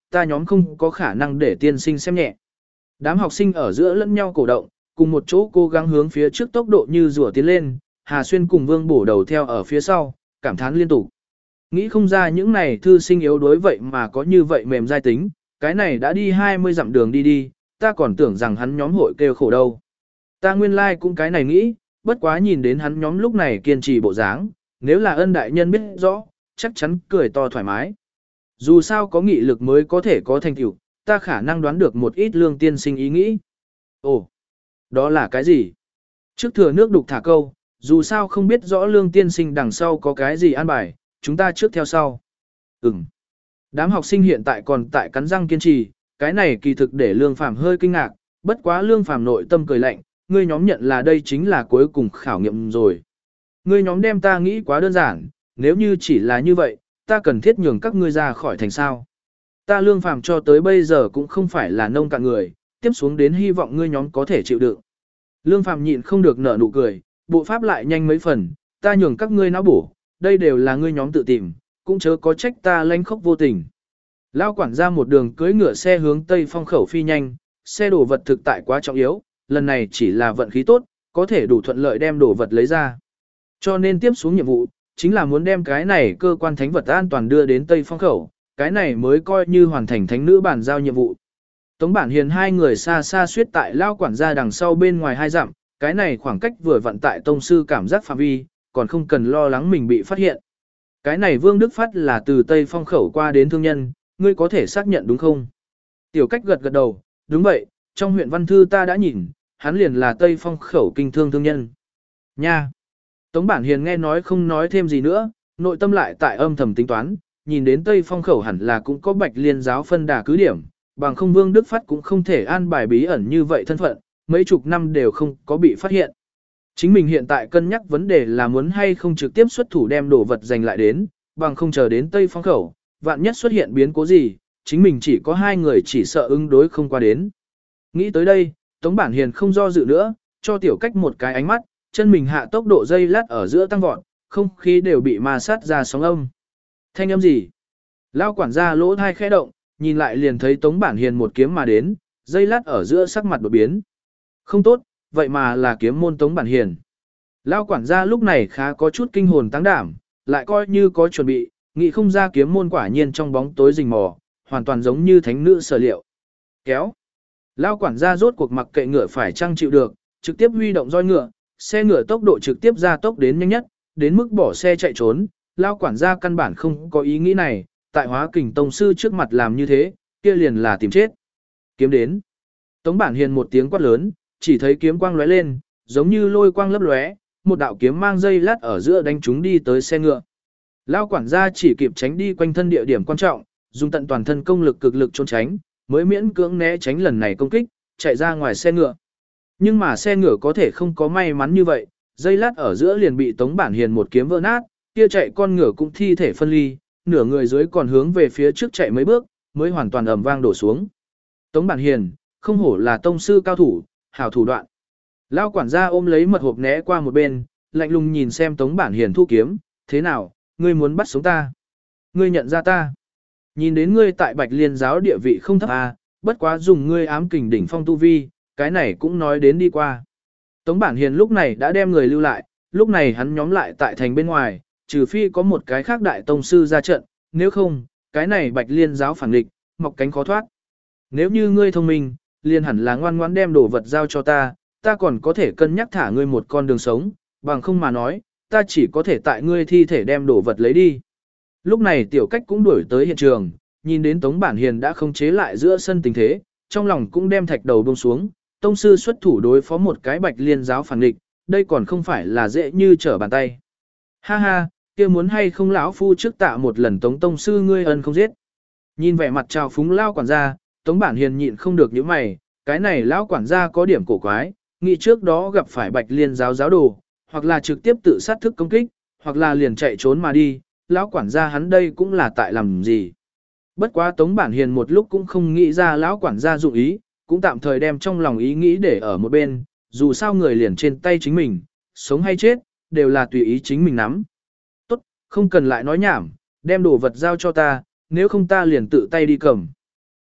S1: ta nhóm không có khả năng để tiên sinh xem nhẹ. Đám học sinh ở giữa lẫn nhau cổ động, cùng một chỗ cố gắng hướng phía trước tốc độ như rùa tiến lên, Hà Xuyên cùng Vương Bổ Đầu theo ở phía sau, cảm thán liên tục. Nghĩ không ra những này thư sinh yếu đuối vậy mà có như vậy mềm dai tính, cái này đã đi hai mươi dặm đường đi đi, ta còn tưởng rằng hắn nhóm hội kêu khổ đâu. Ta nguyên lai like cũng cái này nghĩ, bất quá nhìn đến hắn nhóm lúc này kiên trì bộ dáng, nếu là ân đại nhân biết rõ, chắc chắn cười to thoải mái. Dù sao có nghị lực mới có thể có thành tựu, ta khả năng đoán được một ít lương tiên sinh ý nghĩ. Ồ, đó là cái gì? Trước thừa nước đục thả câu, dù sao không biết rõ lương tiên sinh đằng sau có cái gì an bài, chúng ta trước theo sau. Ừm. Đám học sinh hiện tại còn tại cắn răng kiên trì, cái này kỳ thực để Lương Phàm hơi kinh ngạc, bất quá Lương Phàm nội tâm cười lạnh, ngươi nhóm nhận là đây chính là cuối cùng khảo nghiệm rồi. Ngươi nhóm đem ta nghĩ quá đơn giản, nếu như chỉ là như vậy, ta cần thiết nhường các ngươi ra khỏi thành sao. Ta Lương Phàm cho tới bây giờ cũng không phải là nông cạn người, tiếp xuống đến hy vọng ngươi nhóm có thể chịu đựng. Lương Phàm nhịn không được nở nụ cười, bộ pháp lại nhanh mấy phần, ta nhường các ngươi não bổ, đây đều là ngươi nhóm tự tìm, cũng chớ có trách ta lanh khốc vô tình. Lao quản gia một đường cưỡi ngựa xe hướng Tây Phong khẩu phi nhanh, xe đổ vật thực tại quá trọng yếu, lần này chỉ là vận khí tốt, có thể đủ thuận lợi đem đồ vật lấy ra. Cho nên tiếp xuống nhiệm vụ, chính là muốn đem cái này cơ quan thánh vật an toàn đưa đến Tây Phong khẩu, cái này mới coi như hoàn thành thánh nữ bản giao nhiệm vụ. Tống Bản Hiền hai người xa xa suýt tại Lao quản gia đằng sau bên ngoài hai dặm, cái này khoảng cách vừa vặn tại tông sư cảm giác phạm vi, còn không cần lo lắng mình bị phát hiện. Cái này Vương Đức Phát là từ Tây Phong khẩu qua đến thương nhân, ngươi có thể xác nhận đúng không? Tiểu Cách gật gật đầu, đúng vậy, trong huyện văn thư ta đã nhìn, hắn liền là Tây Phong khẩu kinh thương thương nhân. Nha! Tống Bản Hiền nghe nói không nói thêm gì nữa, nội tâm lại tại âm thầm tính toán, nhìn đến Tây Phong khẩu hẳn là cũng có Bạch Liên giáo phân đà cứ điểm, bằng không Vương Đức Phát cũng không thể an bài bí ẩn như vậy thân phận, mấy chục năm đều không có bị phát hiện. Chính mình hiện tại cân nhắc vấn đề là muốn hay không trực tiếp xuất thủ đem đồ vật giành lại đến, bằng không chờ đến Tây Phong khẩu, vạn nhất xuất hiện biến cố gì, chính mình chỉ có hai người chỉ sợ ứng đối không qua đến. Nghĩ tới đây, Tống Bản Hiền không do dự nữa, cho Tiểu Cách một cái ánh mắt, chân mình hạ tốc độ dây lát ở giữa tăng vọt, không khí đều bị ma sát ra sóng âm. Thanh âm gì? Lao quản gia lỗ thai khẽ động, nhìn lại liền thấy Tống Bản Hiền một kiếm mà đến, dây lát ở giữa sắc mặt đột biến. Không tốt, vậy mà là kiếm môn Tống Bản Hiền. Lao quản gia lúc này khá có chút kinh hồn tăng đảm, lại coi như có chuẩn bị, nghĩ không ra kiếm môn quả nhiên trong bóng tối rình mò, hoàn toàn giống như thánh nữ sở liệu. Kéo. Lao quản gia rốt cuộc mặc kệ ngựa phải chăng chịu được, trực tiếp huy động roi ngựa, xe ngựa tốc độ trực tiếp ra tốc đến nhanh nhất, đến mức bỏ xe chạy trốn. Lao quản gia căn bản không có ý nghĩ này, tại Hóa Kình tông sư trước mặt làm như thế, kia liền là tìm chết. Kiếm đến. Tống Bản Hiền một tiếng quát lớn, chỉ thấy kiếm quang lóe lên, giống như lôi quang lấp lóe, một đạo kiếm mang dây lát ở giữa đánh chúng đi tới xe ngựa. Lao quản gia chỉ kịp tránh đi quanh thân địa điểm quan trọng, dùng tận toàn thân công lực cực lực trốn tránh, mới miễn cưỡng né tránh lần này công kích, chạy ra ngoài xe ngựa. Nhưng mà xe ngựa có thể không có may mắn như vậy, dây lát ở giữa liền bị Tống Bản Hiền một kiếm vỡ nát, kia chạy con ngựa cũng thi thể phân ly, nửa người dưới còn hướng về phía trước chạy mấy bước, mới hoàn toàn ầm vang đổ xuống. Tống Bản Hiền, không hổ là tông sư cao thủ, hảo thủ đoạn. Lao quản gia ôm lấy mật hộp né qua một bên, lạnh lùng nhìn xem Tống Bản Hiền thu kiếm, thế nào, ngươi muốn bắt sống ta? Ngươi nhận ra ta? Nhìn đến ngươi tại Bạch Liên giáo địa vị không thấp à, bất quá dùng ngươi ám kình đỉnh phong tu vi, cái này cũng nói đến đi qua. Tống Bản Hiền lúc này đã đem người lưu lại, lúc này hắn nhóm lại tại thành bên ngoài, trừ phi có một cái khác đại tông sư ra trận, nếu không, cái này Bạch Liên giáo phản địch, mọc cánh khó thoát. Nếu như ngươi thông minh, liền hẳn là ngoan ngoãn đem đồ vật giao cho ta, ta còn có thể cân nhắc thả ngươi một con đường sống, bằng không mà nói, ta chỉ có thể tại ngươi thi thể đem đồ vật lấy đi. Lúc này Tiểu Cách cũng đuổi tới hiện trường, nhìn đến Tống Bản Hiền đã không chế lại giữa sân tình thế, trong lòng cũng đem thạch đầu buông xuống, tông sư xuất thủ đối phó một cái Bạch Liên giáo phản địch, đây còn không phải là dễ như trở bàn tay. Ha ha, kia muốn hay không lão phu trước tạ một lần Tống tông sư ngươi ân không giết. Nhìn vẻ mặt trào phúng lao quản gia, Tống Bản Hiền nhịn không được những mày, cái này lão quản gia có điểm cổ quái, nghĩ trước đó gặp phải Bạch Liên giáo giáo đồ, hoặc là trực tiếp tự sát thức công kích, hoặc là liền chạy trốn mà đi, lão quản gia hắn đây cũng là tại làm gì. Bất quá Tống Bản Hiền một lúc cũng không nghĩ ra lão quản gia dụng ý, cũng tạm thời đem trong lòng ý nghĩ để ở một bên, dù sao người liền trên tay chính mình, sống hay chết, đều là tùy ý chính mình nắm. Tốt, không cần lại nói nhảm, đem đồ vật giao cho ta, nếu không ta liền tự tay đi cầm.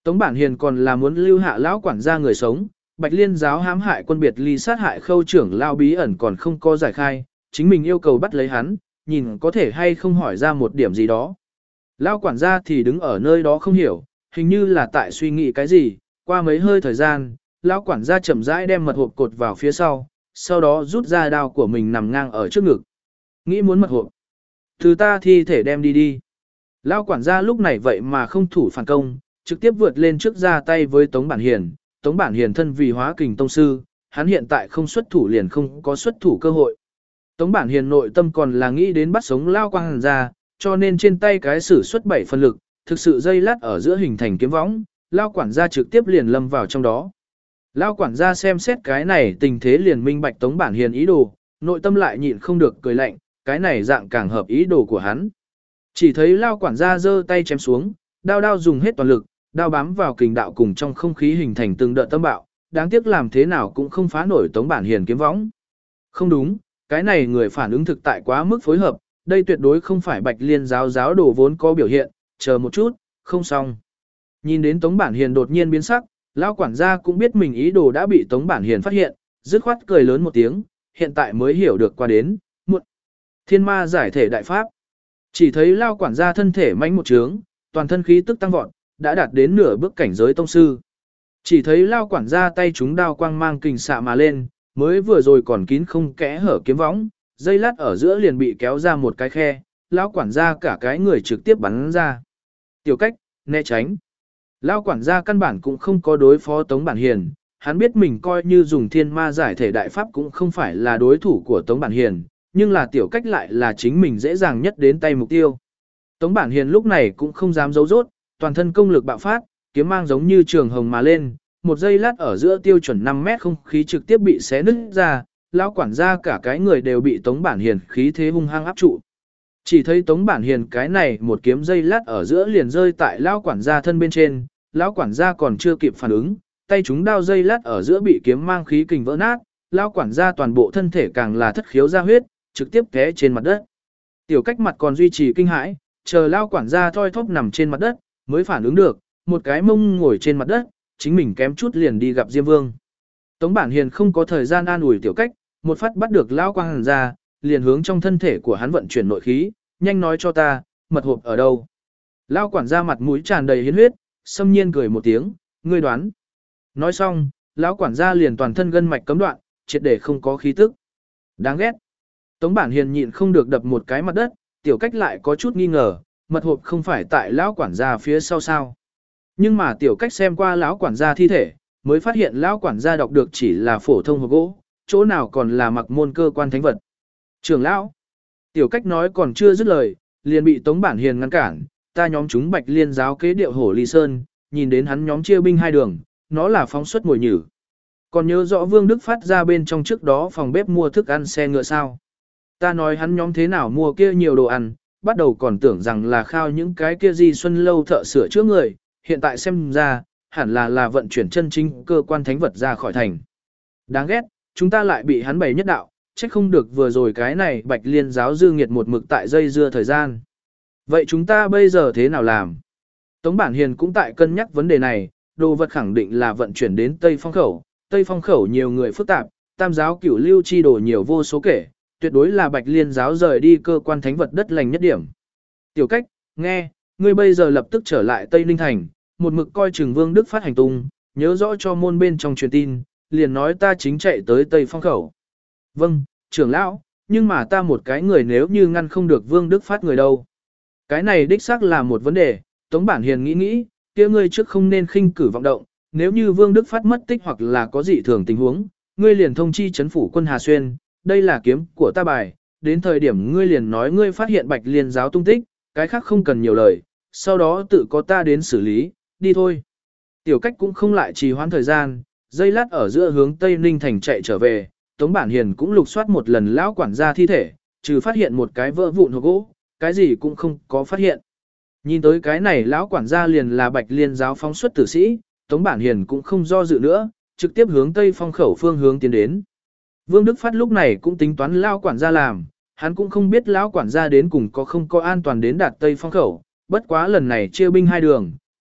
S1: Tống Bản Hiền còn là muốn lưu hạ lão quản gia người sống, Bạch Liên giáo hãm hại quân biệt ly sát hại Khâu trưởng lão bí ẩn còn không có giải khai, chính mình yêu cầu bắt lấy hắn, nhìn có thể hay không hỏi ra một điểm gì đó. Lão quản gia thì đứng ở nơi đó không hiểu, hình như là tại suy nghĩ cái gì, qua mấy hơi thời gian, lão quản gia chậm rãi đem mật hộp cột vào phía sau, sau đó rút ra đao của mình nằm ngang ở trước ngực. Nghĩ muốn mật hộp. Thứ ta thi thể đem đi đi. Lão quản gia lúc này vậy mà không thủ phản công, trực tiếp vượt lên trước ra tay với Tống Bản Hiền. Tống Bản Hiền thân vì hóa kình tông sư, hắn hiện tại không xuất thủ liền không có xuất thủ cơ hội. Tống Bản Hiền nội tâm còn là nghĩ đến bắt sống Lão quản gia, cho nên trên tay cái sử xuất bảy phần lực, thực sự dây lát ở giữa hình thành kiếm võng, Lão quản gia trực tiếp liền lâm vào trong đó. Lão quản gia xem xét cái này tình thế liền minh bạch Tống Bản Hiền ý đồ, nội tâm lại nhịn không được cười lạnh, cái này dạng càng hợp ý đồ của hắn. Chỉ thấy Lão quản gia giơ tay chém xuống, đao đao dùng hết toàn lực, đao bám vào kình đạo cùng trong không khí hình thành từng đợt tâm bạo, đáng tiếc làm thế nào cũng không phá nổi Tống Bản Hiền kiếm võng. Không đúng, cái này người phản ứng thực tại quá mức phối hợp, đây tuyệt đối không phải Bạch Liên giáo giáo đồ vốn có biểu hiện, chờ một chút, không xong. Nhìn đến Tống Bản Hiền đột nhiên biến sắc, Lão quản gia cũng biết mình ý đồ đã bị Tống Bản Hiền phát hiện, dứt khoát cười lớn một tiếng, hiện tại mới hiểu được qua đến, muộn. Thiên ma giải thể đại pháp. Chỉ thấy Lão quản gia thân thể mãnh một trướng, toàn thân khí tức tăng vọt, đã đạt đến nửa bước cảnh giới tông sư. Chỉ thấy Lão quản gia tay chúng đao quang mang kình xạ mà lên, mới vừa rồi còn kín không kẽ hở kiếm võng, dây lát ở giữa liền bị kéo ra một cái khe, Lão quản gia cả cái người trực tiếp bắn ra. Tiểu cách, né tránh. Lão quản gia căn bản cũng không có đối phó Tống Bản Hiền, hắn biết mình coi như dùng thiên ma giải thể đại pháp cũng không phải là đối thủ của Tống Bản Hiền, nhưng là tiểu cách lại là chính mình dễ dàng nhất đến tay mục tiêu. Tống Bản Hiền lúc này cũng không dám giấu rốt, toàn thân công lực bạo phát, kiếm mang giống như trường hồng mà lên, một giây lát ở giữa tiêu chuẩn năm mét không khí trực tiếp bị xé nứt ra, lão quản gia cả cái người đều bị Tống Bản Hiền khí thế hung hăng áp trụ. Chỉ thấy Tống Bản Hiền cái này một kiếm dây lát ở giữa liền rơi tại lão quản gia thân bên trên, lão quản gia còn chưa kịp phản ứng, tay chúng đao dây lát ở giữa bị kiếm mang khí kình vỡ nát, lão quản gia toàn bộ thân thể càng là thất khiếu ra huyết, trực tiếp té trên mặt đất. Tiểu cách mặt còn duy trì kinh hãi, chờ lão quản gia thoi thóp nằm trên mặt đất, mới phản ứng được, một cái mông ngồi trên mặt đất, chính mình kém chút liền đi gặp Diêm Vương. Tống Bản Hiền không có thời gian an ủi tiểu cách, một phát bắt được lão quản gia, liền hướng trong thân thể của hắn vận chuyển nội khí, nhanh nói cho ta, mật hộp ở đâu. Lão quản gia mặt mũi tràn đầy hiến huyết, xâm nhiên cười một tiếng, ngươi đoán. Nói xong, lão quản gia liền toàn thân gân mạch cấm đoạn, triệt để không có khí tức. Đáng ghét. Tống Bản Hiền nhịn không được đập một cái mặt đất, tiểu cách lại có chút nghi ngờ, mật hộp không phải tại lão quản gia phía sau sao. Nhưng mà tiểu cách xem qua lão quản gia thi thể, mới phát hiện lão quản gia đọc được chỉ là phổ thông hộp gỗ, chỗ nào còn là mặc môn cơ quan thánh vật. Trưởng lão. Tiểu cách nói còn chưa dứt lời, liền bị Tống Bản Hiền ngăn cản, ta nhóm chúng Bạch Liên giáo kế điệu hổ ly sơn, nhìn đến hắn nhóm chia binh hai đường, nó là phóng xuất mồi nhử. Còn nhớ rõ Vương Đức phát ra bên trong trước đó phòng bếp mua thức ăn xe ngựa sao. Ta nói hắn nhóm thế nào mua kia nhiều đồ ăn, bắt đầu còn tưởng rằng là khao những cái kia Di Xuân lâu thợ sửa chữa người, hiện tại xem ra, hẳn là là vận chuyển chân chính cơ quan thánh vật ra khỏi thành. Đáng ghét, chúng ta lại bị hắn bày nhất đạo, trách không được vừa rồi cái này Bạch Liên giáo dư nghiệt một mực tại dây dưa thời gian. Vậy chúng ta bây giờ thế nào làm? Tống Bản Hiền cũng tại cân nhắc vấn đề này, đồ vật khẳng định là vận chuyển đến Tây Phong Khẩu. Tây Phong Khẩu nhiều người phức tạp, tam giáo cửu lưu chi đồ nhiều vô số kể, tuyệt đối là Bạch Liên giáo rời đi cơ quan thánh vật đất lành nhất điểm. Tiểu cách, nghe, ngươi bây giờ lập tức trở lại Tây Ninh Thành, một mực coi chừng Vương Đức phát hành tung, nhớ rõ cho môn bên trong truyền tin, liền nói ta chính chạy tới Tây Phong Khẩu. Vâng, trưởng lão, nhưng mà ta một cái người nếu như ngăn không được Vương Đức phát người đâu. Cái này đích xác là một vấn đề, Tống Bản Hiền nghĩ nghĩ, kia ngươi trước không nên khinh cử vọng động, nếu như Vương Đức phát mất tích hoặc là có dị thường tình huống, ngươi liền thông chi chấn phủ quân Hà Xuyên, đây là kiếm của ta bài, đến thời điểm ngươi liền nói ngươi phát hiện Bạch Liên giáo tung tích, cái khác không cần nhiều lời, sau đó tự có ta đến xử lý, đi thôi. Tiểu cách cũng không lại trì hoãn thời gian, dây lát ở giữa hướng Tây Ninh Thành chạy trở về, Tống Bản Hiền cũng lục soát một lần lão quản gia thi thể, trừ phát hiện một cái vỡ vụn hộp gỗ, cái gì cũng không có phát hiện. Nhìn tới cái này lão quản gia liền là Bạch Liên giáo phóng xuất tử sĩ, Tống Bản Hiền cũng không do dự nữa, trực tiếp hướng Tây Phong Khẩu phương hướng tiến đến. Vương Đức Phát lúc này cũng tính toán lão quản gia làm, hắn cũng không biết lão quản gia đến cùng có không có an toàn đến đạt Tây Phong Khẩu, bất quá lần này chia binh hai đường,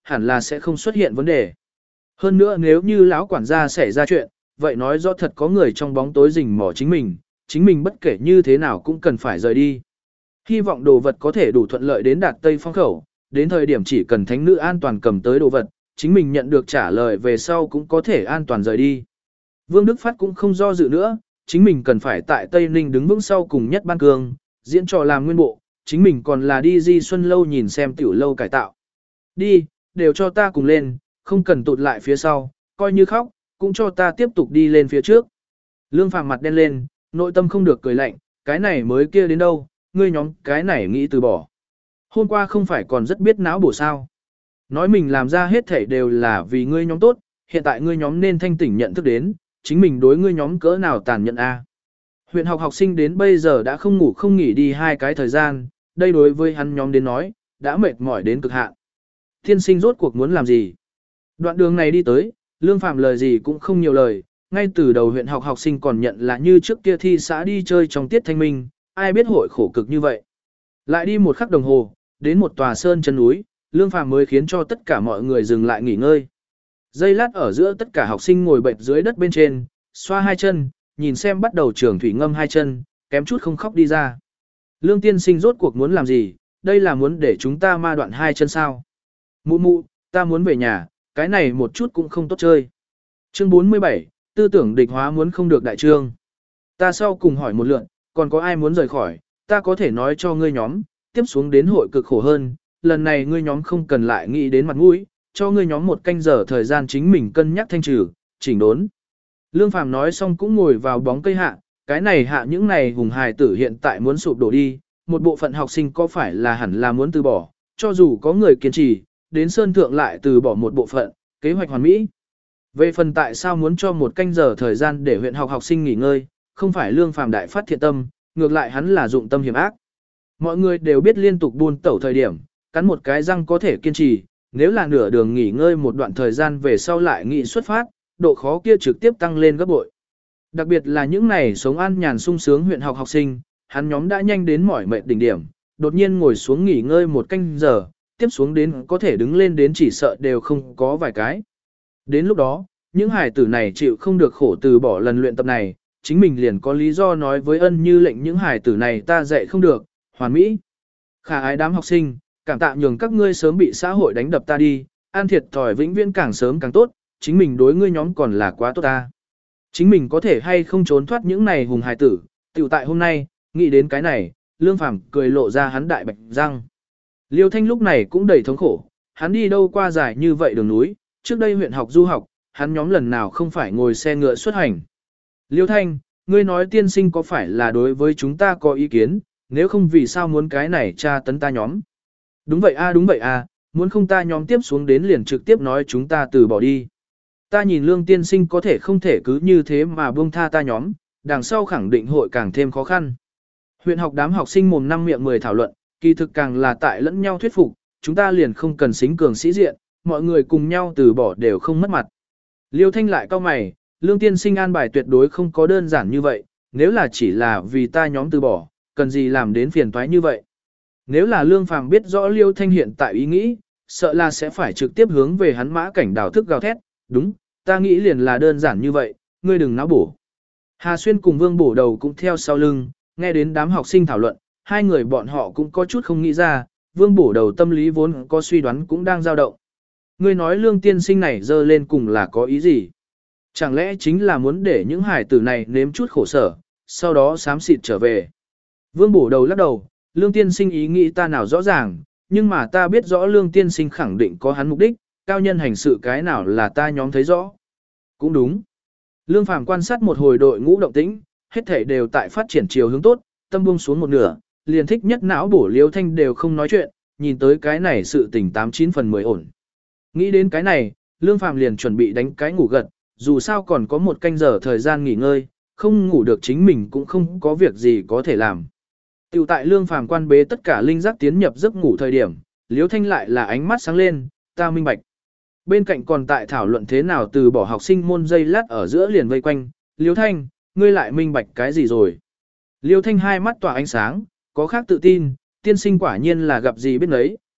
S1: hẳn là sẽ không xuất hiện vấn đề. Hơn nữa nếu như lão quản gia xảy ra chuyện, vậy nói rõ thật có người trong bóng tối rình mò chính mình, chính mình bất kể như thế nào cũng cần phải rời đi. Hy vọng đồ vật có thể đủ thuận lợi đến đạt Tây Phong khẩu, đến thời điểm chỉ cần thánh nữ an toàn cầm tới đồ vật, chính mình nhận được trả lời về sau cũng có thể an toàn rời đi. Vương Đức Phát cũng không do dự nữa, chính mình cần phải tại Tây Ninh đứng vững sau cùng nhất ban cương, diễn trò làm nguyên bộ, chính mình còn là đi Di Xuân Lâu nhìn xem tiểu lâu cải tạo. Đi, đều cho ta cùng lên, không cần tụt lại phía sau, coi như khóc, cũng cho ta tiếp tục đi lên phía trước. Lương Phàm mặt đen lên, nội tâm không được cười lạnh, cái này mới kia đến đâu, ngươi nhóm cái này nghĩ từ bỏ. Hôm qua không phải còn rất biết não bổ sao. Nói mình làm ra hết thảy đều là vì ngươi nhóm tốt, hiện tại ngươi nhóm nên thanh tỉnh nhận thức đến, chính mình đối ngươi nhóm cỡ nào tàn nhẫn a. Huyện học học sinh đến bây giờ đã không ngủ không nghỉ đi hai cái thời gian, đây đối với hắn nhóm đến nói, đã mệt mỏi đến cực hạn. Thiên sinh rốt cuộc muốn làm gì? Đoạn đường này đi tới, Lương Phàm lời gì cũng không nhiều lời, ngay từ đầu huyện học học sinh còn nhận là như trước kia thi xã đi chơi trong tiết thanh minh, ai biết hội khổ cực như vậy. Lại đi một khắc đồng hồ, đến một tòa sơn chân núi, Lương Phàm mới khiến cho tất cả mọi người dừng lại nghỉ ngơi. Giây lát ở giữa tất cả học sinh ngồi bệt dưới đất bên trên, xoa hai chân, nhìn xem bắt đầu trường thủy ngâm hai chân, kém chút không khóc đi ra. Lương tiên sinh rốt cuộc muốn làm gì, đây là muốn để chúng ta ma đoạn hai chân sao. Mụ mụ, ta muốn về nhà, cái này một chút cũng không tốt chơi. Chương bốn mươi bảy, tư tưởng địch hóa muốn không được đại trương. Ta sau cùng hỏi một lượn, còn có ai muốn rời khỏi, ta có thể nói cho ngươi nhóm, tiếp xuống đến hội cực khổ hơn, lần này ngươi nhóm không cần lại nghĩ đến mặt mũi, cho ngươi nhóm một canh giờ thời gian chính mình cân nhắc thanh trừ, chỉnh đốn. Lương Phàm nói xong cũng ngồi vào bóng cây hạ, cái này hạ những này hùng hài tử hiện tại muốn sụp đổ đi, một bộ phận học sinh có phải là hẳn là muốn từ bỏ, cho dù có người kiên trì, đến sơn thượng lại từ bỏ một bộ phận, kế hoạch hoàn mỹ. Về phần tại sao muốn cho một canh giờ thời gian để huyện học học sinh nghỉ ngơi, không phải Lương Phàm đại phát thiện tâm, ngược lại hắn là dụng tâm hiểm ác. Mọi người đều biết liên tục buôn tẩu thời điểm, cắn một cái răng có thể kiên trì, nếu là nửa đường nghỉ ngơi một đoạn thời gian về sau lại nghị xuất phát, độ khó kia trực tiếp tăng lên gấp bội. Đặc biệt là những này sống an nhàn sung sướng huyện học học sinh, hắn nhóm đã nhanh đến mỏi mệt đỉnh điểm, đột nhiên ngồi xuống nghỉ ngơi một canh giờ, tiếp xuống đến có thể đứng lên đến chỉ sợ đều không có vài cái. Đến lúc đó, những hải tử này chịu không được khổ từ bỏ lần luyện tập này, chính mình liền có lý do nói với ân như lệnh những hải tử này ta dạy không được, hoàn mỹ. Khả ái đám học sinh, cảm tạ nhường các ngươi sớm bị xã hội đánh đập ta đi, an thiệt thòi vĩnh viễn càng sớm càng tốt, chính mình đối ngươi nhóm còn là quá tốt ta. Chính mình có thể hay không trốn thoát những này hùng hài tử, tiểu tại hôm nay, nghĩ đến cái này, Lương Phàm cười lộ ra hắn đại bạch răng. Liêu Thanh lúc này cũng đầy thống khổ, hắn đi đâu qua dài như vậy đường núi, trước đây huyện học du học, hắn nhóm lần nào không phải ngồi xe ngựa xuất hành. Liêu Thanh, ngươi nói tiên sinh có phải là đối với chúng ta có ý kiến, nếu không vì sao muốn cái này tra tấn ta nhóm. Đúng vậy a đúng vậy a, muốn không ta nhóm tiếp xuống đến liền trực tiếp nói chúng ta từ bỏ đi. Ta nhìn Lương tiên sinh có thể không thể cứ như thế mà buông tha ta nhóm, đằng sau khẳng định hội càng thêm khó khăn. Huyện học đám học sinh mồm năm miệng mười thảo luận, kỳ thực càng là tại lẫn nhau thuyết phục, chúng ta liền không cần xính cường sĩ diện, mọi người cùng nhau từ bỏ đều không mất mặt. Liêu Thanh lại cau mày, Lương tiên sinh an bài tuyệt đối không có đơn giản như vậy, nếu là chỉ là vì ta nhóm từ bỏ, cần gì làm đến phiền toái như vậy. Nếu là Lương Phàm biết rõ Liêu Thanh hiện tại ý nghĩ, sợ là sẽ phải trực tiếp hướng về hắn mã cảnh đào thức gào thét, đúng, ta nghĩ liền là đơn giản như vậy, ngươi đừng náo bổ. Hà Xuyên cùng Vương Bổ Đầu cũng theo sau lưng, nghe đến đám học sinh thảo luận, hai người bọn họ cũng có chút không nghĩ ra, Vương Bổ Đầu tâm lý vốn có suy đoán cũng đang dao động. Ngươi nói Lương tiên sinh này dơ lên cùng là có ý gì? Chẳng lẽ chính là muốn để những hải tử này nếm chút khổ sở, sau đó xám xịt trở về? Vương Bổ Đầu lắc đầu, Lương tiên sinh ý nghĩ ta nào rõ ràng, nhưng mà ta biết rõ Lương tiên sinh khẳng định có hắn mục đích, cao nhân hành sự cái nào là ta nhóm thấy rõ. Cũng đúng. Lương Phàm quan sát một hồi đội ngũ động tĩnh, hết thảy đều tại phát triển chiều hướng tốt, tâm buông xuống một nửa, liền thích nhất não bổ Liêu Thanh đều không nói chuyện, nhìn tới cái này sự tình tám chín phần mười ổn. Nghĩ đến cái này, Lương Phàm liền chuẩn bị đánh cái ngủ gật, dù sao còn có một canh giờ thời gian nghỉ ngơi, không ngủ được chính mình cũng không có việc gì có thể làm. Tiểu tại Lương Phàm quan bế tất cả linh giác tiến nhập giấc ngủ thời điểm, Liêu Thanh lại là ánh mắt sáng lên, ta minh bạch. Bên cạnh còn tại thảo luận thế nào từ bỏ học sinh môn dây lát ở giữa liền vây quanh, Liêu Thanh, ngươi lại minh bạch cái gì rồi? Liêu Thanh hai mắt tỏa ánh sáng, có khác tự tin, tiên sinh quả nhiên là gặp gì biết nấy,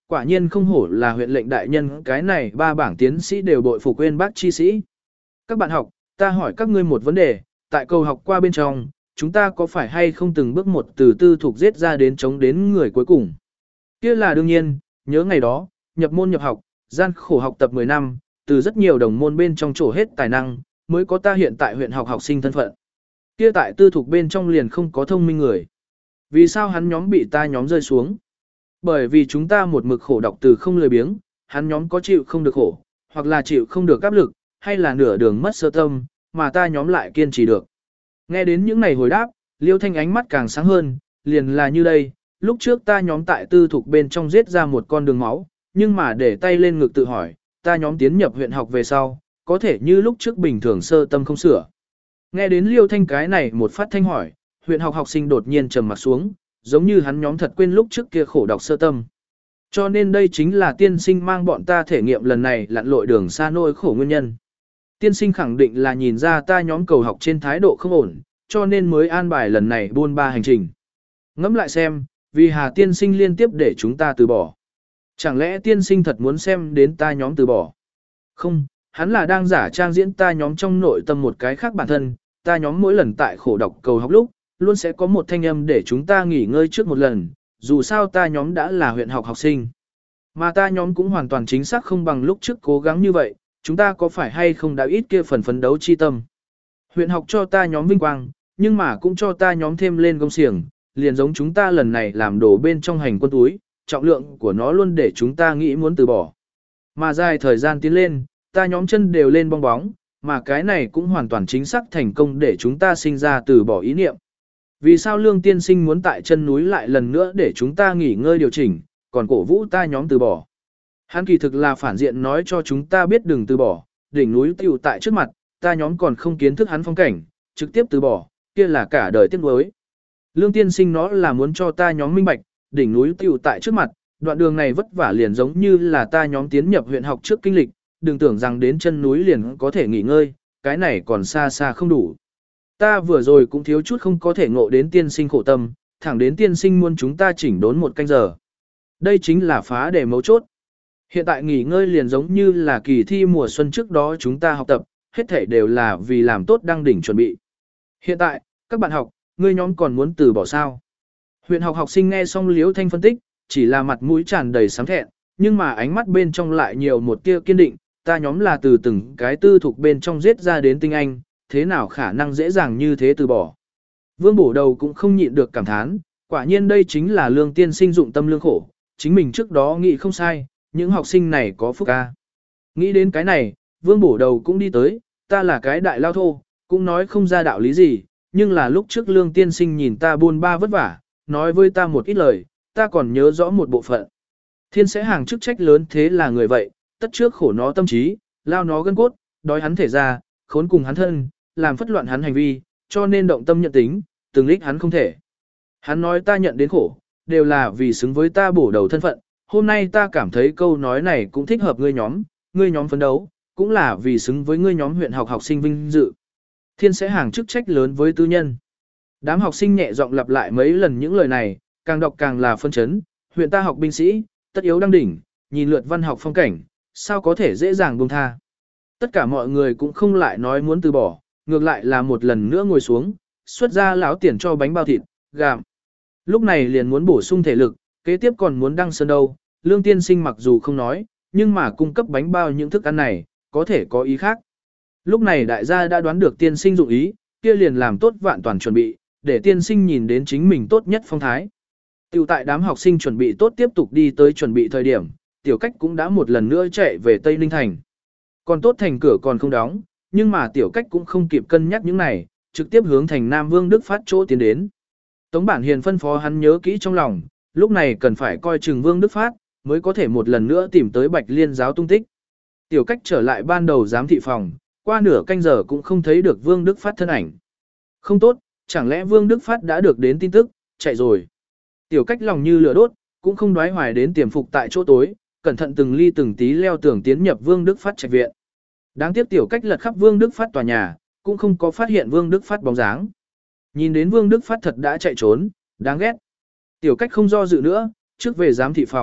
S1: quả nhiên không hổ là huyện lệnh đại nhân, cái này ba bảng tiến sĩ đều bội phục quên bác chi sĩ. Các bạn học, ta hỏi các ngươi một vấn đề, tại cầu học qua bên trong, chúng ta có phải hay không từng bước một từ tư thục giết ra đến chống đến người cuối cùng? Kia là đương nhiên, nhớ ngày đó, nhập môn nhập học, gian khổ học tập mười năm, từ rất nhiều đồng môn bên trong trổ hết tài năng, mới có ta hiện tại huyện học học sinh thân phận. Kia tại tư thục bên trong liền không có thông minh người. Vì sao hắn nhóm bị ta nhóm rơi xuống? Bởi vì chúng ta một mực khổ đọc từ không lười biếng, hắn nhóm có chịu không được khổ, hoặc là chịu không được áp lực, hay là nửa đường mất sơ tâm, mà ta nhóm lại kiên trì được. Nghe đến những này hồi đáp, Liêu Thanh ánh mắt càng sáng hơn, liền là như đây, lúc trước ta nhóm tại tư thục bên trong giết ra một con đường máu, nhưng mà để tay lên ngực tự hỏi, ta nhóm tiến nhập huyện học về sau, có thể như lúc trước bình thường sơ tâm không sửa. Nghe đến Liêu Thanh cái này một phát thanh hỏi, huyện học học sinh đột nhiên trầm mặt xuống, giống như hắn nhóm thật quên lúc trước kia khổ đọc sơ tâm. Cho nên đây chính là tiên sinh mang bọn ta thể nghiệm lần này lặn lội đường xa nỗi khổ nguyên nhân. Tiên sinh khẳng định là nhìn ra ta nhóm cầu học trên thái độ không ổn, cho nên mới an bài lần này buôn ba hành trình. Ngẫm lại xem, vì hà tiên sinh liên tiếp để chúng ta từ bỏ. Chẳng lẽ tiên sinh thật muốn xem đến ta nhóm từ bỏ? Không, hắn là đang giả trang diễn ta nhóm trong nội tâm một cái khác bản thân, ta nhóm mỗi lần tại khổ đọc cầu học lúc, luôn sẽ có một thanh âm để chúng ta nghỉ ngơi trước một lần, dù sao ta nhóm đã là huyện học học sinh. Mà ta nhóm cũng hoàn toàn chính xác không bằng lúc trước cố gắng như vậy, chúng ta có phải hay không đã ít kia phần phấn đấu chi tâm. Huyện học cho ta nhóm vinh quang, nhưng mà cũng cho ta nhóm thêm lên công xiềng, liền giống chúng ta lần này làm đổ bên trong hành quân túi, trọng lượng của nó luôn để chúng ta nghĩ muốn từ bỏ. Mà dài thời gian tiến lên, ta nhóm chân đều lên bong bóng, mà cái này cũng hoàn toàn chính xác thành công để chúng ta sinh ra từ bỏ ý niệm. Vì sao Lương tiên sinh muốn tại chân núi lại lần nữa để chúng ta nghỉ ngơi điều chỉnh, còn cổ vũ ta nhóm từ bỏ? Hắn kỳ thực là phản diện nói cho chúng ta biết đừng từ bỏ, đỉnh núi tựu tại trước mặt, ta nhóm còn không kiến thức hắn phong cảnh, trực tiếp từ bỏ, kia là cả đời tiếc nuối. Lương tiên sinh nó là muốn cho ta nhóm minh bạch, đỉnh núi tựu tại trước mặt, đoạn đường này vất vả liền giống như là ta nhóm tiến nhập huyện học trước kinh lịch, đừng tưởng rằng đến chân núi liền có thể nghỉ ngơi, cái này còn xa xa không đủ. Ta vừa rồi cũng thiếu chút không có thể ngộ đến tiên sinh khổ tâm, thẳng đến tiên sinh muốn chúng ta chỉnh đốn một canh giờ. Đây chính là phá đề mấu chốt. Hiện tại nghỉ ngơi liền giống như là kỳ thi mùa xuân trước đó chúng ta học tập, hết thể đều là vì làm tốt đăng đỉnh chuẩn bị. Hiện tại, các bạn học, ngươi nhóm còn muốn từ bỏ sao? Huyện học học sinh nghe xong Liễu Thanh phân tích, chỉ là mặt mũi tràn đầy sám thẹn, nhưng mà ánh mắt bên trong lại nhiều một tia kiên định, ta nhóm là từ từng cái tư thuộc bên trong giết ra đến tinh anh, thế nào khả năng dễ dàng như thế từ bỏ. Vương Bổ Đầu cũng không nhịn được cảm thán, quả nhiên đây chính là Lương tiên sinh dụng tâm lương khổ, chính mình trước đó nghĩ không sai, những học sinh này có phúc ca. Nghĩ đến cái này, Vương Bổ Đầu cũng đi tới, ta là cái đại lao thô, cũng nói không ra đạo lý gì, nhưng là lúc trước Lương tiên sinh nhìn ta buôn ba vất vả, nói với ta một ít lời, ta còn nhớ rõ một bộ phận. Thiên sẽ hàng chức trách lớn thế là người vậy, tất trước khổ nó tâm trí, lao nó gân cốt, đói hắn thể ra, khốn cùng hắn thân, làm phất loạn hắn hành vi, cho nên động tâm nhận tính, từng lích hắn không thể. Hắn nói ta nhận đến khổ, đều là vì xứng với ta bổ đầu thân phận, hôm nay ta cảm thấy câu nói này cũng thích hợp ngươi nhóm, ngươi nhóm phấn đấu, cũng là vì xứng với ngươi nhóm huyện học học sinh vinh dự. Thiên sẽ hàng chức trách lớn với tư nhân. Đám học sinh nhẹ giọng lặp lại mấy lần những lời này, càng đọc càng là phân chấn, huyện ta học binh sĩ, tất yếu đăng đỉnh, nhìn lượt văn học phong cảnh, sao có thể dễ dàng buông tha. Tất cả mọi người cũng không lại nói muốn từ bỏ, ngược lại là một lần nữa ngồi xuống, xuất ra lão tiền cho bánh bao thịt, gạm. Lúc này liền muốn bổ sung thể lực, kế tiếp còn muốn đăng sơn đâu, Lương tiên sinh mặc dù không nói, nhưng mà cung cấp bánh bao những thức ăn này, có thể có ý khác. Lúc này đại gia đã đoán được tiên sinh dụng ý, kia liền làm tốt vạn toàn chuẩn bị, để tiên sinh nhìn đến chính mình tốt nhất phong thái. Tiểu tại đám học sinh chuẩn bị tốt tiếp tục đi tới chuẩn bị thời điểm, tiểu cách cũng đã một lần nữa chạy về Tây Ninh Thành. Còn tốt thành cửa còn không đóng, nhưng mà tiểu cách cũng không kịp cân nhắc những này, trực tiếp hướng thành Nam Vương Đức Phát chỗ tiến đến. Tống Bản Hiền phân phó hắn nhớ kỹ trong lòng, lúc này cần phải coi chừng Vương Đức Phát, mới có thể một lần nữa tìm tới Bạch Liên giáo tung tích. Tiểu cách trở lại ban đầu giám thị phòng, qua nửa canh giờ cũng không thấy được Vương Đức Phát thân ảnh. Không tốt, chẳng lẽ Vương Đức Phát đã được đến tin tức, chạy rồi. Tiểu cách lòng như lửa đốt, cũng không đoái hoài đến tiềm phục tại chỗ tối, cẩn thận từng ly từng tí leo tường tiến nhập Vương Đức Phát trạch viện. Đáng tiếc tiểu cách lật khắp Vương Đức Phát tòa nhà, cũng không có phát hiện Vương Đức Phát bóng dáng. Nhìn đến Vương Đức Phát thật đã chạy trốn, đáng ghét. Tiểu cách không do dự nữa, trước về giám thị phòng,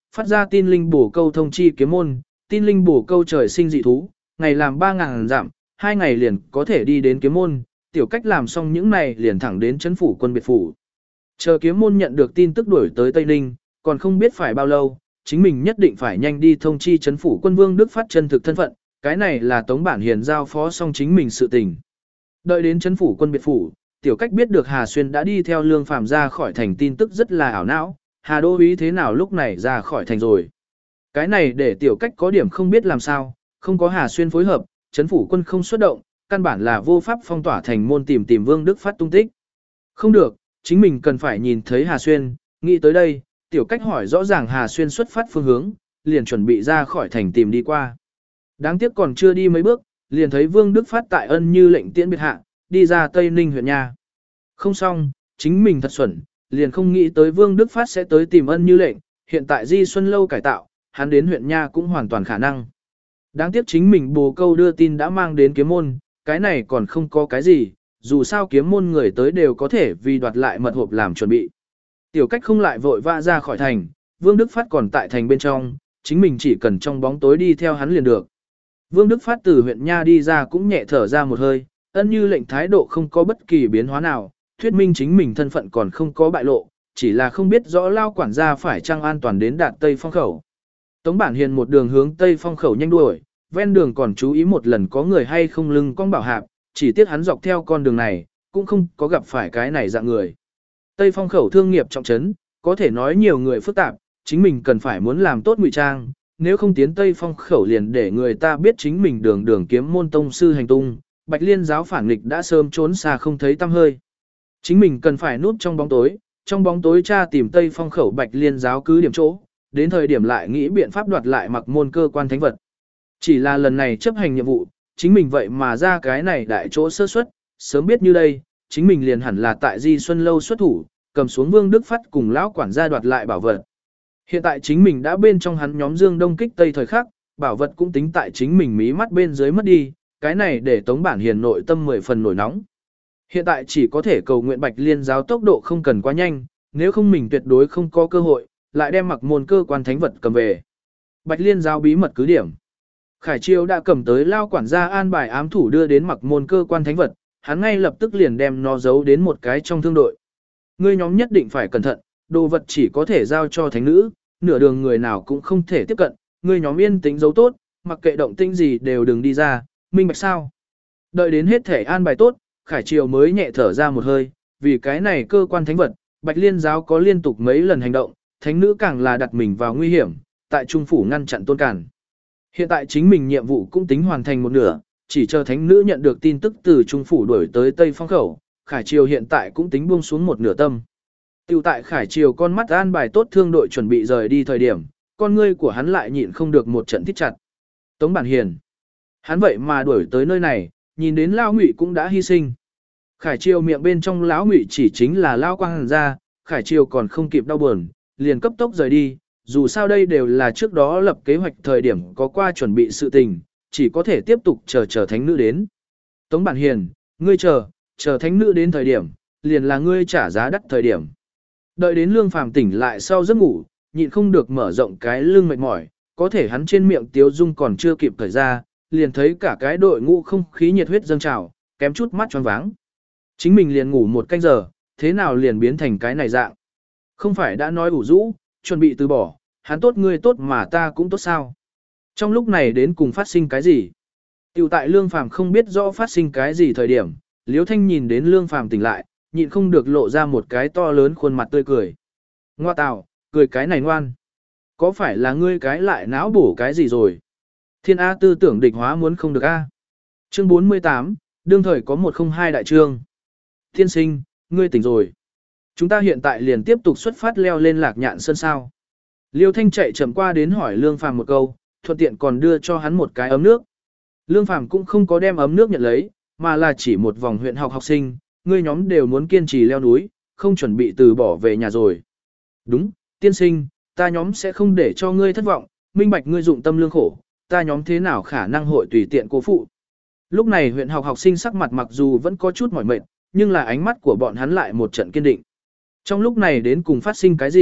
S1: phát ra tin linh bổ câu thông chi kiếm môn, tin linh bổ câu trời sinh dị thú, ngày làm ba ngàn dặm, hai ngày liền có thể đi đến kiếm môn, tiểu cách làm xong những này liền thẳng đến chấn phủ quân biệt phủ. Chờ kiếm môn nhận được tin tức đuổi tới Tây Ninh, còn không biết phải bao lâu, chính mình nhất định phải nhanh đi thông chi chấn phủ quân Vương Đức Phát chân thực thân phận, cái này là Tống Bản Hiền giao phó xong chính mình sự tình. Đợi đến chấn phủ quân biệt phủ, tiểu cách biết được Hà Xuyên đã đi theo Lương Phàm ra khỏi thành tin tức rất là ảo não, Hà Đô úy thế nào lúc này ra khỏi thành rồi. Cái này để tiểu cách có điểm không biết làm sao, không có Hà Xuyên phối hợp, chấn phủ quân không xuất động, căn bản là vô pháp phong tỏa thành môn tìm tìm Vương Đức Phát tung tích. Không được, chính mình cần phải nhìn thấy Hà Xuyên, nghĩ tới đây, tiểu cách hỏi rõ ràng Hà Xuyên xuất phát phương hướng, liền chuẩn bị ra khỏi thành tìm đi qua. Đáng tiếc còn chưa đi mấy bước, liền thấy Vương Đức Phát tại ân như lệnh tiễn biệt hạ, đi ra Tây Ninh huyện nha. Không xong, chính mình thật xuẩn, liền không nghĩ tới Vương Đức Phát sẽ tới tìm ân như lệnh, hiện tại Di Xuân Lâu cải tạo, hắn đến huyện nha cũng hoàn toàn khả năng. Đáng tiếc chính mình bồ câu đưa tin đã mang đến kiếm môn, cái này còn không có cái gì, dù sao kiếm môn người tới đều có thể vì đoạt lại mật hộp làm chuẩn bị. Tiểu cách không lại vội vã ra khỏi thành, Vương Đức Phát còn tại thành bên trong, chính mình chỉ cần trong bóng tối đi theo hắn liền được. Vương Đức Phát từ huyện nha đi ra cũng nhẹ thở ra một hơi, ân như lệnh thái độ không có bất kỳ biến hóa nào, thuyết minh chính mình thân phận còn không có bại lộ, chỉ là không biết rõ lao quản gia phải chăng an toàn đến đạt Tây Phong Khẩu. Tống Bản Hiền một đường hướng Tây Phong Khẩu nhanh đuổi, ven đường còn chú ý một lần có người hay không lưng cong bảo hạp, chỉ tiếc hắn dọc theo con đường này, cũng không có gặp phải cái này dạng người. Tây Phong Khẩu thương nghiệp trọng trấn, có thể nói nhiều người phức tạp, chính mình cần phải muốn làm tốt ngụy trang, nếu không tiến Tây Phong Khẩu liền để người ta biết chính mình đường đường kiếm môn tông sư hành tung, Bạch Liên giáo phản nghịch đã sớm trốn xa không thấy tăm hơi. Chính mình cần phải núp trong bóng tối, trong bóng tối tra tìm Tây Phong Khẩu Bạch Liên giáo cứ điểm chỗ, đến thời điểm lại nghĩ biện pháp đoạt lại mặc môn cơ quan thánh vật. Chỉ là lần này chấp hành nhiệm vụ, chính mình vậy mà ra cái này đại chỗ sơ suất, sớm biết như đây, chính mình liền hẳn là tại Di Xuân Lâu xuất thủ, cầm xuống Vương Đức Phát cùng lão quản gia đoạt lại bảo vật. Hiện tại chính mình đã bên trong hắn nhóm Dương Đông kích Tây thời khắc, bảo vật cũng tính tại chính mình mí mắt bên dưới mất đi, cái này để Tống Bản Hiền nội tâm mười phần nổi nóng. Hiện tại chỉ có thể cầu nguyện Bạch Liên giáo tốc độ không cần quá nhanh, nếu không mình tuyệt đối không có cơ hội, lại đem mặc môn cơ quan thánh vật cầm về. Bạch Liên giáo bí mật cứ điểm. Khải Chiêu đã cầm tới lao quản gia an bài ám thủ đưa đến mặc môn cơ quan thánh vật, hắn ngay lập tức liền đem nó giấu đến một cái trong thương đội. Ngươi nhóm nhất định phải cẩn thận, đồ vật chỉ có thể giao cho thánh nữ, nửa đường người nào cũng không thể tiếp cận, ngươi nhóm yên tĩnh giấu tốt, mặc kệ động tĩnh gì đều đừng đi ra, minh bạch sao? Đợi đến hết thể an bài tốt, Khải Triều mới nhẹ thở ra một hơi, vì cái này cơ quan thánh vật, Bạch Liên giáo có liên tục mấy lần hành động, thánh nữ càng là đặt mình vào nguy hiểm, tại trung phủ ngăn chặn Tôn Cản. Hiện tại chính mình nhiệm vụ cũng tính hoàn thành một nửa, chỉ chờ thánh nữ nhận được tin tức từ trung phủ đuổi tới Tây Phong Khẩu, Khải Triều hiện tại cũng tính buông xuống một nửa tâm. Tiểu tại Khải Triều con mắt an bài tốt thương đội chuẩn bị rời đi thời điểm, con ngươi của hắn lại nhịn không được một trận thích chặt. Tống Bản Hiền. Hắn vậy mà đuổi tới nơi này, nhìn đến Lão Ngụy cũng đã hy sinh. Khải Triều miệng bên trong Lão Ngụy chỉ chính là Lão Quang Hàn gia, Khải Triều còn không kịp đau buồn, liền cấp tốc rời đi, dù sao đây đều là trước đó lập kế hoạch thời điểm có qua chuẩn bị sự tình, chỉ có thể tiếp tục chờ chờ thánh nữ đến. Tống Bản Hiền, ngươi chờ, chờ thánh nữ đến thời điểm, liền là ngươi trả giá đắt thời điểm. Đợi đến Lương Phàm tỉnh lại sau giấc ngủ, nhịn không được mở rộng cái lưng mệt mỏi, có thể hắn trên miệng tiếu dung còn chưa kịp thời ra, liền thấy cả cái đội ngũ không khí nhiệt huyết dâng trào, kém chút mắt choáng váng. Chính mình liền ngủ một canh giờ, thế nào liền biến thành cái này dạng? Không phải đã nói ủ rũ, chuẩn bị từ bỏ, hắn tốt ngươi tốt mà ta cũng tốt sao? Trong lúc này đến cùng phát sinh cái gì? Tiểu tại Lương Phàm không biết rõ phát sinh cái gì thời điểm, Liễu Thanh nhìn đến Lương Phàm tỉnh lại, nhịn không được lộ ra một cái to lớn khuôn mặt tươi cười. Ngoa tào, cười cái này ngoan. Có phải là ngươi cái lại não bổ cái gì rồi? Thiên A tư tưởng địch hóa muốn không được A. Chương bốn mươi tám, đương thời có một không hai đại trương. Tiên sinh, ngươi tỉnh rồi. Chúng ta hiện tại liền tiếp tục xuất phát leo lên Lạc Nhạn Sơn sao. Liêu Thanh chạy chậm qua đến hỏi Lương Phàm một câu, thuận tiện còn đưa cho hắn một cái ấm nước. Lương Phàm cũng không có đem ấm nước nhận lấy, mà là chỉ một vòng huyện học học sinh, ngươi nhóm đều muốn kiên trì leo núi, không chuẩn bị từ bỏ về nhà rồi. Đúng, tiên sinh, ta nhóm sẽ không để cho ngươi thất vọng, minh bạch ngươi dụng tâm lương khổ, ta nhóm thế nào khả năng hội tùy tiện cố phụ. Lúc này huyện học học sinh sắc mặt mặc dù vẫn có chút mỏi mệt, nhưng là ánh mắt của bọn hắn lại một trận kiên định. Trong lúc này đến cùng phát sinh cái gì,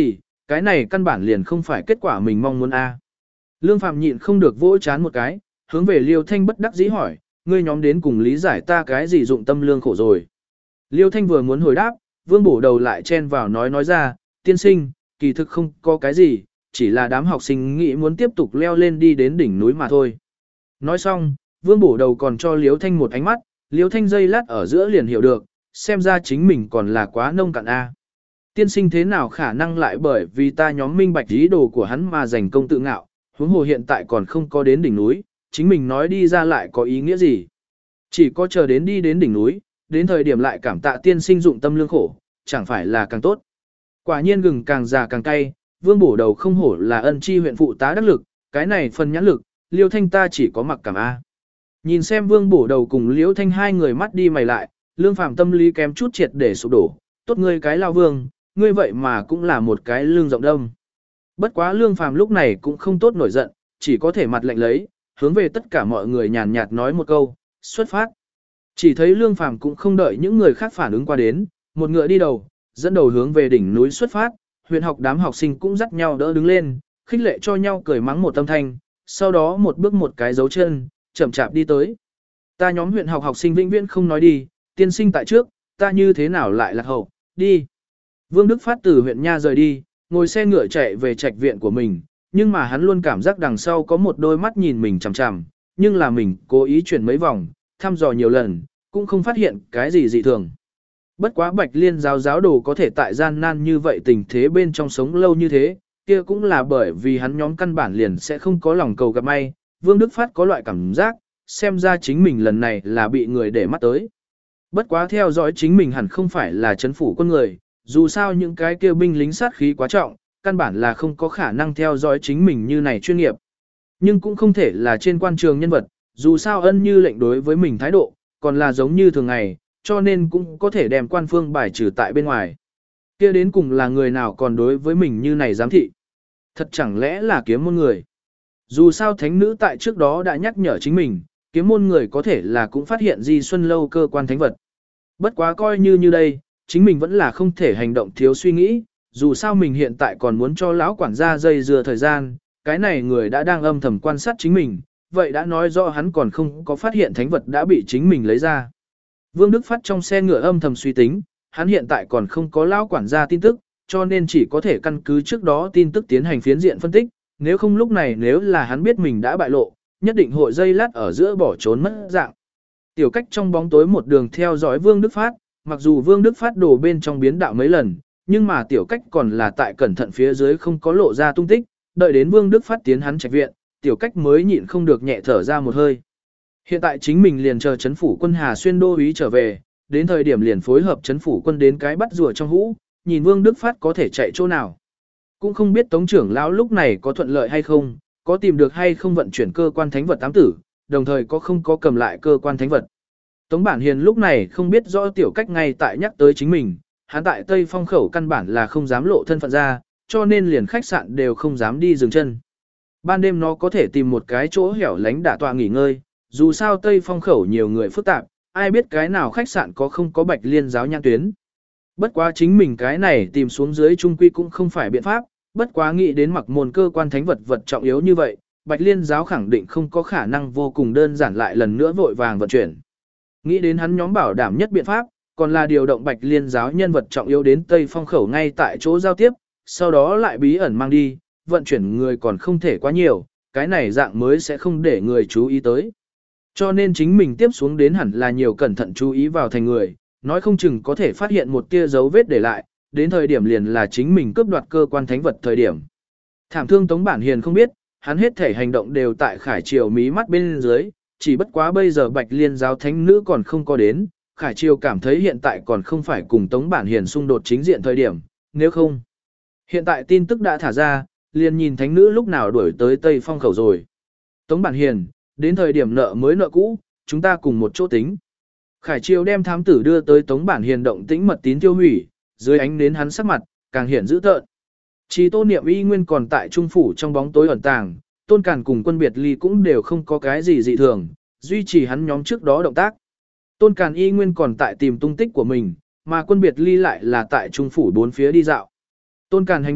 S1: cái này căn bản liền không phải kết quả mình mong muốn a. Lương Phàm nhịn không được vỗ chán một cái, hướng về Liêu Thanh bất đắc dĩ hỏi, ngươi nhóm đến cùng lý giải ta cái gì dụng tâm lương khổ rồi. Liêu Thanh vừa muốn hồi đáp, Vương Bổ Đầu lại chen vào nói nói ra, tiên sinh, kỳ thực không có cái gì, chỉ là đám học sinh nghĩ muốn tiếp tục leo lên đi đến đỉnh núi mà thôi. Nói xong, Vương Bổ Đầu còn cho Liêu Thanh một ánh mắt, Liêu Thanh giây lát ở giữa liền hiểu được, xem ra chính mình còn là quá nông cạn a. Tiên sinh thế nào khả năng lại bởi vì ta nhóm minh bạch ý đồ của hắn mà giành công tự ngạo, huống hồ hiện tại còn không có đến đỉnh núi, chính mình nói đi ra lại có ý nghĩa gì. Chỉ có chờ đến đi đến đỉnh núi, đến thời điểm lại cảm tạ tiên sinh dụng tâm lương khổ, chẳng phải là càng tốt. Quả nhiên gừng càng già càng cay, Vương Bổ Đầu không hổ là ân chi huyện phụ tá đắc lực, cái này phần nhãn lực, Liêu Thanh ta chỉ có mặc cảm a. Nhìn xem Vương Bổ Đầu cùng Liêu Thanh hai người mắt đi mày lại, Lương Phàm tâm lý kém chút triệt để sụp đổ, tốt ngươi cái lao vương, ngươi vậy mà cũng là một cái lương rộng đông. Bất quá Lương Phàm lúc này cũng không tốt nổi giận, chỉ có thể mặt lạnh lấy, hướng về tất cả mọi người nhàn nhạt nói một câu, xuất phát. Chỉ thấy Lương Phàm cũng không đợi những người khác phản ứng qua đến, một ngựa đi đầu, dẫn đầu hướng về đỉnh núi xuất phát, huyện học đám học sinh cũng dắt nhau đỡ đứng lên, khích lệ cho nhau cười mắng một âm thanh, sau đó một bước một cái dấu chân, chậm chạp đi tới. Ta nhóm huyện học học sinh vĩnh viễn không nói đi, tiên sinh tại trước, ta như thế nào lại lạc hậu, đi. Vương Đức Phát từ huyện Nha rời đi, ngồi xe ngựa chạy về trạch viện của mình, nhưng mà hắn luôn cảm giác đằng sau có một đôi mắt nhìn mình chằm chằm, nhưng là mình cố ý chuyển mấy vòng, thăm dò nhiều lần, cũng không phát hiện cái gì dị thường. Bất quá Bạch Liên giáo giáo đồ có thể tại gian nan như vậy tình thế bên trong sống lâu như thế, kia cũng là bởi vì hắn nhóm căn bản liền sẽ không có lòng cầu gặp may. Vương Đức Phát có loại cảm giác, xem ra chính mình lần này là bị người để mắt tới. Bất quá theo dõi chính mình hẳn không phải là chấn phủ quân người, dù sao những cái kia binh lính sát khí quá trọng, căn bản là không có khả năng theo dõi chính mình như này chuyên nghiệp. Nhưng cũng không thể là trên quan trường nhân vật, dù sao ân như lệnh đối với mình thái độ, còn là giống như thường ngày, cho nên cũng có thể đem quan phương bài trừ tại bên ngoài. Kia đến cùng là người nào còn đối với mình như này giám thị? Thật chẳng lẽ là kiếm môn người? Dù sao thánh nữ tại trước đó đã nhắc nhở chính mình, kiếm môn người có thể là cũng phát hiện Di Xuân Lâu cơ quan thánh vật. Bất quá coi như như đây, chính mình vẫn là không thể hành động thiếu suy nghĩ, dù sao mình hiện tại còn muốn cho lão quản gia dây dưa thời gian, cái này người đã đang âm thầm quan sát chính mình, vậy đã nói rõ hắn còn không có phát hiện thánh vật đã bị chính mình lấy ra. Vương Đức Phát trong xe ngựa âm thầm suy tính, hắn hiện tại còn không có lão quản gia tin tức, cho nên chỉ có thể căn cứ trước đó tin tức tiến hành phiến diện phân tích, nếu không lúc này nếu là hắn biết mình đã bại lộ, nhất định hội dây lát ở giữa bỏ trốn mất dạng. Tiểu Cách trong bóng tối một đường theo dõi Vương Đức Phát, mặc dù Vương Đức Phát đổ bên trong biến đạo mấy lần, nhưng mà Tiểu Cách còn là tại cẩn thận phía dưới không có lộ ra tung tích, đợi đến Vương Đức Phát tiến hắn trạch viện, Tiểu Cách mới nhịn không được nhẹ thở ra một hơi. Hiện tại chính mình liền chờ chấn phủ quân Hà Xuyên đô úy trở về, đến thời điểm liền phối hợp chấn phủ quân đến cái bắt rùa trong hũ, nhìn Vương Đức Phát có thể chạy chỗ nào. Cũng không biết Tống trưởng lão lúc này có thuận lợi hay không, có tìm được hay không vận chuyển cơ quan thánh vật tám tử, đồng thời có không có cầm lại cơ quan thánh vật. Tống Bản Hiền lúc này không biết rõ Tiểu Cách ngay tại nhắc tới chính mình, hắn tại Tây Phong khẩu căn bản là không dám lộ thân phận ra, cho nên liền khách sạn đều không dám đi dừng chân. Ban đêm nó có thể tìm một cái chỗ hẻo lánh đả tọa nghỉ ngơi, dù sao Tây Phong khẩu nhiều người phức tạp, ai biết cái nào khách sạn có không có Bạch Liên giáo nhãn tuyến. Bất quá chính mình cái này tìm xuống dưới trung quy cũng không phải biện pháp, bất quá nghĩ đến mặc môn cơ quan thánh vật vật trọng yếu như vậy, Bạch Liên giáo khẳng định không có khả năng vô cùng đơn giản lại lần nữa vội vàng vận chuyển. Nghĩ đến hắn nhóm bảo đảm nhất biện pháp, còn là điều động Bạch Liên giáo nhân vật trọng yếu đến Tây Phong khẩu ngay tại chỗ giao tiếp, sau đó lại bí ẩn mang đi, vận chuyển người còn không thể quá nhiều, cái này dạng mới sẽ không để người chú ý tới. Cho nên chính mình tiếp xuống đến hẳn là nhiều cẩn thận chú ý vào thành người, nói không chừng có thể phát hiện một tia dấu vết để lại, đến thời điểm liền là chính mình cướp đoạt cơ quan thánh vật thời điểm. Thảm thương Tống Bản Hiền không biết, hắn hết thể hành động đều tại Khải Triều mí mắt bên dưới, chỉ bất quá bây giờ Bạch Liên giáo thánh nữ còn không có đến, Khải Triều cảm thấy hiện tại còn không phải cùng Tống Bản Hiền xung đột chính diện thời điểm, nếu không. Hiện tại tin tức đã thả ra, liền nhìn thánh nữ lúc nào đuổi tới Tây Phong khẩu rồi. Tống Bản Hiền, đến thời điểm nợ mới nợ cũ, chúng ta cùng một chỗ tính. Khải Triều đem thám tử đưa tới Tống Bản Hiền động tĩnh mật tín tiêu hủy, dưới ánh nến hắn sắc mặt, càng hiện dữ tợn. Chỉ Tôn Niệm Y nguyên còn tại trung phủ trong bóng tối ẩn tàng, Tôn Càn cùng Quân Biệt Ly cũng đều không có cái gì dị thường, duy trì hắn nhóm trước đó động tác. Tôn Càn Y nguyên còn tại tìm tung tích của mình, mà Quân Biệt Ly lại là tại trung phủ bốn phía đi dạo. Tôn Càn hành động,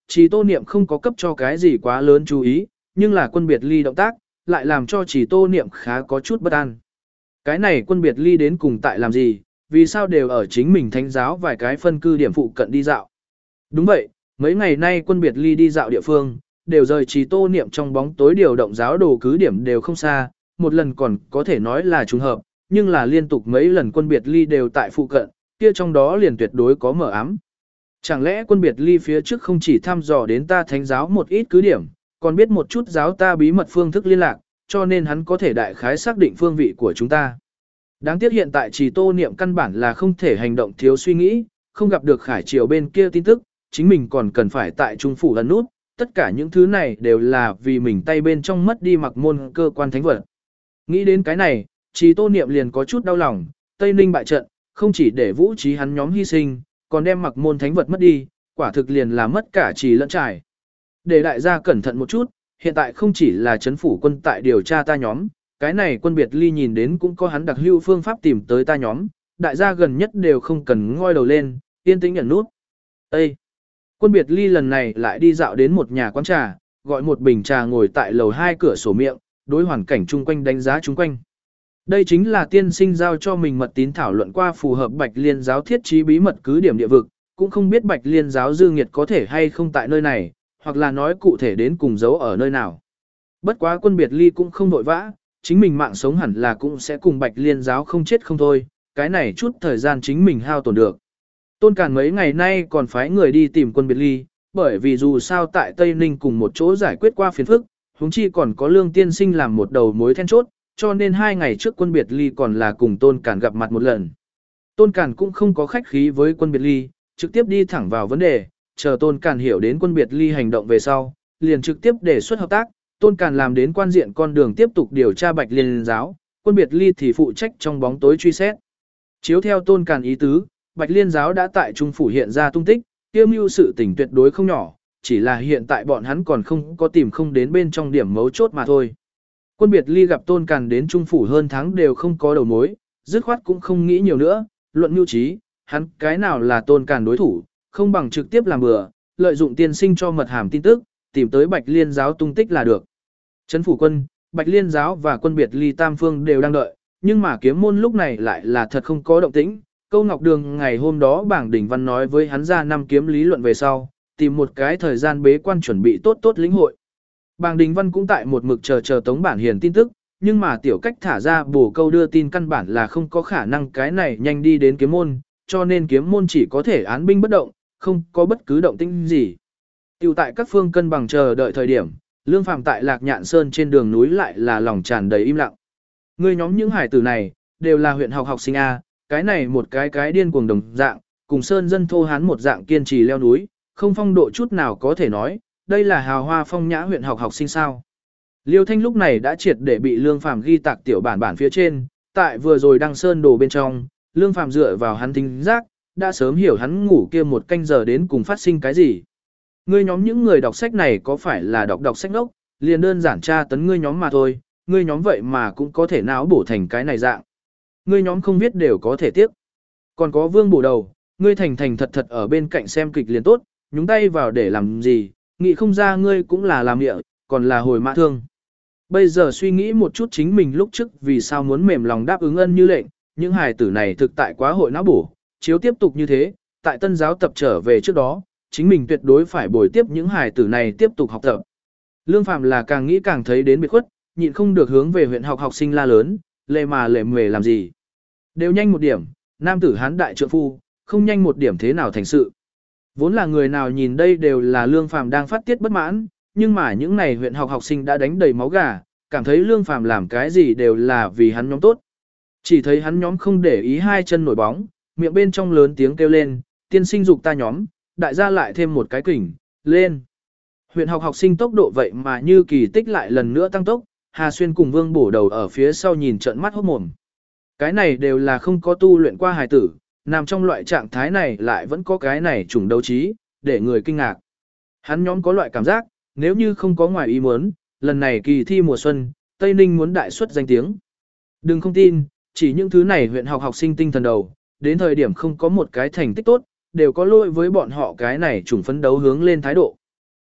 S1: Chỉ Tô Niệm không có cấp cho cái gì quá lớn chú ý, nhưng là Quân Biệt Ly động tác, lại làm cho Chỉ Tô Niệm khá có chút bất an. Cái này Quân Biệt Ly đến cùng tại làm gì, vì sao đều ở chính mình thánh giáo vài cái phân cư điểm phụ cận đi dạo. Đúng vậy, mấy ngày nay Quân Biệt Ly đi dạo địa phương, đều rời Chỉ Tô Niệm trong bóng tối điều động giáo đồ cứ điểm đều không xa, một lần còn có thể nói là trùng hợp, nhưng là liên tục mấy lần Quân Biệt Ly đều tại phụ cận, kia trong đó liền tuyệt đối có mở ám. Chẳng lẽ Quân Biệt Ly phía trước không chỉ thăm dò đến ta thánh giáo một ít cứ điểm, còn biết một chút giáo ta bí mật phương thức liên lạc, cho nên hắn có thể đại khái xác định phương vị của chúng ta. Đáng tiếc hiện tại Chỉ Tô Niệm căn bản là không thể hành động thiếu suy nghĩ, không gặp được Khải Triều bên kia tin tức, chính mình còn cần phải tại trung phủ lần nút, tất cả những thứ này đều là vì mình tay bên trong mất đi mặc môn cơ quan thánh vật. Nghĩ đến cái này, Chỉ Tô Niệm liền có chút đau lòng, Tây Ninh bại trận, không chỉ để vũ trí hắn nhóm hy sinh, còn đem mặc môn thánh vật mất đi, quả thực liền là mất cả trì lẫn trải. Để đại gia cẩn thận một chút, hiện tại không chỉ là chấn phủ quân tại điều tra ta nhóm, cái này Quân Biệt Ly nhìn đến cũng có hắn đặc hữu phương pháp tìm tới ta nhóm, đại gia gần nhất đều không cần ngoi đầu lên, yên tĩnh nhận nút. Ê! Quân Biệt Ly lần này lại đi dạo đến một nhà quán trà, gọi một bình trà ngồi tại lầu hai cửa sổ miệng, đối hoàn cảnh chung quanh đánh giá chung quanh. Đây chính là tiên sinh giao cho mình mật tín thảo luận qua phù hợp Bạch Liên giáo thiết trí bí mật cứ điểm địa vực, cũng không biết Bạch Liên giáo dư nghiệt có thể hay không tại nơi này, hoặc là nói cụ thể đến cùng giấu ở nơi nào. Bất quá Quân Biệt Ly cũng không vội vã, chính mình mạng sống hẳn là cũng sẽ cùng Bạch Liên giáo không chết không thôi, cái này chút thời gian chính mình hao tổn được. Tôn Càn mấy ngày nay còn phái người đi tìm Quân Biệt Ly, bởi vì dù sao tại Tây Ninh cùng một chỗ giải quyết qua phiền phức, huống chi còn có Lương tiên sinh làm một đầu mối then chốt, cho nên hai ngày trước Quân Biệt Ly còn là cùng Tôn Càn gặp mặt một lần. Tôn Càn cũng không có khách khí với Quân Biệt Ly, trực tiếp đi thẳng vào vấn đề, chờ Tôn Càn hiểu đến Quân Biệt Ly hành động về sau, liền trực tiếp đề xuất hợp tác, Tôn Càn làm đến quan diện con đường tiếp tục điều tra Bạch Liên giáo, Quân Biệt Ly thì phụ trách trong bóng tối truy xét. Chiếu theo Tôn Càn ý tứ, Bạch Liên giáo đã tại trung phủ hiện ra tung tích, tiêu mưu sự tình tuyệt đối không nhỏ, chỉ là hiện tại bọn hắn còn không có tìm không đến bên trong điểm mấu chốt mà thôi. Quân Biệt Ly gặp Tôn Càn đến trung phủ hơn tháng đều không có đầu mối, dứt khoát cũng không nghĩ nhiều nữa, luận mưu trí, hắn cái nào là Tôn Càn đối thủ, không bằng trực tiếp làm bừa, lợi dụng tiên sinh cho mật hàm tin tức, tìm tới Bạch Liên giáo tung tích là được. Trấn phủ quân, Bạch Liên giáo và Quân Biệt Ly tam phương đều đang đợi, nhưng mà kiếm môn lúc này lại là thật không có động tĩnh. Câu Ngọc Đường ngày hôm đó bảng đỉnh văn nói với hắn ra năm kiếm lý luận về sau, tìm một cái thời gian bế quan chuẩn bị tốt tốt lĩnh hội. Bàng Đình Văn cũng tại một mực chờ chờ Tống Bản Hiền tin tức, nhưng mà tiểu cách thả ra bổ câu đưa tin căn bản là không có khả năng cái này nhanh đi đến kiếm môn, cho nên kiếm môn chỉ có thể án binh bất động, không có bất cứ động tĩnh gì. Tiểu tại các phương cân bằng chờ đợi thời điểm, Lương Phàm tại Lạc Nhạn Sơn trên đường núi lại là lòng tràn đầy im lặng. Người nhóm những hải tử này, đều là huyện học học sinh A, cái này một cái cái điên cuồng đồng dạng, cùng Sơn dân thô hán một dạng kiên trì leo núi, không phong độ chút nào có thể nói, đây là hào hoa phong nhã huyện học học sinh sao. Liêu Thanh lúc này đã triệt để bị Lương Phàm ghi tạc tiểu bản bản phía trên, tại vừa rồi đăng sơn đồ bên trong, Lương Phàm dựa vào hắn thính giác, đã sớm hiểu hắn ngủ kia một canh giờ đến cùng phát sinh cái gì. Ngươi nhóm những người đọc sách này có phải là đọc đọc sách ngốc, liền đơn giản tra tấn ngươi nhóm mà thôi, ngươi nhóm vậy mà cũng có thể não bổ thành cái này dạng. Ngươi nhóm không biết đều có thể tiếc. Còn có Vương bổ đầu, ngươi thành thành thật thật ở bên cạnh xem kịch liền tốt, nhúng tay vào để làm gì, nghĩ không ra ngươi cũng là làm địa, còn là hồi mã thương. Bây giờ suy nghĩ một chút chính mình lúc trước vì sao muốn mềm lòng đáp ứng ân như lệnh, những hài tử này thực tại quá hội não bổ, chiếu tiếp tục như thế, tại tân giáo tập trở về trước đó, chính mình tuyệt đối phải bồi tiếp những hài tử này tiếp tục học tập. Lương Phạm là càng nghĩ càng thấy đến biệt khuất, nhịn không được hướng về huyện học học sinh la lớn, lệ mà lệ mề làm gì. Đều nhanh một điểm, nam tử hán đại trượng phu, không nhanh một điểm thế nào thành sự. Vốn là người nào nhìn đây đều là Lương Phàm đang phát tiết bất mãn, nhưng mà những này huyện học học sinh đã đánh đầy máu gà, cảm thấy Lương Phàm làm cái gì đều là vì hắn nhóm tốt. Chỉ thấy hắn nhóm không để ý hai chân nổi bóng, miệng bên trong lớn tiếng kêu lên, tiên sinh dục ta nhóm, đại gia lại thêm một cái kỉnh, lên. Huyện học học sinh tốc độ vậy mà như kỳ tích lại lần nữa tăng tốc, Hà Xuyên cùng Vương bổ đầu ở phía sau nhìn trận mắt hốt mồm. Cái này đều là không có tu luyện qua hài tử, nằm trong loại trạng thái này lại vẫn có cái này trùng đấu trí, để người kinh ngạc. Hắn nhóm có loại cảm giác, nếu như không có ngoài ý muốn, lần này kỳ thi mùa xuân, Tây Ninh muốn đại suất danh tiếng. Đừng không tin, chỉ những thứ này huyện học học sinh tinh thần đầu, đến thời điểm không có một cái thành tích tốt, đều có lỗi với bọn họ cái này trùng phấn đấu hướng lên thái độ.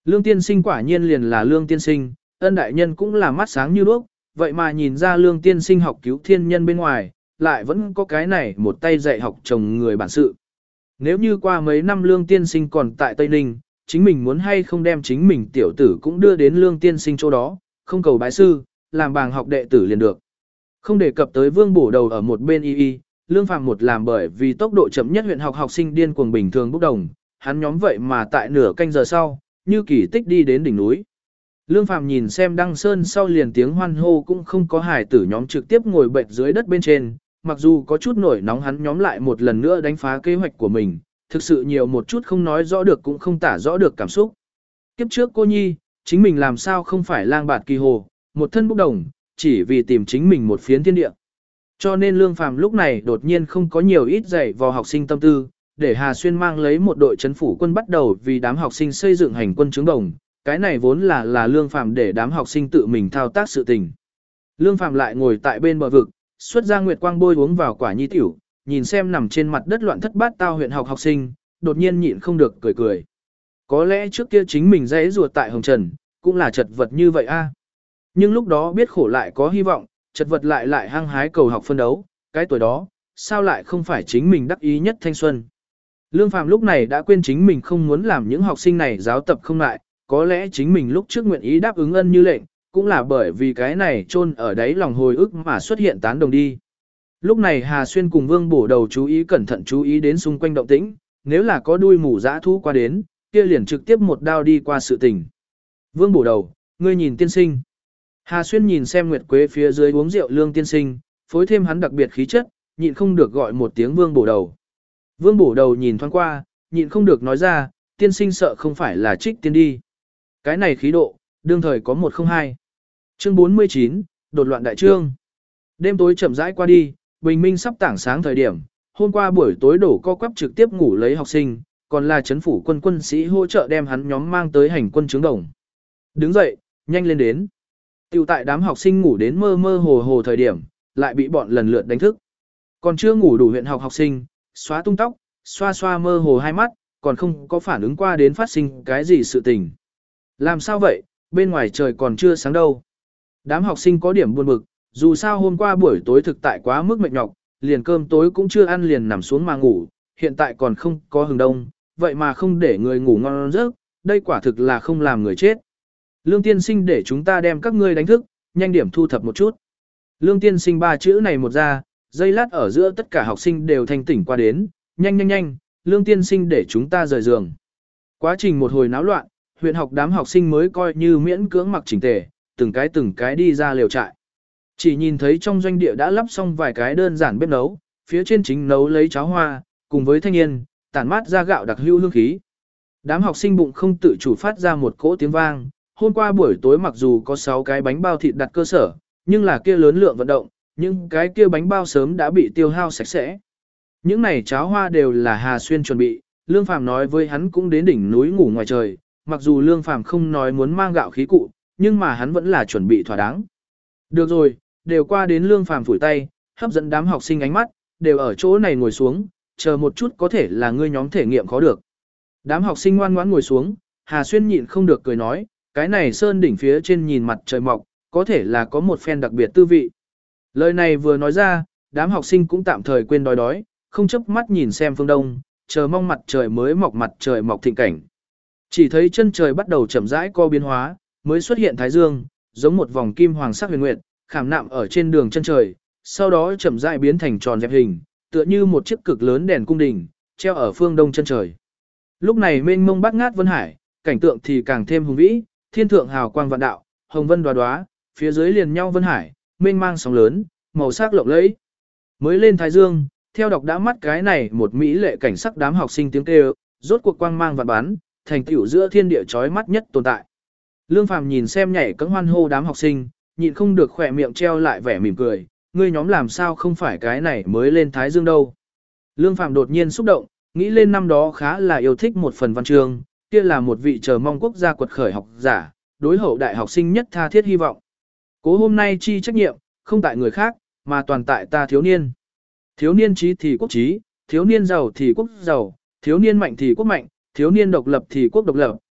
S1: Lương tiên sinh quả nhiên liền là Lương tiên sinh, ân đại nhân cũng là mắt sáng như đuốc, vậy mà nhìn ra Lương tiên sinh học cứu thiên nhân bên ngoài, lại vẫn có cái này một tay dạy học chồng người bản sự. Nếu như qua mấy năm Lương tiên sinh còn tại Tây Ninh, chính mình muốn hay không đem chính mình tiểu tử cũng đưa đến Lương tiên sinh chỗ đó, không cầu bái sư, làm bàng học đệ tử liền được. Không đề cập tới Vương Bổ Đầu ở một bên y y, Lương Phàm một làm bởi vì tốc độ chậm nhất huyện học học sinh điên cuồng bình thường bốc đồng, hắn nhóm vậy mà tại nửa canh giờ sau, như kỳ tích đi đến đỉnh núi. Lương Phàm nhìn xem Đăng Sơn sau liền tiếng hoan hô cũng không có hải tử nhóm trực tiếp ngồi bệnh dưới đất bên trên, mặc dù có chút nổi nóng hắn nhóm lại một lần nữa đánh phá kế hoạch của mình, thực sự nhiều một chút không nói rõ được cũng không tả rõ được cảm xúc. Kiếp trước cô nhi, chính mình làm sao không phải lang bạt kỳ hồ, một thân bốc đồng, chỉ vì tìm chính mình một phiến thiên địa. Cho nên Lương Phàm lúc này đột nhiên không có nhiều ít dạy vào học sinh tâm tư, để Hà Xuyên mang lấy một đội trấn phủ quân bắt đầu vì đám học sinh xây dựng hành quân trướng đồng, cái này vốn là là Lương Phàm để đám học sinh tự mình thao tác sự tình. Lương Phàm lại ngồi tại bên bờ vực, xuất ra nguyệt quang bôi uống vào quả nhi tiểu, nhìn xem nằm trên mặt đất loạn thất bát tao huyện học học sinh, đột nhiên nhịn không được cười cười. Có lẽ trước kia chính mình dễ ruột tại Hồng Trần, cũng là chật vật như vậy a. Nhưng lúc đó biết khổ lại có hy vọng, chật vật lại lại hăng hái cầu học phân đấu, cái tuổi đó, sao lại không phải chính mình đắc ý nhất thanh xuân. Lương Phàm lúc này đã quên chính mình không muốn làm những học sinh này giáo tập không lại, có lẽ chính mình lúc trước nguyện ý đáp ứng ân như lệnh, cũng là bởi vì cái này chôn ở đáy lòng hồi ức mà xuất hiện tán đồng đi. Lúc này Hà Xuyên cùng Vương Bổ Đầu chú ý cẩn thận chú ý đến xung quanh động tĩnh, nếu là có đuôi mù dã thú qua đến, kia liền trực tiếp một đao đi qua sự tình. Vương Bổ Đầu, ngươi nhìn tiên sinh. Hà Xuyên nhìn xem Nguyệt Quế phía dưới uống rượu Lương tiên sinh, phối thêm hắn đặc biệt khí chất, nhịn không được gọi một tiếng Vương Bổ Đầu. Vương Bổ Đầu nhìn thoáng qua, nhịn không được nói ra, tiên sinh sợ không phải là trích tiên đi. Cái này khí độ, đương thời có một không hai. Chương bốn mươi chín, đột loạn đại trương. Đêm tối chậm rãi qua đi, bình minh sắp tảng sáng thời điểm, hôm qua buổi tối đổ co quắp trực tiếp ngủ lấy học sinh, còn là chấn phủ quân quân sĩ hỗ trợ đem hắn nhóm mang tới hành quân trướng đồng. Đứng dậy, nhanh lên đến. Tiểu tại đám học sinh ngủ đến mơ mơ hồ hồ thời điểm, lại bị bọn lần lượt đánh thức. Còn chưa ngủ đủ huyện học học sinh, xóa tung tóc, xoa xoa mơ hồ hai mắt, còn không có phản ứng qua đến phát sinh cái gì sự tình. Làm sao vậy, bên ngoài trời còn chưa sáng đâu. Đám học sinh có điểm buồn bực, dù sao hôm qua buổi tối thực tại quá mức mệt nhọc, liền cơm tối cũng chưa ăn liền nằm xuống mà ngủ, hiện tại còn không có hừng đông, vậy mà không để người ngủ ngon giấc, đây quả thực là không làm người chết. Lương tiên sinh để chúng ta đem các ngươi đánh thức, nhanh điểm thu thập một chút. Lương tiên sinh ba chữ này một ra, giây lát ở giữa tất cả học sinh đều thanh tỉnh qua đến, nhanh nhanh nhanh, lương tiên sinh để chúng ta rời giường. Quá trình một hồi náo loạn, huyện học đám học sinh mới coi như miễn cưỡng mặc chỉnh tề, từng cái từng cái đi ra lều trại. Chỉ nhìn thấy trong doanh địa đã lắp xong vài cái đơn giản bếp nấu, phía trên chính nấu lấy cháo hoa, cùng với thanh niên, tản mát ra gạo đặc hữu hương khí. Đám học sinh bụng không tự chủ phát ra một cỗ tiếng vang, hôm qua buổi tối mặc dù có sáu cái bánh bao thịt đặt cơ sở, nhưng là kia lớn lượng vận động, nhưng cái kia bánh bao sớm đã bị tiêu hao sạch sẽ. Những này cháo hoa đều là Hà Xuyên chuẩn bị, Lương Phàm nói với hắn cũng đến đỉnh núi ngủ ngoài trời, mặc dù Lương Phàm không nói muốn mang gạo khí cụ, nhưng mà hắn vẫn là chuẩn bị thỏa đáng. Được rồi, đều qua đến Lương Phàm phủi tay, hấp dẫn đám học sinh ánh mắt, đều ở chỗ này ngồi xuống, chờ một chút có thể là ngươi nhóm thể nghiệm khó được. Đám học sinh ngoan ngoãn ngồi xuống, Hà Xuyên nhịn không được cười nói, cái này sơn đỉnh phía trên nhìn mặt trời mọc, có thể là có một phen đặc biệt tư vị. Lời này vừa nói ra, đám học sinh cũng tạm thời quên đói đói, không chớp mắt nhìn xem phương đông, chờ mong mặt trời mới mọc mặt trời mọc thịnh cảnh. Chỉ thấy chân trời bắt đầu chậm rãi co biến hóa, mới xuất hiện thái dương, giống một vòng kim hoàng sắc huyền nguyệt, khảm nạm ở trên đường chân trời, sau đó chậm rãi biến thành tròn dẹp hình, tựa như một chiếc cực lớn đèn cung đình, treo ở phương đông chân trời. Lúc này mênh mông bát ngát vân hải, cảnh tượng thì càng thêm hùng vĩ, thiên thượng hào quang vạn đạo, hồng vân đoá đoá, phía dưới liền nhau vân hải, mênh mang sóng lớn, màu sắc lộng lẫy. Mới lên thái dương, theo đọc đã mắt cái này một mỹ lệ cảnh sắc đám học sinh tiếng kêu, rốt cuộc quang mang vạn bán, thành tựu giữa thiên địa chói mắt nhất tồn tại. Lương Phàm nhìn xem nhảy cẫng hoan hô đám học sinh, nhịn không được khỏe miệng treo lại vẻ mỉm cười, ngươi nhóm làm sao không phải cái này mới lên thái dương đâu. Lương Phàm đột nhiên xúc động, nghĩ lên năm đó khá là yêu thích một phần văn chương, kia là một vị chờ mong quốc gia quật khởi học giả, đối hậu đại học sinh nhất tha thiết hy vọng. Cố hôm nay chi trách nhiệm, không tại người khác, mà toàn tại ta thiếu niên. Thiếu niên trí thì quốc trí, thiếu niên giàu thì quốc giàu, thiếu niên mạnh thì quốc mạnh, thiếu niên độc lập thì quốc độc lập,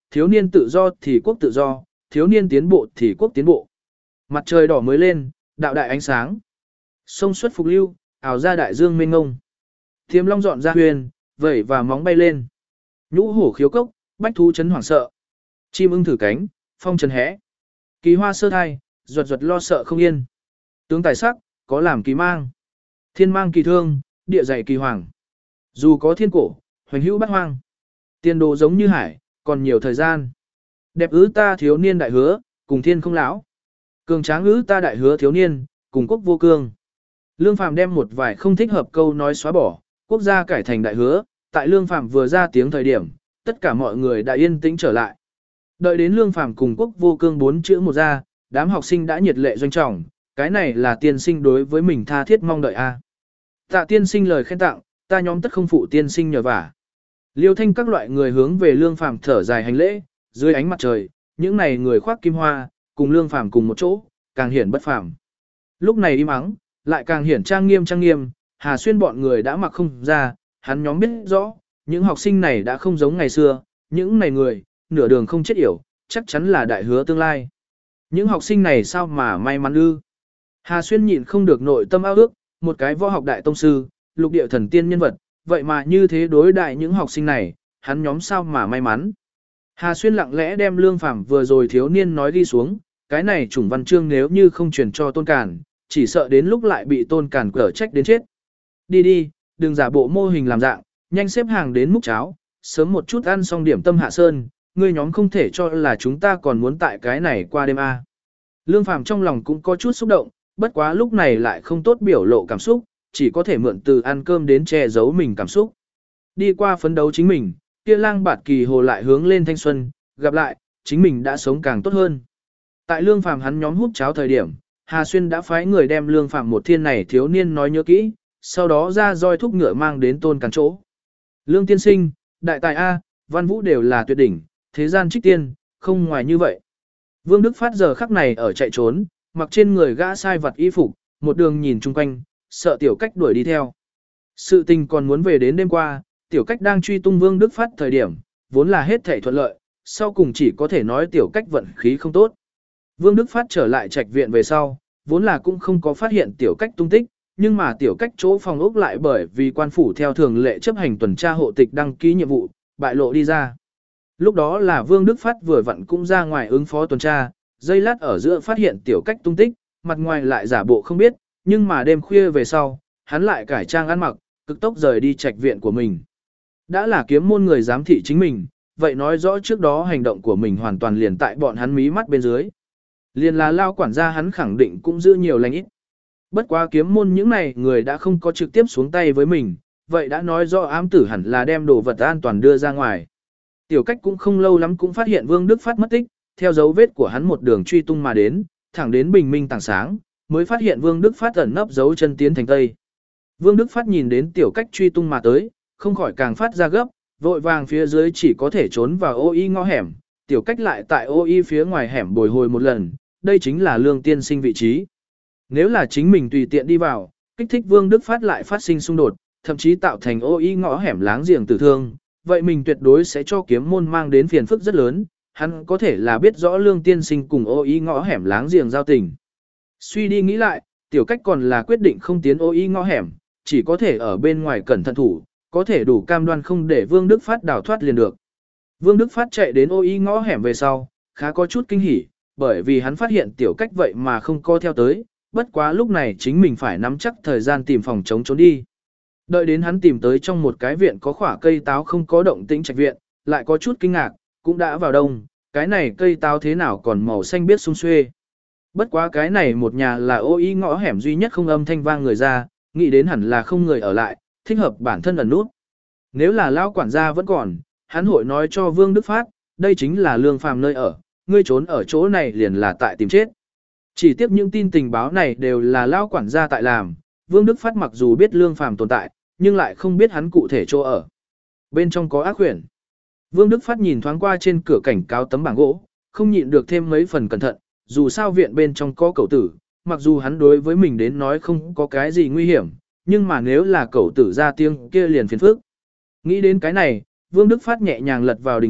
S1: thiếu niên tự do thì quốc tự do, thiếu niên tiến bộ thì quốc tiến bộ. Mặt trời đỏ mới lên, đạo đại ánh sáng. Sông xuất phục lưu, ảo ra đại dương mênh ngông. Thiêm long dọn ra huyền, vẩy và móng bay lên. Nhũ hổ khiếu cốc, bách thú chấn hoảng sợ. Chim ưng thử cánh, phong trần hẽ. Kỳ hoa sơ thai, ruột ruột lo sợ không yên. Tướng tài sắc, có làm kỳ mang. Thiên mang kỳ thương, địa dạy kỳ hoàng. Dù có thiên cổ, hoành hữu bát hoang. Tiền đồ giống như hải, còn nhiều thời gian. Đẹp ứ ta thiếu niên đại hứa, cùng thiên không lão. Cường tráng ứ ta đại hứa thiếu niên, cùng quốc vô cương. Lương Phàm đem một vài không thích hợp câu nói xóa bỏ, quốc gia cải thành đại hứa. Tại Lương Phàm vừa ra tiếng thời điểm, tất cả mọi người đã yên tĩnh trở lại. Đợi đến Lương Phàm cùng quốc vô cương bốn chữ một ra, đám học sinh đã nhiệt lệ doanh trọng, cái này là tiên sinh đối với mình tha thiết mong đợi a. Tạ tiên sinh lời khen tặng, ta nhóm tất không phụ tiên sinh nhờ vả. Liêu Thanh các loại người hướng về Lương Phàm thở dài hành lễ, dưới ánh mặt trời, những này người khoác kim hoa, cùng Lương Phàm cùng một chỗ, càng hiển bất phàm. Lúc này im ắng, lại càng hiển trang nghiêm trang nghiêm, Hà Xuyên bọn người đã mặc không ra, hắn nhóm biết rõ, những học sinh này đã không giống ngày xưa, những này người, nửa đường không chết yểu, chắc chắn là đại hứa tương lai. Những học sinh này sao mà may mắn ư? Hà Xuyên nhịn không được nội tâm ao ước, một cái võ học đại tông sư, lục địa thần tiên nhân vật, vậy mà như thế đối đại những học sinh này, hắn nhóm sao mà may mắn. Hà Xuyên lặng lẽ đem Lương Phàm vừa rồi thiếu niên nói đi xuống, cái này chủng văn chương nếu như không truyền cho Tôn Càn, chỉ sợ đến lúc lại bị Tôn Càn cở trách đến chết. Đi đi, đừng giả bộ mô hình làm dạng, nhanh xếp hàng đến múc cháo, sớm một chút ăn xong điểm tâm hạ sơn, ngươi nhóm không thể cho là chúng ta còn muốn tại cái này qua đêm a. Lương Phàm trong lòng cũng có chút xúc động, bất quá lúc này lại không tốt biểu lộ cảm xúc, chỉ có thể mượn từ ăn cơm đến che giấu mình cảm xúc. Đi qua phấn đấu chính mình, kia lang bạt kỳ hồ lại hướng lên thanh xuân, gặp lại, chính mình đã sống càng tốt hơn. Tại Lương Phàm hắn nhóm hút cháo thời điểm, Hà Xuyên đã phái người đem Lương Phàm một thiên này thiếu niên nói nhớ kỹ, sau đó ra roi thúc ngựa mang đến Tôn Càn chỗ. Lương tiên sinh, đại tài A, văn vũ đều là tuyệt đỉnh, thế gian trích tiên, không ngoài như vậy. Vương Đức Phát giờ khắc này ở chạy trốn, mặc trên người gã sai vật y phục, một đường nhìn chung quanh, sợ Tiểu Cách đuổi đi theo. Sự tình còn muốn về đến đêm qua, Tiểu Cách đang truy tung Vương Đức Phát thời điểm, vốn là hết thảy thuận lợi, sau cùng chỉ có thể nói Tiểu Cách vận khí không tốt. Vương Đức Phát trở lại trạch viện về sau, vốn là cũng không có phát hiện Tiểu Cách tung tích, nhưng mà Tiểu Cách chỗ phòng ốc lại bởi vì quan phủ theo thường lệ chấp hành tuần tra hộ tịch đăng ký nhiệm vụ, bại lộ đi ra. Lúc đó là Vương Đức Phát vừa vặn cũng ra ngoài ứng phó tuần tra, giây lát ở giữa phát hiện Tiểu Cách tung tích, mặt ngoài lại giả bộ không biết, nhưng mà đêm khuya về sau, hắn lại cải trang ăn mặc, cực tốc rời đi trạch viện của mình. Đã là kiếm môn người giám thị chính mình, vậy nói rõ trước đó hành động của mình hoàn toàn liền tại bọn hắn mí mắt bên dưới. Liền là lao quản gia hắn khẳng định cũng giữ nhiều lành ít. Bất quá kiếm môn những này người đã không có trực tiếp xuống tay với mình, vậy đã nói rõ ám tử hẳn là đem đồ vật an toàn đưa ra ngoài. Tiểu Cách cũng không lâu lắm cũng phát hiện Vương Đức Phát mất tích, theo dấu vết của hắn một đường truy tung mà đến, thẳng đến bình minh tảng sáng, mới phát hiện Vương Đức Phát ẩn nấp giấu chân tiến thành Tây. Vương Đức Phát nhìn đến Tiểu Cách truy tung mà tới, không khỏi càng phát ra gấp, vội vàng phía dưới chỉ có thể trốn vào ô y ngõ hẻm, Tiểu Cách lại tại ô y phía ngoài hẻm bồi hồi một lần, đây chính là Lương tiên sinh vị trí. Nếu là chính mình tùy tiện đi vào, kích thích Vương Đức Phát lại phát sinh xung đột, thậm chí tạo thành ô y ngõ hẻm láng giềng tử thương, vậy mình tuyệt đối sẽ cho kiếm môn mang đến phiền phức rất lớn, hắn có thể là biết rõ Lương tiên sinh cùng ô y ngõ hẻm láng giềng giao tình. Suy đi nghĩ lại, Tiểu Cách còn là quyết định không tiến ô y ngõ hẻm, chỉ có thể ở bên ngoài cẩn thận thủ, có thể đủ cam đoan không để Vương Đức Phát đào thoát liền được. Vương Đức Phát chạy đến ô y ngõ hẻm về sau, khá có chút kinh hỉ, bởi vì hắn phát hiện Tiểu Cách vậy mà không co theo tới, bất quá lúc này chính mình phải nắm chắc thời gian tìm phòng chống trốn đi. Đợi đến hắn tìm tới trong một cái viện có khỏa cây táo không có động tĩnh trạch viện, lại có chút kinh ngạc, cũng đã vào đông, cái này cây táo thế nào còn màu xanh biếc sum xuê. Bất quá cái này một nhà là ô y ngõ hẻm duy nhất không âm thanh vang người ra, nghĩ đến hẳn là không người ở lại, thích hợp bản thân ẩn nút. Nếu là lão quản gia vẫn còn, hắn hội nói cho Vương Đức Phát, đây chính là Lương Phàm nơi ở, ngươi trốn ở chỗ này liền là tại tìm chết. Chỉ tiếc những tin tình báo này đều là lão quản gia tại làm, Vương Đức Phát mặc dù biết Lương Phàm tồn tại, nhưng lại không biết hắn cụ thể chỗ ở. Bên trong có ác quyển. Vương Đức Phát nhìn thoáng qua trên cửa cảnh cáo tấm bảng gỗ, không nhịn được thêm mấy phần cẩn thận, dù sao viện bên trong có cẩu tử, mặc dù hắn đối với mình đến nói không có cái gì nguy hiểm, nhưng mà nếu là cẩu tử ra tiếng kia liền phiền phức. Nghĩ đến cái này, Vương Đức Phát nhẹ nhàng lật vào đình viện,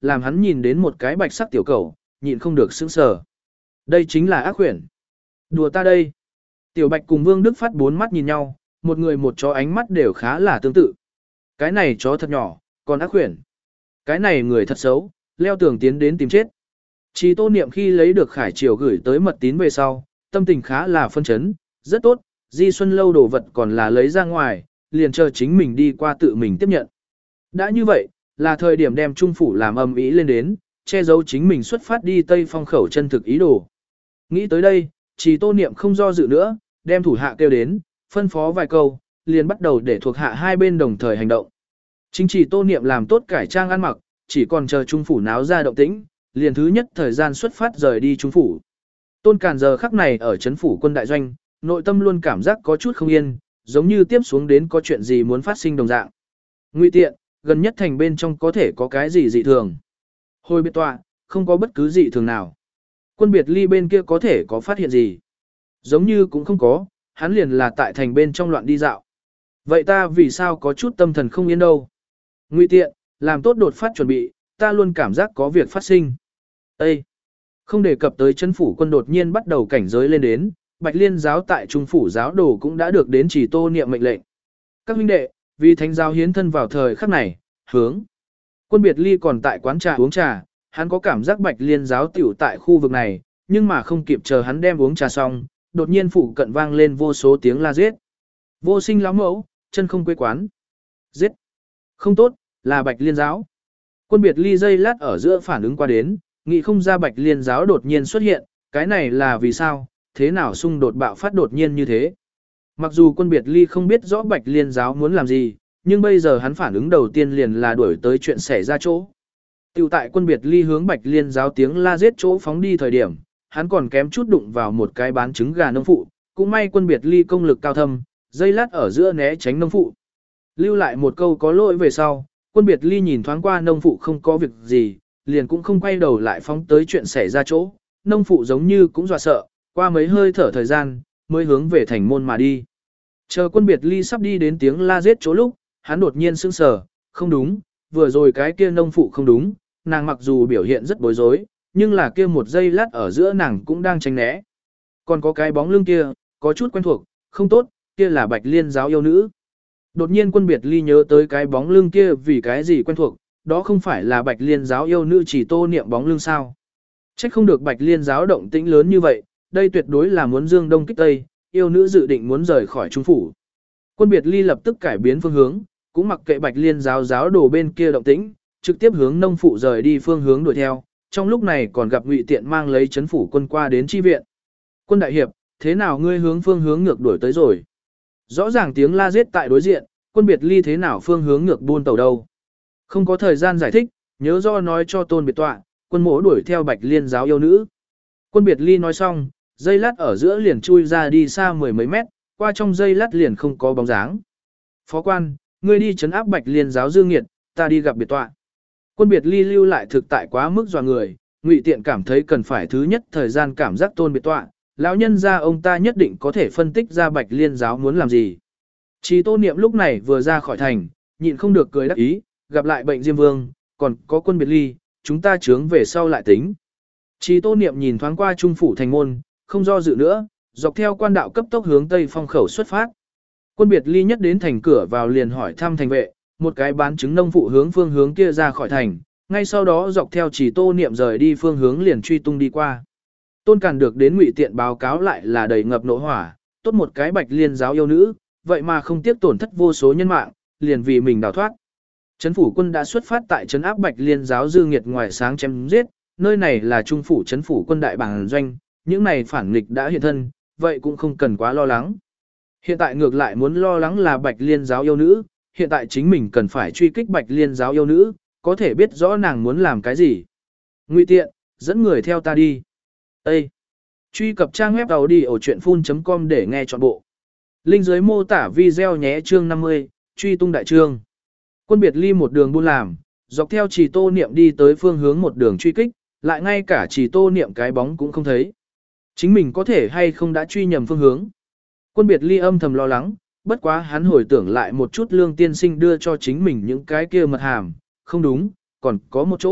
S1: làm hắn nhìn đến một cái bạch sắc tiểu cầu, nhịn không được sững sờ. Đây chính là ác quyển. Đùa ta đây. Tiểu Bạch cùng Vương Đức Phát bốn mắt nhìn nhau, một người một chó ánh mắt đều khá là tương tự. Cái này chó thật nhỏ, còn ác quyển. Cái này người thật xấu, leo tường tiến đến tìm chết. Chỉ Tô Niệm khi lấy được Khải Triều gửi tới mật tín về sau, tâm tình khá là phân chấn, rất tốt, Di Xuân lâu đồ vật còn là lấy ra ngoài, liền chờ chính mình đi qua tự mình tiếp nhận. Đã như vậy, là thời điểm đem trung phủ làm âm ý lên đến, che giấu chính mình xuất phát đi Tây Phong khẩu chân thực ý đồ. Nghĩ tới đây, Chỉ Tô Niệm không do dự nữa, đem thủ hạ kêu đến, phân phó vài câu, liền bắt đầu để thuộc hạ hai bên đồng thời hành động. Chính Chỉ Tô Niệm làm tốt cải trang ăn mặc, chỉ còn chờ trung phủ náo ra động tĩnh, liền thứ nhất thời gian xuất phát rời đi trung phủ. Tôn Càn giờ khắc này ở trấn phủ quân đại doanh, nội tâm luôn cảm giác có chút không yên, giống như tiếp xuống đến có chuyện gì muốn phát sinh đồng dạng. Ngụy Tiện, gần nhất thành bên trong có thể có cái gì dị thường. Hồi biệt tọa, không có bất cứ dị thường nào. Quân biệt ly bên kia có thể có phát hiện gì. Giống như cũng không có, hắn liền là tại thành bên trong loạn đi dạo. Vậy ta vì sao có chút tâm thần không yên đâu. Ngụy Tiện, làm tốt đột phát chuẩn bị, ta luôn cảm giác có việc phát sinh. Ê! Không đề cập tới chân phủ quân đột nhiên bắt đầu cảnh giới lên đến, Bạch Liên giáo tại trung phủ giáo đồ cũng đã được đến Chỉ Tô Niệm mệnh lệnh. Các huynh đệ, vì thánh giáo hiến thân vào thời khắc này, hướng. Quân biệt ly còn tại quán trà uống trà, hắn có cảm giác Bạch Liên giáo tiểu tại khu vực này, nhưng mà không kịp chờ hắn đem uống trà xong, đột nhiên phụ cận vang lên vô số tiếng la giết. Vô sinh lão mẫu, chân không quê quán. Giết. Không tốt, là Bạch Liên giáo. Quân biệt ly dây lát ở giữa phản ứng qua đến, nghĩ không ra Bạch Liên giáo đột nhiên xuất hiện, cái này là vì sao, thế nào xung đột bạo phát đột nhiên như thế. Mặc dù quân biệt ly không biết rõ Bạch Liên giáo muốn làm gì, nhưng bây giờ hắn phản ứng đầu tiên liền là đuổi tới chuyện xảy ra chỗ. Tiểu tại quân biệt ly hướng Bạch Liên giáo tiếng la giết chỗ phóng đi thời điểm, hắn còn kém chút đụng vào một cái bán trứng gà nông phụ, cũng may quân biệt ly công lực cao thâm, dây lát ở giữa né tránh nông phụ. Lưu lại một câu có lỗi về sau, quân biệt ly nhìn thoáng qua nông phụ không có việc gì, liền cũng không quay đầu lại phóng tới chuyện xảy ra chỗ, nông phụ giống như cũng dọa sợ, qua mấy hơi thở thời gian, mới hướng về thành môn mà đi. Chờ quân biệt ly sắp đi đến tiếng la giết chỗ lúc, hắn đột nhiên sững sờ, không đúng, vừa rồi cái kia nông phụ không đúng, nàng mặc dù biểu hiện rất bối rối, nhưng là kia một giây lát ở giữa nàng cũng đang tránh né. Còn có cái bóng lưng kia, có chút quen thuộc, không tốt, kia là Bạch Liên giáo yêu nữ. Đột nhiên quân biệt ly nhớ tới cái bóng lưng kia vì cái gì quen thuộc, đó không phải là Bạch Liên giáo yêu nữ Chỉ Tô Niệm bóng lưng sao. Trách không được Bạch Liên giáo động tĩnh lớn như vậy, đây tuyệt đối là muốn dương đông kích tây, yêu nữ dự định muốn rời khỏi trung phủ. Quân biệt ly lập tức cải biến phương hướng, cũng mặc kệ Bạch Liên giáo giáo đồ bên kia động tĩnh, trực tiếp hướng nông phụ rời đi phương hướng đuổi theo, trong lúc này còn gặp Ngụy Tiện mang lấy chấn phủ quân qua đến chi viện. Quân đại hiệp, thế nào ngươi hướng phương hướng ngược đuổi tới rồi? Rõ ràng tiếng la giết tại đối diện, quân biệt ly thế nào phương hướng ngược buôn tàu đâu? Không có thời gian giải thích, nhớ do nói cho Tôn biệt tọa, quân mỗ đuổi theo Bạch Liên giáo yêu nữ. Quân biệt ly nói xong, dây lát ở giữa liền chui ra đi xa mười mấy mét, qua trong dây lát liền không có bóng dáng. Phó quan, ngươi đi trấn áp Bạch Liên giáo Dương Nghiệt, ta đi gặp biệt tọa. Quân biệt ly lưu lại thực tại quá mức dọa người, Ngụy Tiện cảm thấy cần phải thứ nhất thời gian cảm giác Tôn biệt tọa, lão nhân gia ông ta nhất định có thể phân tích ra Bạch Liên giáo muốn làm gì. Chỉ Tô Niệm lúc này vừa ra khỏi thành, nhịn không được cười đắc ý, gặp lại bệnh Diêm Vương, còn có quân biệt ly, chúng ta chướng về sau lại tính. Chỉ Tô Niệm nhìn thoáng qua trung phủ thành môn, không do dự nữa, dọc theo quan đạo cấp tốc hướng Tây Phong khẩu xuất phát. Quân biệt ly nhất đến thành cửa vào liền hỏi thăm thành vệ, một cái bán trứng nông phụ hướng phương hướng kia ra khỏi thành, ngay sau đó dọc theo Chỉ Tô Niệm rời đi phương hướng liền truy tung đi qua. Tôn Càn được đến Ngụy Tiện báo cáo lại là đầy ngập nộ hỏa, tốt một cái Bạch Liên giáo yêu nữ, vậy mà không tiếc tổn thất vô số nhân mạng, liền vì mình đào thoát. Trấn phủ quân đã xuất phát tại trấn áp Bạch Liên giáo dư nghiệt ngoài sáng chém giết, nơi này là trung phủ trấn phủ quân đại bản doanh, những này phản nghịch đã hiện thân, vậy cũng không cần quá lo lắng. Hiện tại ngược lại muốn lo lắng là Bạch Liên giáo yêu nữ, hiện tại chính mình cần phải truy kích Bạch Liên giáo yêu nữ, có thể biết rõ nàng muốn làm cái gì. Ngụy Tiện, dẫn người theo ta đi. Ê! Truy cập trang web tàu đi ở chuyện phun chấm com để nghe trọn bộ. Link dưới mô tả video nhé chương năm mươi, truy tung đại trương. Quân biệt ly một đường buôn làm, dọc theo Chỉ Tô Niệm đi tới phương hướng một đường truy kích, lại ngay cả Chỉ Tô Niệm cái bóng cũng không thấy. Chính mình có thể hay không đã truy nhầm phương hướng. Quân biệt ly âm thầm lo lắng, bất quá hắn hồi tưởng lại một chút Lương tiên sinh đưa cho chính mình những cái kia mật hàm, không đúng, còn có một chỗ,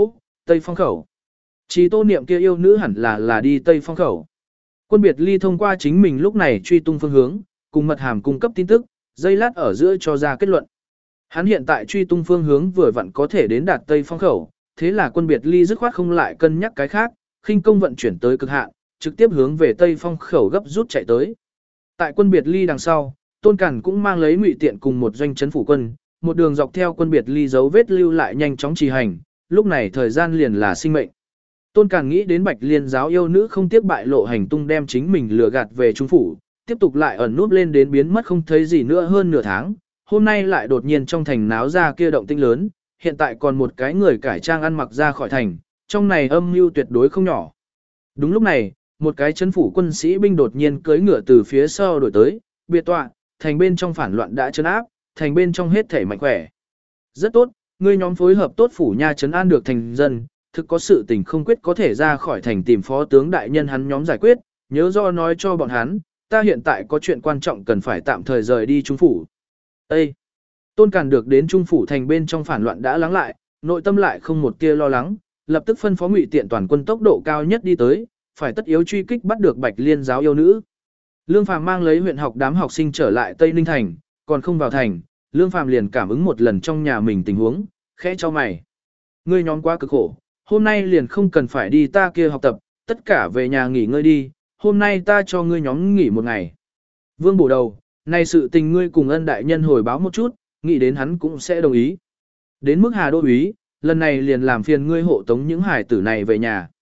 S1: Tây Phong khẩu. Chỉ Tô Niệm kia yêu nữ hẳn là là đi Tây Phong khẩu. Quân biệt ly thông qua chính mình lúc này truy tung phương hướng, cùng mật hàm cung cấp tin tức, giây lát ở giữa cho ra kết luận. Hắn hiện tại truy tung phương hướng vừa vặn có thể đến đạt Tây Phong khẩu, thế là quân biệt ly dứt khoát không lại cân nhắc cái khác, khinh công vận chuyển tới cực hạn, trực tiếp hướng về Tây Phong khẩu gấp rút chạy tới. Tại quân biệt ly đằng sau, Tôn Cản cũng mang lấy ngụy tiện cùng một doanh trấn phủ quân, một đường dọc theo quân biệt ly dấu vết lưu lại nhanh chóng trì hành, lúc này thời gian liền là sinh mệnh. Tôn Cản nghĩ đến Bạch Liên giáo yêu nữ không tiếc bại lộ hành tung đem chính mình lừa gạt về trung phủ, tiếp tục lại ẩn núp lên đến biến mất không thấy gì nữa hơn nửa tháng, hôm nay lại đột nhiên trong thành náo ra kia động tĩnh lớn, hiện tại còn một cái người cải trang ăn mặc ra khỏi thành, trong này âm mưu tuyệt đối không nhỏ. Đúng lúc này, một cái trấn phủ quân sĩ binh đột nhiên cưỡi ngựa từ phía sau đuổi tới, biệt tọa, thành bên trong phản loạn đã trấn áp, thành bên trong hết thể mạnh khỏe. Rất tốt, ngươi nhóm phối hợp tốt phủ nha trấn an được thành dân, thực có sự tình không quyết có thể ra khỏi thành tìm phó tướng đại nhân hắn nhóm giải quyết, nhớ do nói cho bọn hắn, ta hiện tại có chuyện quan trọng cần phải tạm thời rời đi trung phủ. Ê! Tôn Càn được đến trung phủ thành bên trong phản loạn đã lắng lại, nội tâm lại không một tia lo lắng, lập tức phân phó ngụy tiện toàn quân tốc độ cao nhất đi tới, phải tất yếu truy kích bắt được Bạch Liên giáo yêu nữ. Lương Phàm mang lấy huyện học đám học sinh trở lại Tây Ninh thành, còn không vào thành, Lương Phàm liền cảm ứng một lần trong nhà mình tình huống, khẽ cho mày. Ngươi nhóm quá cực khổ, hôm nay liền không cần phải đi ta kia học tập, tất cả về nhà nghỉ ngơi đi, hôm nay ta cho ngươi nhóm nghỉ một ngày. Vương bổ đầu, này sự tình ngươi cùng ân đại nhân hồi báo một chút, nghĩ đến hắn cũng sẽ đồng ý. Đến mức Hà Đô úy, lần này liền làm phiền ngươi hộ tống những hải tử này về nhà.